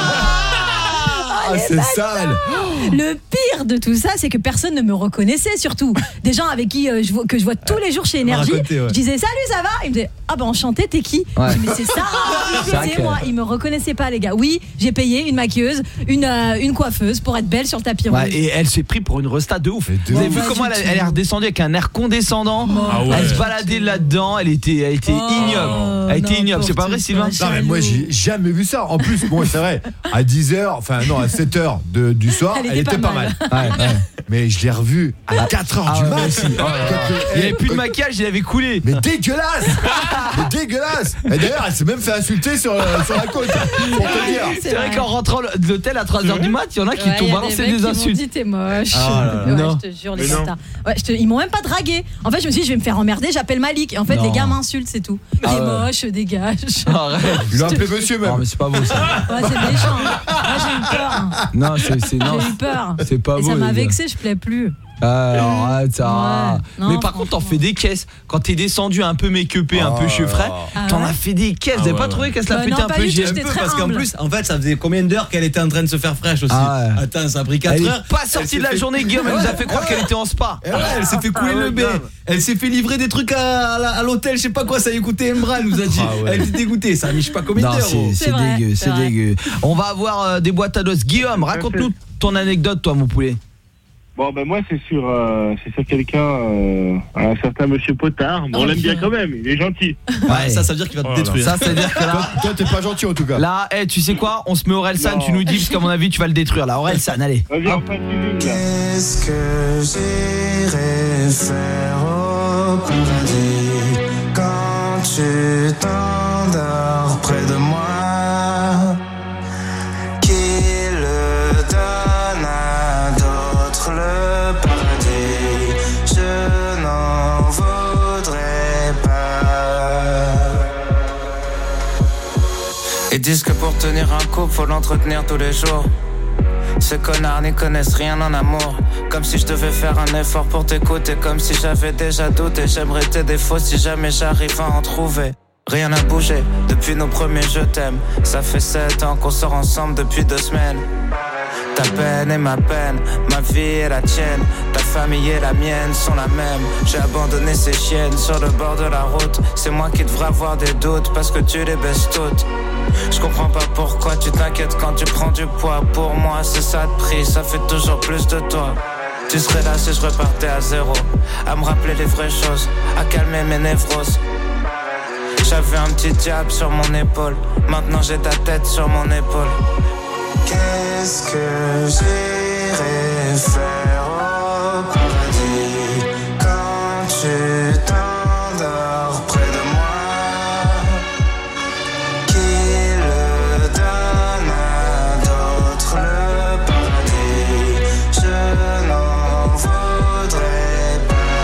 Speaker 11: Ah, c'est sale.
Speaker 10: Le pire de tout ça, c'est que personne ne me reconnaissait surtout. Des gens avec qui euh, je vois, que je vois tous les jours chez Énergie.
Speaker 12: raconté, ouais.
Speaker 10: Je disais salut, ça va? Ils me disaient ah ben enchanté, t'es qui?
Speaker 5: Ouais.
Speaker 10: Je dis, mais c'est Sarah,
Speaker 5: C'est vrai
Speaker 10: c'est
Speaker 5: que-
Speaker 10: moi. Ils me reconnaissaient pas les gars. Oui, j'ai payé une maquilleuse, une euh, une coiffeuse pour être belle sur le tapis rouge.
Speaker 5: Ouais, et elle s'est pris pour une resta de ouf.
Speaker 11: de
Speaker 5: Vous avez
Speaker 10: ouf.
Speaker 5: vu
Speaker 10: Pas
Speaker 5: comment
Speaker 10: du
Speaker 5: elle,
Speaker 10: tout.
Speaker 5: elle est redescendue avec un air condescendant.
Speaker 18: Ah ouais.
Speaker 5: Elle se baladait là-dedans, elle était, elle était
Speaker 10: Oh,
Speaker 5: ignoble. Elle était ignoble, c'est pas vrai Sylvain?
Speaker 10: n'importe quoi.
Speaker 11: Non mais moi j'ai jamais vu ça. En plus, bon c'est vrai, à dix heures, enfin non, à sept heures de, du soir,
Speaker 10: Elle
Speaker 11: elle,
Speaker 10: était
Speaker 11: était
Speaker 10: pas
Speaker 11: pas mal.
Speaker 5: Ouais, ouais.
Speaker 11: Mais je l'ai revue à quatre heures
Speaker 5: Ah
Speaker 11: du
Speaker 5: ouais,
Speaker 11: mat.
Speaker 5: moi aussi. Oh là là. Il y avait plus de maquillage, il avait coulé.
Speaker 11: Mais dégueulasse. Mais dégueulasse. Et d'ailleurs, elle s'est même fait insulter sur, euh, sur la côte. Pour te dire.
Speaker 5: C'est vrai qu'en rentrant de l'hôtel à trois heures du mat, il y en a qui
Speaker 10: Ouais,
Speaker 5: t'ont
Speaker 10: y a
Speaker 5: balancé
Speaker 10: mecs
Speaker 5: des
Speaker 10: qui m'ont
Speaker 5: insultes.
Speaker 10: dit t'es moche.
Speaker 5: Ah là là.
Speaker 10: Ouais,
Speaker 5: Non.
Speaker 10: je te jure les
Speaker 18: Mais non.
Speaker 10: bâtards. Ouais, je te- ils m'ont même pas dragué. En fait, je me suis dit je vais me faire emmerder, j'appelle Malik et en fait
Speaker 5: Non.
Speaker 10: les gars m'insultent, c'est tout. T'es
Speaker 5: Ah ouais.
Speaker 10: moche, dégage.
Speaker 5: Arrête.
Speaker 11: Il l'a appelé monsieur
Speaker 5: Non
Speaker 11: même.
Speaker 5: mais c'est pas beau ça.
Speaker 10: Ouais, c'est méchant. Moi j'ai eu peur.
Speaker 5: Non, c'est c'est non.
Speaker 10: J'ai eu peur.
Speaker 5: C'est pas
Speaker 10: Et
Speaker 5: beau.
Speaker 10: ça m'a
Speaker 5: les gars.
Speaker 10: vexé, je plais plus.
Speaker 5: Ah, alors, arrête, ça.
Speaker 10: Ouais. Non,
Speaker 5: Mais par contre, t'en fais des caisses. Quand t'es descendu un peu make-upé, un
Speaker 11: Oh
Speaker 5: peu cheveux frais,
Speaker 10: Ah
Speaker 5: t'en
Speaker 10: ouais.
Speaker 5: as fait des caisses.
Speaker 18: Ah
Speaker 5: Vous avez
Speaker 18: ouais,
Speaker 5: pas
Speaker 18: ouais.
Speaker 5: trouvé qu'elle se la
Speaker 10: Bah
Speaker 5: pétait
Speaker 10: non,
Speaker 5: un
Speaker 10: pas
Speaker 5: peu
Speaker 10: du tout,
Speaker 5: J M?
Speaker 10: j'étais
Speaker 12: Un peu
Speaker 10: très
Speaker 12: parce qu'en
Speaker 10: humble.
Speaker 12: plus, en fait, ça faisait combien d'heures qu'elle était en train de se faire fraîche aussi.
Speaker 5: Ah ouais.
Speaker 12: Attends, ça a pris quatre
Speaker 5: Elle
Speaker 12: heures.
Speaker 5: est pas
Speaker 12: Elle
Speaker 5: sortie
Speaker 12: s'est
Speaker 5: de la
Speaker 12: fait-
Speaker 5: journée, Guillaume. Elle nous a fait croire qu'elle était en spa.
Speaker 12: Et ouais, elle s'est fait couler
Speaker 5: Ah ouais,
Speaker 12: le bé.
Speaker 5: grave.
Speaker 12: Elle s'est fait livrer des trucs à, à- à l'hôtel, je sais pas quoi, ça lui coûtait un bras, elle nous a dit.
Speaker 5: Ah ouais.
Speaker 12: Elle était dégoûtée, ça a mis je sais pas combien
Speaker 5: Non,
Speaker 12: d'heures.
Speaker 5: c'est
Speaker 12: gros.
Speaker 5: c'est
Speaker 10: vrai,
Speaker 5: dégueu,
Speaker 10: c'est
Speaker 5: c'est
Speaker 10: vrai.
Speaker 5: dégueu. On va avoir euh, des boîtes à dos. Guillaume, raconte-nous ton anecdote, toi, mon poulet.
Speaker 13: Bon, ben moi, c'est sur, euh, c'est sur quelqu'un, euh, un certain monsieur Potard. Bon, on
Speaker 10: Oh,
Speaker 13: l'aime bien
Speaker 10: bien.
Speaker 13: quand même, il est gentil.
Speaker 12: Ouais, ça, ça veut dire qu'il va te
Speaker 18: Oh là là.
Speaker 12: détruire.
Speaker 5: Ça, c'est-à-dire que là,
Speaker 11: Toi, toi, t'es pas gentil en tout cas.
Speaker 5: là, hey, tu sais quoi? On se met Orelsan,
Speaker 13: Non.
Speaker 5: tu nous dis, parce qu'à mon avis, tu vas le détruire. Là, Orelsan, allez.
Speaker 13: Vas-y, on fait une ligne, là.
Speaker 1: Qu'est-ce que j'irai faire au paradis quand tu t'endors près de moi? Qui le donne à d'autres le paradis? Je n'en voudrais pas. Ils disent que pour tenir un couple, faut l'entretenir tous les jours. Ces connards n'y connaissent rien en amour. Comme si je devais faire un effort pour t'écouter. Comme si j'avais déjà douté. J'aimerais tes défauts si jamais j'arrive à en trouver. Rien n'a bougé depuis nos premiers je t'aime. Ça fait sept ans qu'on sort ensemble depuis deux semaines. Ta peine est ma peine, ma vie est la tienne. Ta famille et la mienne sont la même. J'ai abandonné ces chiennes sur le bord de la route. C'est moi qui devrais avoir des doutes parce que tu les baisses toutes. Je comprends pas pourquoi tu t'inquiètes quand tu prends du poids. Pour moi c'est ça de prix, ça fait toujours plus de toi. Tu serais là si je repartais à zéro, à me rappeler les vraies choses, à calmer mes névroses. J'avais un petit diable sur mon épaule, maintenant j'ai ta tête sur mon épaule. Qu'est-ce que j'irai faire au paradis quand tu t'endors près de moi? Qui le donne à d'autres le paradis? Je n'en voudrais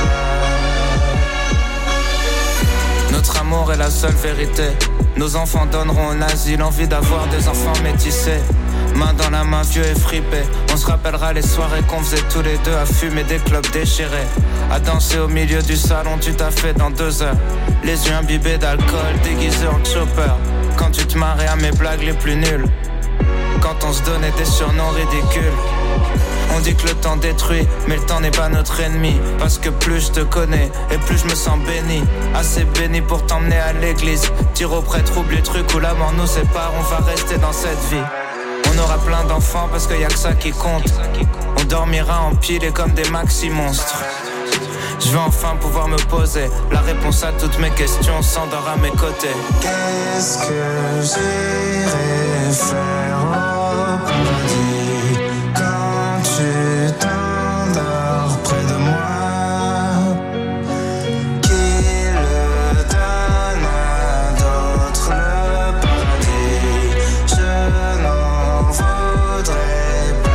Speaker 1: pas. Notre amour est la seule vérité. Nos enfants donneront un asile, envie d'avoir des enfants métissés. Main dans la main, vieux et fripé. On se rappellera les soirées qu'on faisait tous les deux à fumer des clopes déchirées, à danser au milieu du salon, tu t'as fait dans deux heures. Les yeux imbibés d'alcool, déguisés en chopper. Quand tu te marrais à mes blagues les plus nulles. Quand on se donnait des surnoms ridicules. On dit que le temps détruit, mais le temps n'est pas notre ennemi. Parce que plus je te connais, et plus je me sens béni. Assez béni pour t'emmener à l'église. Dire au prêtre, oublie les trucs où la mort nous sépare. On va rester dans cette vie. On
Speaker 16: On aura plein d'enfants parce qu'il y a que ça qui compte. On dormira empilés comme des maxi-monstres. Je vais enfin pouvoir me poser la réponse à toutes mes questions s'endort à mes côtés.
Speaker 1: Qu'est-ce que j'irai faire au paradis quand tu t'endors près de moi? Qui le donne à d'autres le paradis? Je n'en voudrais pas.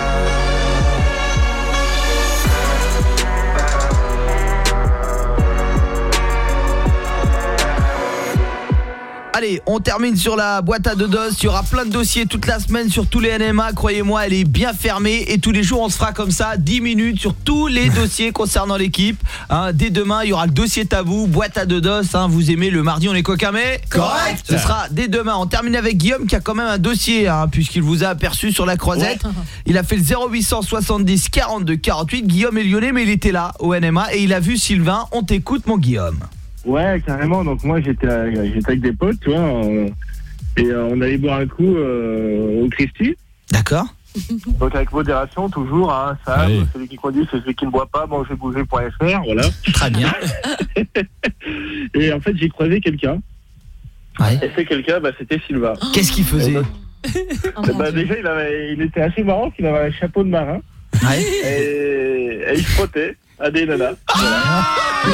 Speaker 5: Allez, on termine sur la boîte à dodos. Il y aura plein de dossiers toute la semaine sur tous les N M A. Croyez-moi, elle est bien fermée. Et tous les jours, on se fera comme ça, dix minutes sur tous les dossiers concernant l'équipe. Hein, dès demain, il y aura le dossier tabou, boîte à dodos. Hein, vous aimez le mardi, on est coquin, mais
Speaker 1: correct.
Speaker 5: Ce sera dès demain. On termine avec Guillaume qui a quand même un dossier, hein, puisqu'il vous a aperçu sur la croisette. Ouais. Il a fait le zéro huit soixante-dix quarante-deux quarante-huit. Guillaume est lyonnais, mais il était là au N M A. Et il a vu Sylvain. On t'écoute, mon Guillaume.
Speaker 13: Ouais, carrément. Donc moi, j'étais euh, j'étais avec des potes, tu vois, euh, et euh, on allait boire un coup euh, au Christie.
Speaker 5: D'accord.
Speaker 13: Donc avec modération, toujours, hein, ça,
Speaker 5: Oui.
Speaker 13: celui qui conduit, c'est celui qui ne boit pas, manger bouger point F R, voilà.
Speaker 5: Très bien.
Speaker 13: Et en fait, j'ai croisé quelqu'un.
Speaker 5: Ouais.
Speaker 13: Et c'est quelqu'un, bah, c'était Sylvain.
Speaker 5: Qu'est-ce qu'il faisait?
Speaker 13: Et bah, déjà, il, avait, il était assez marrant, qu'il avait un chapeau de marin.
Speaker 5: Ouais.
Speaker 13: Et, et il frottait à des nanas. Voilà.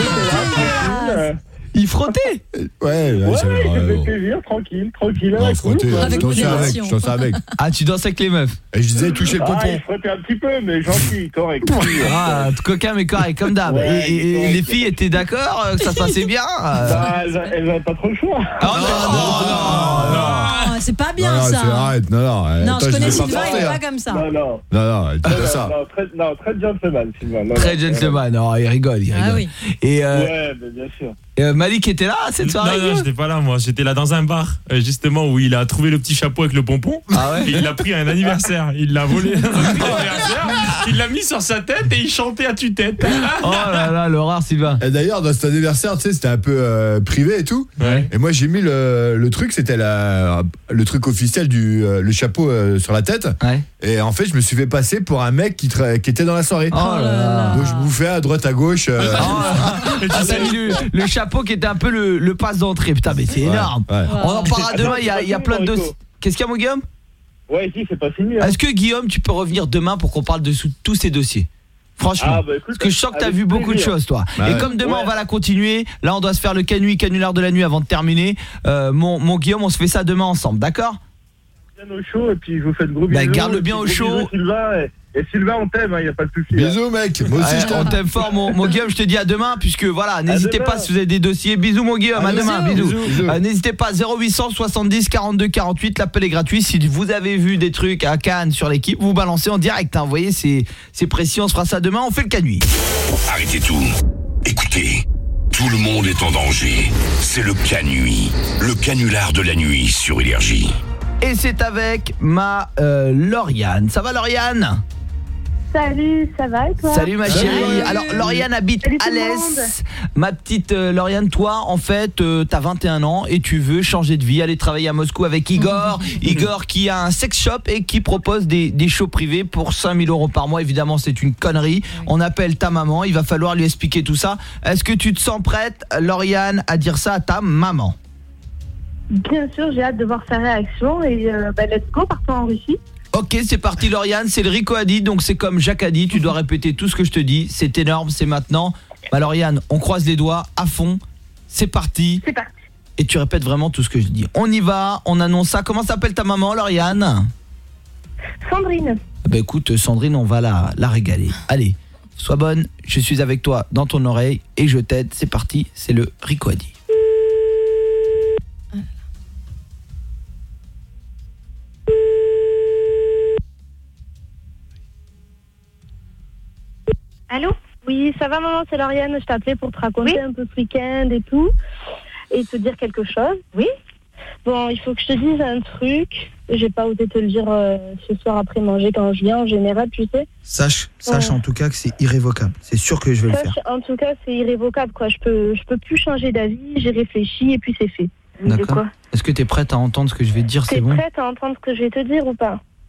Speaker 5: Ah, il frottait.
Speaker 11: Ouais,
Speaker 13: Ouais,
Speaker 11: ça va,
Speaker 13: il
Speaker 11: ouais,
Speaker 13: faisait
Speaker 11: bon.
Speaker 13: plaisir, tranquille, tranquille.
Speaker 11: Non,
Speaker 13: avec
Speaker 11: frotter,
Speaker 13: nous, quoi.
Speaker 11: je dansais avec, je dansais avec.
Speaker 5: Ah, tu danses avec les meufs.
Speaker 11: Et je disais toucher le
Speaker 13: Ah,
Speaker 11: pompon.
Speaker 13: il frottait un petit peu, mais gentil, correct.
Speaker 5: Ah, coquin mais correct comme d'hab.
Speaker 13: Ouais,
Speaker 5: et, et- et
Speaker 13: correct.
Speaker 5: les filles étaient d'accord, euh, que ça se passait bien. euh.
Speaker 13: Bah, elles, elles avaient pas trop le choix.
Speaker 5: Oh non, non, non, non.
Speaker 10: Ah, c'est pas bien
Speaker 11: non, non,
Speaker 10: ça.
Speaker 11: c'est- arrête, non, non.
Speaker 10: Non,
Speaker 11: attends,
Speaker 10: je connais
Speaker 11: vais pas
Speaker 10: Sylvain, il
Speaker 11: forcer,
Speaker 10: est
Speaker 11: hein.
Speaker 10: pas comme ça.
Speaker 13: Non, non.
Speaker 11: Non, non, dis
Speaker 13: Non,
Speaker 11: pas ça.
Speaker 13: non, très, non, très gentleman, Sylvain. Non,
Speaker 5: Très
Speaker 13: non,
Speaker 5: gentleman. Non, il rigole, il rigole.
Speaker 10: Ah oui.
Speaker 5: Et euh,
Speaker 13: Ouais, mais bien sûr.
Speaker 5: euh, Malik était là cette soirée.
Speaker 18: Non, non, j'étais pas là, moi. J'étais là dans un bar, euh, justement, où il a trouvé le petit chapeau avec le pompon.
Speaker 5: Ah ouais.
Speaker 18: Et il l'a pris à un anniversaire. Il l'a volé à un anniversaire. Il l'a mis sur sa tête et il chantait à tue-tête.
Speaker 5: Oh là là, l'horreur, Sylvain.
Speaker 11: Et d'ailleurs, dans cet anniversaire, tu sais, c'était un peu euh, privé et tout.
Speaker 18: Ouais.
Speaker 11: Et moi, j'ai mis le, le truc, c'était la, le truc officiel du euh, le chapeau euh, sur la tête.
Speaker 5: Ouais.
Speaker 11: Et en fait, je me suis fait passer pour un mec qui, tra- qui était dans la soirée.
Speaker 5: Oh là là.
Speaker 11: Donc, je bouffais à droite, à gauche. euh,
Speaker 5: Ah, t'as mis le, le chapeau qui était un peu le, le passe d'entrée. Putain, mais c'est
Speaker 11: Ouais,
Speaker 5: énorme.
Speaker 11: ouais.
Speaker 5: On en parlera demain. Il y a, il y a plein de dossiers. Qu'est-ce qu'il y a, mon Guillaume?
Speaker 13: Ouais, si, c'est pas fini. Hein.
Speaker 5: Est-ce que Guillaume, tu peux revenir demain pour qu'on parle de sous- tous ces dossiers? Franchement,
Speaker 13: Ah, bah, écoute,
Speaker 5: parce que je sens que t'as
Speaker 13: avec
Speaker 5: vu beaucoup de
Speaker 13: plaisir.
Speaker 5: choses, toi.
Speaker 11: Bah
Speaker 5: Et
Speaker 11: ouais.
Speaker 5: comme demain
Speaker 13: Ouais.
Speaker 5: on va la continuer, là on doit se faire le canui, canular de la nuit avant de terminer. Euh, mon, mon Guillaume, on se fait ça demain ensemble, d'accord?
Speaker 13: Bien au chaud, et puis je vous fais de gros
Speaker 5: Bah,
Speaker 13: bisous.
Speaker 5: garde-le
Speaker 13: et
Speaker 5: bien
Speaker 13: puis
Speaker 5: au
Speaker 13: gros
Speaker 5: chaud.
Speaker 13: bisous, Sylvain, et, et Sylvain, on t'aime, il n'y a pas de souci. hein.
Speaker 11: Bisous, mec. Moi aussi,
Speaker 5: Ouais,
Speaker 11: je
Speaker 5: on
Speaker 11: t'aime.
Speaker 5: t'aime fort, mon, mon Guillaume. Je te dis à demain, puisque voilà, n'hésitez
Speaker 13: demain.
Speaker 5: pas si vous avez des dossiers. Bisous, mon Guillaume. À
Speaker 11: À
Speaker 5: demain,
Speaker 11: bisous.
Speaker 5: bisous.
Speaker 11: Bisous.
Speaker 5: Euh, n'hésitez pas, zéro huit soixante-dix quarante-deux quarante-huit. L'appel est gratuit. Si vous avez vu des trucs à Cannes sur l'équipe, vous balancez en direct. Hein. Vous voyez, c'est c'est précis. On se fera ça demain. On fait le canui.
Speaker 2: Arrêtez tout. Écoutez, tout le monde est en danger. C'est le canui, le canular de la nuit sur Énergie.
Speaker 5: Et c'est avec ma euh, Lauriane. Ça va, Lauriane?
Speaker 14: Salut, ça va et toi?
Speaker 5: Salut ma
Speaker 11: Salut.
Speaker 5: chérie. Alors Lauriane habite
Speaker 14: Salut tout le
Speaker 5: Alès. Ma petite euh, Lauriane, toi en fait euh, t'as vingt et un ans et tu veux changer de vie, aller travailler à Moscou avec Igor. Igor qui a un sex shop et qui propose des, des shows privés pour cinq mille euros par mois. Évidemment c'est une connerie. On appelle ta maman, il va falloir lui expliquer tout ça. Est-ce que tu te sens prête, Lauriane, à dire ça à ta maman?
Speaker 14: Bien sûr, j'ai hâte de voir sa réaction et euh, bah, let's go, partons en Russie.
Speaker 5: Ok, c'est parti Lauriane, c'est le Rico a dit, donc c'est comme Jacques a dit, tu dois répéter tout ce que je te dis, c'est énorme, c'est maintenant. Bah Lauriane, on croise les doigts à fond, c'est parti.
Speaker 14: C'est parti.
Speaker 5: Et tu répètes vraiment tout ce que je dis. On y va, on annonce ça. Comment s'appelle ta maman, Lauriane?
Speaker 14: Sandrine.
Speaker 5: Bah écoute Sandrine, on va la, la régaler. Allez, sois bonne, je suis avec toi dans ton oreille et je t'aide, c'est parti, c'est le Rico a dit.
Speaker 14: Allô? Oui, ça va maman, c'est Lauriane. Je t'appelais pour te raconter un peu ce week-end et tout. Et te dire quelque chose. Oui? Bon, il faut que je te dise un truc. J'ai pas osé te le dire euh, ce soir après manger quand je viens en général, tu sais.
Speaker 5: Sache, sache
Speaker 14: Ouais.
Speaker 5: en tout cas que c'est irrévocable. C'est sûr que je vais le
Speaker 14: Sache,
Speaker 5: faire.
Speaker 14: en tout cas, c'est irrévocable, quoi. Je peux, je peux plus changer d'avis. J'ai réfléchi et puis c'est fait. De
Speaker 5: D'accord.
Speaker 14: quoi?
Speaker 5: Est-ce que tu es prête à entendre ce que je vais te dire?
Speaker 14: T'es
Speaker 5: C'est bon?
Speaker 14: prête à entendre ce que je vais te dire ou pas?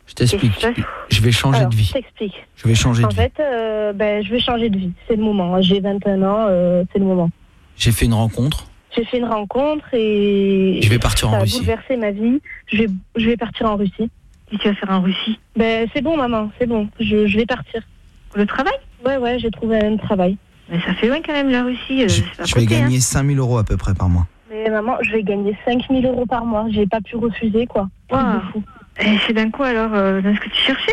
Speaker 5: Je t'explique.
Speaker 14: Qu'est-ce que-
Speaker 5: Je vais changer
Speaker 14: Alors,
Speaker 5: de vie.
Speaker 14: Je t'explique.
Speaker 5: Je vais changer
Speaker 14: En
Speaker 5: de vie.
Speaker 14: fait, euh, ben, je vais changer de vie. C'est le moment. J'ai vingt et un ans, euh, c'est le moment.
Speaker 5: J'ai fait une rencontre.
Speaker 14: J'ai fait une rencontre et...
Speaker 5: Je vais partir en
Speaker 14: ça
Speaker 5: Russie.
Speaker 14: a bouleversé ma vie. Je vais, je vais partir en Russie.
Speaker 8: Qu'est-ce que tu vas faire en Russie?
Speaker 14: Ben, c'est bon, maman, c'est bon. Je, je vais partir.
Speaker 8: Le travail?
Speaker 14: Ouais, ouais, j'ai trouvé un travail.
Speaker 8: Mais ça fait loin quand même la Russie. euh,
Speaker 5: Je,
Speaker 8: c'est pas
Speaker 5: je vais
Speaker 8: côté,
Speaker 5: gagner
Speaker 8: hein.
Speaker 5: cinq mille euros à peu près par mois.
Speaker 14: Mais maman, je vais gagner cinq mille euros par mois. J'ai pas pu refuser, quoi. Truc
Speaker 8: Wow.
Speaker 14: de fou.
Speaker 8: Et c'est d'un coup alors, euh, dans ce que tu cherchais?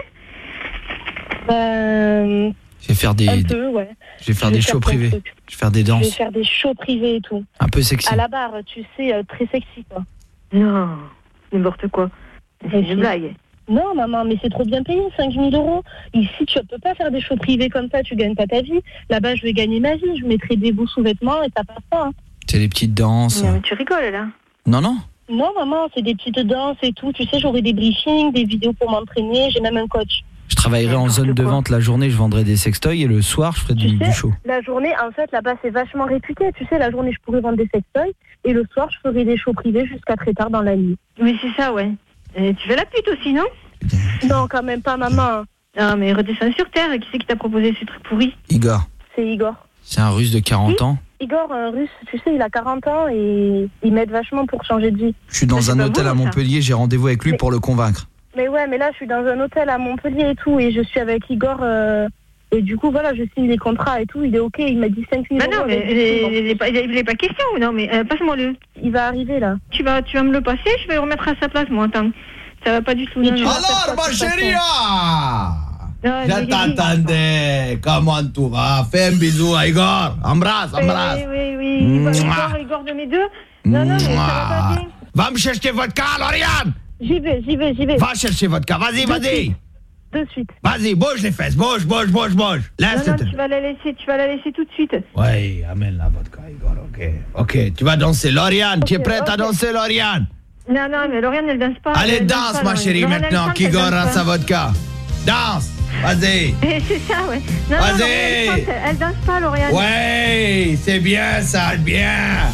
Speaker 14: Ben,
Speaker 5: Je vais faire des,
Speaker 14: un peu, ouais.
Speaker 5: je vais faire
Speaker 14: Je
Speaker 5: des
Speaker 14: faire
Speaker 5: shows
Speaker 14: plein de
Speaker 5: privés.
Speaker 14: trucs.
Speaker 5: Je vais faire des
Speaker 14: Je vais
Speaker 5: danses
Speaker 14: faire des shows privés et tout.
Speaker 5: un peu sexy.
Speaker 14: À la barre, tu sais, euh, très sexy, quoi.
Speaker 8: Non, n'importe quoi. C'est une blague.
Speaker 14: Non, maman, mais c'est trop bien payé, cinq mille euros. Ici, tu peux pas faire des shows privés comme ça, tu gagnes pas ta vie. Là-bas, je vais gagner ma vie, je mettrai des beaux sous-vêtements et ça passe pas. Hein.
Speaker 5: C'est des petites danses.
Speaker 8: Non, mais tu rigoles là.
Speaker 5: Non, non.
Speaker 14: Non, maman, c'est des petites danses et tout. Tu sais, j'aurai des briefings, des vidéos pour m'entraîner, j'ai même un coach.
Speaker 5: Je travaillerai en zone de vente la journée, je vendrai des sextoys et le soir, je ferai du,
Speaker 14: Tu
Speaker 5: du
Speaker 14: sais,
Speaker 5: show.
Speaker 14: la journée, en fait, là-bas, c'est vachement réputé. Tu sais, la journée, je pourrais vendre des sextoys et le soir, je ferai des shows privés jusqu'à très tard dans la nuit.
Speaker 8: Oui, c'est ça, ouais. Et tu fais la pute aussi, non?
Speaker 14: Non, quand même pas, maman.
Speaker 8: Non, mais redescends sur terre. Qui c'est qui t'a proposé ce truc pourri?
Speaker 5: Igor,
Speaker 14: C'est Igor.
Speaker 5: c'est un russe de quarante ans.
Speaker 14: Igor, un russe, tu sais, il a quarante ans et il m'aide vachement pour changer de vie.
Speaker 5: Je suis dans un hôtel à Montpellier, j'ai rendez-vous avec lui
Speaker 14: Mais-
Speaker 5: pour le convaincre.
Speaker 14: Mais ouais, mais là, je suis dans un hôtel à Montpellier et tout, et je suis avec Igor, euh, et du coup, voilà, je signe les contrats et tout, il est OK, il m'a dit cinq mille
Speaker 8: Bah
Speaker 14: euros.
Speaker 8: non, mais
Speaker 14: avec
Speaker 8: il
Speaker 14: des
Speaker 8: est-
Speaker 14: sous,
Speaker 8: il est pas- il est pas question, non, mais euh, passe-moi-le.
Speaker 14: Il va arriver, là.
Speaker 8: Tu vas, tu vas me le passer, je vais le remettre à sa place, moi, attends. Ça va pas du tout, non, non.
Speaker 5: Alors, ma chérie,
Speaker 8: Non,
Speaker 5: je
Speaker 8: mais-
Speaker 5: t'attendais. Comment tu vas? Fais un bisou à Igor. Embrasse,
Speaker 8: Oui,
Speaker 5: embrasse.
Speaker 8: oui, oui, oui. Igor,
Speaker 5: Mouah.
Speaker 8: Igor, Igor de mes deux. Non, non, mais ça va pas bien.
Speaker 5: Va me chercher vodka, Lauriane.
Speaker 14: J'y vais, j'y vais, j'y vais.
Speaker 5: Va chercher vodka, vas-y,
Speaker 14: De
Speaker 5: vas-y.
Speaker 14: suite. De suite.
Speaker 5: Vas-y, bouge les fesses, bouge, bouge, bouge, bouge. Laisse.
Speaker 8: Non, non, tu vas la laisser, tu vas la laisser tout de suite.
Speaker 5: Oui, amène la vodka, Igor, ok. Ok, tu vas danser. Lauriane, tu es
Speaker 8: Ok,
Speaker 5: prête à
Speaker 8: ok.
Speaker 5: danser, Lauriane?
Speaker 8: Non, non, mais Lauriane, elle danse pas.
Speaker 5: Allez,
Speaker 8: Elle
Speaker 5: danse,
Speaker 8: pas,
Speaker 5: ma
Speaker 8: Lauriane.
Speaker 5: chérie,
Speaker 8: Lauriane, elle
Speaker 5: maintenant
Speaker 8: chante,
Speaker 5: qu'Igor
Speaker 8: elle
Speaker 5: a
Speaker 8: danse
Speaker 5: sa
Speaker 8: pas.
Speaker 5: vodka. Danse, vas-y.
Speaker 8: Et c'est ça, ouais. Non, non,
Speaker 5: Vas-y.
Speaker 8: Lauriane, elle chante, elle danse pas, Lauriane.
Speaker 5: Ouais, c'est bien ça, bien.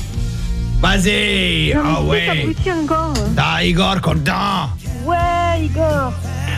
Speaker 5: Vas-y.
Speaker 8: Non, mais
Speaker 5: Ah
Speaker 8: tu sais,
Speaker 5: ouais.
Speaker 8: ça aboutit encore.
Speaker 5: T'as Igor content.
Speaker 14: Ouais, Igor.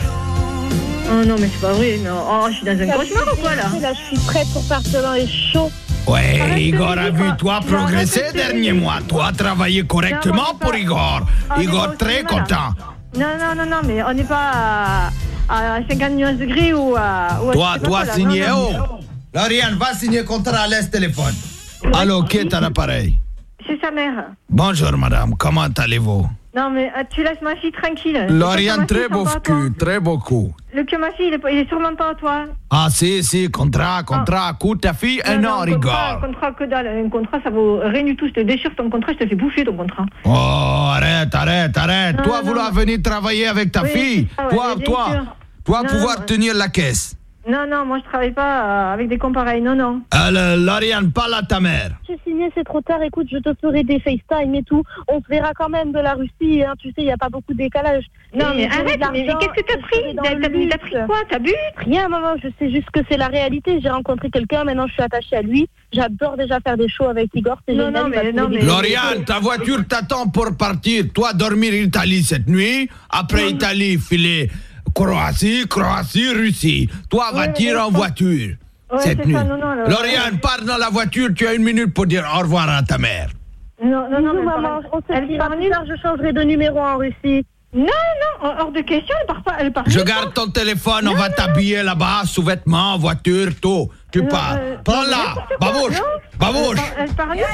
Speaker 8: Oh non, mais c'est pas vrai. Non. Oh, je suis dans un cauchemar ou quoi, là?
Speaker 14: Là, je suis prête pour partir dans les shows.
Speaker 5: Ouais,
Speaker 14: Arrête de
Speaker 5: Igor
Speaker 14: me
Speaker 5: a
Speaker 14: dire
Speaker 5: vu
Speaker 14: quoi.
Speaker 5: toi
Speaker 14: Non,
Speaker 5: progresser
Speaker 14: arrête de
Speaker 5: dernier
Speaker 14: me
Speaker 5: mois. Toi travailler correctement
Speaker 8: Non, moi,
Speaker 5: pour
Speaker 8: pas-
Speaker 5: Igor.
Speaker 8: On est
Speaker 5: Igor
Speaker 8: pas au
Speaker 5: très
Speaker 8: cinéma, là.
Speaker 5: content.
Speaker 8: Non, non, non, non, mais on n'est pas à, à cinquante nuances degrés ou à. Ou à
Speaker 5: Toi,
Speaker 8: je sais pas
Speaker 5: toi
Speaker 8: quoi, là.
Speaker 5: signer.
Speaker 8: Non,
Speaker 5: Oh,
Speaker 8: non.
Speaker 5: Lauriane, va signer contrat, laisse téléphone. Allô, qui est à l'appareil?
Speaker 8: C'est sa mère.
Speaker 5: Bonjour madame, comment allez-vous?
Speaker 8: Non, mais euh, tu laisses ma fille tranquille.
Speaker 5: Lauriane,
Speaker 8: Le cul de
Speaker 5: très
Speaker 8: ma fille,
Speaker 5: beau
Speaker 8: sont pas à toi.
Speaker 5: cul, très beaucoup.
Speaker 8: Le cul de ma fille, il est, pas- il est sûrement pas à toi.
Speaker 5: Ah si, si, contrat, contrat, coûte ta fille un
Speaker 8: Non,
Speaker 5: an,
Speaker 8: non, un contrat,
Speaker 5: Igor.
Speaker 8: un contrat que dalle. Un contrat, ça vaut rien du tout. Je te déchire ton contrat, je te fais bouffer ton contrat.
Speaker 5: Oh, arrête, arrête, arrête.
Speaker 8: Non,
Speaker 5: toi,
Speaker 8: non,
Speaker 5: vouloir
Speaker 8: non.
Speaker 5: venir travailler avec ta
Speaker 8: Oui,
Speaker 5: fille.
Speaker 8: c'est ça, ouais,
Speaker 5: toi,
Speaker 8: bien
Speaker 5: toi,
Speaker 8: sûr.
Speaker 5: toi,
Speaker 8: Non,
Speaker 5: pouvoir
Speaker 8: non,
Speaker 5: tenir la caisse.
Speaker 8: Non, non, moi je travaille pas euh, avec des cons pareils. Non, non.
Speaker 5: Alors, Lauriane, parle à ta mère.
Speaker 14: J'ai signé, c'est trop tard. Écoute, je te ferai des FaceTime et tout. On se verra quand même de la Russie. Hein. Tu sais, il n'y a pas beaucoup de décalage.
Speaker 8: Non,
Speaker 14: Et
Speaker 8: mais
Speaker 14: j'aurai
Speaker 8: arrête,
Speaker 14: de
Speaker 8: mais
Speaker 14: l'argent,
Speaker 8: qu'est-ce que t'as
Speaker 14: je
Speaker 8: pris
Speaker 14: serai dans
Speaker 8: T'as-
Speaker 14: le
Speaker 8: t'as-
Speaker 14: luxe.
Speaker 8: t'as pris quoi T'as bu
Speaker 14: Rien, maman. Je sais juste que c'est la réalité. J'ai rencontré quelqu'un. Maintenant, je suis attachée à lui. J'adore déjà faire des shows avec Igor. C'est
Speaker 8: Non,
Speaker 14: génial.
Speaker 8: non,
Speaker 14: il va
Speaker 8: mais-
Speaker 14: trouver
Speaker 8: non,
Speaker 14: des
Speaker 8: mais-
Speaker 14: idées.
Speaker 5: Lauriane, ta voiture t'attend pour partir. Toi, dormir en Italie cette nuit. Après Italie, filer Croatie, Croatie, Russie. Toi,
Speaker 8: Ouais,
Speaker 5: va-t-il
Speaker 8: mais
Speaker 5: en
Speaker 8: ça-
Speaker 5: voiture
Speaker 8: Ouais,
Speaker 5: cette
Speaker 8: c'est
Speaker 5: nuit.
Speaker 8: ça, non, non, alors-
Speaker 5: Lauriane, pars dans la voiture. Tu as une minute pour dire au revoir à ta mère.
Speaker 8: Non, non, non,
Speaker 14: Bisous,
Speaker 8: mais
Speaker 14: maman.
Speaker 8: elle
Speaker 14: On
Speaker 8: part- elle
Speaker 14: s'écrira
Speaker 8: part
Speaker 14: plus
Speaker 8: nulle.
Speaker 14: tard. Je changerai de numéro en Russie.
Speaker 8: Non, non, hors de question, elle part pas. Elle part
Speaker 5: Je
Speaker 8: nulle
Speaker 5: garde
Speaker 8: part.
Speaker 5: ton téléphone, on va t'habiller là-bas, sous-vêtements, voiture, tout. Tu
Speaker 8: Non,
Speaker 5: pars.
Speaker 8: euh,
Speaker 5: Prends-la,
Speaker 8: n'importe quoi,
Speaker 5: babouche,
Speaker 8: non.
Speaker 5: babouche.
Speaker 8: Elle part nulle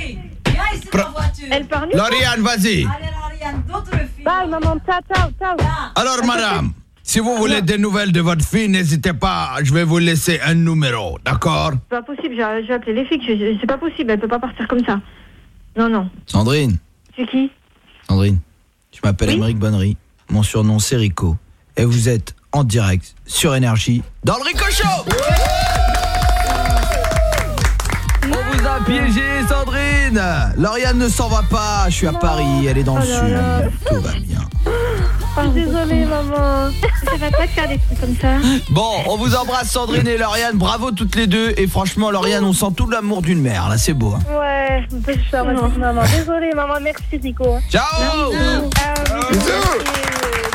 Speaker 8: part. Elle part nulle part.
Speaker 5: Lauriane, vas-y.
Speaker 14: Bye, maman. Ciao, ciao, ciao.
Speaker 5: Alors, madame, si vous voulez des nouvelles de votre fille, n'hésitez pas, je vais vous laisser un numéro, d'accord?
Speaker 8: C'est pas possible, j'ai j'ai appelé les flics, je- je- c'est pas possible, elle peut pas partir comme ça. Non, non.
Speaker 5: Sandrine,
Speaker 8: C'est qui?
Speaker 5: Sandrine, je m'appelle Émeric Bonnery, mon surnom c'est Rico, et vous êtes en direct sur Énergie dans le Rico Show. On vous a piégé, Sandrine. Lauriane ne s'en va pas, je suis à Paris, elle est dans le
Speaker 8: Oh là
Speaker 5: sud,
Speaker 8: là.
Speaker 5: tout va bien.
Speaker 8: Je suis désolée, maman. Ça va pas te faire des trucs comme ça.
Speaker 5: Bon, on vous embrasse Sandrine et Lauriane, bravo toutes les deux, et franchement Lauriane, on sent tout l'amour d'une mère, là c'est beau. Hein.
Speaker 14: Ouais, je suis à maman. Désolée, maman. Merci, Rico.
Speaker 5: Ciao.
Speaker 14: Bisous.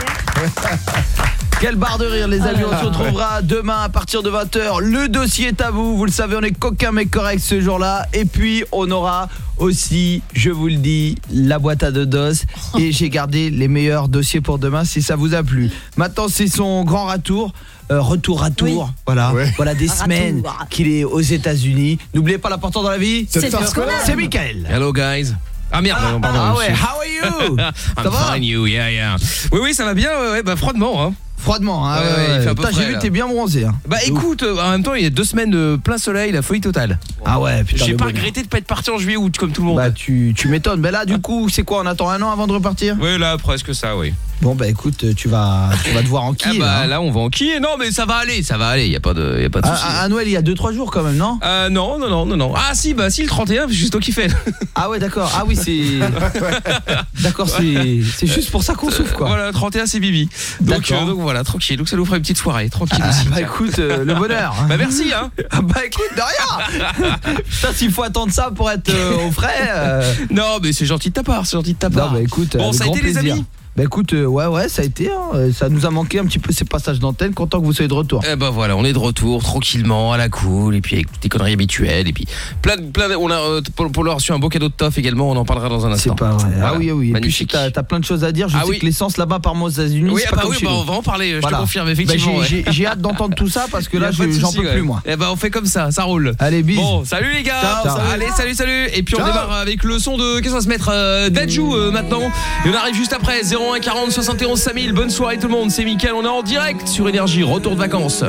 Speaker 5: Quelle barre de rire les amis, on se retrouvera demain à partir de vingt heures. Le dossier est à vous, vous le savez, on est coquin mais correct ce jour-là. Et puis on aura aussi, je vous le dis, la boîte à dodos. Et j'ai gardé les meilleurs dossiers pour demain si ça vous a plu. Maintenant c'est son grand ratour. Euh, retour à tour, oui. voilà, ouais. voilà des ratour. Semaines qu'il est aux États-Unis. N'oubliez pas l'important dans la vie, c'est de faire ce qu'on aime. C'est Mickaël.
Speaker 20: Hello guys. Ah merde,
Speaker 5: ah,
Speaker 20: non, pardon.
Speaker 5: Ah ouais, how are you?
Speaker 20: I'm
Speaker 5: ça va?
Speaker 20: Fine you, yeah, yeah. Oui, oui, ça va bien, ouais, ouais, bah froidement, hein.
Speaker 5: Froidement, hein, ouais, ouais, ouais. Putain, j'ai vu que t'es bien bronzé. Hein.
Speaker 20: Bah écoute, euh, en même temps, il y a deux semaines de plein soleil, la folie totale.
Speaker 5: Ah ouais, putain.
Speaker 20: J'ai pas regretté de pas être parti en juillet août comme tout le monde.
Speaker 5: Bah tu, tu m'étonnes. Mais là, du coup, c'est quoi? On attend un an avant de repartir?
Speaker 20: Oui, là, presque ça, oui.
Speaker 5: Bon bah écoute, tu vas tu vas devoir enquiller.
Speaker 20: Ah bah
Speaker 5: là, hein.
Speaker 20: là on va enquiller. Non mais ça va aller, ça va aller, il y a pas de y a pas de souci.
Speaker 5: À, à Noël, il y a deux trois jours quand même, non?
Speaker 20: Euh non, non non non non. Ah si, bah si le trente et un, c'est juste toi qui fais.
Speaker 5: Ah ouais, d'accord. Ah oui, c'est d'accord, c'est c'est juste pour ça qu'on souffle quoi.
Speaker 20: Voilà, trente et un c'est Bibi. Donc euh, donc voilà, tranquille. Donc ça nous fera une petite soirée, tranquille
Speaker 5: ah,
Speaker 20: aussi.
Speaker 5: Bah écoute, euh, le bonheur.
Speaker 20: Bah merci hein.
Speaker 5: Ah bah écoute, de rien. Putain, s'il faut attendre ça pour être euh, au frais. Euh...
Speaker 20: Non, mais c'est gentil de ta part, c'est gentil de ta part.
Speaker 5: Non, bah écoute,
Speaker 20: bon, ça a été
Speaker 5: plaisir.
Speaker 20: Les amis.
Speaker 5: Bah écoute, euh, ouais ouais, ça a été, hein, ça nous a manqué un petit peu ces passages d'antenne, content que vous soyez de retour.
Speaker 20: Eh bah voilà, on est de retour tranquillement, à la cool, et puis avec des conneries habituelles, et puis plein de, plein de, on a euh, pour, pour leur reçu un beau cadeau de toff également, on en parlera dans un instant.
Speaker 5: C'est pas vrai.
Speaker 20: Voilà.
Speaker 5: Ah oui oui,
Speaker 20: magnifique.
Speaker 5: Et puis t'as, t'as plein de choses à dire, je
Speaker 20: ah
Speaker 5: sais
Speaker 20: oui.
Speaker 5: que l'essence là-bas par moi aux États-Unis,
Speaker 20: oui,
Speaker 5: c'est
Speaker 20: ah
Speaker 5: pas
Speaker 20: bah
Speaker 5: comme
Speaker 20: oui,
Speaker 5: chez
Speaker 20: bah
Speaker 5: nous.
Speaker 20: on va en parler, je
Speaker 5: voilà.
Speaker 20: te confirme effectivement.
Speaker 5: Bah, j'ai,
Speaker 20: ouais.
Speaker 5: j'ai, j'ai hâte d'entendre tout ça parce que là je,
Speaker 20: souci,
Speaker 5: j'en peux
Speaker 20: ouais.
Speaker 5: plus moi.
Speaker 20: Eh bah on fait comme ça, ça roule.
Speaker 5: Allez, bis.
Speaker 20: Bon, salut les gars.
Speaker 5: Ciao, ciao.
Speaker 20: Allez, salut salut. Et puis on
Speaker 5: ciao.
Speaker 20: démarre avec le son de qu'est-ce qu'on va se mettre euh, Dadju euh, maintenant. Et on arrive juste après zéro un quarante soixante et onze cinq mille. Bonne soirée tout le monde, c'est Mickaël, on est en direct sur Énergie, retour de vacances.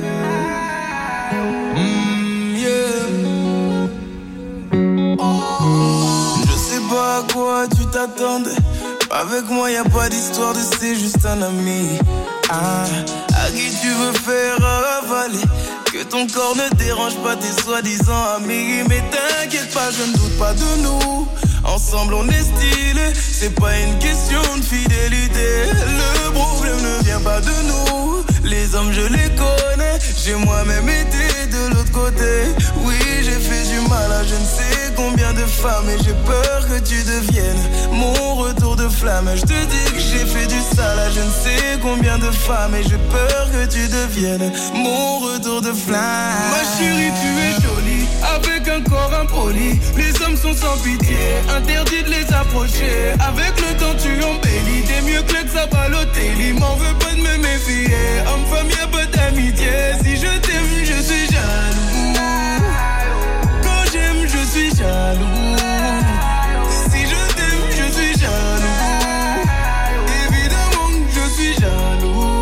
Speaker 6: Mm, yeah. Je sais pas à quoi tu t'attendais. Avec moi y a pas d'histoire de c'est juste un ami. Ah, à qui tu veux faire avaler. Que ton corps ne dérange pas tes soi-disant amis. Mais t'inquiète pas, je ne doute pas de nous. Ensemble on est stylé. C'est pas une question de fidélité. Le problème ne vient pas de nous. Les hommes je les connais. J'ai moi-même été de l'autre côté. Oui, j'ai fait du mal à je ne sais combien de femmes. Et j'ai peur que tu deviennes mon retour de flamme. Je te dis que j'ai fait du sale à je ne sais combien de femmes. Et j'ai peur que tu deviennes mon retour de flamme. Ma chérie, tu es jolie, avec un corps impoli. Les hommes sont sans pitié, interdit de les approcher. Avec le temps tu embellis, t'es mieux que l'ex à Balotelli. M'en veux pas de me méfier, homme-femme y'a pas d'amitié. Si je t'aime, je suis jaloux. Quand j'aime, je suis jaloux. Si je t'aime, je suis jaloux. Évidemment que je suis jaloux.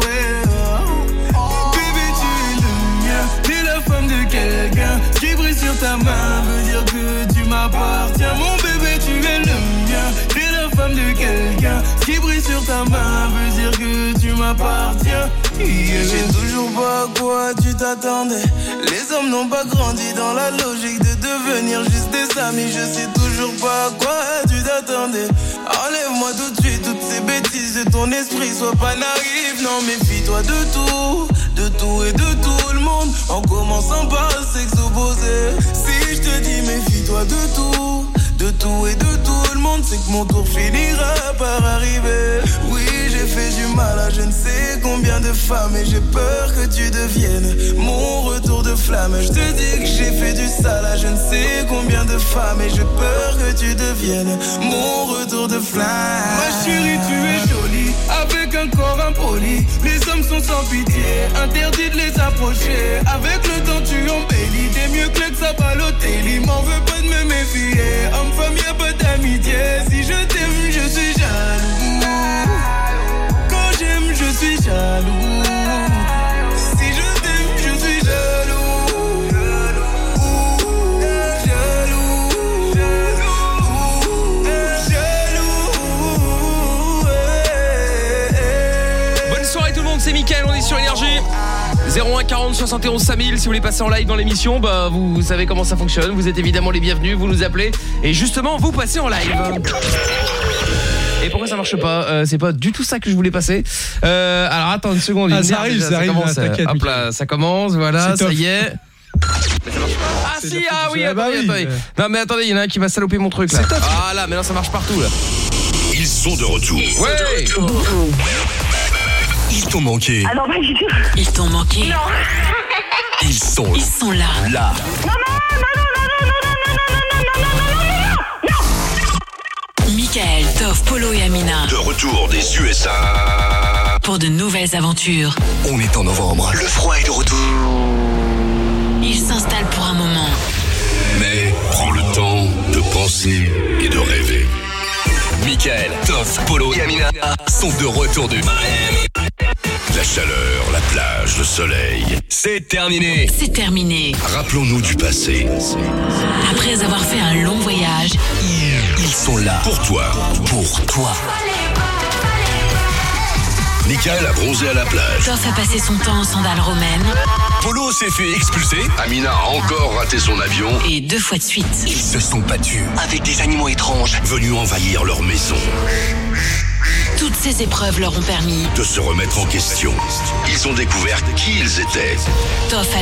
Speaker 6: Bébé, tu es le mien, t'es la femme de quelqu'un. Qui brille sur ta main veut dire que tu m'appartiens. Mon bébé, tu es le mien, t'es la femme de quelqu'un. Qui brille sur ta main veut dire que tu m'appartiens. Yeah. J'ai toujours pas à quoi tu t'attendais. Les hommes n'ont pas grandi dans la logique de devenir juste des amis. Je sais toujours pas à quoi tu t'attendais. Enlève-moi tout de suite toutes ces bêtises de ton esprit. Sois pas naïf, non méfie-toi de tout. De tout et de tout le monde. En commençant par le sexe opposé. Si je te dis méfie-toi de tout. De tout et de tout le monde, c'est que mon tour finira par arriver. Oui, j'ai fait du mal à je ne sais combien de femmes. Et j'ai peur que tu deviennes mon retour de flamme. Je te dis que j'ai fait du sale à je ne sais combien de femmes. Et j'ai peur que tu deviennes mon retour de flamme. Ma chérie, tu es jolie, avec un corps impoli. Les hommes sont sans pitié, interdit de les approcher. Avec le temps tu embellis, t'es mieux que l'ex à Balotelli. M'en veux pas de me méfier, homme-femme y'a pas d'amitié. Si je t'aime, je suis jaloux. Quand j'aime, je suis jaloux. Si je t'aime, je suis jaloux. Jaloux, jaloux, jaloux, jaloux.
Speaker 20: Bonne soirée tout le monde, c'est Mickaël, on est sur Énergie. zéro un quarante soixante et onze cinq mille. Si vous voulez passer en live dans l'émission, bah vous savez comment ça fonctionne. Vous êtes évidemment les bienvenus, vous nous appelez et justement vous passez en live. Et pourquoi ça marche pas euh, C'est pas du tout ça que je voulais passer. Euh, alors attends une seconde.
Speaker 22: Ah,
Speaker 20: une
Speaker 22: ça
Speaker 20: merde,
Speaker 22: arrive,
Speaker 20: déjà,
Speaker 22: ça arrive,
Speaker 20: commence.
Speaker 22: là, t'inquiète,
Speaker 20: Hop là, ça commence, voilà,
Speaker 22: C'est
Speaker 20: ça
Speaker 22: top.
Speaker 20: y est. Mais ça marche pas. Ah
Speaker 22: C'est
Speaker 20: si,
Speaker 22: la
Speaker 20: ah
Speaker 22: faute
Speaker 20: oui,
Speaker 22: de- ah bah
Speaker 20: attendez,
Speaker 22: oui.
Speaker 20: attendez. Non mais attendez, il y en a un qui va saloper mon truc là. Ah là, mais là ça marche partout là.
Speaker 2: Ils sont de retour.
Speaker 20: Ouais.
Speaker 19: Ils t'ont manqué.
Speaker 14: Ah non, pas du tout.
Speaker 3: Ils t'ont manqué.
Speaker 14: Non.
Speaker 19: Ils sont
Speaker 3: Ils sont là.
Speaker 19: là.
Speaker 14: Non, non, non, non, non, non, non, non, non, non, non, non, non, non.
Speaker 3: Michael, Toff, Polo et Amina.
Speaker 2: De retour des U S A.
Speaker 3: Pour de nouvelles aventures.
Speaker 19: On est en novembre. Le froid est de retour.
Speaker 3: Ils s'installent pour un moment.
Speaker 2: Mais prends le temps de penser et de rêver.
Speaker 19: Michael, Toff, Polo et Amina sont de retour de Miami.
Speaker 2: La chaleur, la plage, le soleil.
Speaker 19: C'est terminé.
Speaker 3: C'est terminé.
Speaker 2: Rappelons-nous du passé.
Speaker 3: Après avoir fait un long voyage,
Speaker 19: Ils sont là.
Speaker 2: Pour toi.
Speaker 19: Pour toi.
Speaker 2: Michael a bronzé à la plage.
Speaker 3: Toff a passé son temps en sandales romaines.
Speaker 19: Polo s'est fait expulser.
Speaker 2: Amina a encore raté son avion.
Speaker 3: Et deux fois de suite.
Speaker 19: Ils se sont battus avec des animaux étranges.
Speaker 2: Venus envahir leur maison.
Speaker 3: Toutes ces épreuves leur ont permis
Speaker 2: De se remettre en question. Ils ont découvert qui ils étaient.
Speaker 3: Toff